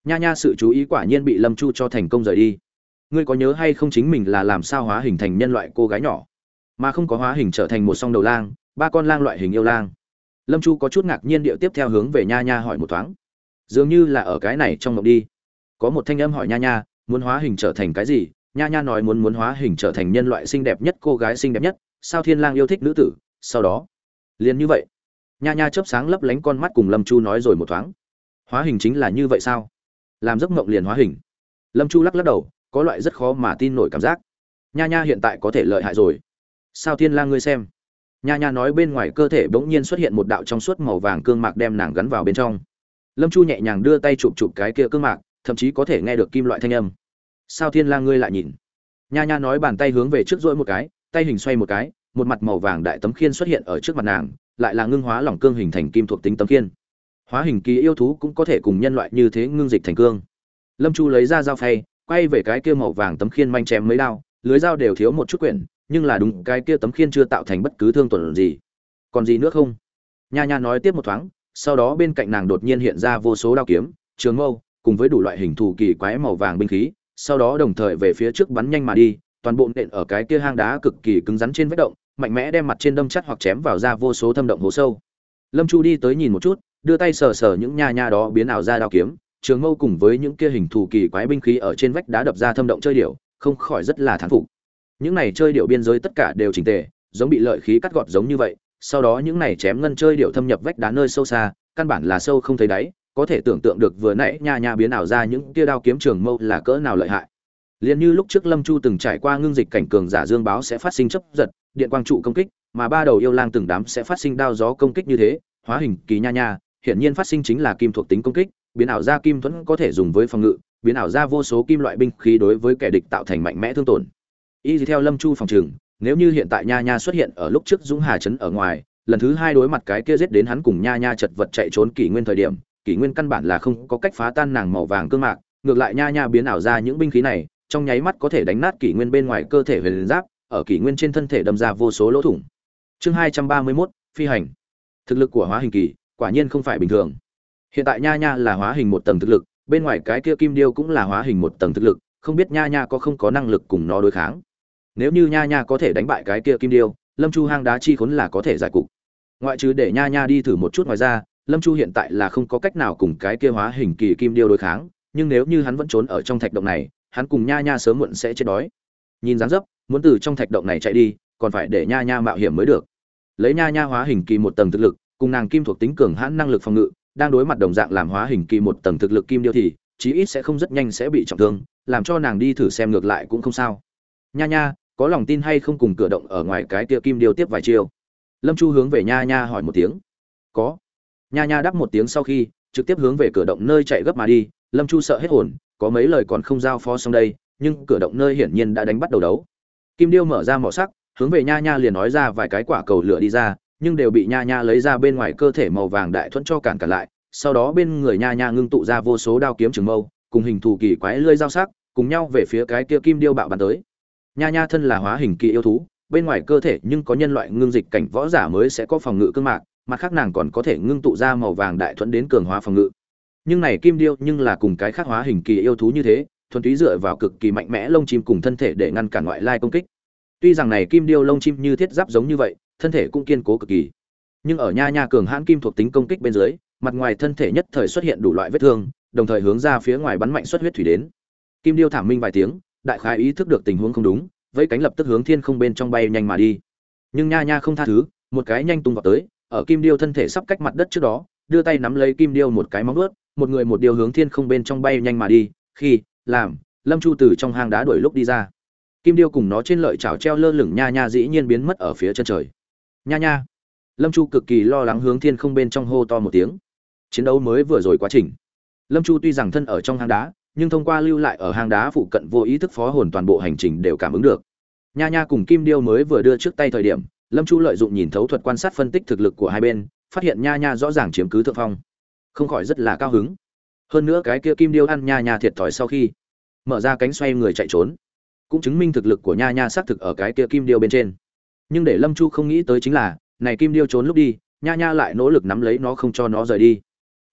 Nha nha sự chú ý quả nhiên bị Lâm Chu cho thành công rời đi. Ngươi có nhớ hay không chính mình là làm sao hóa hình thành nhân loại cô gái nhỏ, mà không có hóa hình trở thành một song đầu lang, ba con lang loại hình yêu lang? Lâm Chu có chút ngạc nhiên điệu tiếp theo hướng về Nha Nha hỏi một thoáng. Dường như là ở cái này trong mộng đi. Có một thanh âm hỏi Nha Nha, muốn hóa hình trở thành cái gì? Nha Nha nói muốn muốn hóa hình trở thành nhân loại xinh đẹp nhất, cô gái xinh đẹp nhất, sao Thiên Lang yêu thích nữ tử, sau đó, liền như vậy. Nha Nha chớp sáng lấp lánh con mắt cùng Lâm Chu nói rồi một thoáng. Hóa hình chính là như vậy sao? Làm giấc mộng liền hóa hình? Lâm Chu lắc lắc đầu, có loại rất khó mà tin nổi cảm giác. Nha Nha hiện tại có thể lợi hại rồi. Sao Thiên Lang ngươi xem? Nha Nha nói bên ngoài cơ thể bỗng nhiên xuất hiện một đạo trong suốt màu vàng cương mạc đem nàng gắn vào bên trong. Lâm Chu nhẹ nhàng đưa tay chụp chụp cái kia cương mạc, thậm chí có thể nghe được kim loại thanh âm. Sao Thiên Lang ngươi lại nhìn? Nha Nha nói bàn tay hướng về trước duỗi một cái, tay hình xoay một cái, một mặt màu vàng đại tấm khiên xuất hiện ở trước mặt nàng, lại là ngưng hóa lỏng cương hình thành kim thuộc tính tấm khiên. Hóa hình kỳ yêu thú cũng có thể cùng nhân loại như thế ngưng dịch thành cương. Lâm Chu lấy ra dao phay, quay về cái kia màu vàng tấm khiên manh chém mấy đao, lưới dao đều thiếu một chút quyển, nhưng là đúng cái kia tấm khiên chưa tạo thành bất cứ thương tổn gì. Còn gì nữa không? Nha Nha nói tiếp một thoáng, sau đó bên cạnh nàng đột nhiên hiện ra vô số đao kiếm, trường mâu, cùng với đủ loại hình thù kỳ quái màu vàng binh khí, sau đó đồng thời về phía trước bắn nhanh mà đi, toàn bộ nện ở cái kia hang đá cực kỳ cứng rắn trên vách động, mạnh mẽ đem mặt trên đâm chắt hoặc chém vào ra vô số thâm động hố sâu. Lâm Chu đi tới nhìn một chút, đưa tay sờ sờ những nha nha đó biến ảo ra đao kiếm, trường mâu cùng với những kia hình thù kỳ quái binh khí ở trên vách đá đập ra thâm động chơi điểu, không khỏi rất là thán phục. Những này chơi điểu biên giới tất cả đều chỉnh tề, giống bị lợi khí cắt gọt giống như vậy, sau đó những này chém ngân chơi điểu thâm nhập vách đá nơi sâu xa, căn bản là sâu không thấy đáy, có thể tưởng tượng được vừa nãy nha nha biến ảo ra những kia đao kiếm trường mâu là cỡ nào lợi hại. Liên như lúc trước Lâm Chu từng trải qua ngưng dịch cảnh cường giả dương báo sẽ phát sinh chớp giật, điện quang trụ công kích, mà ba đầu yêu lang từng đám sẽ phát sinh đao gió công kích như thế, hóa hình kỳ nha nha, hiển nhiên phát sinh chính là kim thuộc tính công kích, biến ảo ra kim thuẫn có thể dùng với phòng ngự, biến ảo ra vô số kim loại binh khí đối với kẻ địch tạo thành mạnh mẽ thương tổn. Y theo Lâm Chu phòng trường, nếu như hiện tại nha nha xuất hiện ở lúc trước Dũng Hà trấn ở ngoài, lần thứ hai đối mặt cái kia giết đến hắn cùng nha nha chật vật chạy trốn kỷ nguyên thời điểm, kỷ nguyên căn bản là không có cách phá tan nàng màu vàng cương mạc, ngược lại nha nha biến ảo ra những binh khí này, trong nháy mắt có thể đánh nát kỷ nguyên bên ngoài cơ thể huyền giáp, ở kỷ nguyên trên thân thể đâm ra vô số lỗ thủng. Chương hai trăm ba mươi mốt, phi hành. Thực lực của hóa hình kỳ quả nhiên không phải bình thường. Hiện tại nha nha là hóa hình một tầng thực lực, bên ngoài cái kia kim điêu cũng là hóa hình một tầng thực lực, không biết nha nha có không có năng lực cùng nó đối kháng. Nếu như nha nha có thể đánh bại cái kia kim điêu, Lâm Chu hang đá chi khốn là có thể giải cục. Ngoại trừ để nha nha đi thử một chút ngoài ra, Lâm Chu hiện tại là không có cách nào cùng cái kia hóa hình kỳ kim điêu đối kháng, nhưng nếu như hắn vẫn trốn ở trong thạch động này, hắn cùng nha nha sớm muộn sẽ chết đói. Nhìn dáng dấp, muốn từ trong thạch động này chạy đi, còn phải để nha nha mạo hiểm mới được. Lấy nha nha hóa hình kỳ một tầng thực lực, cùng nàng kim thuộc tính cường hãn năng lực phòng ngự, đang đối mặt đồng dạng làm hóa hình kỳ một tầng thực lực kim điêu thì chí ít sẽ không rất nhanh sẽ bị trọng thương, làm cho nàng đi thử xem ngược lại cũng không sao. Nha nha, có lòng tin hay không cùng cửa động ở ngoài cái kia kim điêu tiếp vài chiêu? Lâm Chu hướng về nha nha hỏi một tiếng. Có. Nha nha đáp một tiếng sau khi trực tiếp hướng về cửa động nơi chạy gấp mà đi. Lâm Chu sợ hết hồn, có mấy lời còn không giao phó xong đây, nhưng cửa động nơi hiển nhiên đã đánh bắt đầu đấu. Kim điêu mở ra mỏ sắc, hướng về nha nha liền nói ra vài cái quả cầu lửa đi ra, nhưng đều bị nha nha lấy ra bên ngoài cơ thể màu vàng đại thuẫn cho cản cả lại. Sau đó bên người nha nha ngưng tụ ra vô số đao kiếm trường mâu, cùng hình thù kỳ quái lưỡi dao sắc, cùng nhau về phía cái kia kim điêu bạo bắn tới. Nha nha thân là hóa hình kỳ yêu thú, bên ngoài cơ thể nhưng có nhân loại ngưng dịch cảnh võ giả mới sẽ có phòng ngự cương mạc, mặt khác nàng còn có thể ngưng tụ ra màu vàng đại thuẫn đến cường hóa phòng ngự. Nhưng này kim điêu nhưng là cùng cái khác hóa hình kỳ yêu thú như thế, thuần túy dựa vào cực kỳ mạnh mẽ lông chim cùng thân thể để ngăn cản ngoại lai công kích. Tuy rằng này kim điêu lông chim như thiết giáp giống như vậy, thân thể cũng kiên cố cực kỳ, nhưng ở nha nha cường hãn kim thuộc tính công kích bên dưới, mặt ngoài thân thể nhất thời xuất hiện đủ loại vết thương, đồng thời hướng ra phía ngoài bắn mạnh xuất huyết thủy đến. Kim điêu thảm minh vài tiếng, đại khái ý thức được tình huống không đúng, vẫy cánh lập tức hướng thiên không bên trong bay nhanh mà đi. Nhưng nha nha không tha thứ, một cái nhanh tung vào tới, ở kim điêu thân thể sắp cách mặt đất trước đó, đưa tay nắm lấy kim điêu một cái móng vuốt, một người một điêu hướng thiên không bên trong bay nhanh mà đi. Khi làm Lâm Chu từ trong hang đá đuổi lúc đi ra, kim điêu cùng nó trên lợi chảo treo lơ lửng nha nha dĩ nhiên biến mất ở phía chân trời. Nha nha! Lâm Chu cực kỳ lo lắng hướng thiên không bên trong hô to một tiếng. Chiến đấu mới vừa rồi quá trình, Lâm Chu tuy rằng thân ở trong hang đá, nhưng thông qua lưu lại ở hang đá phụ cận vô ý thức phó hồn toàn bộ hành trình đều cảm ứng được. Nha nha cùng kim điêu mới vừa đưa trước tay thời điểm, Lâm Chu lợi dụng nhìn thấu thuật quan sát phân tích thực lực của hai bên, phát hiện nha nha rõ ràng chiếm cứ thượng phong, không khỏi rất là cao hứng. Hơn nữa cái kia kim điêu ăn nha nha thiệt thòi sau khi mở ra cánh xoay người chạy trốn, cũng chứng minh thực lực của nha nha xác thực ở cái kia kim điêu bên trên. Nhưng để Lâm Chu không nghĩ tới chính là, này kim điêu trốn lúc đi, nha nha lại nỗ lực nắm lấy nó không cho nó rời đi.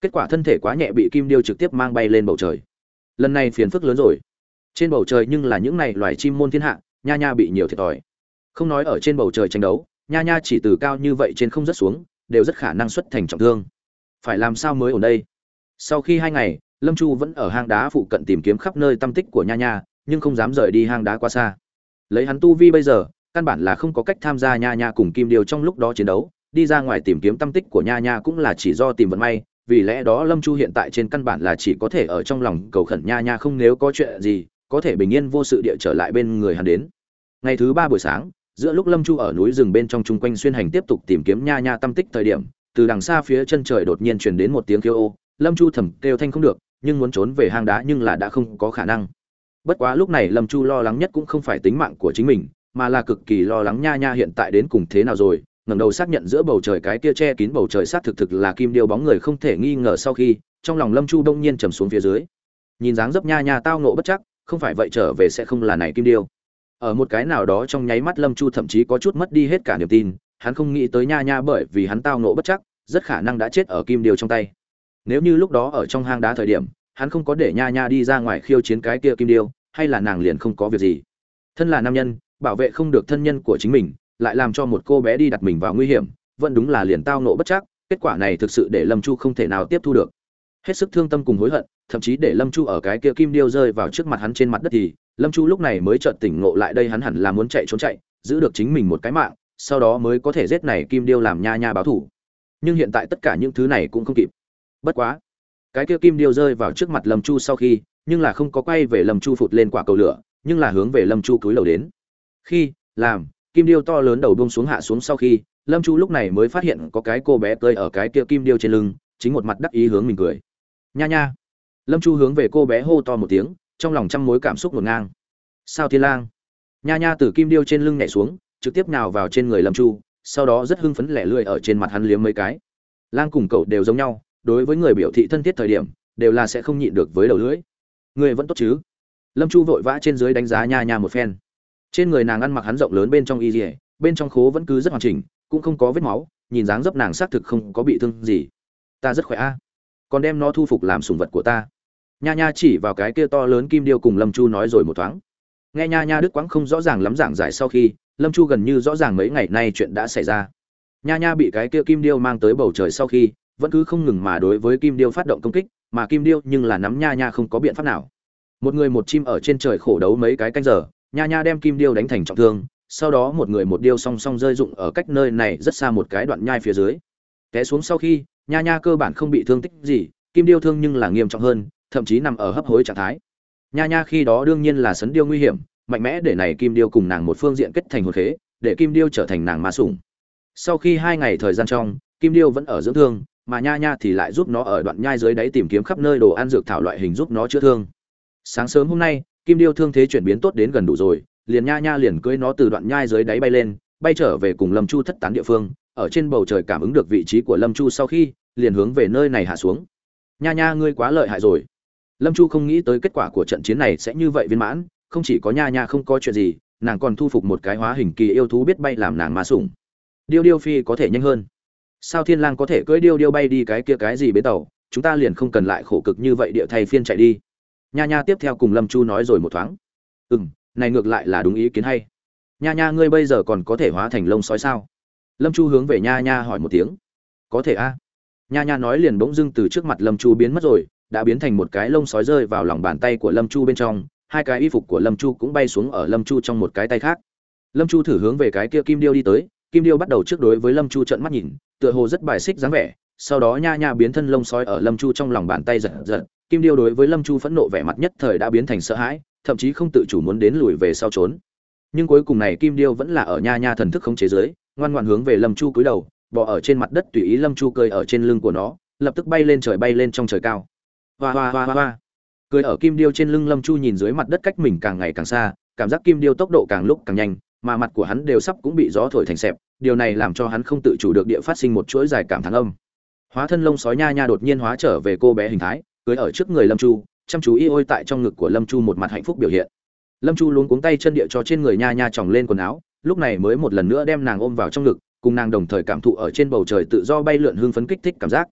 Kết quả thân thể quá nhẹ bị kim điêu trực tiếp mang bay lên bầu trời. Lần này phiền phức lớn rồi. Trên bầu trời nhưng là những này loài chim môn thiên hạ, nha nha bị nhiều thiệt thòi. Không nói ở trên bầu trời tranh đấu, nha nha chỉ từ cao như vậy trên không rất xuống, đều rất khả năng xuất thành trọng thương. Phải làm sao mới ổn đây? Sau khi hai ngày, Lâm Chu vẫn ở hang đá phụ cận tìm kiếm khắp nơi tăm tích của nha nha, nhưng không dám rời đi hang đá quá xa. Lấy hắn tu vi bây giờ, căn bản là không có cách tham gia nha nha cùng kim điêu trong lúc đó chiến đấu, đi ra ngoài tìm kiếm tăm tích của nha nha cũng là chỉ do tìm vận may, vì lẽ đó Lâm Chu hiện tại trên căn bản là chỉ có thể ở trong lòng cầu khẩn nha nha không nếu có chuyện gì, có thể bình yên vô sự địa trở lại bên người hắn đến. Ngày thứ ba buổi sáng, giữa lúc Lâm Chu ở núi rừng bên trong chung quanh xuyên hành tiếp tục tìm kiếm nha nha tăm tích thời điểm, từ đằng xa phía chân trời đột nhiên truyền đến một tiếng kêu ô. Lâm Chu thầm kêu thanh không được, nhưng muốn trốn về hang đá nhưng là đã không có khả năng. Bất quá lúc này Lâm Chu lo lắng nhất cũng không phải tính mạng của chính mình, mà là cực kỳ lo lắng nha nha hiện tại đến cùng thế nào rồi. Ngẩng đầu xác nhận giữa bầu trời cái kia che kín bầu trời sát thực thực là kim điêu bóng người không thể nghi ngờ sau khi, trong lòng Lâm Chu đông nhiên trầm xuống phía dưới. Nhìn dáng dấp nha nha tao ngộ bất chắc, không phải vậy trở về sẽ không là này kim điêu. Ở một cái nào đó trong nháy mắt Lâm Chu thậm chí có chút mất đi hết cả niềm tin, hắn không nghĩ tới nha nha bởi vì hắn tao ngộ bất chắc, rất khả năng đã chết ở kim điêu trong tay. Nếu như lúc đó ở trong hang đá thời điểm, hắn không có để nha nha đi ra ngoài khiêu chiến cái kia kim điêu, hay là nàng liền không có việc gì. Thân là nam nhân, bảo vệ không được thân nhân của chính mình, lại làm cho một cô bé đi đặt mình vào nguy hiểm, vẫn đúng là liền tao ngộ bất chắc, kết quả này thực sự để Lâm Chu không thể nào tiếp thu được. Hết sức thương tâm cùng hối hận, thậm chí để Lâm Chu ở cái kia kim điêu rơi vào trước mặt hắn trên mặt đất thì, Lâm Chu lúc này mới chợt tỉnh ngộ lại đây hắn hẳn là muốn chạy trốn chạy, giữ được chính mình một cái mạng, sau đó mới có thể giết này kim điêu làm nha nha báo thù. Nhưng hiện tại tất cả những thứ này cũng không kịp. Bất quá, cái kia kim điêu rơi vào trước mặt Lâm Chu sau khi, nhưng là không có quay về Lâm Chu phụt lên quả cầu lửa, nhưng là hướng về Lâm Chu cúi đầu đến. Khi làm kim điêu to lớn đầu buông xuống hạ xuống sau khi, Lâm Chu lúc này mới phát hiện có cái cô bé tươi ở cái kia kim điêu trên lưng, chính một mặt đắc ý hướng mình cười. Nha nha. Lâm Chu hướng về cô bé hô to một tiếng, trong lòng trăm mối cảm xúc ngổn ngang. Sao Thiên Lang? Nha nha từ kim điêu trên lưng nhảy xuống, trực tiếp nhào vào trên người Lâm Chu, sau đó rất hưng phấn lẻ lươi ở trên mặt hắn liếm mấy cái. Lang cùng cậu đều giống nhau, đối với người biểu thị thân thiết thời điểm, đều là sẽ không nhịn được với đầu lưỡi. Người vẫn tốt chứ? Lâm Chu vội vã trên dưới đánh giá nha nha một phen. Trên người nàng ăn mặc hắn rộng lớn bên trong y liễu, bên trong khố vẫn cứ rất hoàn chỉnh, cũng không có vết máu, nhìn dáng dấp nàng xác thực không có bị thương gì. Ta rất khỏe a, còn đem nó thu phục làm sủng vật của ta. Nha nha chỉ vào cái kia to lớn kim điêu cùng Lâm Chu nói rồi một thoáng. Nghe nha nha đức quãng không rõ ràng lắm giảng giải sau khi, Lâm Chu gần như rõ ràng mấy ngày nay chuyện đã xảy ra. Nha nha bị cái kia kim điêu mang tới bầu trời sau khi, vẫn cứ không ngừng mà đối với kim điêu phát động công kích, mà kim điêu nhưng là nắm nha nha không có biện pháp nào. Một người một chim ở trên trời khổ đấu mấy cái canh giờ, nha nha đem kim điêu đánh thành trọng thương, sau đó một người một điêu song song rơi dụng ở cách nơi này rất xa một cái đoạn nhai phía dưới. Té xuống sau khi, nha nha cơ bản không bị thương tích gì, kim điêu thương nhưng là nghiêm trọng hơn, thậm chí nằm ở hấp hối trạng thái. Nha nha khi đó đương nhiên là sấn điêu nguy hiểm, mạnh mẽ để này kim điêu cùng nàng một phương diện kết thành hồn khế, để kim điêu trở thành nàng ma sủng. Sau khi hai ngày thời gian trong, kim điêu vẫn ở dưỡng thương, mà nha nha thì lại giúp nó ở đoạn nhai dưới đáy tìm kiếm khắp nơi đồ ăn dược thảo loại hình giúp nó chữa thương. Sáng sớm hôm nay, kim điêu thương thế chuyển biến tốt đến gần đủ rồi, liền nha nha liền cưỡi nó từ đoạn nhai dưới đáy bay lên, bay trở về cùng Lâm Chu thất tán địa phương, ở trên bầu trời cảm ứng được vị trí của Lâm Chu sau khi, liền hướng về nơi này hạ xuống. Nha nha ngươi quá lợi hại rồi. Lâm Chu không nghĩ tới kết quả của trận chiến này sẽ như vậy viên mãn, không chỉ có nha nha không có chuyện gì, nàng còn thu phục một cái hóa hình kỳ yêu thú biết bay làm nàng ma sủng. Điêu điêu phi có thể nhanh hơn. Sao Thiên Lang có thể cưỡi điêu điêu bay đi cái kia cái gì bến tàu, chúng ta liền không cần lại khổ cực như vậy địa thay phiên chạy đi. Nha nha tiếp theo cùng Lâm Chu nói rồi một thoáng. Ừm, này ngược lại là đúng ý kiến hay. Nha nha ngươi bây giờ còn có thể hóa thành lông sói sao? Lâm Chu hướng về nha nha hỏi một tiếng. Có thể a. Nha nha nói liền bỗng dưng từ trước mặt Lâm Chu biến mất rồi, đã biến thành một cái lông sói rơi vào lòng bàn tay của Lâm Chu bên trong, hai cái y phục của Lâm Chu cũng bay xuống ở Lâm Chu trong một cái tay khác. Lâm Chu thử hướng về cái kia kim điêu đi tới, kim điêu bắt đầu trước đối với Lâm Chu trợn mắt nhìn, tựa hồ rất bài xích dáng vẻ, sau đó nha nha biến thân lông sói ở Lâm Chu trong lòng bàn tay giật giật, kim điêu đối với Lâm Chu phẫn nộ vẻ mặt nhất thời đã biến thành sợ hãi, thậm chí không tự chủ muốn đến lùi về sau trốn. Nhưng cuối cùng này kim điêu vẫn là ở nha nha thần thức khống chế dưới, ngoan ngoãn hướng về Lâm Chu cúi đầu, bò ở trên mặt đất tùy ý Lâm Chu cười ở trên lưng của nó, lập tức bay lên trời bay lên trong trời cao. Hoa hoa hoa hoa hoa. Cười ở kim điêu trên lưng Lâm Chu nhìn dưới mặt đất cách mình càng ngày càng xa, cảm giác kim điêu tốc độ càng lúc càng nhanh, mà mặt của hắn đều sắp cũng bị gió thổi thành xẹp, điều này làm cho hắn không tự chủ được địa phát sinh một chuỗi dài cảm thán âm. Hóa thân lông sói nha nha đột nhiên hóa trở về cô bé hình thái, cưỡi ở trước người Lâm Chu, chăm chú y ôi tại trong ngực của Lâm Chu một mặt hạnh phúc biểu hiện. Lâm Chu luống cuống tay chân địa cho trên người nha nha tròng lên quần áo, lúc này mới một lần nữa đem nàng ôm vào trong ngực, cùng nàng đồng thời cảm thụ ở trên bầu trời tự do bay lượn hương phấn kích thích cảm giác.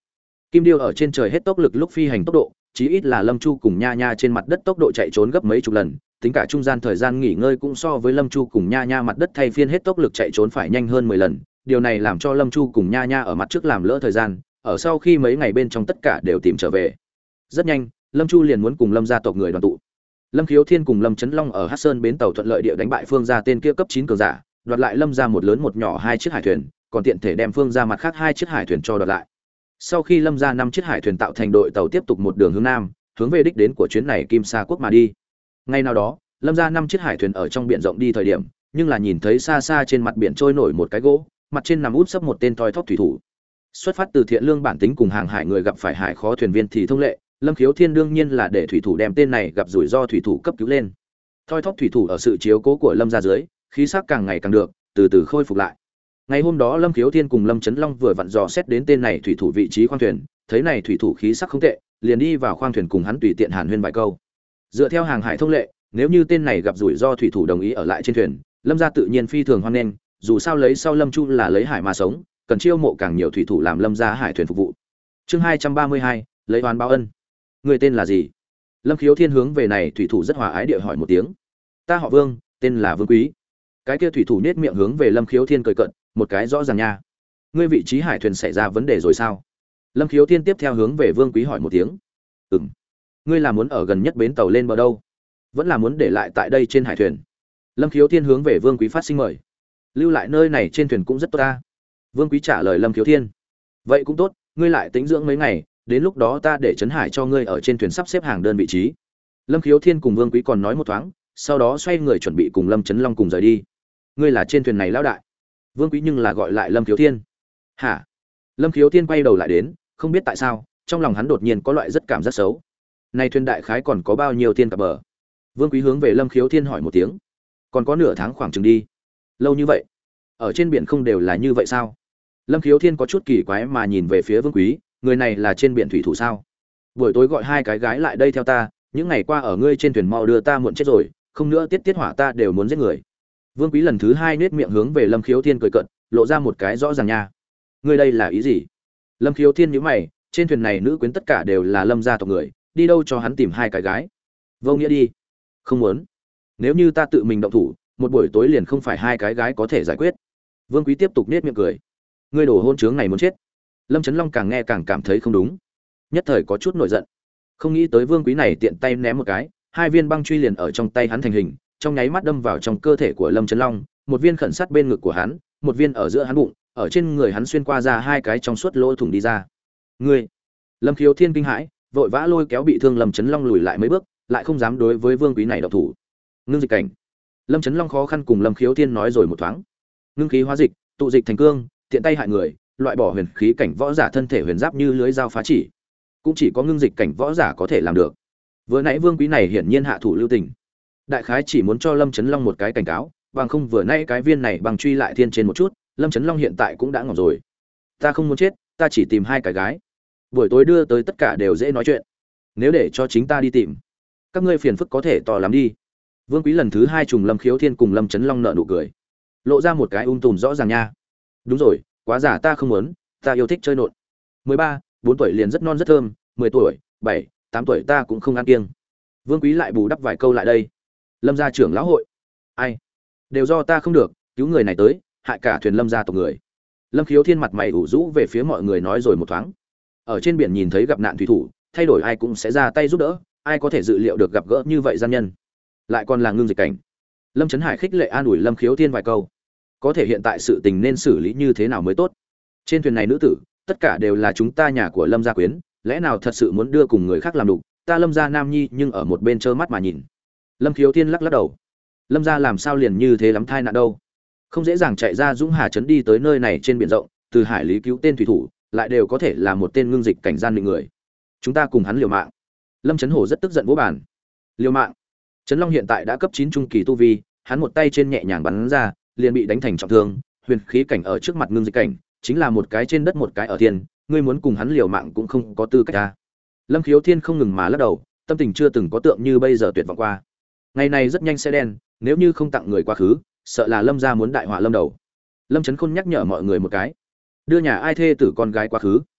Kim điêu ở trên trời hết tốc lực lúc phi hành tốc độ, chí ít là Lâm Chu cùng Nha Nha trên mặt đất tốc độ chạy trốn gấp mấy chục lần, tính cả trung gian thời gian nghỉ ngơi cũng so với Lâm Chu cùng Nha Nha mặt đất thay phiên hết tốc lực chạy trốn phải nhanh hơn mười lần, điều này làm cho Lâm Chu cùng Nha Nha ở mặt trước làm lỡ thời gian, ở sau khi mấy ngày bên trong tất cả đều tìm trở về. Rất nhanh, Lâm Chu liền muốn cùng Lâm gia tộc người đoàn tụ. Lâm Khiếu Thiên cùng Lâm Chấn Long ở Hắc Sơn bến tàu thuận lợi địa đánh bại Phương gia tên kia cấp chín cường giả, đoạt lại Lâm gia một lớn một nhỏ hai chiếc hải thuyền, còn tiện thể đem Phương gia mặt khác hai chiếc hải thuyền cho đoạt lại. Sau khi Lâm gia năm chiếc hải thuyền tạo thành đội tàu tiếp tục một đường hướng nam, hướng về đích đến của chuyến này Kim Sa quốc mà đi. Ngay nào đó, Lâm gia năm chiếc hải thuyền ở trong biển rộng đi thời điểm, nhưng là nhìn thấy xa xa trên mặt biển trôi nổi một cái gỗ, mặt trên nằm úp sấp một tên thoi thóp thủy thủ. Xuất phát từ thiện lương bản tính cùng hàng hải người gặp phải hải khó thuyền viên thì thông lệ, Lâm Khiếu Thiên đương nhiên là để thủy thủ đem tên này gặp rủi ro thủy thủ cấp cứu lên. Thoi thóp thủy thủ ở sự chiếu cố của Lâm gia dưới, khí sắc càng ngày càng được, từ từ khôi phục lại. Ngày hôm đó Lâm Khiếu Thiên cùng Lâm Chấn Long vừa vặn dò xét đến tên này thủy thủ vị trí khoang thuyền, thấy này thủy thủ khí sắc không tệ, liền đi vào khoang thuyền cùng hắn tùy tiện hàn huyên vài câu. Dựa theo hàng hải thông lệ, nếu như tên này gặp rủi ro thủy thủ đồng ý ở lại trên thuyền, Lâm gia tự nhiên phi thường hoan nghênh, dù sao lấy sau Lâm Chu là lấy hải mà sống, cần chiêu mộ càng nhiều thủy thủ làm Lâm gia hải thuyền phục vụ. Chương hai trăm ba mươi hai, lấy oán báo ân. Người tên là gì? Lâm Khiếu Thiên hướng về này thủy thủ rất hòa ái địa hỏi một tiếng. Ta họ Vương, tên là Vương Quý. Cái kia thủy thủ nhếch miệng hướng về Lâm Khiếu Thiên cười cợt, một cái rõ ràng nha. Ngươi vị trí hải thuyền xảy ra vấn đề rồi sao? Lâm Khiếu Thiên tiếp theo hướng về Vương Quý hỏi một tiếng. Ừm. Ngươi là muốn ở gần nhất bến tàu lên bờ đâu? Vẫn là muốn để lại tại đây trên hải thuyền? Lâm Khiếu Thiên hướng về Vương Quý phát sinh mời. Lưu lại nơi này trên thuyền cũng rất tốt ta. Vương Quý trả lời Lâm Khiếu Thiên. Vậy cũng tốt, ngươi lại tĩnh dưỡng mấy ngày, đến lúc đó ta để Trấn Hải cho ngươi ở trên thuyền sắp xếp hàng đơn vị trí. Lâm Khiếu Thiên cùng Vương Quý còn nói một thoáng, sau đó xoay người chuẩn bị cùng Lâm Chấn Long cùng rời đi. Ngươi là trên thuyền này lão đại? Vương Quý nhưng là gọi lại Lâm Khiếu Thiên. Hả? Lâm Khiếu Thiên quay đầu lại đến, không biết tại sao, trong lòng hắn đột nhiên có loại rất cảm giác xấu. Này thuyền đại khái còn có bao nhiêu thiên cập bờ? Vương Quý hướng về Lâm Khiếu Thiên hỏi một tiếng. Còn có nửa tháng khoảng chừng đi. Lâu như vậy? Ở trên biển không đều là như vậy sao? Lâm Khiếu Thiên có chút kỳ quái mà nhìn về phía Vương Quý, người này là trên biển thủy thủ sao? Buổi tối gọi hai cái gái lại đây theo ta, những ngày qua ở ngươi trên thuyền mau đưa ta muộn chết rồi, không nữa tiết tiết hỏa ta đều muốn giết người. Vương Quý lần thứ hai nhếch miệng hướng về Lâm Khiếu Thiên cười cợt, lộ ra một cái rõ ràng nha. Ngươi đây là ý gì? Lâm Khiếu Thiên nhíu mày, trên thuyền này nữ quyến tất cả đều là Lâm gia tộc người, đi đâu cho hắn tìm hai cái gái? Vô nghĩa đi. Không muốn. Nếu như ta tự mình động thủ, một buổi tối liền không phải hai cái gái có thể giải quyết. Vương Quý tiếp tục nhếch miệng cười. Ngươi đổ hôn trướng này muốn chết. Lâm Chấn Long càng nghe càng cảm thấy không đúng, nhất thời có chút nổi giận. Không nghĩ tới Vương Quý này tiện tay ném một cái, hai viên băng truy liền ở trong tay hắn thành hình, trong nháy mắt đâm vào trong cơ thể của Lâm Chấn Long, một viên khẩn sát bên ngực của hắn, một viên ở giữa hắn bụng, ở trên người hắn xuyên qua ra hai cái trong suốt lỗ thủng đi ra. Ngươi! Lâm Khiếu Thiên kinh hãi, vội vã lôi kéo bị thương Lâm Chấn Long lùi lại mấy bước, lại không dám đối với Vương Quý này động thủ. Ngưng dịch cảnh. Lâm Chấn Long khó khăn cùng Lâm Khiếu Thiên nói rồi một thoáng. Ngưng khí hóa dịch, tụ dịch thành cương, tiện tay hại người, loại bỏ huyền khí cảnh võ giả thân thể huyền giáp như lưới dao phá chỉ, cũng chỉ có ngưng dịch cảnh võ giả có thể làm được. Vừa nãy Vương Quý này hiển nhiên hạ thủ lưu tình, đại khái chỉ muốn cho Lâm Chấn Long một cái cảnh cáo, bằng không vừa nãy cái viên này bằng truy lại thiên trên một chút, Lâm Chấn Long hiện tại cũng đã ngỏm rồi. Ta không muốn chết, ta chỉ tìm hai cái gái, buổi tối đưa tới tất cả đều dễ nói chuyện, nếu để cho chính ta đi tìm, các ngươi phiền phức có thể to lắm đi. Vương Quý lần thứ hai trùng Lâm Khiếu Thiên cùng Lâm Chấn Long nợ nụ cười, lộ ra một cái ung tùm rõ ràng nha. Đúng rồi, quá giả ta không muốn, ta yêu thích chơi nộn. mười ba, bốn tuổi liền rất non rất thơm, mười tuổi, bảy, tám tuổi ta cũng không ăn kiêng. Vương Quý lại bù đắp vài câu lại đây. Lâm gia trưởng lão hội. Ai? Đều do ta không được, cứu người này tới, hại cả thuyền Lâm gia tộc người. Lâm Khiếu Thiên mặt mày ủ rũ về phía mọi người nói rồi một thoáng. Ở trên biển nhìn thấy gặp nạn thủy thủ, thay đổi ai cũng sẽ ra tay giúp đỡ, ai có thể dự liệu được gặp gỡ như vậy gian nhân. Lại còn là ngưng dịch cảnh. Lâm Chấn Hải khích lệ an ủi Lâm Khiếu Thiên vài câu. Có thể hiện tại sự tình nên xử lý như thế nào mới tốt? Trên thuyền này nữ tử, tất cả đều là chúng ta nhà của Lâm gia quyến, lẽ nào thật sự muốn đưa cùng người khác làm đủ, ta Lâm gia nam nhi nhưng ở một bên trơ mắt mà nhìn. Lâm Khiếu Thiên lắc lắc đầu. Lâm gia làm sao liền như thế lắm thai nạn đâu? Không dễ dàng chạy ra Dũng Hà trấn đi tới nơi này trên biển rộng, từ hải lý cứu tên thủy thủ, lại đều có thể là một tên ngưng dịch cảnh gian định người. Chúng ta cùng hắn liều mạng. Lâm Chấn Hổ rất tức giận vỗ bàn. Liều mạng? Trấn Long hiện tại đã cấp chín trung kỳ tu vi, hắn một tay trên nhẹ nhàng bắn ra, liền bị đánh thành trọng thương, huyền khí cảnh ở trước mặt ngưng dịch cảnh, chính là một cái trên đất một cái ở thiên, ngươi muốn cùng hắn liều mạng cũng không có tư cách a. Lâm Khiếu Thiên không ngừng mà lắc đầu, tâm tình chưa từng có tượng như bây giờ tuyệt vọng qua. Ngày này rất nhanh sẽ đen, nếu như không tặng người quá khứ, sợ là Lâm gia muốn đại họa lâm đầu. Lâm Chấn Khôn nhắc nhở mọi người một cái, đưa nhà ai thê tử con gái quá khứ.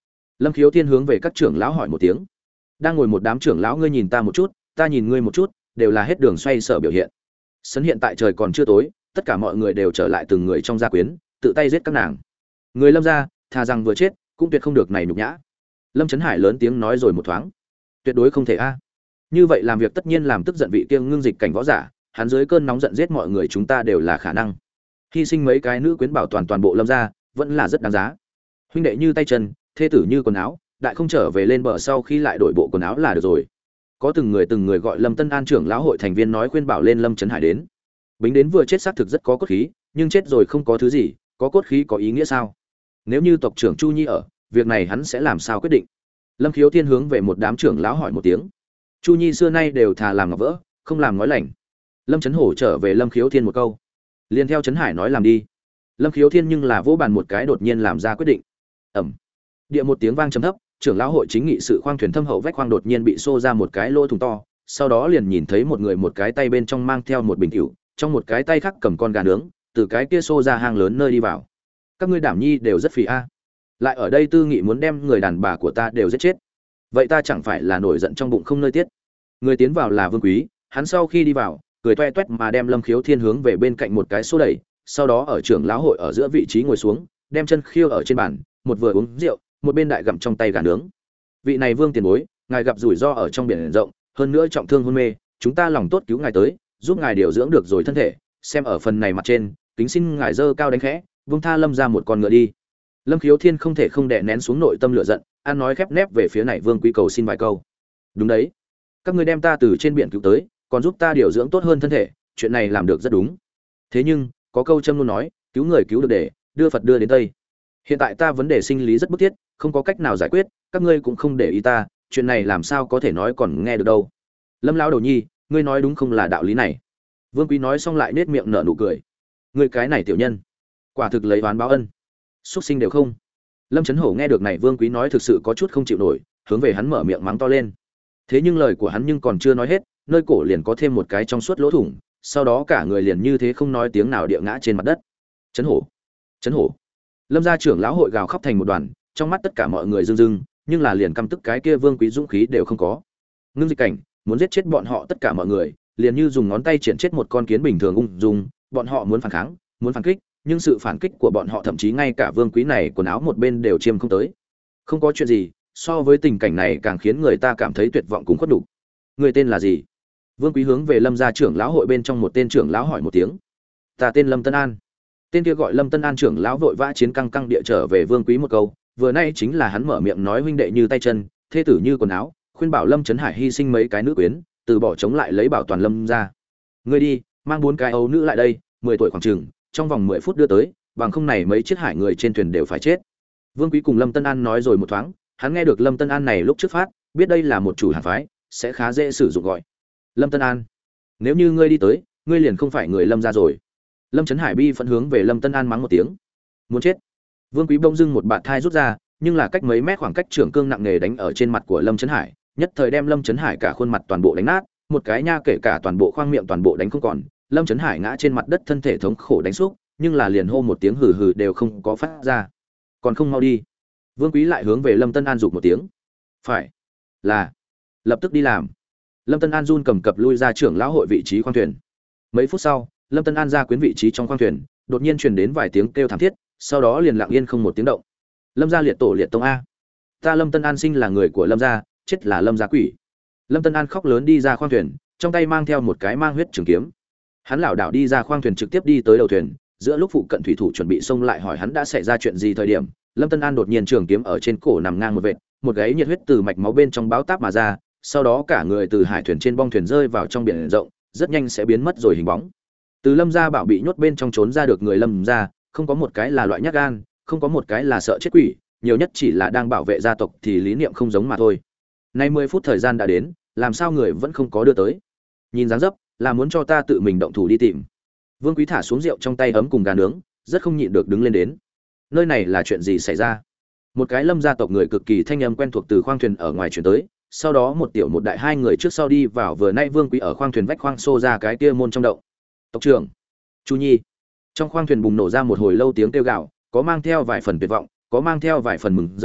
Lâm Khiếu Thiên hướng về các trưởng lão hỏi một tiếng. Đang ngồi một đám trưởng lão, ngươi nhìn ta một chút, ta nhìn ngươi một chút, đều là hết đường xoay sở biểu hiện. Sân hiện tại trời còn chưa tối, tất cả mọi người đều trở lại từng người trong gia quyến, tự tay giết các nàng. Người Lâm gia, thà rằng vừa chết, cũng tuyệt không được này nhục nhã. Lâm Chấn Hải lớn tiếng nói rồi một thoáng. Tuyệt đối không thể a. Như vậy làm việc tất nhiên làm tức giận vị kia ngưng dịch cảnh võ giả, hắn dưới cơn nóng giận giết mọi người chúng ta đều là khả năng. Hy sinh mấy cái nữ quyến bảo toàn toàn bộ Lâm gia, vẫn là rất đáng giá. Huynh đệ như tay chân, thê tử như quần áo, đại không trở về lên bờ sau khi lại đổi bộ quần áo là được rồi. Có từng người từng người gọi Lâm Tân An trưởng lão hội thành viên nói khuyên bảo lên Lâm Chấn Hải đến. Bính đến vừa chết xác thực rất có cốt khí, nhưng chết rồi không có thứ gì, có cốt khí có ý nghĩa sao? Nếu như tộc trưởng Chu Nhi ở, việc này hắn sẽ làm sao quyết định? Lâm Khiếu Thiên hướng về một đám trưởng lão hỏi một tiếng. Chu Nhi xưa nay đều thà làm ngọc vỡ, không làm nói lành. Lâm Chấn Hổ trở về Lâm Khiếu Thiên một câu, liền theo Chấn Hải nói làm đi. Lâm Khiếu Thiên nhưng là vỗ bàn một cái đột nhiên làm ra quyết định. Ẩm. Địa một tiếng vang trầm thấp, trưởng lão hội chính nghị sự khoang thuyền thâm hậu vách khoang đột nhiên bị xô ra một cái lỗ thủng to, sau đó liền nhìn thấy một người một cái tay bên trong mang theo một bình rượu, trong một cái tay khác cầm con gà nướng, từ cái kia xô ra hang lớn nơi đi vào. Các ngươi đảm nhi đều rất phì a. Lại ở đây tư nghị muốn đem người đàn bà của ta đều giết chết. Vậy ta chẳng phải là nổi giận trong bụng không nơi tiết. Người tiến vào là Vương Quý, hắn sau khi đi vào, cười toe toét mà đem Lâm Khiếu Thiên hướng về bên cạnh một cái xô đẩy, sau đó ở trưởng lão hội ở giữa vị trí ngồi xuống, đem chân khiêu ở trên bàn, một vừa uống rượu, một bên đại gặm trong tay gà nướng. Vị này Vương tiền bối, ngài gặp rủi ro ở trong biển rộng, hơn nữa trọng thương hôn mê, chúng ta lòng tốt cứu ngài tới, giúp ngài điều dưỡng được rồi thân thể, xem ở phần này mặt trên, kính xin ngài dơ cao đánh khẽ, vương tha Lâm ra một con ngựa đi. Lâm Khiếu Thiên không thể không đè nén xuống nội tâm lửa giận, ăn nói khép nép về phía này Vương Quý cầu xin vài câu. Đúng đấy, các ngươi đem ta từ trên biển cứu tới, còn giúp ta điều dưỡng tốt hơn thân thể, chuyện này làm được rất đúng. Thế nhưng, có câu châm luôn nói, cứu người cứu được để, đưa Phật đưa đến Tây. Hiện tại ta vấn đề sinh lý rất bức thiết, không có cách nào giải quyết, các ngươi cũng không để ý ta, chuyện này làm sao có thể nói còn nghe được đâu. Lâm lão đầu nhi, ngươi nói đúng không là đạo lý này. Vương Quý nói xong lại nết miệng nở nụ cười. Ngươi cái này tiểu nhân, quả thực lấy oán báo ân, xuất sinh đều không. Lâm Chấn Hổ nghe được này Vương Quý nói thực sự có chút không chịu nổi, hướng về hắn mở miệng mắng to lên. Thế nhưng lời của hắn nhưng còn chưa nói hết, nơi cổ liền có thêm một cái trong suốt lỗ thủng, sau đó cả người liền như thế không nói tiếng nào địa ngã trên mặt đất. Chấn Hổ, Chấn Hổ. Lâm gia trưởng lão hội gào khóc thành một đoàn, trong mắt tất cả mọi người rưng rưng, nhưng là liền căm tức cái kia Vương Quý dũng khí đều không có. Ngưng dịch cảnh, muốn giết chết bọn họ tất cả mọi người, liền như dùng ngón tay triển chết một con kiến bình thường ung dung, bọn họ muốn phản kháng, muốn phản kích, nhưng sự phản kích của bọn họ thậm chí ngay cả Vương Quý này quần áo một bên đều chiêm không tới. Không có chuyện gì, so với tình cảnh này càng khiến người ta cảm thấy tuyệt vọng cùng khuất đủ. Người tên là gì? Vương Quý hướng về Lâm gia trưởng lão hội bên trong một tên trưởng lão hỏi một tiếng. Ta tên Lâm Tân An. Tên kia gọi Lâm Tân An trưởng lão vội vã chiến căng căng địa trở về Vương Quý một câu, vừa nay chính là hắn mở miệng nói huynh đệ như tay chân, thê tử như quần áo, khuyên bảo Lâm Chấn Hải hy sinh mấy cái nữ quyến, từ bỏ chống lại lấy bảo toàn Lâm gia. Ngươi đi, mang bốn cái ấu nữ lại đây, mười tuổi khoảng chừng, trong vòng mười phút đưa tới, bằng không này mấy chiếc hải người trên thuyền đều phải chết. Vương Quý cùng Lâm Tân An nói rồi một thoáng, hắn nghe được Lâm Tân An này lúc trước phát, biết đây là một chủ hàng phái, sẽ khá dễ sử dụng gọi. Lâm Tân An, nếu như ngươi đi tới, ngươi liền không phải người Lâm gia rồi. Lâm Chấn Hải bi phẫn hướng về Lâm Tân An mắng một tiếng. Muốn chết. Vương Quý bỗng dưng một bạt thai rút ra, nhưng là cách mấy mét khoảng cách trưởng cương nặng nề đánh ở trên mặt của Lâm Chấn Hải, nhất thời đem Lâm Chấn Hải cả khuôn mặt toàn bộ đánh nát, một cái nha kể cả toàn bộ khoang miệng toàn bộ đánh không còn. Lâm Chấn Hải ngã trên mặt đất thân thể thống khổ đánh xúc, nhưng là liền hô một tiếng hừ hừ đều không có phát ra. Còn không mau đi. Vương Quý lại hướng về Lâm Tân An giục một tiếng. Phải. Là. Lập tức đi làm. Lâm Tân An run cầm cập lui ra trưởng lão hội vị trí khoang thuyền. Mấy phút sau, Lâm Tân An ra quyến vị trí trong khoang thuyền, đột nhiên truyền đến vài tiếng kêu thảm thiết, sau đó liền lặng yên không một tiếng động. Lâm gia liệt tổ liệt tông a. Ta Lâm Tân An sinh là người của Lâm gia, chết là Lâm gia quỷ. Lâm Tân An khóc lớn đi ra khoang thuyền, trong tay mang theo một cái mang huyết trường kiếm. Hắn lảo đảo đi ra khoang thuyền trực tiếp đi tới đầu thuyền, giữa lúc phụ cận thủy thủ chuẩn bị xông lại hỏi hắn đã xảy ra chuyện gì thời điểm, Lâm Tân An đột nhiên trường kiếm ở trên cổ nằm ngang một vệt, một gáy nhiệt huyết từ mạch máu bên trong báo táp mà ra, sau đó cả người từ hải thuyền trên bong thuyền rơi vào trong biển rộng, rất nhanh sẽ biến mất rồi hình bóng. Từ Lâm gia bảo bị nhốt bên trong trốn ra được người Lâm gia, không có một cái là loại nhát gan, không có một cái là sợ chết quỷ, nhiều nhất chỉ là đang bảo vệ gia tộc thì lý niệm không giống mà thôi. Nay mười phút thời gian đã đến, làm sao người vẫn không có đưa tới? Nhìn dáng dấp, là muốn cho ta tự mình động thủ đi tìm. Vương Quý thả xuống rượu trong tay ấm cùng gà nướng, rất không nhịn được đứng lên đến. Nơi này là chuyện gì xảy ra? Một cái Lâm gia tộc người cực kỳ thanh âm quen thuộc từ khoang thuyền ở ngoài truyền tới, sau đó một tiểu một đại hai người trước sau đi vào, vừa nay Vương Quý ở khoang thuyền vách khoang xô ra cái kia môn trong động. Tộc trưởng, Chu Nhi. Trong khoang thuyền bùng nổ ra một hồi lâu tiếng kêu gào, có mang theo vài phần tuyệt vọng, có mang theo vài phần mừng rỡ,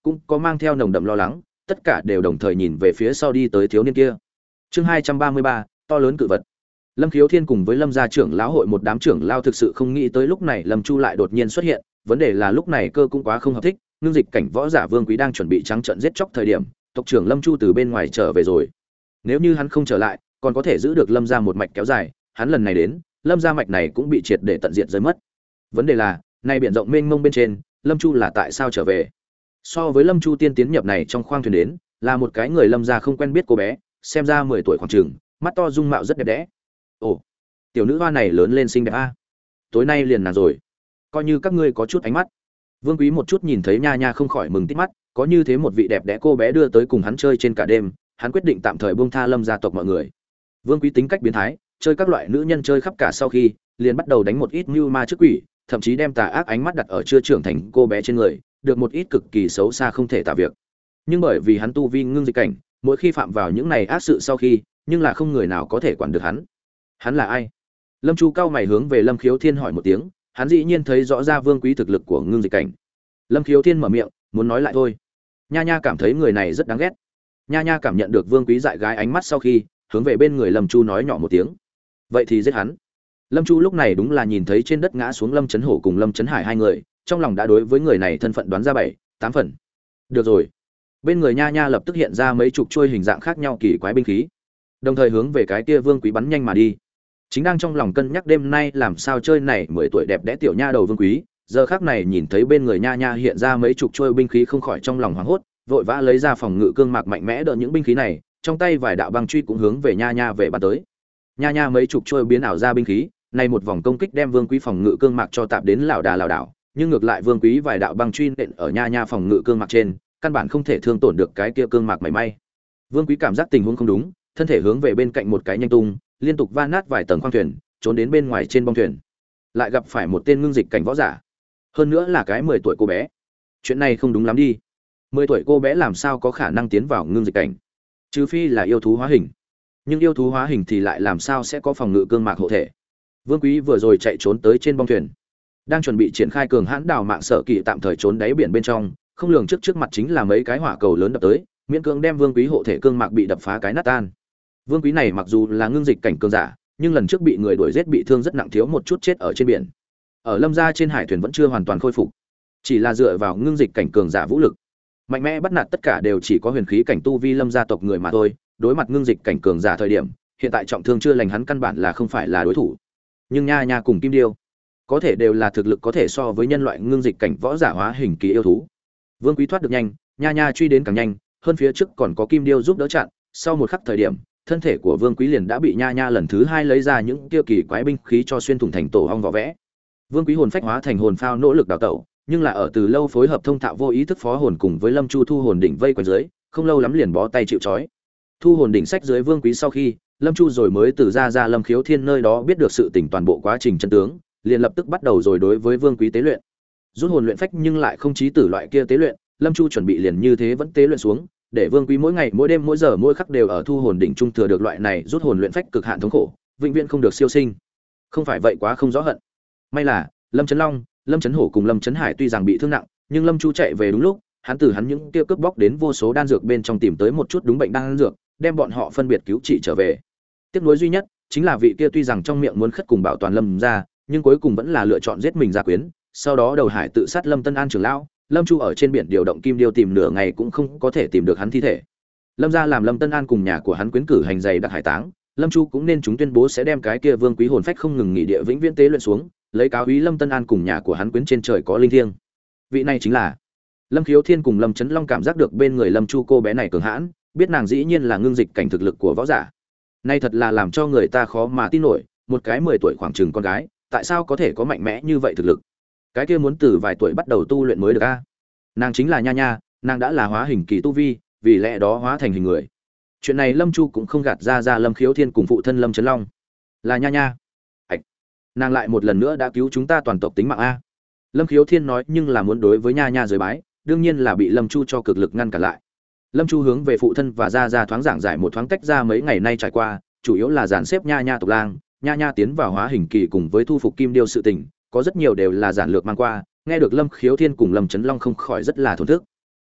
cũng có mang theo nồng đậm lo lắng, tất cả đều đồng thời nhìn về phía sau đi tới thiếu niên kia. Chương hai trăm ba mươi ba, to lớn cự vật. Lâm Khiếu Thiên cùng với Lâm gia trưởng lão hội một đám trưởng lao thực sự không nghĩ tới lúc này Lâm Chu lại đột nhiên xuất hiện, vấn đề là lúc này cơ cũng quá không hợp thích, ngưng dịch cảnh võ giả Vương Quý đang chuẩn bị trắng trợn giết chóc thời điểm, tộc trưởng Lâm Chu từ bên ngoài trở về rồi. Nếu như hắn không trở lại, còn có thể giữ được Lâm gia một mạch kéo dài, hắn lần này đến, Lâm gia mạch này cũng bị triệt để tận diệt rơi mất. Vấn đề là, này biển rộng mênh mông bên trên, Lâm Chu là tại sao trở về? So với Lâm Chu tiên tiến nhập này trong khoang thuyền đến, là một cái người Lâm gia không quen biết cô bé, xem ra mười tuổi khoảng chừng, mắt to dung mạo rất đẹp đẽ. Ồ, tiểu nữ hoa này lớn lên xinh đẹp a. Tối nay liền nàng rồi. Coi như các ngươi có chút ánh mắt. Vương Quý một chút nhìn thấy Nha Nha không khỏi mừng tít mắt, có như thế một vị đẹp đẽ cô bé đưa tới cùng hắn chơi trên cả đêm, hắn quyết định tạm thời buông tha Lâm gia tộc mọi người. Vương Quý tính cách biến thái, chơi các loại nữ nhân chơi khắp cả sau khi, liền bắt đầu đánh một ít mưu ma trước quỷ, thậm chí đem tà ác ánh mắt đặt ở chưa trưởng thành cô bé trên người, được một ít cực kỳ xấu xa không thể tả việc. Nhưng bởi vì hắn tu vi ngưng dịch cảnh, mỗi khi phạm vào những này ác sự sau khi, nhưng là không người nào có thể quản được hắn. Hắn là ai? Lâm Chu cao mày hướng về Lâm Khiếu Thiên hỏi một tiếng, hắn dĩ nhiên thấy rõ ra Vương Quý thực lực của ngưng dịch cảnh. Lâm Khiếu Thiên mở miệng, muốn nói lại thôi. Nha Nha cảm thấy người này rất đáng ghét. Nha Nha cảm nhận được Vương Quý dại gái ánh mắt sau khi, hướng về bên người Lâm Chu nói nhỏ một tiếng. Vậy thì giết hắn. Lâm Chu lúc này đúng là nhìn thấy trên đất ngã xuống Lâm Chấn Hổ cùng Lâm Chấn Hải hai người, trong lòng đã đối với người này thân phận đoán ra bảy, tám phần. Được rồi. Bên người Nha Nha lập tức hiện ra mấy chục chuôi hình dạng khác nhau kỳ quái binh khí, đồng thời hướng về cái kia Vương Quý bắn nhanh mà đi. Chính đang trong lòng cân nhắc đêm nay làm sao chơi này mười tuổi đẹp đẽ tiểu nha đầu Vương Quý, giờ khắc này nhìn thấy bên người Nha Nha hiện ra mấy chục chuôi binh khí không khỏi trong lòng hoảng hốt, vội vã lấy ra phòng ngự cương mạc mạnh mẽ đỡ những binh khí này, trong tay vài đạo băng truy cũng hướng về Nha Nha về bắn tới. Nha Nha mấy chục chuôi biến ảo ra binh khí, này một vòng công kích đem Vương Quý phòng ngự cương mạc cho tạp đến lảo đà lảo đảo, nhưng ngược lại Vương Quý vài đạo băng truy nện ở Nha Nha phòng ngự cương mạc trên, căn bản không thể thương tổn được cái kia cương mạc mảy may. Vương Quý cảm giác tình huống không đúng, thân thể hướng về bên cạnh một cái nhanh tung, liên tục va nát vài tầng khoang thuyền, trốn đến bên ngoài trên bong thuyền. Lại gặp phải một tên ngưng dịch cảnh võ giả, hơn nữa là cái mười tuổi cô bé. Chuyện này không đúng lắm đi. mười tuổi cô bé làm sao có khả năng tiến vào ngưng dịch cảnh? Trừ phi là yêu thú hóa hình. Nhưng yêu thú hóa hình thì lại làm sao sẽ có phòng ngự cương mạc hộ thể? Vương Quý vừa rồi chạy trốn tới trên bong thuyền, đang chuẩn bị triển khai cường hãn đào mạng sở kỵ tạm thời trốn đáy biển bên trong, không lường trước trước mặt chính là mấy cái hỏa cầu lớn đập tới, miễn cưỡng đem Vương Quý hộ thể cương mạc bị đập phá cái nát tan. Vương Quý này mặc dù là ngưng dịch cảnh cường giả, nhưng lần trước bị người đuổi giết bị thương rất nặng, thiếu một chút chết ở trên biển. Ở Lâm gia trên hải thuyền vẫn chưa hoàn toàn khôi phục, chỉ là dựa vào ngưng dịch cảnh cường giả vũ lực mạnh mẽ bắt nạt tất cả đều chỉ có huyền khí cảnh tu vi Lâm gia tộc người mà thôi. Đối mặt ngưng dịch cảnh cường giả thời điểm, hiện tại trọng thương chưa lành hắn căn bản là không phải là đối thủ. Nhưng Nha Nha cùng Kim Điêu có thể đều là thực lực có thể so với nhân loại ngưng dịch cảnh võ giả hóa hình kỳ yêu thú. Vương Quý thoát được nhanh, Nha Nha truy đến càng nhanh, hơn phía trước còn có Kim Điêu giúp đỡ chặn. Sau một khắc thời điểm, thân thể của Vương Quý liền đã bị Nha Nha lần thứ hai lấy ra những tiêu kỳ quái binh khí cho xuyên thủng thành tổ ong vỏ vẽ. Vương Quý hồn phách hóa thành hồn phao nỗ lực đào tẩu, nhưng là ở từ lâu phối hợp thông thạo vô ý thức phó hồn cùng với Lâm Chu thu hồn đỉnh vây quanh dưới, không lâu lắm liền bó tay chịu trói. Thu hồn đỉnh sách dưới Vương Quý sau khi, Lâm Chu rồi mới từ ra ra Lâm Khiếu Thiên nơi đó biết được sự tình toàn bộ quá trình chân tướng, liền lập tức bắt đầu rồi đối với Vương Quý tế luyện. Rút hồn luyện phách nhưng lại không chí tử loại kia tế luyện, Lâm Chu chuẩn bị liền như thế vẫn tế luyện xuống, để Vương Quý mỗi ngày mỗi đêm mỗi giờ mỗi khắc đều ở thu hồn đỉnh trung thừa được loại này rút hồn luyện phách cực hạn thống khổ, vĩnh viễn không được siêu sinh. Không phải vậy quá không rõ hận. May là Lâm Chấn Long, Lâm Chấn Hổ cùng Lâm Chấn Hải tuy rằng bị thương nặng, nhưng Lâm Chu chạy về đúng lúc, hắn từ hắn những kia cướp bóc đến vô số đan dược bên trong tìm tới một chút đúng bệnh đan dược, đem bọn họ phân biệt cứu trị trở về. Tiếc nuối duy nhất chính là vị kia tuy rằng trong miệng muốn khất cùng bảo toàn Lâm gia, nhưng cuối cùng vẫn là lựa chọn giết mình gia quyến, sau đó đầu hải tự sát Lâm Tân An trưởng lão. Lâm Chu ở trên biển điều động kim điêu tìm nửa ngày cũng không có thể tìm được hắn thi thể. Lâm gia làm Lâm Tân An cùng nhà của hắn quyến cử hành dày đặc hải táng, Lâm Chu cũng nên chúng tuyên bố sẽ đem cái kia Vương Quý hồn phách không ngừng nghỉ địa vĩnh viễn tế luyện xuống, lấy cáo úy Lâm Tân An cùng nhà của hắn quyến trên trời có linh thiêng. Vị này chính là Lâm Khiếu Thiên cùng Lâm Chấn Long cảm giác được bên người Lâm Chu cô bé này cường hãn, biết nàng dĩ nhiên là ngưng dịch cảnh thực lực của võ giả. Nay thật là làm cho người ta khó mà tin nổi, một cái mười tuổi khoảng chừng con gái, tại sao có thể có mạnh mẽ như vậy thực lực? Cái kia muốn từ vài tuổi bắt đầu tu luyện mới được a. Nàng chính là Nha Nha, nàng đã là hóa hình kỳ tu vi, vì lẽ đó hóa thành hình người. Chuyện này Lâm Chu cũng không gạt ra ra Lâm Khiếu Thiên cùng phụ thân Lâm Chấn Long. Là Nha Nha. Ảch. Nàng lại một lần nữa đã cứu chúng ta toàn tộc tính mạng a. Lâm Khiếu Thiên nói nhưng là muốn đối với Nha Nha giới bái, đương nhiên là bị Lâm Chu cho cực lực ngăn cản lại. Lâm Chu hướng về phụ thân và ra ra thoáng giảng giải một thoáng tách ra mấy ngày nay trải qua, chủ yếu là dàn xếp Nha Nha tộc lang, Nha Nha tiến vào hóa hình kỳ cùng với thu phục kim điêu sự tình, có rất nhiều đều là giản lược mang qua, nghe được Lâm Khiếu Thiên cùng Lâm Chấn Long không khỏi rất là thổn thức.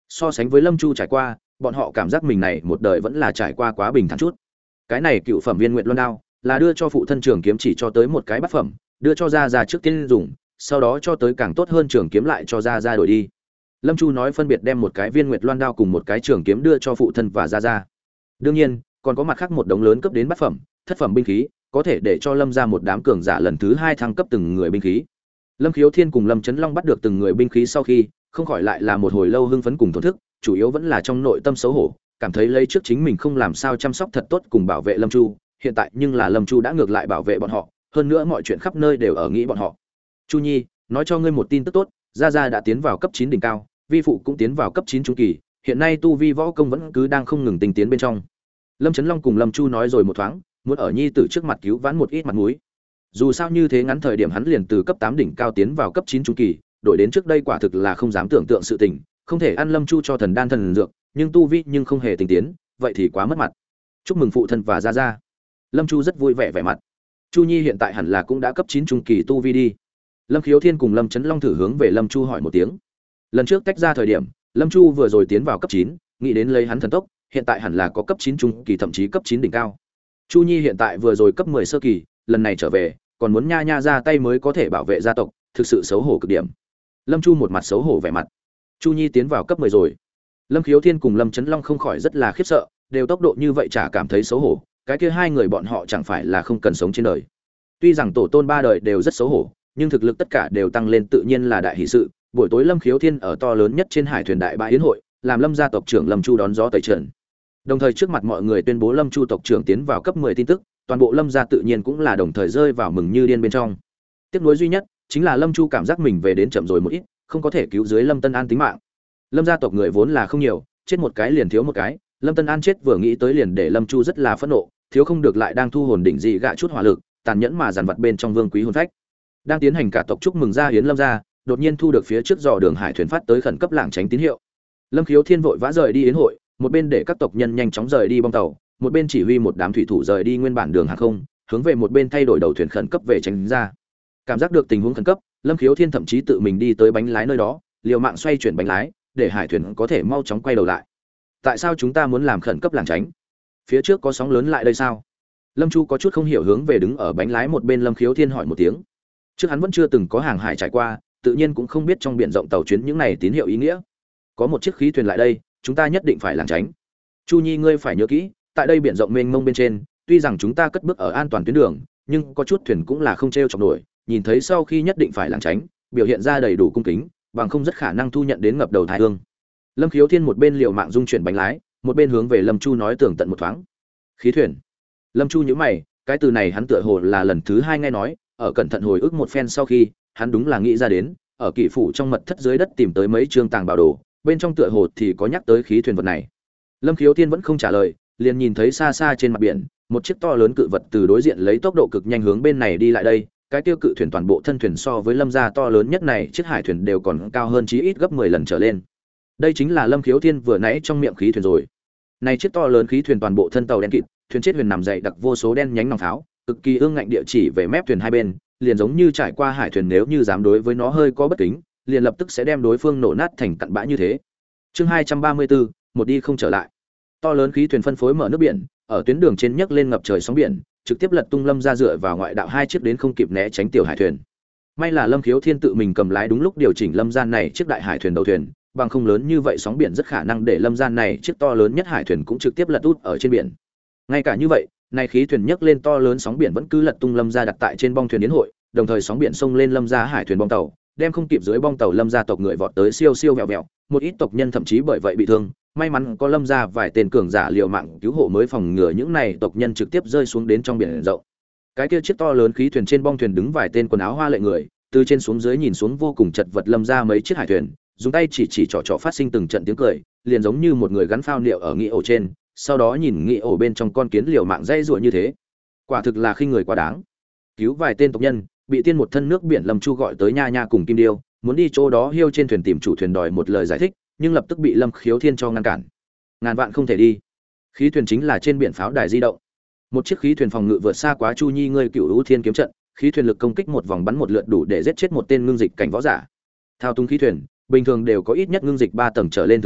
So sánh với Lâm Chu trải qua, bọn họ cảm giác mình này một đời vẫn là trải qua quá bình thản chút. Cái này cựu phẩm viên nguyện luân đao là đưa cho phụ thân trường kiếm chỉ cho tới một cái bát phẩm, đưa cho ra ra trước tiên dùng, sau đó cho tới càng tốt hơn trường kiếm lại cho ra ra đổi đi. Lâm Chu nói phân biệt đem một cái viên nguyệt loan đao cùng một cái trường kiếm đưa cho phụ thân và ra ra. Đương nhiên, còn có mặt khác một đống lớn cấp đến bát phẩm, thất phẩm binh khí, có thể để cho Lâm ra một đám cường giả lần thứ hai thăng cấp từng người binh khí. Lâm Khiếu Thiên cùng Lâm Chấn Long bắt được từng người binh khí sau khi, không khỏi lại là một hồi lâu hưng phấn cùng thổn thức, chủ yếu vẫn là trong nội tâm xấu hổ, cảm thấy lấy trước chính mình không làm sao chăm sóc thật tốt cùng bảo vệ Lâm Chu, hiện tại nhưng là Lâm Chu đã ngược lại bảo vệ bọn họ, hơn nữa mọi chuyện khắp nơi đều ở nghĩ bọn họ. Chu Nhi, nói cho ngươi một tin tức tốt, gia gia đã tiến vào cấp chín đỉnh cao, vi phụ cũng tiến vào cấp chín trung kỳ, hiện nay tu vi võ công vẫn cứ đang không ngừng tinh tiến bên trong. Lâm Chấn Long cùng Lâm Chu nói rồi một thoáng, muốn ở nhi tử trước mặt cứu vãn một ít mặt mũi. Dù sao như thế ngắn thời điểm hắn liền từ cấp tám đỉnh cao tiến vào cấp chín trung kỳ, đổi đến trước đây quả thực là không dám tưởng tượng sự tình, không thể ăn Lâm Chu cho thần đan thần dược, nhưng tu vi nhưng không hề tinh tiến, vậy thì quá mất mặt. Chúc mừng phụ thân và gia gia. Lâm Chu rất vui vẻ vẻ mặt. Chu Nhi hiện tại hẳn là cũng đã cấp chín trung kỳ tu vi đi. Lâm Khiếu Thiên cùng Lâm Chấn Long thử hướng về Lâm Chu hỏi một tiếng. Lần trước tách ra thời điểm, Lâm Chu vừa rồi tiến vào cấp chín, nghĩ đến lấy hắn thần tốc, hiện tại hẳn là có cấp chín trung kỳ thậm chí cấp chín đỉnh cao. Chu Nhi hiện tại vừa rồi cấp mười sơ kỳ, lần này trở về, còn muốn nha nha ra tay mới có thể bảo vệ gia tộc, thực sự xấu hổ cực điểm. Lâm Chu một mặt xấu hổ vẻ mặt. Chu Nhi tiến vào cấp mười rồi. Lâm Khiếu Thiên cùng Lâm Chấn Long không khỏi rất là khiếp sợ, đều tốc độ như vậy chả cảm thấy xấu hổ, cái kia hai người bọn họ chẳng phải là không cần sống trên đời. Tuy rằng tổ tôn ba đời đều rất xấu hổ, nhưng thực lực tất cả đều tăng lên tự nhiên là đại hỷ sự. Buổi tối Lâm Khiếu Thiên ở to lớn nhất trên hải thuyền đại bãi yến hội, làm Lâm gia tộc trưởng Lâm Chu đón gió tẩy trần. Đồng thời trước mặt mọi người tuyên bố Lâm Chu tộc trưởng tiến vào cấp mười tin tức, toàn bộ Lâm gia tự nhiên cũng là đồng thời rơi vào mừng như điên bên trong. Tiếc nuối duy nhất chính là Lâm Chu cảm giác mình về đến chậm rồi một ít, không có thể cứu dưới Lâm Tân An tính mạng. Lâm gia tộc người vốn là không nhiều, chết một cái liền thiếu một cái, Lâm Tân An chết vừa nghĩ tới liền để Lâm Chu rất là phẫn nộ, thiếu không được lại đang thu hồn đỉnh dị gạ chút hỏa lực, tàn nhẫn mà dàn vật bên trong vương quý hồn phách. Đang tiến hành cả tộc chúc mừng gia hiến Lâm gia, đột nhiên thu được phía trước dò đường hải thuyền phát tới khẩn cấp lảng tránh tín hiệu. Lâm Khiếu Thiên vội vã rời đi yến hội, một bên để các tộc nhân nhanh chóng rời đi bong tàu, một bên chỉ huy một đám thủy thủ rời đi nguyên bản đường hàng không, hướng về một bên thay đổi đầu thuyền khẩn cấp về tránh ra. Cảm giác được tình huống khẩn cấp, Lâm Khiếu Thiên thậm chí tự mình đi tới bánh lái nơi đó, liều mạng xoay chuyển bánh lái, để hải thuyền có thể mau chóng quay đầu lại. Tại sao chúng ta muốn làm khẩn cấp lảng tránh? Phía trước có sóng lớn lại đây sao? Lâm Chu có chút không hiểu hướng về đứng ở bánh lái một bên Lâm Khiếu Thiên hỏi một tiếng. Trước hắn vẫn chưa từng có hàng hải trải qua, tự nhiên cũng không biết trong biển rộng tàu chuyến những này tín hiệu ý nghĩa. Có một chiếc khí thuyền lại đây, chúng ta nhất định phải lảng tránh. Chu Nhi ngươi phải nhớ kỹ, tại đây biển rộng mênh mông bên trên, tuy rằng chúng ta cất bước ở an toàn tuyến đường, nhưng có chút thuyền cũng là không treo chọc nổi, nhìn thấy sau khi nhất định phải lảng tránh, biểu hiện ra đầy đủ cung kính, bằng không rất khả năng thu nhận đến ngập đầu tai ương. Lâm Khiếu Thiên một bên liều mạng dung chuyển bánh lái, một bên hướng về Lâm Chu nói tường tận một thoáng. Khí thuyền. Lâm Chu nhíu mày, cái từ này hắn tựa hồ là lần thứ hai nghe nói, ở cẩn thận hồi ức một phen sau khi, hắn đúng là nghĩ ra đến, ở kỷ phủ trong mật thất dưới đất tìm tới mấy chương tàng bảo đồ, bên trong tựa hồ thì có nhắc tới khí thuyền vật này. Lâm Khiếu Thiên vẫn không trả lời, liền nhìn thấy xa xa trên mặt biển, một chiếc to lớn cự vật từ đối diện lấy tốc độ cực nhanh hướng bên này đi lại đây, cái tiêu cự thuyền toàn bộ thân thuyền so với Lâm gia to lớn nhất này chiếc hải thuyền đều còn cao hơn chí ít gấp mười lần trở lên. Đây chính là Lâm Khiếu Thiên vừa nãy trong miệng khí thuyền rồi. Này chiếc to lớn khí thuyền toàn bộ thân tàu đen kịt, thuyền chết huyền nằm dày đặc vô số đen nhánh nòng pháo, cực kỳ ương ngạnh địa chỉ về mép thuyền hai bên, liền giống như trải qua hải thuyền nếu như dám đối với nó hơi có bất kính, liền lập tức sẽ đem đối phương nổ nát thành cặn bã như thế. Chương hai trăm ba mươi bốn, một đi không trở lại. To lớn khí thuyền phân phối mở nước biển, ở tuyến đường trên nhấc lên ngập trời sóng biển, trực tiếp lật tung Lâm gia dựa vào ngoại đạo hai chiếc đến không kịp né tránh tiểu hải thuyền. May là Lâm Khiếu Thiên tự mình cầm lái đúng lúc điều chỉnh Lâm gia này chiếc đại hải thuyền đầu thuyền, bằng không lớn như vậy sóng biển rất khả năng để Lâm gia này chiếc to lớn nhất hải thuyền cũng trực tiếp lật út ở trên biển. Ngay cả như vậy, này khí thuyền nhấc lên to lớn sóng biển vẫn cứ lật tung Lâm gia đặt tại trên bong thuyền yến hội, đồng thời sóng biển xông lên Lâm gia hải thuyền bong tàu, đem không kịp dưới bong tàu Lâm gia tộc người vọt tới siêu siêu vẹo vẹo, một ít tộc nhân thậm chí bởi vậy bị thương. May mắn có Lâm gia vài tên cường giả liều mạng cứu hộ mới phòng ngừa những này tộc nhân trực tiếp rơi xuống đến trong biển rộng. Cái kia chiếc to lớn khí thuyền trên bong thuyền đứng vài tên quần áo hoa lệ người, từ trên xuống dưới nhìn xuống vô cùng chật vật Lâm gia mấy chiếc hải thuyền, dùng tay chỉ chỉ trỏ trỏ phát sinh từng trận tiếng cười, liền giống như một người gắn phao niệu ở nghị ổ trên, sau đó nhìn nghị ổ bên trong con kiến liều mạng dây rủa như thế. Quả thực là khinh người quá đáng. Cứu vài tên tộc nhân, bị tiên một thân nước biển Lâm Chu gọi tới nha nha cùng Kim Điêu, muốn đi chỗ đó hiêu trên thuyền tìm chủ thuyền đòi một lời giải thích, nhưng lập tức bị Lâm Khiếu Thiên cho ngăn cản. Ngàn vạn không thể đi. Khí thuyền chính là trên biển pháo đài di động. Một chiếc khí thuyền phòng ngự vượt xa quá Chu Nhi ngươi Cửu Vũ Thiên kiếm trận, khí thuyền lực công kích một vòng bắn một lượt đủ để giết chết một tên ngưng dịch cảnh võ giả. Thao túng khí thuyền, bình thường đều có ít nhất ngưng dịch ba tầng trở lên thực lực,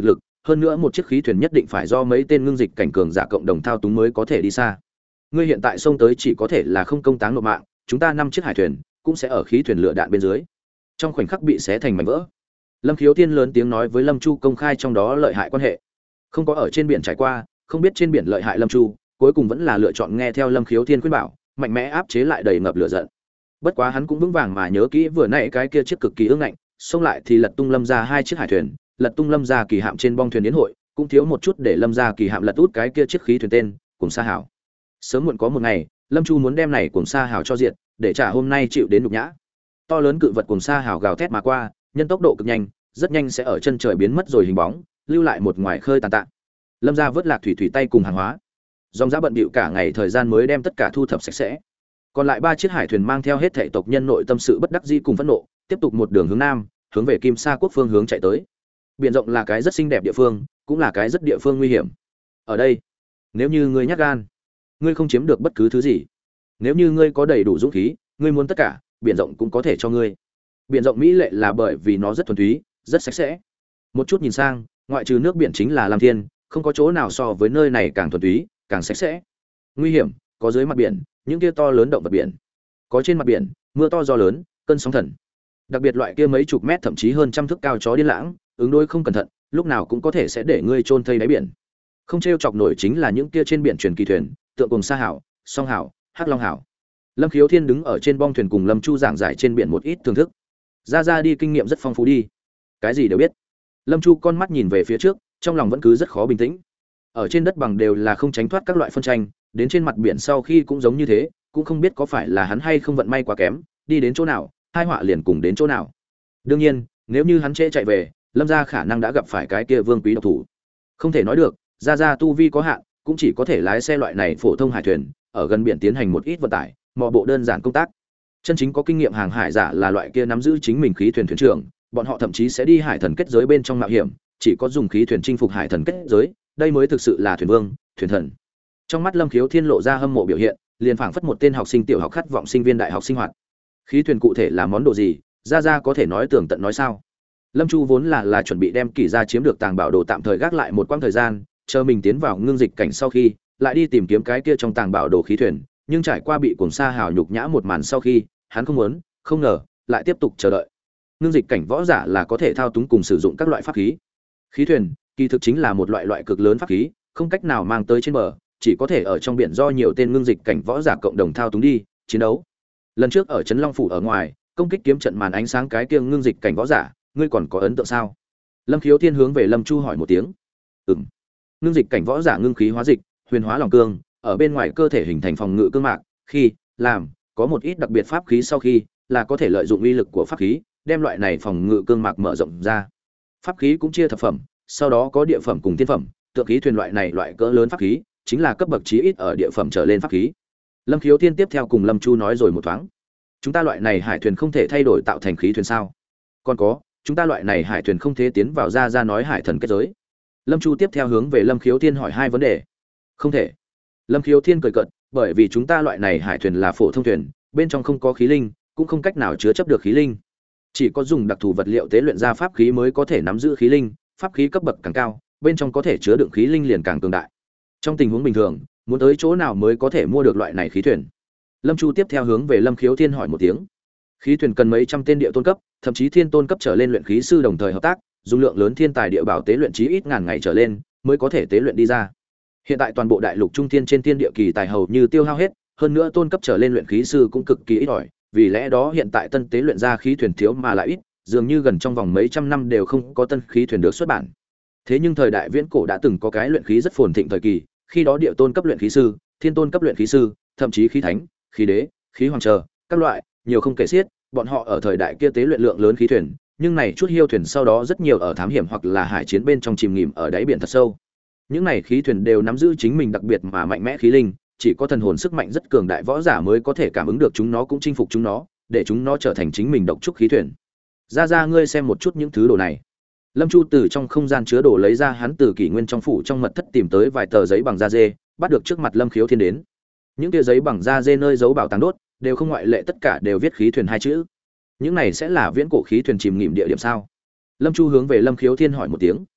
hơn nữa một chiếc khí thuyền nhất định phải do mấy tên ngưng dịch cảnh cường giả cộng đồng thao túng mới có thể đi xa. Ngươi hiện tại xông tới chỉ có thể là không công táng nộp mạng, chúng ta năm chiếc hải thuyền cũng sẽ ở khí thuyền lửa đạn bên dưới, trong khoảnh khắc bị xé thành mảnh vỡ. Lâm Khiếu Thiên lớn tiếng nói với Lâm Chu công khai trong đó lợi hại quan hệ. Không có ở trên biển trải qua, không biết trên biển lợi hại Lâm Chu, cuối cùng vẫn là lựa chọn nghe theo Lâm Khiếu Thiên khuyên bảo, mạnh mẽ áp chế lại đầy ngập lửa giận. Bất quá hắn cũng vững vàng mà nhớ kỹ vừa nãy cái kia chiếc cực kỳ ương ngạnh, xông lại thì lật tung Lâm gia hai chiếc hải thuyền, lật tung Lâm gia kỳ hạm trên bong thuyền yến hội, cũng thiếu một chút để Lâm gia kỳ hạm lật út cái kia chiếc khí thuyền tên, Cuồng Sa Hảo. Sớm muộn có một ngày, Lâm Chu muốn đem này Cuồng Sa Hảo cho diệt, để trả hôm nay chịu đến nhục nhã. To lớn cự vật Cuồng Sa Hảo gào thét mà qua, nhân tốc độ cực nhanh, rất nhanh sẽ ở chân trời biến mất rồi hình bóng, lưu lại một ngoài khơi tàn tạ. Lâm gia vớt lạc thủy thủy tay cùng hàng hóa, dòng giá bận bịu cả ngày thời gian mới đem tất cả thu thập sạch sẽ. Còn lại ba chiếc hải thuyền mang theo hết thảy tộc nhân nội tâm sự bất đắc dĩ cùng phẫn nộ, tiếp tục một đường hướng nam, hướng về Kim Sa quốc phương hướng chạy tới. Biển rộng là cái rất xinh đẹp địa phương, cũng là cái rất địa phương nguy hiểm. Ở đây, nếu như ngươi nhát gan, ngươi không chiếm được bất cứ thứ gì. Nếu như ngươi có đầy đủ dũng khí, ngươi muốn tất cả, biển rộng cũng có thể cho ngươi. Biển rộng mỹ lệ là bởi vì nó rất thuần túy, rất sạch sẽ. Một chút nhìn sang, ngoại trừ nước biển chính là Lam Thiên, không có chỗ nào so với nơi này càng thuần túy, càng sạch sẽ. Nguy hiểm có dưới mặt biển, những kia to lớn động vật biển, có trên mặt biển, mưa to gió lớn, cơn sóng thần. Đặc biệt loại kia mấy chục mét thậm chí hơn trăm thước cao chó điên lãng, ứng đối không cẩn thận, lúc nào cũng có thể sẽ để ngươi chôn thây đáy biển. Không trêu chọc nổi chính là những kia trên biển truyền kỳ thuyền, tượng Cuồng Sa Hảo, Song Hảo, Hắc Long Hảo. Lâm Khiếu Thiên đứng ở trên bong thuyền cùng Lâm Chu giảng giải trên biển một ít thưởng thức. Ra ra đi kinh nghiệm rất phong phú đi, cái gì đều biết. Lâm Chu con mắt nhìn về phía trước, trong lòng vẫn cứ rất khó bình tĩnh. Ở trên đất bằng đều là không tránh thoát các loại phân tranh, đến trên mặt biển sau khi cũng giống như thế, cũng không biết có phải là hắn hay không vận may quá kém, đi đến chỗ nào, hai họa liền cùng đến chỗ nào. Đương nhiên, nếu như hắn trễ chạy về, Lâm gia khả năng đã gặp phải cái kia vương quý độc thủ. Không thể nói được, gia gia tu vi có hạn, cũng chỉ có thể lái xe loại này phổ thông hải thuyền, ở gần biển tiến hành một ít vận tải, mò bộ đơn giản công tác. Chân chính có kinh nghiệm hàng hải giả là loại kia nắm giữ chính mình khí thuyền thuyền trưởng, bọn họ thậm chí sẽ đi hải thần kết giới bên trong mạo hiểm, chỉ có dùng khí thuyền chinh phục hải thần kết giới, đây mới thực sự là thuyền vương, thuyền thần. Trong mắt Lâm Khiếu Thiên lộ ra hâm mộ biểu hiện, liền phảng phất một tên học sinh tiểu học khát vọng sinh viên đại học sinh hoạt. Khí thuyền cụ thể là món đồ gì, gia gia có thể nói tường tận nói sao? Lâm Chu vốn là là chuẩn bị đem Kỷ gia chiếm được tàng bảo đồ tạm thời gác lại một quãng thời gian, chờ mình tiến vào ngưng dịch cảnh sau khi, lại đi tìm kiếm cái kia trong tàng bảo đồ khí thuyền, nhưng trải qua bị Cuồng Sa Hào nhục nhã một màn sau khi, hắn không muốn, không ngờ, lại tiếp tục chờ đợi. Ngưng dịch cảnh võ giả là có thể thao túng cùng sử dụng các loại pháp khí. Khí thuyền, kỳ thực chính là một loại loại cực lớn pháp khí, không cách nào mang tới trên bờ, chỉ có thể ở trong biển do nhiều tên ngưng dịch cảnh võ giả cộng đồng thao túng đi chiến đấu. Lần trước ở trấn Long phủ ở ngoài, công kích kiếm trận màn ánh sáng cái kia ngưng dịch cảnh võ giả, ngươi còn có ấn tượng sao? Lâm Khiếu Thiên hướng về Lâm Chu hỏi một tiếng. Ừm. Ngưng dịch cảnh võ giả ngưng khí hóa dịch, huyền hóa lòng cương, ở bên ngoài cơ thể hình thành phòng ngự cương mạc, khi làm có một ít đặc biệt pháp khí sau khi, là có thể lợi dụng uy lực của pháp khí, đem loại này phòng ngự cương mạc mở rộng ra. Pháp khí cũng chia thập phẩm, sau đó có địa phẩm cùng tiên phẩm, tượng khí thuyền loại này loại cỡ lớn pháp khí, chính là cấp bậc chí ít ở địa phẩm trở lên pháp khí. Lâm Khiếu Thiên tiếp theo cùng Lâm Chu nói rồi một thoáng. Chúng ta loại này hải thuyền không thể thay đổi tạo thành khí thuyền sao? Còn có, chúng ta loại này hải thuyền không thể tiến vào ra ra nói hải thần kết giới. Lâm Chu tiếp theo hướng về Lâm Khiếu Thiên hỏi hai vấn đề. Không thể. Lâm Khiếu Thiên cười cợt, bởi vì chúng ta loại này hải thuyền là phổ thông thuyền, bên trong không có khí linh, cũng không cách nào chứa chấp được khí linh. Chỉ có dùng đặc thù vật liệu tế luyện ra pháp khí mới có thể nắm giữ khí linh, pháp khí cấp bậc càng cao, bên trong có thể chứa đựng khí linh liền càng cường đại. Trong tình huống bình thường, muốn tới chỗ nào mới có thể mua được loại này khí thuyền? Lâm Chu tiếp theo hướng về Lâm Khiếu Thiên hỏi một tiếng. Khí thuyền cần mấy trăm tên địa tôn cấp, thậm chí thiên tôn cấp trở lên luyện khí sư đồng thời hợp tác, dùng lượng lớn thiên tài địa bảo tế luyện chí ít ngàn ngày trở lên, mới có thể tế luyện đi ra. Hiện tại toàn bộ đại lục trung thiên trên thiên địa kỳ tài hầu như tiêu hao hết, hơn nữa tôn cấp trở lên luyện khí sư cũng cực kỳ ít ỏi, vì lẽ đó hiện tại tân tế luyện ra khí thuyền thiếu mà lại ít, dường như gần trong vòng mấy trăm năm đều không có tân khí thuyền được xuất bản. Thế nhưng thời đại viễn cổ đã từng có cái luyện khí rất phồn thịnh thời kỳ, khi đó địa tôn cấp luyện khí sư, thiên tôn cấp luyện khí sư, thậm chí khí thánh, khí đế, khí hoàng chờ, các loại, nhiều không kể xiết, bọn họ ở thời đại kia tế luyện lượng lớn khí thuyền, nhưng này chút hiêu thuyền sau đó rất nhiều ở thám hiểm hoặc là hải chiến bên trong chìm nghỉm ở đáy biển thật sâu. Những này khí thuyền đều nắm giữ chính mình đặc biệt mà mạnh mẽ khí linh, chỉ có thần hồn sức mạnh rất cường đại võ giả mới có thể cảm ứng được chúng nó cũng chinh phục chúng nó, để chúng nó trở thành chính mình độc trúc khí thuyền. Ra ra ngươi xem một chút những thứ đồ này. Lâm Chu từ trong không gian chứa đồ lấy ra hắn từ kỷ nguyên trong phủ trong mật thất tìm tới vài tờ giấy bằng da dê, bắt được trước mặt Lâm Khiếu Thiên đến. Những tia giấy bằng da dê nơi giấu bảo tàng đốt, đều không ngoại lệ tất cả đều viết khí thuyền hai chữ. Những này sẽ là viễn cổ khí thuyền chìm nghỉm địa điểm sao? Lâm Chu hướng về Lâm Khiếu Thiên hỏi một tiếng.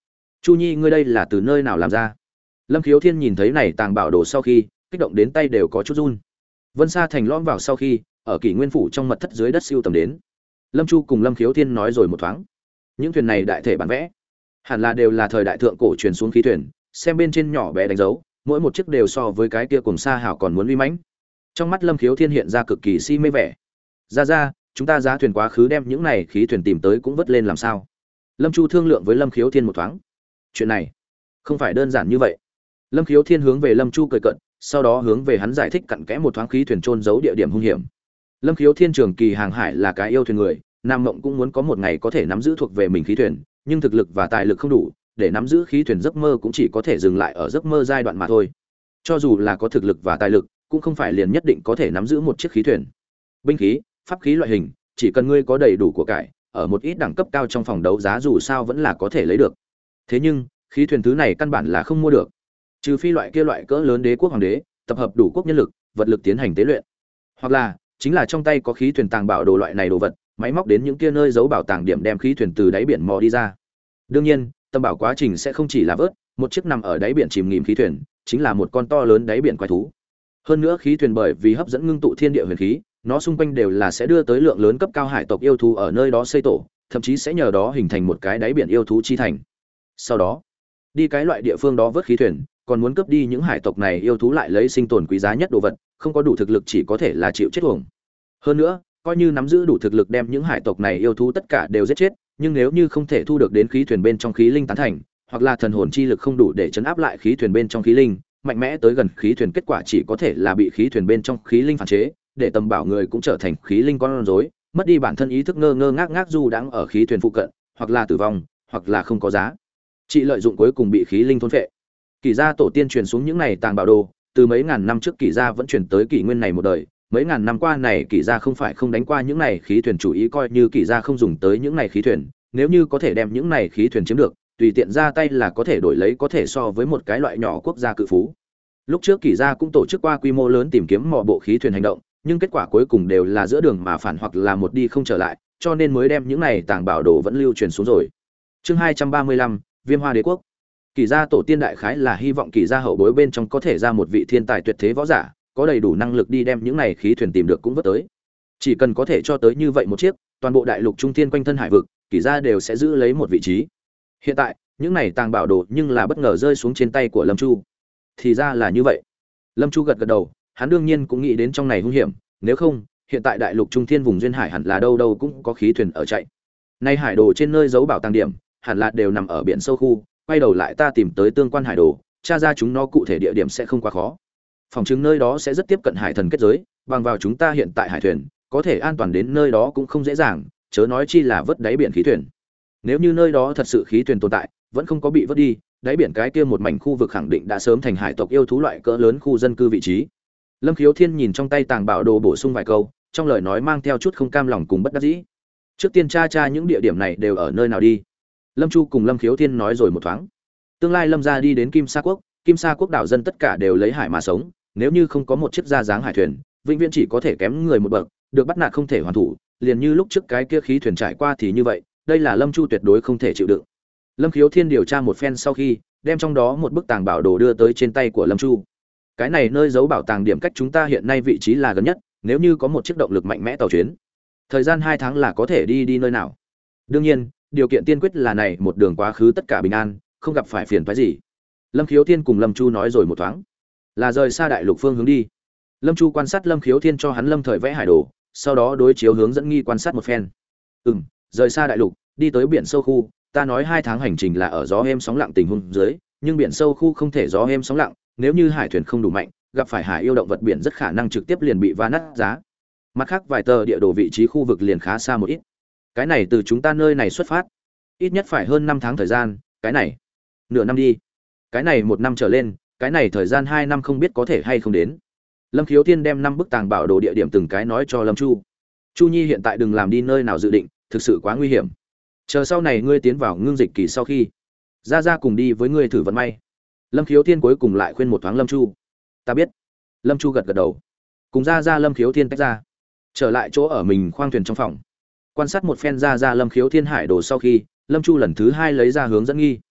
Chu Nhi, ngươi đây là từ nơi nào làm ra? Lâm Khiếu Thiên nhìn thấy này tàng bảo đồ sau khi, kích động đến tay đều có chút run. Vân Sa Thành lõm vào sau khi, ở Kỷ Nguyên phủ trong mật thất dưới đất siêu tầm đến. Lâm Chu cùng Lâm Khiếu Thiên nói rồi một thoáng. Những thuyền này đại thể bản vẽ, hẳn là đều là thời đại thượng cổ truyền xuống khí thuyền, xem bên trên nhỏ bé đánh dấu, mỗi một chiếc đều so với cái kia cùng Sa Hảo còn muốn uy mãnh. Trong mắt Lâm Khiếu Thiên hiện ra cực kỳ si mê vẻ. Ra ra, chúng ta giá thuyền quá khứ đem những này khí thuyền tìm tới cũng vớt lên làm sao? Lâm Chu thương lượng với Lâm Khiếu Thiên một thoáng. Chuyện này không phải đơn giản như vậy. Lâm Khiếu Thiên hướng về Lâm Chu cười cận, sau đó hướng về hắn giải thích cặn kẽ một thoáng khí thuyền trôn giấu địa điểm hung hiểm. Lâm Khiếu Thiên trường kỳ hàng hải là cái yêu thuyền người, Nam Mộng cũng muốn có một ngày có thể nắm giữ thuộc về mình khí thuyền, nhưng thực lực và tài lực không đủ, để nắm giữ khí thuyền giấc mơ cũng chỉ có thể dừng lại ở giấc mơ giai đoạn mà thôi. Cho dù là có thực lực và tài lực, cũng không phải liền nhất định có thể nắm giữ một chiếc khí thuyền. Binh khí, pháp khí loại hình, chỉ cần ngươi có đầy đủ của cải, ở một ít đẳng cấp cao trong phòng đấu giá dù sao vẫn là có thể lấy được. Thế nhưng, khí thuyền thứ này căn bản là không mua được. Trừ phi loại kia loại cỡ lớn đế quốc hoàng đế, tập hợp đủ quốc nhân lực, vật lực tiến hành tế luyện. Hoặc là, chính là trong tay có khí thuyền tàng bảo đồ loại này đồ vật, máy móc đến những kia nơi giấu bảo tàng điểm đem khí thuyền từ đáy biển mò đi ra. Đương nhiên, tâm bảo quá trình sẽ không chỉ là vớt, một chiếc nằm ở đáy biển chìm nghỉm khí thuyền, chính là một con to lớn đáy biển quái thú. Hơn nữa khí thuyền bởi vì hấp dẫn ngưng tụ thiên địa huyền khí, nó xung quanh đều là sẽ đưa tới lượng lớn cấp cao hải tộc yêu thú ở nơi đó xây tổ, thậm chí sẽ nhờ đó hình thành một cái đáy biển yêu thú chi thành. Sau đó, đi cái loại địa phương đó vớt khí thuyền, còn muốn cướp đi những hải tộc này yêu thú lại lấy sinh tồn quý giá nhất đồ vật, không có đủ thực lực chỉ có thể là chịu chết uổng. Hơn nữa, coi như nắm giữ đủ thực lực đem những hải tộc này yêu thú tất cả đều giết chết, nhưng nếu như không thể thu được đến khí thuyền bên trong khí linh tán thành, hoặc là thần hồn chi lực không đủ để chấn áp lại khí thuyền bên trong khí linh, mạnh mẽ tới gần khí thuyền, kết quả chỉ có thể là bị khí thuyền bên trong khí linh phản chế, để tầm bảo người cũng trở thành khí linh con rối, mất đi bản thân ý thức, ngơ ngơ ngác ngác du đãng ở khí thuyền phụ cận, hoặc là tử vong, hoặc là không có giá trị lợi dụng, cuối cùng bị khí linh thôn phệ. Kỷ gia tổ tiên truyền xuống những này tàng bảo đồ, từ mấy ngàn năm trước Kỷ gia vẫn truyền tới kỷ nguyên này một đời, mấy ngàn năm qua này Kỷ gia không phải không đánh qua những này khí thuyền, chủ ý coi như Kỷ gia không dùng tới những này khí thuyền, nếu như có thể đem những này khí thuyền chiếm được, tùy tiện ra tay là có thể đổi lấy có thể so với một cái loại nhỏ quốc gia cự phú. Lúc trước Kỷ gia cũng tổ chức qua quy mô lớn tìm kiếm mỏ bộ khí thuyền hành động, nhưng kết quả cuối cùng đều là giữa đường mà phản, hoặc là một đi không trở lại, cho nên mới đem những này tàng bảo đồ vẫn lưu truyền xuống rồi. Chương hai trăm ba mươi lăm, Viêm Hoa Đế quốc. Kỷ gia tổ tiên đại khái là hy vọng Kỷ gia hậu bối bên trong có thể ra một vị thiên tài tuyệt thế võ giả, có đầy đủ năng lực đi đem những này khí thuyền tìm được cũng vớt tới. Chỉ cần có thể cho tới như vậy một chiếc, toàn bộ đại lục trung thiên quanh thân hải vực, Kỷ gia đều sẽ giữ lấy một vị trí. Hiện tại, những này tàng bảo đồ nhưng là bất ngờ rơi xuống trên tay của Lâm Chu. Thì ra là như vậy. Lâm Chu gật gật đầu, hắn đương nhiên cũng nghĩ đến trong này hung hiểm, nếu không, hiện tại đại lục trung thiên vùng duyên hải hẳn là đâu đâu cũng có khí thuyền ở chạy. Nay hải đồ trên nơi giấu bảo tàng điểm, hẳn là đều nằm ở biển sâu khu, quay đầu lại ta tìm tới tương quan hải đồ, tra ra chúng nó cụ thể địa điểm sẽ không quá khó. Phòng chứng nơi đó sẽ rất tiếp cận hải thần kết giới, bằng vào chúng ta hiện tại hải thuyền, có thể an toàn đến nơi đó cũng không dễ dàng, chớ nói chi là vớt đáy biển khí thuyền. Nếu như nơi đó thật sự khí thuyền tồn tại, vẫn không có bị vớt đi, đáy biển cái kia một mảnh khu vực khẳng định đã sớm thành hải tộc yêu thú loại cỡ lớn khu dân cư vị trí. Lâm Khiếu Thiên nhìn trong tay tàng bảo đồ bổ sung vài câu, trong lời nói mang theo chút không cam lòng cùng bất đắc dĩ. Trước tiên tra tra những địa điểm này đều ở nơi nào đi. Lâm Chu cùng Lâm Khiếu Thiên nói rồi một thoáng. Tương lai Lâm gia đi đến Kim Sa quốc, Kim Sa quốc đảo dân tất cả đều lấy hải mà sống, nếu như không có một chiếc da dáng hải thuyền, vĩnh viễn chỉ có thể kém người một bậc, được bắt nạt không thể hoàn thủ, liền như lúc trước cái kia khí thuyền trải qua thì như vậy, đây là Lâm Chu tuyệt đối không thể chịu đựng. Lâm Khiếu Thiên điều tra một phen sau khi, đem trong đó một bức tàng bảo đồ đưa tới trên tay của Lâm Chu. Cái này nơi giấu bảo tàng điểm cách chúng ta hiện nay vị trí là gần nhất, nếu như có một chiếc động lực mạnh mẽ tàu chuyến, thời gian hai tháng là có thể đi đi nơi nào. Đương nhiên, điều kiện tiên quyết là này một đường quá khứ tất cả bình an, không gặp phải phiền toái gì. Lâm Khiếu Thiên cùng Lâm Chu nói rồi một thoáng, là rời xa đại lục phương hướng đi. Lâm Chu quan sát Lâm Khiếu Thiên cho hắn lâm thời vẽ hải đồ, sau đó đối chiếu hướng dẫn nghi quan sát một phen. Ừm, rời xa đại lục, đi tới biển sâu khu, ta nói hai tháng hành trình là ở gió êm sóng lặng tình huống dưới, nhưng biển sâu khu không thể gió êm sóng lặng, nếu như hải thuyền không đủ mạnh, gặp phải hải yêu động vật biển rất khả năng trực tiếp liền bị va nát giá. Mặt khác vài tờ địa đồ vị trí khu vực liền khá xa một ít. Cái này từ chúng ta nơi này xuất phát, ít nhất phải hơn năm tháng thời gian, cái này nửa năm đi, cái này một năm trở lên, cái này thời gian hai năm không biết có thể hay không đến. Lâm Khiếu Thiên đem năm bức tàng bảo đồ địa điểm từng cái nói cho Lâm Chu. Chu Nhi hiện tại đừng làm đi nơi nào dự định, thực sự quá nguy hiểm. Chờ sau này ngươi tiến vào ngưng dịch kỳ sau khi, ra ra cùng đi với ngươi thử vận may. Lâm Khiếu Thiên cuối cùng lại khuyên một thoáng Lâm Chu. Ta biết. Lâm Chu gật gật đầu. Cùng ra ra Lâm Khiếu Thiên tách ra, trở lại chỗ ở mình khoang thuyền trong phòng. Quan sát một phen ra ra Lâm Khiếu Thiên hải đồ sau khi, Lâm Chu lần thứ hai lấy ra hướng dẫn nghi.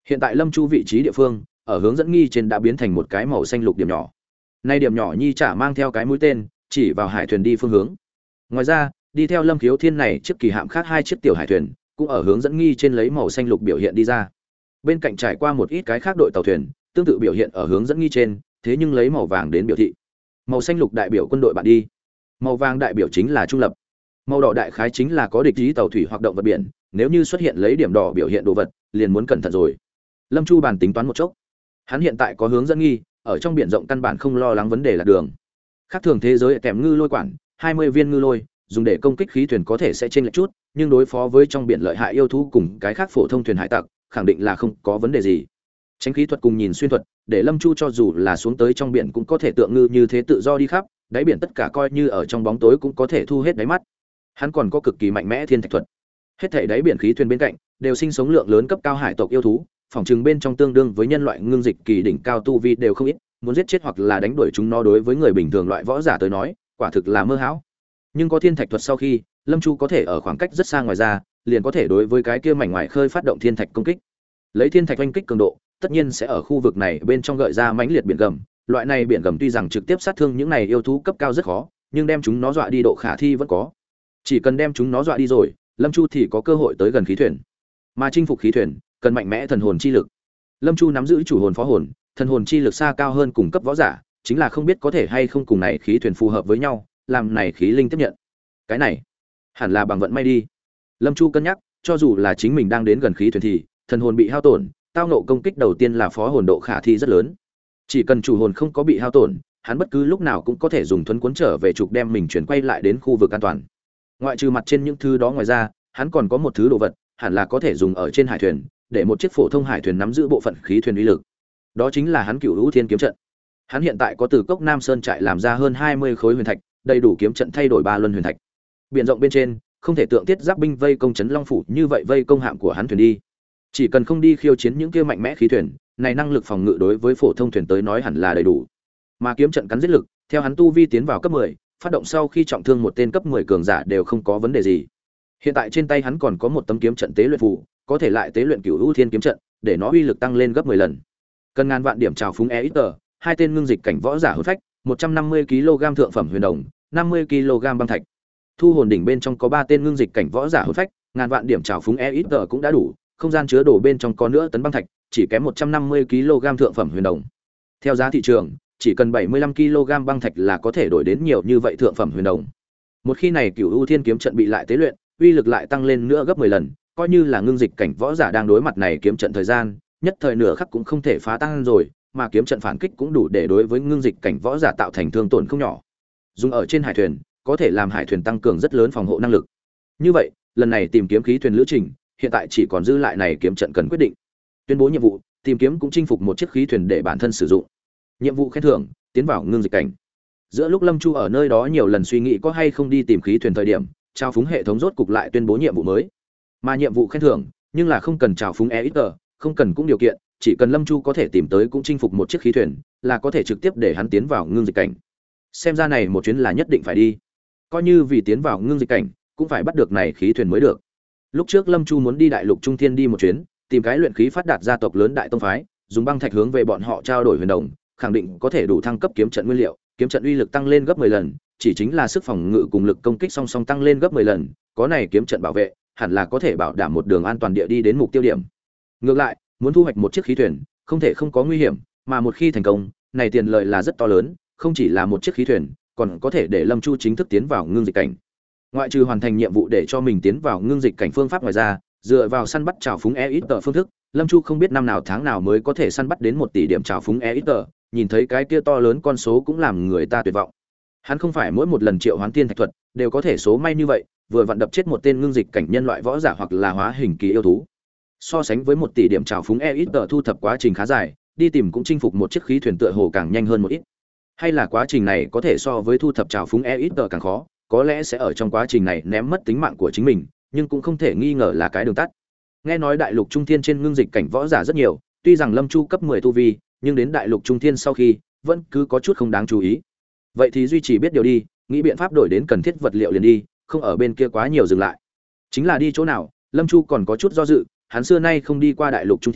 Hiện tại Lâm Chu vị trí địa phương, ở hướng dẫn nghi trên đã biến thành một cái màu xanh lục điểm nhỏ. Nay điểm nhỏ nhi chả mang theo cái mũi tên, chỉ vào hải thuyền đi phương hướng. Ngoài ra, đi theo Lâm Khiếu Thiên này chiếc kỳ hạm khác hai chiếc tiểu hải thuyền, cũng ở hướng dẫn nghi trên lấy màu xanh lục biểu hiện đi ra. Bên cạnh trải qua một ít cái khác đội tàu thuyền, tương tự biểu hiện ở hướng dẫn nghi trên, thế nhưng lấy màu vàng đến biểu thị. Màu xanh lục đại biểu quân đội bạn đi, màu vàng đại biểu chính là trung lập, màu đỏ đại khái chính là có địch ý tàu thủy hoạt động vật biển, nếu như xuất hiện lấy điểm đỏ biểu hiện đồ vật, liền muốn cẩn thận rồi. Lâm Chu bàn tính toán một chốc, hắn hiện tại có hướng dẫn nghi, ở trong biển rộng căn bản không lo lắng vấn đề lạc đường. Khác thường thế giới kèm ngư lôi quản, hai mươi viên ngư lôi, dùng để công kích khí thuyền có thể sẽ chênh lệch chút, nhưng đối phó với trong biển lợi hại yêu thú cùng cái khác phổ thông thuyền hải tặc, khẳng định là không có vấn đề gì. Tránh khí thuật cùng nhìn xuyên thuật, để Lâm Chu cho dù là xuống tới trong biển cũng có thể tượng ngư như thế tự do đi khắp, đáy biển tất cả coi như ở trong bóng tối cũng có thể thu hết đáy mắt. Hắn còn có cực kỳ mạnh mẽ thiên thạch thuật. Hết thảy đáy biển khí thuyền bên cạnh đều sinh sống lượng lớn cấp cao hải tộc yêu thú, phòng trừng bên trong tương đương với nhân loại ngưng dịch kỳ đỉnh cao tu vi đều không ít, muốn giết chết hoặc là đánh đuổi chúng nó đối với người bình thường loại võ giả tới nói, quả thực là mơ hão. Nhưng có thiên thạch thuật sau khi, Lâm Chu có thể ở khoảng cách rất xa ngoài ra, liền có thể đối với cái kia mảnh ngoài khơi phát động thiên thạch công kích. Lấy thiên thạch oanh kích cường độ, tất nhiên sẽ ở khu vực này bên trong gợi ra mãnh liệt biển gầm, loại này biển gầm tuy rằng trực tiếp sát thương những này yêu thú cấp cao rất khó, nhưng đem chúng nó dọa đi độ khả thi vẫn có. Chỉ cần đem chúng nó dọa đi rồi, Lâm Chu thì có cơ hội tới gần khí thuyền. Mà chinh phục khí thuyền, cần mạnh mẽ thần hồn chi lực. Lâm Chu nắm giữ chủ hồn phó hồn, thần hồn chi lực xa cao hơn cùng cấp võ giả, chính là không biết có thể hay không cùng này khí thuyền phù hợp với nhau, làm này khí linh tiếp nhận. Cái này, hẳn là bằng vận may đi. Lâm Chu cân nhắc, cho dù là chính mình đang đến gần khí thuyền thì thần hồn bị hao tổn, tao ngộ công kích đầu tiên là phó hồn độ khả thi rất lớn. Chỉ cần chủ hồn không có bị hao tổn, hắn bất cứ lúc nào cũng có thể dùng thuấn cuốn trở về trục đem mình chuyển quay lại đến khu vực an toàn. Ngoại trừ mặt trên những thứ đó ngoài ra, hắn còn có một thứ đồ vật, hẳn là có thể dùng ở trên hải thuyền, để một chiếc phổ thông hải thuyền nắm giữ bộ phận khí thuyền uy lực. Đó chính là hắn Cửu Vũ Thiên kiếm trận. Hắn hiện tại có từ cốc Nam Sơn trại làm ra hơn hai mươi khối huyền thạch, đầy đủ kiếm trận thay đổi ba luân huyền thạch. Biển rộng bên trên, không thể tượng tiết giáp binh vây công trấn Long phủ như vậy vây công hạm của hắn thuyền đi. Chỉ cần không đi khiêu chiến những kia mạnh mẽ khí thuyền, này năng lực phòng ngự đối với phổ thông thuyền tới nói hẳn là đầy đủ. Mà kiếm trận cắn giết lực, theo hắn tu vi tiến vào cấp mười, phát động sau khi trọng thương một tên cấp mười cường giả đều không có vấn đề gì. Hiện tại trên tay hắn còn có một tấm kiếm trận tế luyện phù, có thể lại tế luyện Cửu Vũ Thiên kiếm trận, để nó uy lực tăng lên gấp mười lần. Cần ngàn vạn điểm trào phúng e ít tờ, hai tên ngưng dịch cảnh võ giả hồn phách, một trăm năm mươi ki lô gam thượng phẩm huyền đồng, năm mươi ki lô gam băng thạch. Thu hồn đỉnh bên trong có ba tên ngưng dịch cảnh võ giả hồn phách, ngàn vạn điểm trào phúng e ít tờ cũng đã đủ, không gian chứa đồ bên trong có nữa tấn băng thạch, chỉ kém một trăm năm mươi ki lô gam thượng phẩm huyền đồng. Theo giá thị trường, chỉ cần bảy mươi lăm ki lô gam băng thạch là có thể đổi đến nhiều như vậy thượng phẩm huyền đồng. Một khi này Cửu U Thiên kiếm trận bị lại tế luyện, uy lực lại tăng lên nữa gấp mười lần, coi như là ngưng dịch cảnh võ giả đang đối mặt này kiếm trận thời gian, nhất thời nửa khắc cũng không thể phá tan rồi, mà kiếm trận phản kích cũng đủ để đối với ngưng dịch cảnh võ giả tạo thành thương tổn không nhỏ. Dùng ở trên hải thuyền, có thể làm hải thuyền tăng cường rất lớn phòng hộ năng lực. Như vậy, lần này tìm kiếm khí thuyền lữ trình, hiện tại chỉ còn dư lại này kiếm trận cần quyết định. Tuyên bố nhiệm vụ, tìm kiếm cũng chinh phục một chiếc khí thuyền để bản thân sử dụng. Nhiệm vụ khen thưởng, tiến vào ngưng dịch cảnh. Giữa lúc Lâm Chu ở nơi đó nhiều lần suy nghĩ có hay không đi tìm khí thuyền thời điểm, trao phúng hệ thống rốt cục lại tuyên bố nhiệm vụ mới. Mà nhiệm vụ khen thưởng, nhưng là không cần trao phúng e ít tờ, không cần cũng điều kiện, chỉ cần Lâm Chu có thể tìm tới cũng chinh phục một chiếc khí thuyền, là có thể trực tiếp để hắn tiến vào ngưng dịch cảnh. Xem ra này một chuyến là nhất định phải đi. Coi như vì tiến vào ngưng dịch cảnh, cũng phải bắt được này khí thuyền mới được. Lúc trước Lâm Chu muốn đi đại lục trung thiên đi một chuyến, tìm cái luyện khí phát đạt gia tộc lớn đại tông phái, dùng băng thạch hướng về bọn họ trao đổi huyền đồng, khẳng định có thể đủ thăng cấp kiếm trận nguyên liệu, kiếm trận uy lực tăng lên gấp mười lần, chỉ chính là sức phòng ngự cùng lực công kích song song tăng lên gấp mười lần, có này kiếm trận bảo vệ, hẳn là có thể bảo đảm một đường an toàn địa đi đến mục tiêu điểm. Ngược lại, muốn thu hoạch một chiếc khí thuyền, không thể không có nguy hiểm, mà một khi thành công, này tiền lợi là rất to lớn, không chỉ là một chiếc khí thuyền, còn có thể để Lâm Chu chính thức tiến vào ngưng dịch cảnh. Ngoại trừ hoàn thành nhiệm vụ để cho mình tiến vào ngưng dịch cảnh phương pháp ngoài ra, dựa vào săn bắt trào phúng e ít tờ phương thức, Lâm Chu không biết năm nào tháng nào mới có thể săn bắt đến một tỷ điểm trào phúng e ít tờ, nhìn thấy cái kia to lớn con số cũng làm người ta tuyệt vọng. Hắn không phải mỗi một lần triệu hoán tiên thạch thuật đều có thể số may như vậy, vừa vặn đập chết một tên ngưng dịch cảnh nhân loại võ giả hoặc là hóa hình kỳ yêu thú. So sánh với một tỷ điểm trào phúng e ít tờ thu thập quá trình khá dài, đi tìm cũng chinh phục một chiếc khí thuyền tựa hồ càng nhanh hơn một ít. Hay là quá trình này có thể so với thu thập trào phúng e ít tờ càng khó, có lẽ sẽ ở trong quá trình này ném mất tính mạng của chính mình, nhưng cũng không thể nghi ngờ là cái đường tắt. Nghe nói đại lục trung thiên trên ngưng dịch cảnh võ giả rất nhiều, tuy rằng Lâm Chu cấp mười tu vi, nhưng đến đại lục trung thiên sau khi, vẫn cứ có chút không đáng chú ý. Vậy thì duy trì biết điều đi, nghĩ biện pháp đổi đến cần thiết vật liệu liền đi, không ở bên kia quá nhiều dừng lại. Chính là đi chỗ nào, Lâm Chu còn có chút do dự, hắn xưa nay không đi qua đại lục trung thiên,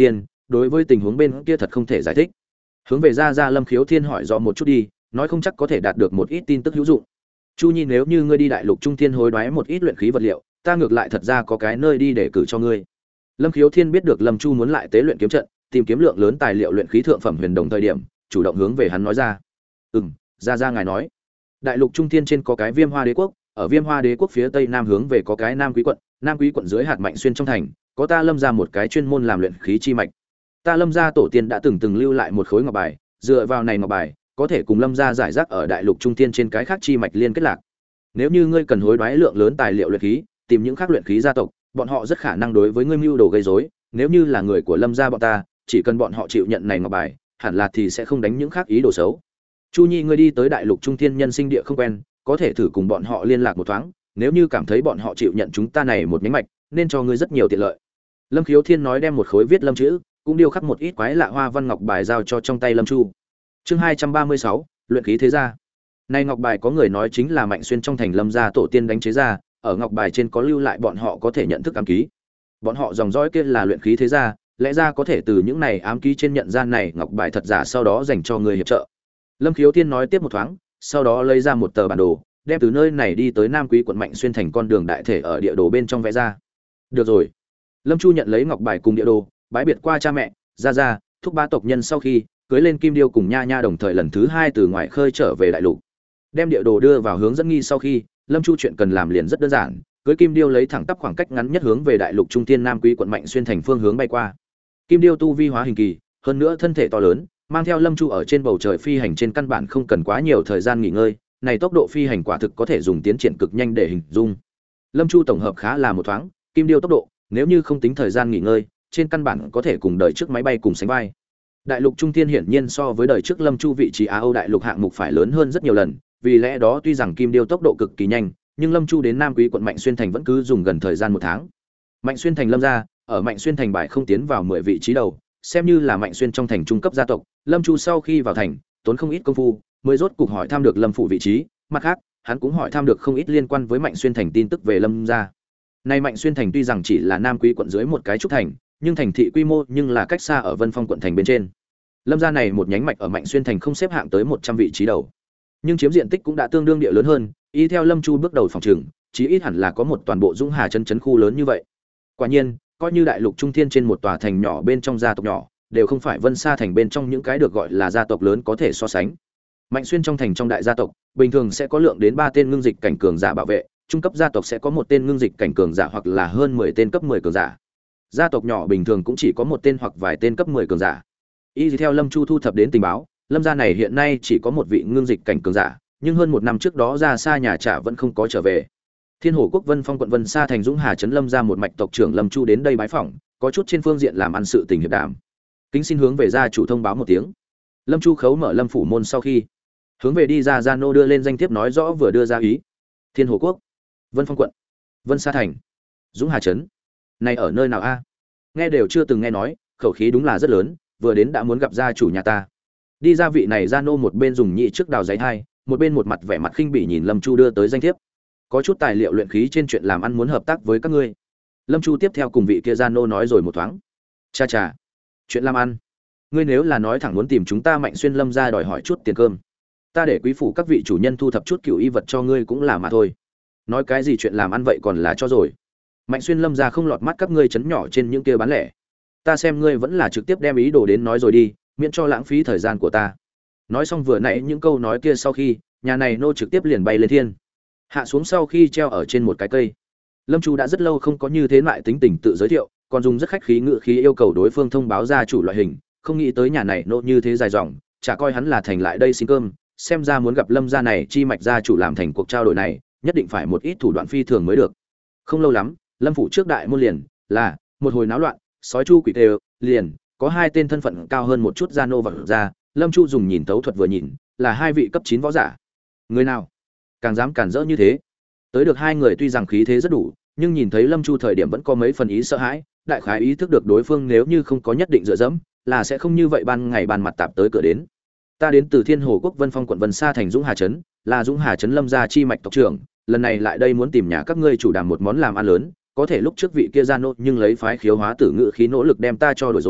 đối với tình huống bên kia thật không thể giải thích. Hướng về ra ra Lâm Khiếu Thiên hỏi rõ một chút đi, nói không chắc có thể đạt được một ít tin tức hữu dụng. Chu Nhi, nếu như ngươi đi đại lục trung thiên hối đoái một ít luyện khí vật liệu, ta ngược lại thật ra có cái nơi đi để cử cho ngươi. Lâm Khiếu Thiên biết được Lâm Chu muốn lại tế luyện kiếm trận, tìm kiếm lượng lớn tài liệu luyện khí thượng phẩm huyền đồng thời điểm, chủ động hướng về hắn nói ra. "Ừm, ra ra ngài nói. Đại lục trung thiên trên có cái Viêm Hoa Đế quốc, ở Viêm Hoa Đế quốc phía tây nam hướng về có cái Nam Quý quận, Nam Quý quận dưới hạt Mạnh Xuyên trong thành, có ta Lâm gia một cái chuyên môn làm luyện khí chi mạch. Ta Lâm gia tổ tiên đã từng từng lưu lại một khối ngọc bài, dựa vào này ngọc bài, có thể cùng Lâm gia giải rác ở đại lục trung thiên trên cái khác chi mạch liên kết lạc. Nếu như ngươi cần hối đoái lượng lớn tài liệu luyện khí, tìm những khác luyện khí gia tộc, bọn họ rất khả năng đối với ngươi mưu đồ gây rối, nếu như là người của Lâm gia bọn ta, chỉ cần bọn họ chịu nhận này ngọc bài, hẳn là thì sẽ không đánh những khác ý đồ xấu. Chu Nhi, ngươi đi tới đại lục trung thiên nhân sinh địa không quen, có thể thử cùng bọn họ liên lạc một thoáng, nếu như cảm thấy bọn họ chịu nhận chúng ta này một nhánh mạch, nên cho ngươi rất nhiều tiện lợi." Lâm Khiếu Thiên nói, đem một khối viết lâm chữ, cũng điêu khắc một ít quái lạ hoa văn ngọc bài giao cho trong tay Lâm Chu. Chương hai trăm ba mươi sáu, luyện khí thế gia. Này ngọc bài có người nói chính là Mạnh Xuyên trong thành Lâm gia tổ tiên đánh chế ra, ở ngọc bài trên có lưu lại bọn họ có thể nhận thức ám ký. Bọn họ dòng dõi kia là luyện khí thế gia, lẽ ra có thể từ những này ám ký trên nhận ra này ngọc bài thật giả, sau đó dành cho người hiệp trợ. Lâm Khiếu Thiên nói tiếp một thoáng, sau đó lấy ra một tờ bản đồ, đem từ nơi này đi tới Nam Quý quận Mạnh Xuyên thành con đường đại thể ở địa đồ bên trong vẽ ra. Được rồi. Lâm Chu nhận lấy ngọc bài cùng địa đồ, bái biệt qua cha mẹ, gia gia, thúc bá tộc nhân sau khi cưới lên Kim Điêu cùng Nha Nha đồng thời lần thứ hai từ ngoài khơi trở về đại lục. Đem địa đồ đưa vào hướng dẫn nghi sau khi, Lâm Chu chuyện cần làm liền rất đơn giản, cưới Kim Điêu lấy thẳng tắp khoảng cách ngắn nhất hướng về đại lục trung thiên Nam Quý quận Mạnh Xuyên thành phương hướng bay qua. Kim Điêu tu vi hóa hình kỳ, hơn nữa thân thể to lớn, mang theo Lâm Chu ở trên bầu trời phi hành trên căn bản không cần quá nhiều thời gian nghỉ ngơi, này tốc độ phi hành quả thực có thể dùng tiến triển cực nhanh để hình dung. Lâm Chu tổng hợp khá là một thoáng, Kim Điêu tốc độ, nếu như không tính thời gian nghỉ ngơi, trên căn bản có thể cùng đời trước máy bay cùng sánh vai. Đại lục trung thiên hiển nhiên so với đời trước Lâm Chu vị trí Á Âu đại lục hạng mục phải lớn hơn rất nhiều lần, vì lẽ đó tuy rằng Kim Điêu tốc độ cực kỳ nhanh, nhưng Lâm Chu đến Nam Quý quận Mạnh Xuyên thành vẫn cứ dùng gần thời gian một tháng. Mạnh Xuyên thành Lâm gia, ở Mạnh Xuyên thành bài không tiến vào mười vị trí đầu, xem như là Mạnh Xuyên trong thành trung cấp gia tộc. Lâm Chu sau khi vào thành, tốn không ít công phu, mới rốt cục hỏi thăm được Lâm phủ vị trí, mặt khác, hắn cũng hỏi thăm được không ít liên quan với Mạnh Xuyên thành tin tức về Lâm gia. Nay Mạnh Xuyên thành tuy rằng chỉ là Nam Quý quận dưới một cái trúc thành, nhưng thành thị quy mô nhưng là cách xa ở Vân Phong quận thành bên trên. Lâm gia này một nhánh mạch ở Mạnh Xuyên thành không xếp hạng tới một trăm vị trí đầu, nhưng chiếm diện tích cũng đã tương đương địa lớn hơn, y theo Lâm Chu bước đầu phòng trừng, chí ít hẳn là có một toàn bộ Dũng Hà chân trấn khu lớn như vậy. Quả nhiên, coi như đại lục trung thiên trên một tòa thành nhỏ bên trong gia tộc nhỏ, đều không phải Vân Sa thành bên trong những cái được gọi là gia tộc lớn có thể so sánh. Mạnh Xuyên trong thành trong đại gia tộc, bình thường sẽ có lượng đến ba tên ngưng dịch cảnh cường giả bảo vệ, trung cấp gia tộc sẽ có một tên ngưng dịch cảnh cường giả hoặc là hơn mười tên cấp mười cường giả. Gia tộc nhỏ bình thường cũng chỉ có một tên hoặc vài tên cấp mười cường giả. Y theo Lâm Chu thu thập đến tình báo, Lâm gia này hiện nay chỉ có một vị ngưng dịch cảnh cường giả, nhưng hơn một năm trước đó ra xa nhà trả vẫn không có trở về. Thiên Hổ quốc Vân Phong quận Vân Sa thành Dũng Hà trấn Lâm gia một mạch tộc trưởng Lâm Chu đến đây bái phỏng, có chút trên phương diện làm ăn sự tình hiệp đàm. Kính xin hướng về gia chủ thông báo một tiếng. Lâm Chu khấu mở Lâm phủ môn sau khi, hướng về đi ra gia nô đưa lên danh thiếp nói rõ vừa đưa ra ý. Thiên Hổ quốc, Vân Phong quận, Vân Sa thành, Dũng Hà trấn. Này ở nơi nào a? Nghe đều chưa từng nghe nói, khẩu khí đúng là rất lớn, vừa đến đã muốn gặp gia chủ nhà ta. Đi ra vị này gia nô một bên dùng nhị trước đào giấy hai, một bên một mặt vẻ mặt khinh bỉ nhìn Lâm Chu đưa tới danh thiếp. Có chút tài liệu luyện khí trên chuyện làm ăn muốn hợp tác với các ngươi. Lâm Chu tiếp theo cùng vị kia gia nô nói rồi một thoáng. Cha cha, chuyện làm ăn, ngươi nếu là nói thẳng muốn tìm chúng ta Mạnh Xuyên Lâm gia đòi hỏi chút tiền cơm, ta để quý phủ các vị chủ nhân thu thập chút cựu y vật cho ngươi cũng là mà thôi. Nói cái gì chuyện làm ăn vậy còn là cho rồi. Mạnh Xuyên Lâm gia không lọt mắt các ngươi chấn nhỏ trên những kia bán lẻ. Ta xem ngươi vẫn là trực tiếp đem ý đồ đến nói rồi đi, miễn cho lãng phí thời gian của ta. Nói xong vừa nãy những câu nói kia sau khi, nhà này nô trực tiếp liền bay lên thiên, hạ xuống sau khi treo ở trên một cái cây. Lâm Chu đã rất lâu không có như thế lại tính tình tự giới thiệu, còn dùng rất khách khí ngữ khí yêu cầu đối phương thông báo gia chủ loại hình, không nghĩ tới nhà này nô như thế dài dòng, chả coi hắn là thành lại đây xin cơm, xem ra muốn gặp Lâm gia này chi mạch gia chủ làm thành cuộc trao đổi này, nhất định phải một ít thủ đoạn phi thường mới được. Không lâu lắm, Lâm phủ trước đại môn liền là một hồi náo loạn, sói chu quỷ tê liền có hai tên thân phận cao hơn một chút gia nô vật ra. Lâm Chu dùng nhìn tấu thuật vừa nhìn, là hai vị cấp chín võ giả. Người nào càng dám cản rỡ như thế? Tới được hai người tuy rằng khí thế rất đủ, nhưng nhìn thấy Lâm Chu thời điểm vẫn có mấy phần ý sợ hãi, đại khái ý thức được đối phương nếu như không có nhất định dựa dẫm, là sẽ không như vậy ban ngày ban mặt tạp tới cửa đến. Ta đến từ Thiên Hồ quốc Vân Phong quận Vân Sa thành Dũng Hà trấn, là Dũng Hà trấn Lâm gia chi mạch tộc trưởng, lần này lại đây muốn tìm nhà các ngươi chủ đàm một món làm ăn lớn, có thể lúc trước vị kia gia nô nhưng lấy phái khiếu hóa tử ngự khí nỗ lực đem ta cho đổi rồi,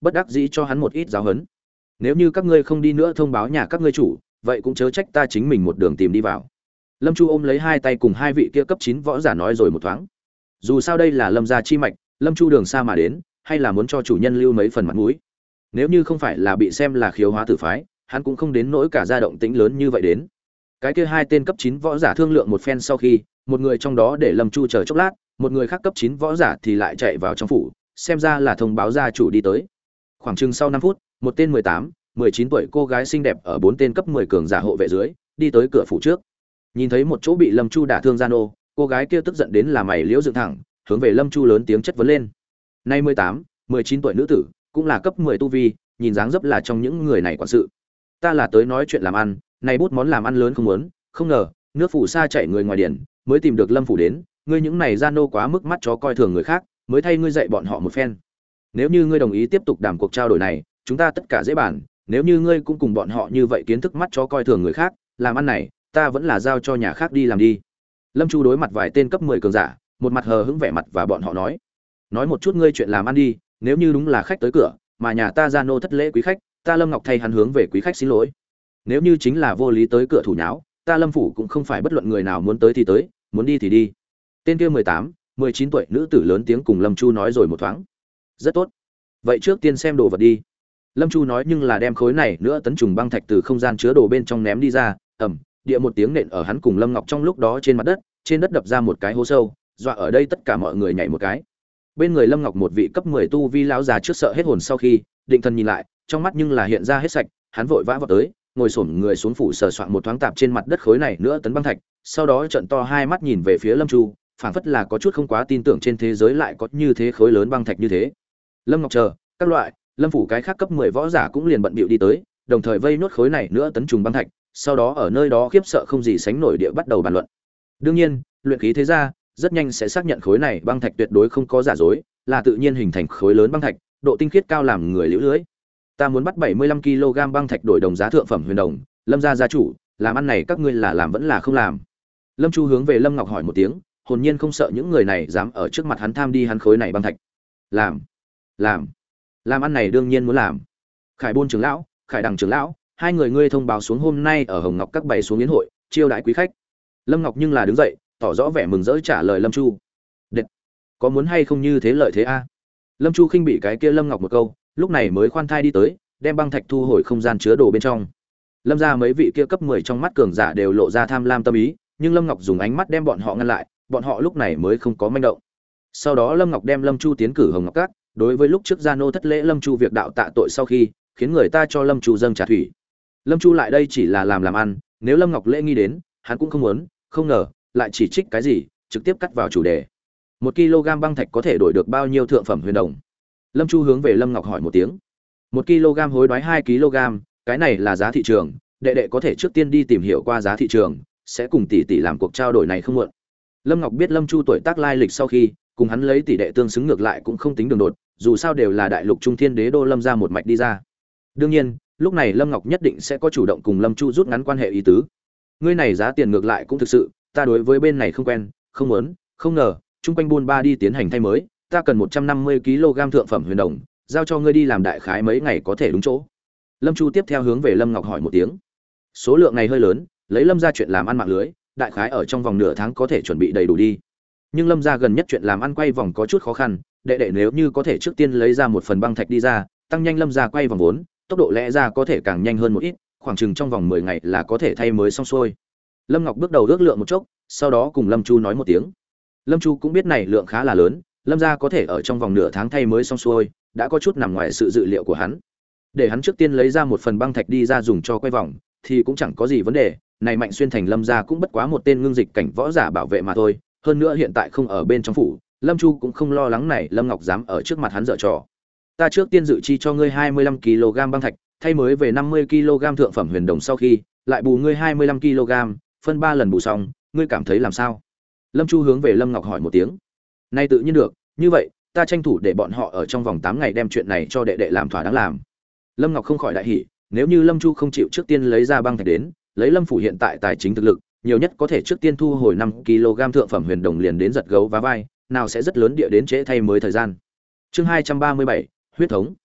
bất đắc dĩ cho hắn một ít giáo huấn. Nếu như các ngươi không đi nữa thông báo nhà các ngươi chủ, vậy cũng chớ trách ta chính mình một đường tìm đi vào. Lâm Chu ôm lấy hai tay cùng hai vị kia cấp chín võ giả nói rồi một thoáng. Dù sao đây là Lâm gia chi mạch, Lâm Chu đường xa mà đến, hay là muốn cho chủ nhân lưu mấy phần mặt mũi. Nếu như không phải là bị xem là khiếu hóa tử phái, hắn cũng không đến nỗi cả gia động tĩnh lớn như vậy đến. Cái kia hai tên cấp chín võ giả thương lượng một phen sau khi, một người trong đó để Lâm Chu chờ chốc lát, một người khác cấp chín võ giả thì lại chạy vào trong phủ, xem ra là thông báo gia chủ đi tới. Khoảng chừng sau năm phút, một tên mười tám, mười chín tuổi cô gái xinh đẹp ở bốn tên cấp mười cường giả hộ vệ dưới, đi tới cửa phủ trước. Nhìn thấy một chỗ bị Lâm Chu đả thương gian ô, cô gái kia tức giận đến là mày liễu dựng thẳng, hướng về Lâm Chu lớn tiếng chất vấn lên. Nay mười tám, mười chín tuổi nữ tử, cũng là cấp mười tu vi, nhìn dáng dấp là trong những người này quản sự. Ta là tới nói chuyện làm ăn, này bút món làm ăn lớn không muốn, không ngờ, nước phủ xa chạy người ngoài điển, mới tìm được Lâm phủ đến, ngươi những này gian nô quá mức mắt chó coi thường người khác, mới thay ngươi dạy bọn họ một phen. Nếu như ngươi đồng ý tiếp tục đàm cuộc trao đổi này, chúng ta tất cả dễ bàn, nếu như ngươi cũng cùng bọn họ như vậy kiến thức mắt chó coi thường người khác, làm ăn này, ta vẫn là giao cho nhà khác đi làm đi. Lâm Chu đối mặt vài tên cấp mười cường giả, một mặt hờ hững vẻ mặt và bọn họ nói: "Nói một chút ngươi chuyện làm ăn đi, nếu như đúng là khách tới cửa, mà nhà ta gia nô thất lễ quý khách, ta Lâm Ngọc thay hắn hướng về quý khách xin lỗi. Nếu như chính là vô lý tới cửa thủ nháo, ta Lâm phủ cũng không phải bất luận người nào muốn tới thì tới, muốn đi thì đi." Tên kia mười tám, mười chín tuổi nữ tử lớn tiếng cùng Lâm Chu nói rồi một thoáng. "Rất tốt. Vậy trước tiên xem đồ vật đi." Lâm Chu nói nhưng là đem khối này nữa tấn trùng băng thạch từ không gian chứa đồ bên trong ném đi ra, ầm, địa một tiếng nện ở hắn cùng Lâm Ngọc trong lúc đó trên mặt đất, trên đất đập ra một cái hố sâu, dọa ở đây tất cả mọi người nhảy một cái. Bên người Lâm Ngọc một vị cấp mười tu vi lão già trước sợ hết hồn sau khi, định thần nhìn lại, trong mắt nhưng là hiện ra hết sạch, hắn vội vã vọt tới, ngồi xổm người xuống phủ sờ soạn một thoáng tạp trên mặt đất khối này nữa tấn băng thạch, sau đó trợn to hai mắt nhìn về phía Lâm Chu, phảng phất là có chút không quá tin tưởng trên thế giới lại có như thế khối lớn băng thạch như thế. Lâm Ngọc chờ, các loại, Lâm phủ cái khác cấp mười võ giả cũng liền bận bịu đi tới, đồng thời vây nốt khối này nữa tấn trùng băng thạch, sau đó ở nơi đó khiếp sợ không gì sánh nổi địa bắt đầu bàn luận. Đương nhiên, luyện khí thế gia rất nhanh sẽ xác nhận khối này băng thạch tuyệt đối không có giả dối, là tự nhiên hình thành khối lớn băng thạch, độ tinh khiết cao làm người liễu lưới. Ta muốn bắt bảy mươi lăm ki lô gam băng thạch đổi đồng giá thượng phẩm huyền đồng, Lâm gia gia chủ, làm ăn này các ngươi là làm vẫn là không làm? Lâm Chu hướng về Lâm Ngọc hỏi một tiếng, hồn nhiên không sợ những người này dám ở trước mặt hắn tham đi hắn khối này băng thạch. Làm, làm, làm ăn này đương nhiên muốn làm. Khải Bôn trưởng lão, Khải Đằng trưởng lão, hai người ngươi thông báo xuống hôm nay ở Hồng Ngọc các bày xuống yến hội, chiêu đãi quý khách. Lâm Ngọc nhưng là đứng dậy, tỏ rõ vẻ mừng rỡ trả lời Lâm Chu. Đệt, có muốn hay không như thế lợi thế a? Lâm Chu khinh bị cái kia Lâm Ngọc một câu, lúc này mới khoan thai đi tới, đem băng thạch thu hồi không gian chứa đồ bên trong. Lâm gia mấy vị kia cấp mười trong mắt cường giả đều lộ ra tham lam tâm ý, nhưng Lâm Ngọc dùng ánh mắt đem bọn họ ngăn lại, bọn họ lúc này mới không có manh động. Sau đó Lâm Ngọc đem Lâm Chu tiến cử Hồng Ngọc các, đối với lúc trước gia nô thất lễ Lâm Chu việc đạo tạ tội sau khi, khiến người ta cho Lâm Chu dâng trà thủy. Lâm Chu lại đây chỉ là làm làm ăn, nếu Lâm Ngọc lễ nghi đến, hắn cũng không muốn, không ngờ lại chỉ trích cái gì, trực tiếp cắt vào chủ đề. Một kg băng thạch có thể đổi được bao nhiêu thượng phẩm huyền đồng? Lâm Chu hướng về Lâm Ngọc hỏi một tiếng. Một kg hối đoái hai ki lô gam, cái này là giá thị trường, đệ đệ có thể trước tiên đi tìm hiểu qua giá thị trường, sẽ cùng tỷ tỷ làm cuộc trao đổi này không muộn. Lâm Ngọc biết Lâm Chu tuổi tác lai lịch sau khi, cùng hắn lấy tỷ đệ tương xứng ngược lại cũng không tính đường đột, dù sao đều là đại lục trung thiên đế đô Lâm gia một mạch đi ra. Đương nhiên, lúc này Lâm Ngọc nhất định sẽ có chủ động cùng Lâm Chu rút ngắn quan hệ ý tứ. Ngươi này giá tiền ngược lại cũng thực sự, ta đối với bên này không quen, không muốn, không ngờ, trung quanh buôn ba đi tiến hành thay mới, ta cần một trăm năm mươi ki lô gam thượng phẩm huyền đồng, giao cho ngươi đi làm đại khái mấy ngày có thể đúng chỗ. Lâm Chu tiếp theo hướng về Lâm Ngọc hỏi một tiếng. Số lượng này hơi lớn, lấy Lâm gia chuyện làm ăn mạng lưới, đại khái ở trong vòng nửa tháng có thể chuẩn bị đầy đủ đi. Nhưng Lâm gia gần nhất chuyện làm ăn quay vòng có chút khó khăn, đệ đệ nếu như có thể trước tiên lấy ra một phần băng thạch đi ra, tăng nhanh Lâm gia quay vòng vốn, tốc độ lẽ ra có thể càng nhanh hơn một ít, khoảng chừng trong vòng mười ngày là có thể thay mới xong xuôi. Lâm Ngọc bước đầu ước lượng một chốc, sau đó cùng Lâm Chu nói một tiếng. Lâm Chu cũng biết này lượng khá là lớn, Lâm gia có thể ở trong vòng nửa tháng thay mới xong xuôi, đã có chút nằm ngoài sự dự liệu của hắn. Để hắn trước tiên lấy ra một phần băng thạch đi ra dùng cho quay vòng, thì cũng chẳng có gì vấn đề, này Mạnh Xuyên thành Lâm gia cũng bất quá một tên ngưng dịch cảnh võ giả bảo vệ mà thôi, hơn nữa hiện tại không ở bên trong phủ, Lâm Chu cũng không lo lắng này Lâm Ngọc dám ở trước mặt hắn giở trò. Ta trước tiên dự chi cho ngươi hai mươi lăm ki lô gam băng thạch, thay mới về năm mươi ki lô gam thượng phẩm huyền đồng sau khi, lại bù ngươi hai mươi lăm ki lô gam, phân ba lần bù xong, ngươi cảm thấy làm sao? Lâm Chu hướng về Lâm Ngọc hỏi một tiếng. Nay tự nhiên được, như vậy, ta tranh thủ để bọn họ ở trong vòng tám ngày đem chuyện này cho đệ đệ làm thỏa đáng làm. Lâm Ngọc không khỏi đại hỉ, nếu như Lâm Chu không chịu trước tiên lấy ra băng thạch đến, lấy Lâm phủ hiện tại tài chính thực lực, nhiều nhất có thể trước tiên thu hồi năm ki lô gam thượng phẩm huyền đồng liền đến giật gấu vá vai, nào sẽ rất lớn địa đến trễ thay mới thời gian. Chương hai trăm ba mươi bảy, huyết thống.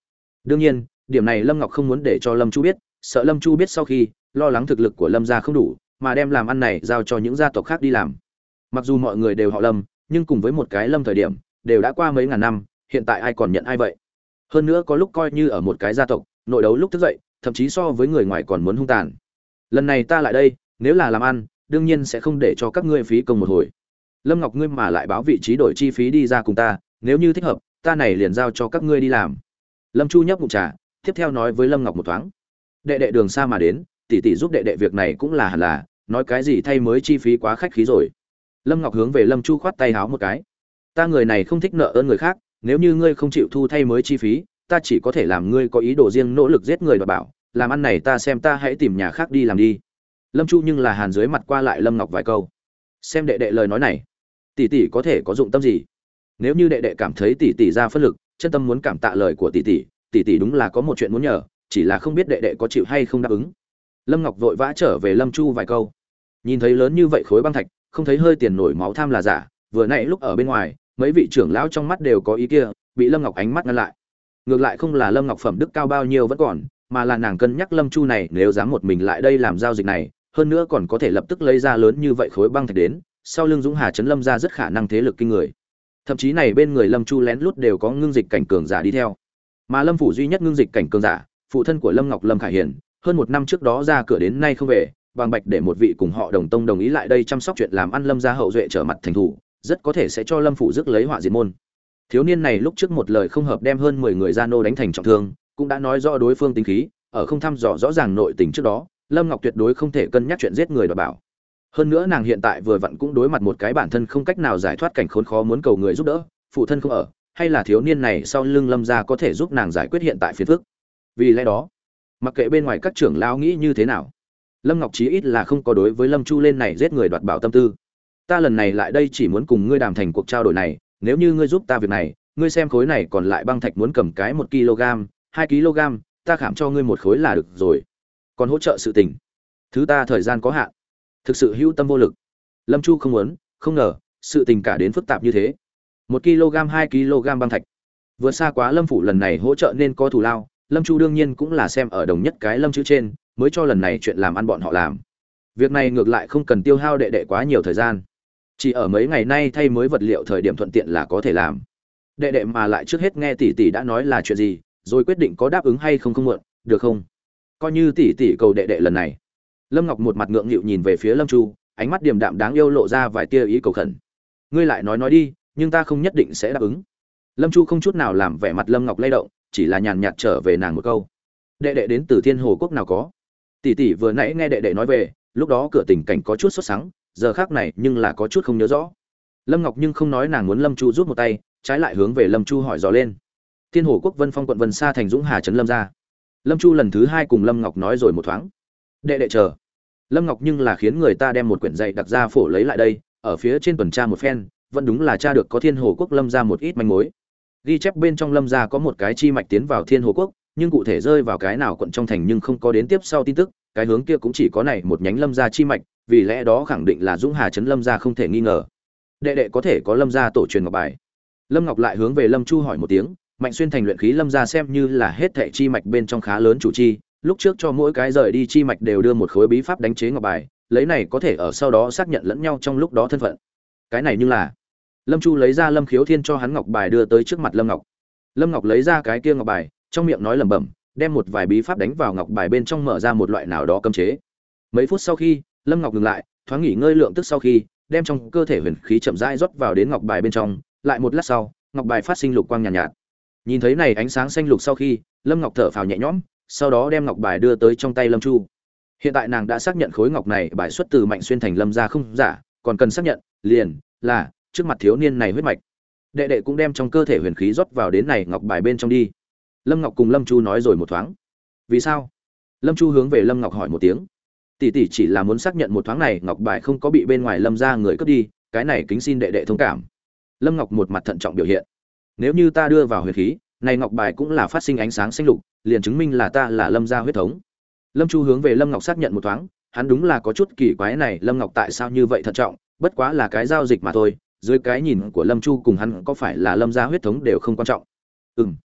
Đương nhiên, điểm này Lâm Ngọc không muốn để cho Lâm Chu biết, sợ Lâm Chu biết sau khi lo lắng thực lực của Lâm gia không đủ, mà đem làm ăn này giao cho những gia tộc khác đi làm. Mặc dù mọi người đều họ Lâm, nhưng cùng với một cái Lâm thời điểm, đều đã qua mấy ngàn năm, hiện tại ai còn nhận ai vậy? Hơn nữa có lúc coi như ở một cái gia tộc, nội đấu lúc thức dậy, thậm chí so với người ngoài còn muốn hung tàn. Lần này ta lại đây, nếu là làm ăn, đương nhiên sẽ không để cho các ngươi phí công một hồi. Lâm Ngọc ngươi mà lại báo vị trí đổi chi phí đi ra cùng ta, nếu như thích hợp, ta này liền giao cho các ngươi đi làm. Lâm Chu nhấp ngụm trà, tiếp theo nói với Lâm Ngọc một thoáng. Đệ đệ đường xa mà đến, tỷ tỷ giúp đệ đệ việc này cũng là hẳn là, nói cái gì thay mới chi phí quá khách khí rồi. Lâm Ngọc hướng về Lâm Chu khoát tay háo một cái. Ta người này không thích nợ ơn người khác, nếu như ngươi không chịu thu thay mới chi phí, ta chỉ có thể làm ngươi có ý đồ riêng nỗ lực giết người và bảo, làm ăn này ta xem ta hãy tìm nhà khác đi làm đi. Lâm Chu nhưng là hàn dưới mặt qua lại Lâm Ngọc vài câu. Xem đệ đệ lời nói này, tỷ tỷ có thể có dụng tâm gì? Nếu như đệ đệ cảm thấy tỷ tỷ ra phân lực, chân tâm muốn cảm tạ lời của tỷ tỷ, tỷ tỷ đúng là có một chuyện muốn nhờ, chỉ là không biết đệ đệ có chịu hay không đáp ứng. Lâm Ngọc vội vã trở về Lâm Chu vài câu. Nhìn thấy lớn như vậy khối băng thạch, không thấy hơi tiền nổi máu tham là giả, vừa nãy lúc ở bên ngoài, mấy vị trưởng lão trong mắt đều có ý kia, bị Lâm Ngọc ánh mắt ngăn lại. Ngược lại không là Lâm Ngọc phẩm đức cao bao nhiêu vẫn còn, mà là nàng cân nhắc Lâm Chu này nếu dám một mình lại đây làm giao dịch này, hơn nữa còn có thể lập tức lấy ra lớn như vậy khối băng thạch đến, sau lưng Dũng Hà trấn Lâm gia rất khả năng thế lực kinh người. Thậm chí này bên người Lâm Chu lén lút đều có ngưng dịch cảnh cường giả đi theo. Mà Lâm phủ duy nhất ngưng dịch cảnh cường giả, phụ thân của Lâm Ngọc Lâm Khải Hiền, hơn một năm trước đó ra cửa đến nay không về, bằng bạch để một vị cùng họ đồng tông đồng ý lại đây chăm sóc chuyện làm ăn Lâm gia hậu duệ trở mặt thành thủ, rất có thể sẽ cho Lâm phủ rước lấy họa diệt môn. Thiếu niên này lúc trước một lời không hợp đem hơn mười người gia nô đánh thành trọng thương, cũng đã nói rõ đối phương tính khí, ở không thăm dò rõ ràng nội tình trước đó, Lâm Ngọc tuyệt đối không thể cân nhắc chuyện giết người đoạt bảo. Hơn nữa nàng hiện tại vừa vặn cũng đối mặt một cái bản thân không cách nào giải thoát cảnh khốn khó muốn cầu người giúp đỡ, phụ thân không ở, hay là thiếu niên này sau lưng Lâm gia có thể giúp nàng giải quyết hiện tại phiền phức. Vì lẽ đó, mặc kệ bên ngoài các trưởng lão nghĩ như thế nào, Lâm Ngọc chí ít là không có đối với Lâm Chu lên này giết người đoạt bảo tâm tư. Ta lần này lại đây chỉ muốn cùng ngươi đàm thành cuộc trao đổi này, nếu như ngươi giúp ta việc này, ngươi xem khối này còn lại băng thạch muốn cầm cái một kg, hai kg, ta khảm cho ngươi một khối là được rồi. Còn hỗ trợ sự tình, thứ ta thời gian có hạn, thực sự hữu tâm vô lực. Lâm Chu không muốn, không ngờ, sự tình cả đến phức tạp như thế. một kg, hai kg băng thạch, vượt xa quá Lâm phủ lần này hỗ trợ nên có thù lao. Lâm Chu đương nhiên cũng là xem ở đồng nhất cái Lâm chữ trên, mới cho lần này chuyện làm ăn bọn họ làm. Việc này ngược lại không cần tiêu hao đệ đệ quá nhiều thời gian, chỉ ở mấy ngày nay thay mới vật liệu thời điểm thuận tiện là có thể làm. Đệ đệ mà lại trước hết nghe tỷ tỷ đã nói là chuyện gì, rồi quyết định có đáp ứng hay không không muộn, được không? Coi như tỷ tỷ cầu đệ đệ lần này. Lâm Ngọc một mặt ngượng nghịu nhìn về phía Lâm Chu, ánh mắt điềm đạm đáng yêu lộ ra vài tia ý cầu khẩn. Ngươi lại nói nói đi, nhưng ta không nhất định sẽ đáp ứng. Lâm Chu không chút nào làm vẻ mặt Lâm Ngọc lay động, chỉ là nhàn nhạt trở về nàng một câu. Đệ đệ đến từ Thiên Hồ quốc nào có? Tỷ tỷ vừa nãy nghe đệ đệ nói về, lúc đó cửa tình cảnh có chút sốt sắng, giờ khác này nhưng là có chút không nhớ rõ. Lâm Ngọc nhưng không nói nàng muốn Lâm Chu giúp một tay, trái lại hướng về Lâm Chu hỏi dò lên. Thiên Hồ quốc Vân Phong quận Vân Sa thành Dũng Hà trấn Lâm gia. Lâm Chu lần thứ hai cùng Lâm Ngọc nói rồi một thoáng. Đệ đệ chờ. Lâm Ngọc nhưng là khiến người ta đem một quyển dạy đặc ra phổ lấy lại đây, ở phía trên tuần tra một phen, vẫn đúng là tra được có Thiên Hồ quốc Lâm gia một ít manh mối. Ghi chép bên trong Lâm gia có một cái chi mạch tiến vào Thiên Hồ quốc, nhưng cụ thể rơi vào cái nào quận trong thành nhưng không có đến tiếp sau tin tức, cái hướng kia cũng chỉ có này một nhánh Lâm gia chi mạch, vì lẽ đó khẳng định là Dũng Hà trấn Lâm gia không thể nghi ngờ. Đệ đệ có thể có Lâm gia tổ truyền ngọc bài. Lâm Ngọc lại hướng về Lâm Chu hỏi một tiếng, Mạnh Xuyên thành luyện khí Lâm gia xem như là hết thảy chi mạch bên trong khá lớn chủ chi, lúc trước cho mỗi cái rời đi chi mạch đều đưa một khối bí pháp đánh chế ngọc bài, lấy này có thể ở sau đó xác nhận lẫn nhau trong lúc đó thân phận. Cái này như là Lâm Chu lấy ra Lâm Khiếu Thiên cho hắn ngọc bài đưa tới trước mặt Lâm Ngọc. Lâm Ngọc lấy ra cái kia ngọc bài, trong miệng nói lẩm bẩm, đem một vài bí pháp đánh vào ngọc bài bên trong mở ra một loại nào đó cấm chế. Mấy phút sau khi, Lâm Ngọc ngừng lại, thoáng nghỉ ngơi lượng tức sau khi, đem trong cơ thể huyền khí chậm rãi rót vào đến ngọc bài bên trong, lại một lát sau, ngọc bài phát sinh lục quang nhàn nhạt, nhạt. Nhìn thấy này ánh sáng xanh lục sau khi, Lâm Ngọc thở phào nhẹ nhõm, sau đó đem ngọc bài đưa tới trong tay Lâm Chu. Hiện tại nàng đã xác nhận khối ngọc này bài xuất từ Mạnh Xuyên thành Lâm gia không giả, còn cần xác nhận, liền là trước mặt thiếu niên này huyết mạch. Đệ đệ cũng đem trong cơ thể huyền khí rót vào đến này ngọc bài bên trong đi. Lâm Ngọc cùng Lâm Chu nói rồi một thoáng. Vì sao? Lâm Chu hướng về Lâm Ngọc hỏi một tiếng. Tỷ tỷ chỉ là muốn xác nhận một thoáng này ngọc bài không có bị bên ngoài Lâm gia người cướp đi, cái này kính xin đệ đệ thông cảm. Lâm Ngọc một mặt thận trọng biểu hiện. Nếu như ta đưa vào huyền khí, này ngọc bài cũng là phát sinh ánh sáng xanh lục, liền chứng minh là ta là Lâm gia huyết thống. Lâm Chu hướng về Lâm Ngọc xác nhận một thoáng, hắn đúng là có chút kỳ quái này, Lâm Ngọc tại sao như vậy thận trọng, bất quá là cái giao dịch mà thôi, dưới cái nhìn của Lâm Chu cùng hắn có phải là Lâm gia huyết thống đều không quan trọng. Ừm,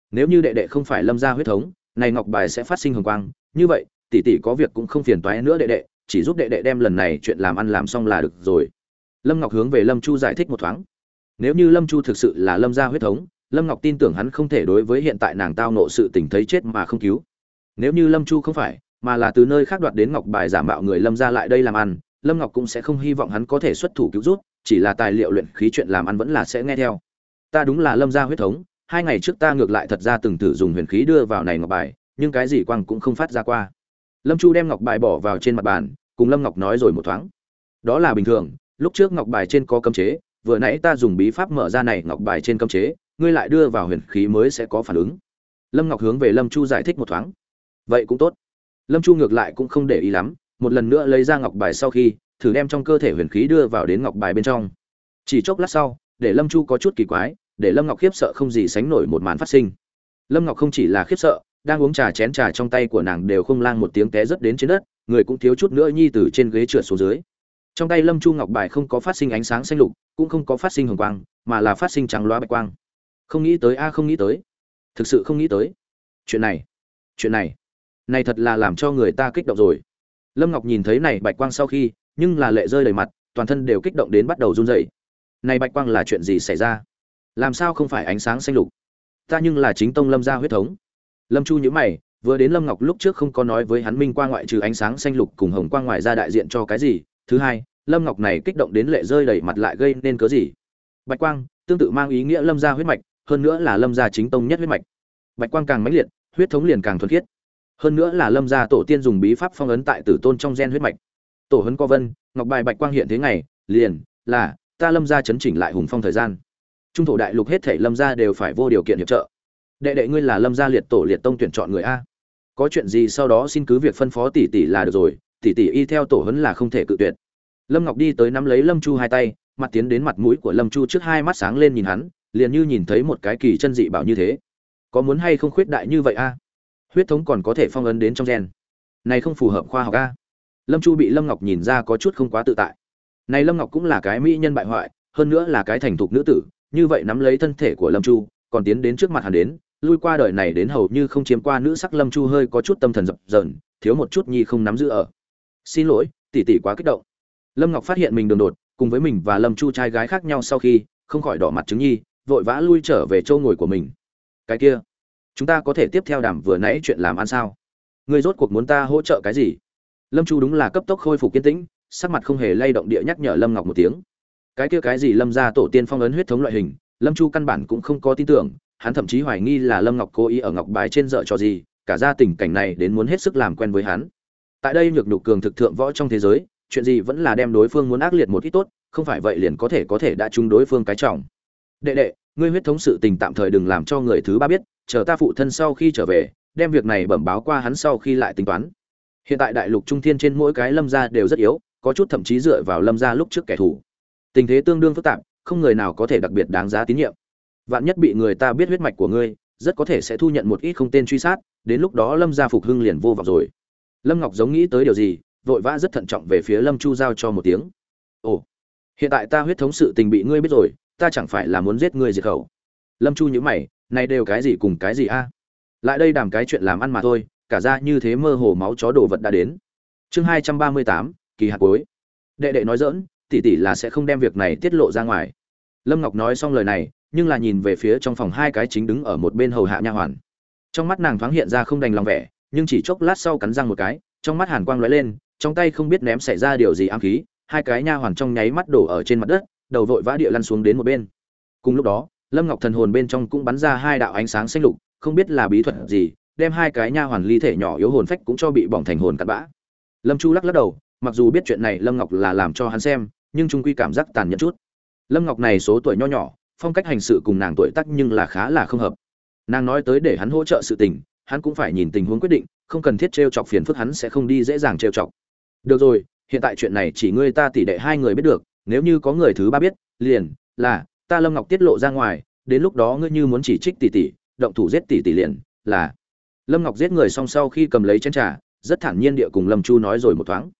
nếu như đệ đệ không phải lâm gia huyết thống, này ngọc bài sẽ phát sinh hồng quang, như vậy tỷ tỷ có việc cũng không phiền toái nữa đệ đệ, chỉ giúp đệ đệ đem lần này chuyện làm ăn làm xong là được rồi. Lâm Ngọc hướng về Lâm Chu giải thích một thoáng. Nếu như Lâm Chu thực sự là lâm gia huyết thống, Lâm Ngọc tin tưởng hắn không thể đối với hiện tại nàng tao nộ sự tình thấy chết mà không cứu. Nếu như Lâm Chu không phải, mà là từ nơi khác đoạt đến ngọc bài giả mạo người Lâm gia lại đây làm ăn, Lâm Ngọc cũng sẽ không hy vọng hắn có thể xuất thủ cứu giúp, chỉ là tài liệu luyện khí chuyện làm ăn vẫn là sẽ nghe theo. Ta đúng là lâm gia huyết thống, hai ngày trước ta ngược lại thật ra từng thử dùng huyền khí đưa vào này ngọc bài, nhưng cái gì quang cũng không phát ra qua. Lâm Chu đem ngọc bài bỏ vào trên mặt bàn, cùng Lâm Ngọc nói rồi một thoáng. Đó là bình thường, lúc trước ngọc bài trên có cấm chế, vừa nãy ta dùng bí pháp mở ra này ngọc bài trên cấm chế, ngươi lại đưa vào huyền khí mới sẽ có phản ứng. Lâm Ngọc hướng về Lâm Chu giải thích một thoáng. Vậy cũng tốt. Lâm Chu ngược lại cũng không để ý lắm, một lần nữa lấy ra ngọc bài sau khi thử đem trong cơ thể huyền khí đưa vào đến ngọc bài bên trong. Chỉ chốc lát sau, để Lâm Chu có chút kỳ quái, để Lâm Ngọc khiếp sợ không gì sánh nổi một màn phát sinh. Lâm Ngọc không chỉ là khiếp sợ, đang uống trà chén trà trong tay của nàng đều không lang một tiếng té rất đến trên đất, người cũng thiếu chút nữa nhi từ trên ghế trượt xuống dưới. Trong tay Lâm Chu ngọc bài không có phát sinh ánh sáng xanh lục, cũng không có phát sinh hồng quang, mà là phát sinh trắng loá bạch quang. Không nghĩ tới a không nghĩ tới, thực sự không nghĩ tới. Chuyện này, chuyện này, này thật là làm cho người ta kích động rồi. Lâm Ngọc nhìn thấy này bạch quang sau khi, nhưng là lệ rơi đầy mặt, toàn thân đều kích động đến bắt đầu run rẩy. Này bạch quang là chuyện gì xảy ra? Làm sao không phải ánh sáng xanh lục? Ta nhưng là chính tông Lâm gia huyết thống. Lâm Chu nhíu mày, vừa đến Lâm Ngọc lúc trước không có nói với hắn minh qua ngoại trừ ánh sáng xanh lục cùng hồng quang ngoài ra đại diện cho cái gì. Thứ hai, Lâm Ngọc này kích động đến lệ rơi đầy mặt lại gây nên cớ gì? Bạch quang tương tự mang ý nghĩa Lâm gia huyết mạch, hơn nữa là Lâm gia chính tông nhất huyết mạch. Bạch quang càng mãnh liệt, huyết thống liền càng thuần khiết. Hơn nữa là Lâm gia tổ tiên dùng bí pháp phong ấn tại tử tôn trong gen huyết mạch. Tổ huấn có vân, ngọc bài bạch quang hiện thế ngày, liền là ta Lâm gia chấn chỉnh lại hùng phong thời gian. Trung thổ đại lục hết thảy Lâm gia đều phải vô điều kiện hiệp trợ. Đệ đệ ngươi là Lâm gia liệt tổ liệt tông tuyển chọn người a. Có chuyện gì sau đó xin cứ việc phân phó tỷ tỷ là được rồi, tỷ tỷ y theo tổ huấn là không thể cự tuyệt. Lâm Ngọc đi tới nắm lấy Lâm Chu hai tay, mặt tiến đến mặt mũi của Lâm Chu trước, hai mắt sáng lên nhìn hắn, liền như nhìn thấy một cái kỳ chân dị bảo như thế. Có muốn hay không khuyết đại như vậy a? Huyết thống còn có thể phong ấn đến trong gen. Này không phù hợp khoa học a. Lâm Chu bị Lâm Ngọc nhìn ra có chút không quá tự tại. Này Lâm Ngọc cũng là cái mỹ nhân bại hoại, hơn nữa là cái thành thục nữ tử, như vậy nắm lấy thân thể của Lâm Chu, còn tiến đến trước mặt hắn đến, lui qua đời này đến hầu như không chiếm qua nữ sắc. Lâm Chu hơi có chút tâm thần dập dờn, thiếu một chút nhi không nắm giữ ở. Xin lỗi, tỷ tỷ quá kích động. Lâm Ngọc phát hiện mình đường đột, cùng với mình và Lâm Chu trai gái khác nhau sau khi, không khỏi đỏ mặt chứng nhi, vội vã lui trở về chỗ ngồi của mình. Cái kia, chúng ta có thể tiếp theo đàm vừa nãy chuyện làm ăn sao? Ngươi rốt cuộc muốn ta hỗ trợ cái gì? Lâm Chu đúng là cấp tốc khôi phục kiên tĩnh, sắc mặt không hề lay động địa nhắc nhở Lâm Ngọc một tiếng. Cái kia cái gì Lâm gia tổ tiên phong ấn huyết thống loại hình, Lâm Chu căn bản cũng không có tin tưởng, hắn thậm chí hoài nghi là Lâm Ngọc cố ý ở ngọc bài trên dợ cho gì, cả gia tình cảnh này đến muốn hết sức làm quen với hắn. Tại đây nhược nhục cường thực thượng võ trong thế giới, chuyện gì vẫn là đem đối phương muốn ác liệt một ít tốt, không phải vậy liền có thể có thể đã trúng đối phương cái trọng. Đệ đệ, ngươi huyết thống sự tình tạm thời đừng làm cho người thứ ba biết, chờ ta phụ thân sau khi trở về, đem việc này bẩm báo qua hắn sau khi lại tính toán. Hiện tại đại lục trung thiên trên mỗi cái Lâm gia đều rất yếu, có chút thậm chí dựa vào Lâm gia lúc trước kẻ thù. Tình thế tương đương phức tạp, không người nào có thể đặc biệt đáng giá tín nhiệm. Vạn nhất bị người ta biết huyết mạch của ngươi, rất có thể sẽ thu nhận một ít không tên truy sát, đến lúc đó Lâm gia phục hưng liền vô vọng rồi. Lâm Ngọc giống nghĩ tới điều gì, vội vã rất thận trọng về phía Lâm Chu giao cho một tiếng. Ồ, hiện tại ta huyết thống sự tình bị ngươi biết rồi, ta chẳng phải là muốn giết ngươi diệt khẩu. Lâm Chu nhíu mày, này đều cái gì cùng cái gì a? Lại đây đàm cái chuyện làm ăn mà thôi, cả ra như thế mơ hồ máu chó đồ vật đã đến. Chương hai trăm ba mươi tám, kỳ hạt cuối. Đệ đệ nói giỡn, tỷ tỷ là sẽ không đem việc này tiết lộ ra ngoài. Lâm Ngọc nói xong lời này, nhưng là nhìn về phía trong phòng hai cái chính đứng ở một bên hầu hạ nha hoàn. Trong mắt nàng thoáng hiện ra không đành lòng vẻ, nhưng chỉ chốc lát sau cắn răng một cái, trong mắt hàn quang lóe lên, trong tay không biết ném xảy ra điều gì ám khí, hai cái nha hoàn trong nháy mắt đổ ở trên mặt đất, đầu vội vã địa lăn xuống đến một bên. Cùng lúc đó, Lâm Ngọc thần hồn bên trong cũng bắn ra hai đạo ánh sáng xanh lục, không biết là bí thuật gì, đem hai cái nha hoàn ly thể nhỏ yếu hồn phách cũng cho bị bỏng thành hồn cặn bã. Lâm Chu lắc lắc đầu, mặc dù biết chuyện này Lâm Ngọc là làm cho hắn xem, nhưng trung quy cảm giác tàn nhẫn chút. Lâm Ngọc này số tuổi nho nhỏ, phong cách hành sự cùng nàng tuổi tác nhưng là khá là không hợp. Nàng nói tới để hắn hỗ trợ sự tình, hắn cũng phải nhìn tình huống quyết định, không cần thiết trêu chọc phiền phức hắn sẽ không đi dễ dàng trêu chọc. Được rồi, hiện tại chuyện này chỉ ngươi ta tỷ đệ hai người biết được, nếu như có người thứ ba biết, liền là ta Lâm Ngọc tiết lộ ra ngoài, đến lúc đó ngươi như muốn chỉ trích tỷ tỷ, động thủ giết tỷ tỷ liền là. Lâm Ngọc giết người xong sau khi cầm lấy chén trà, rất thản nhiên địa cùng Lâm Chu nói rồi một thoáng.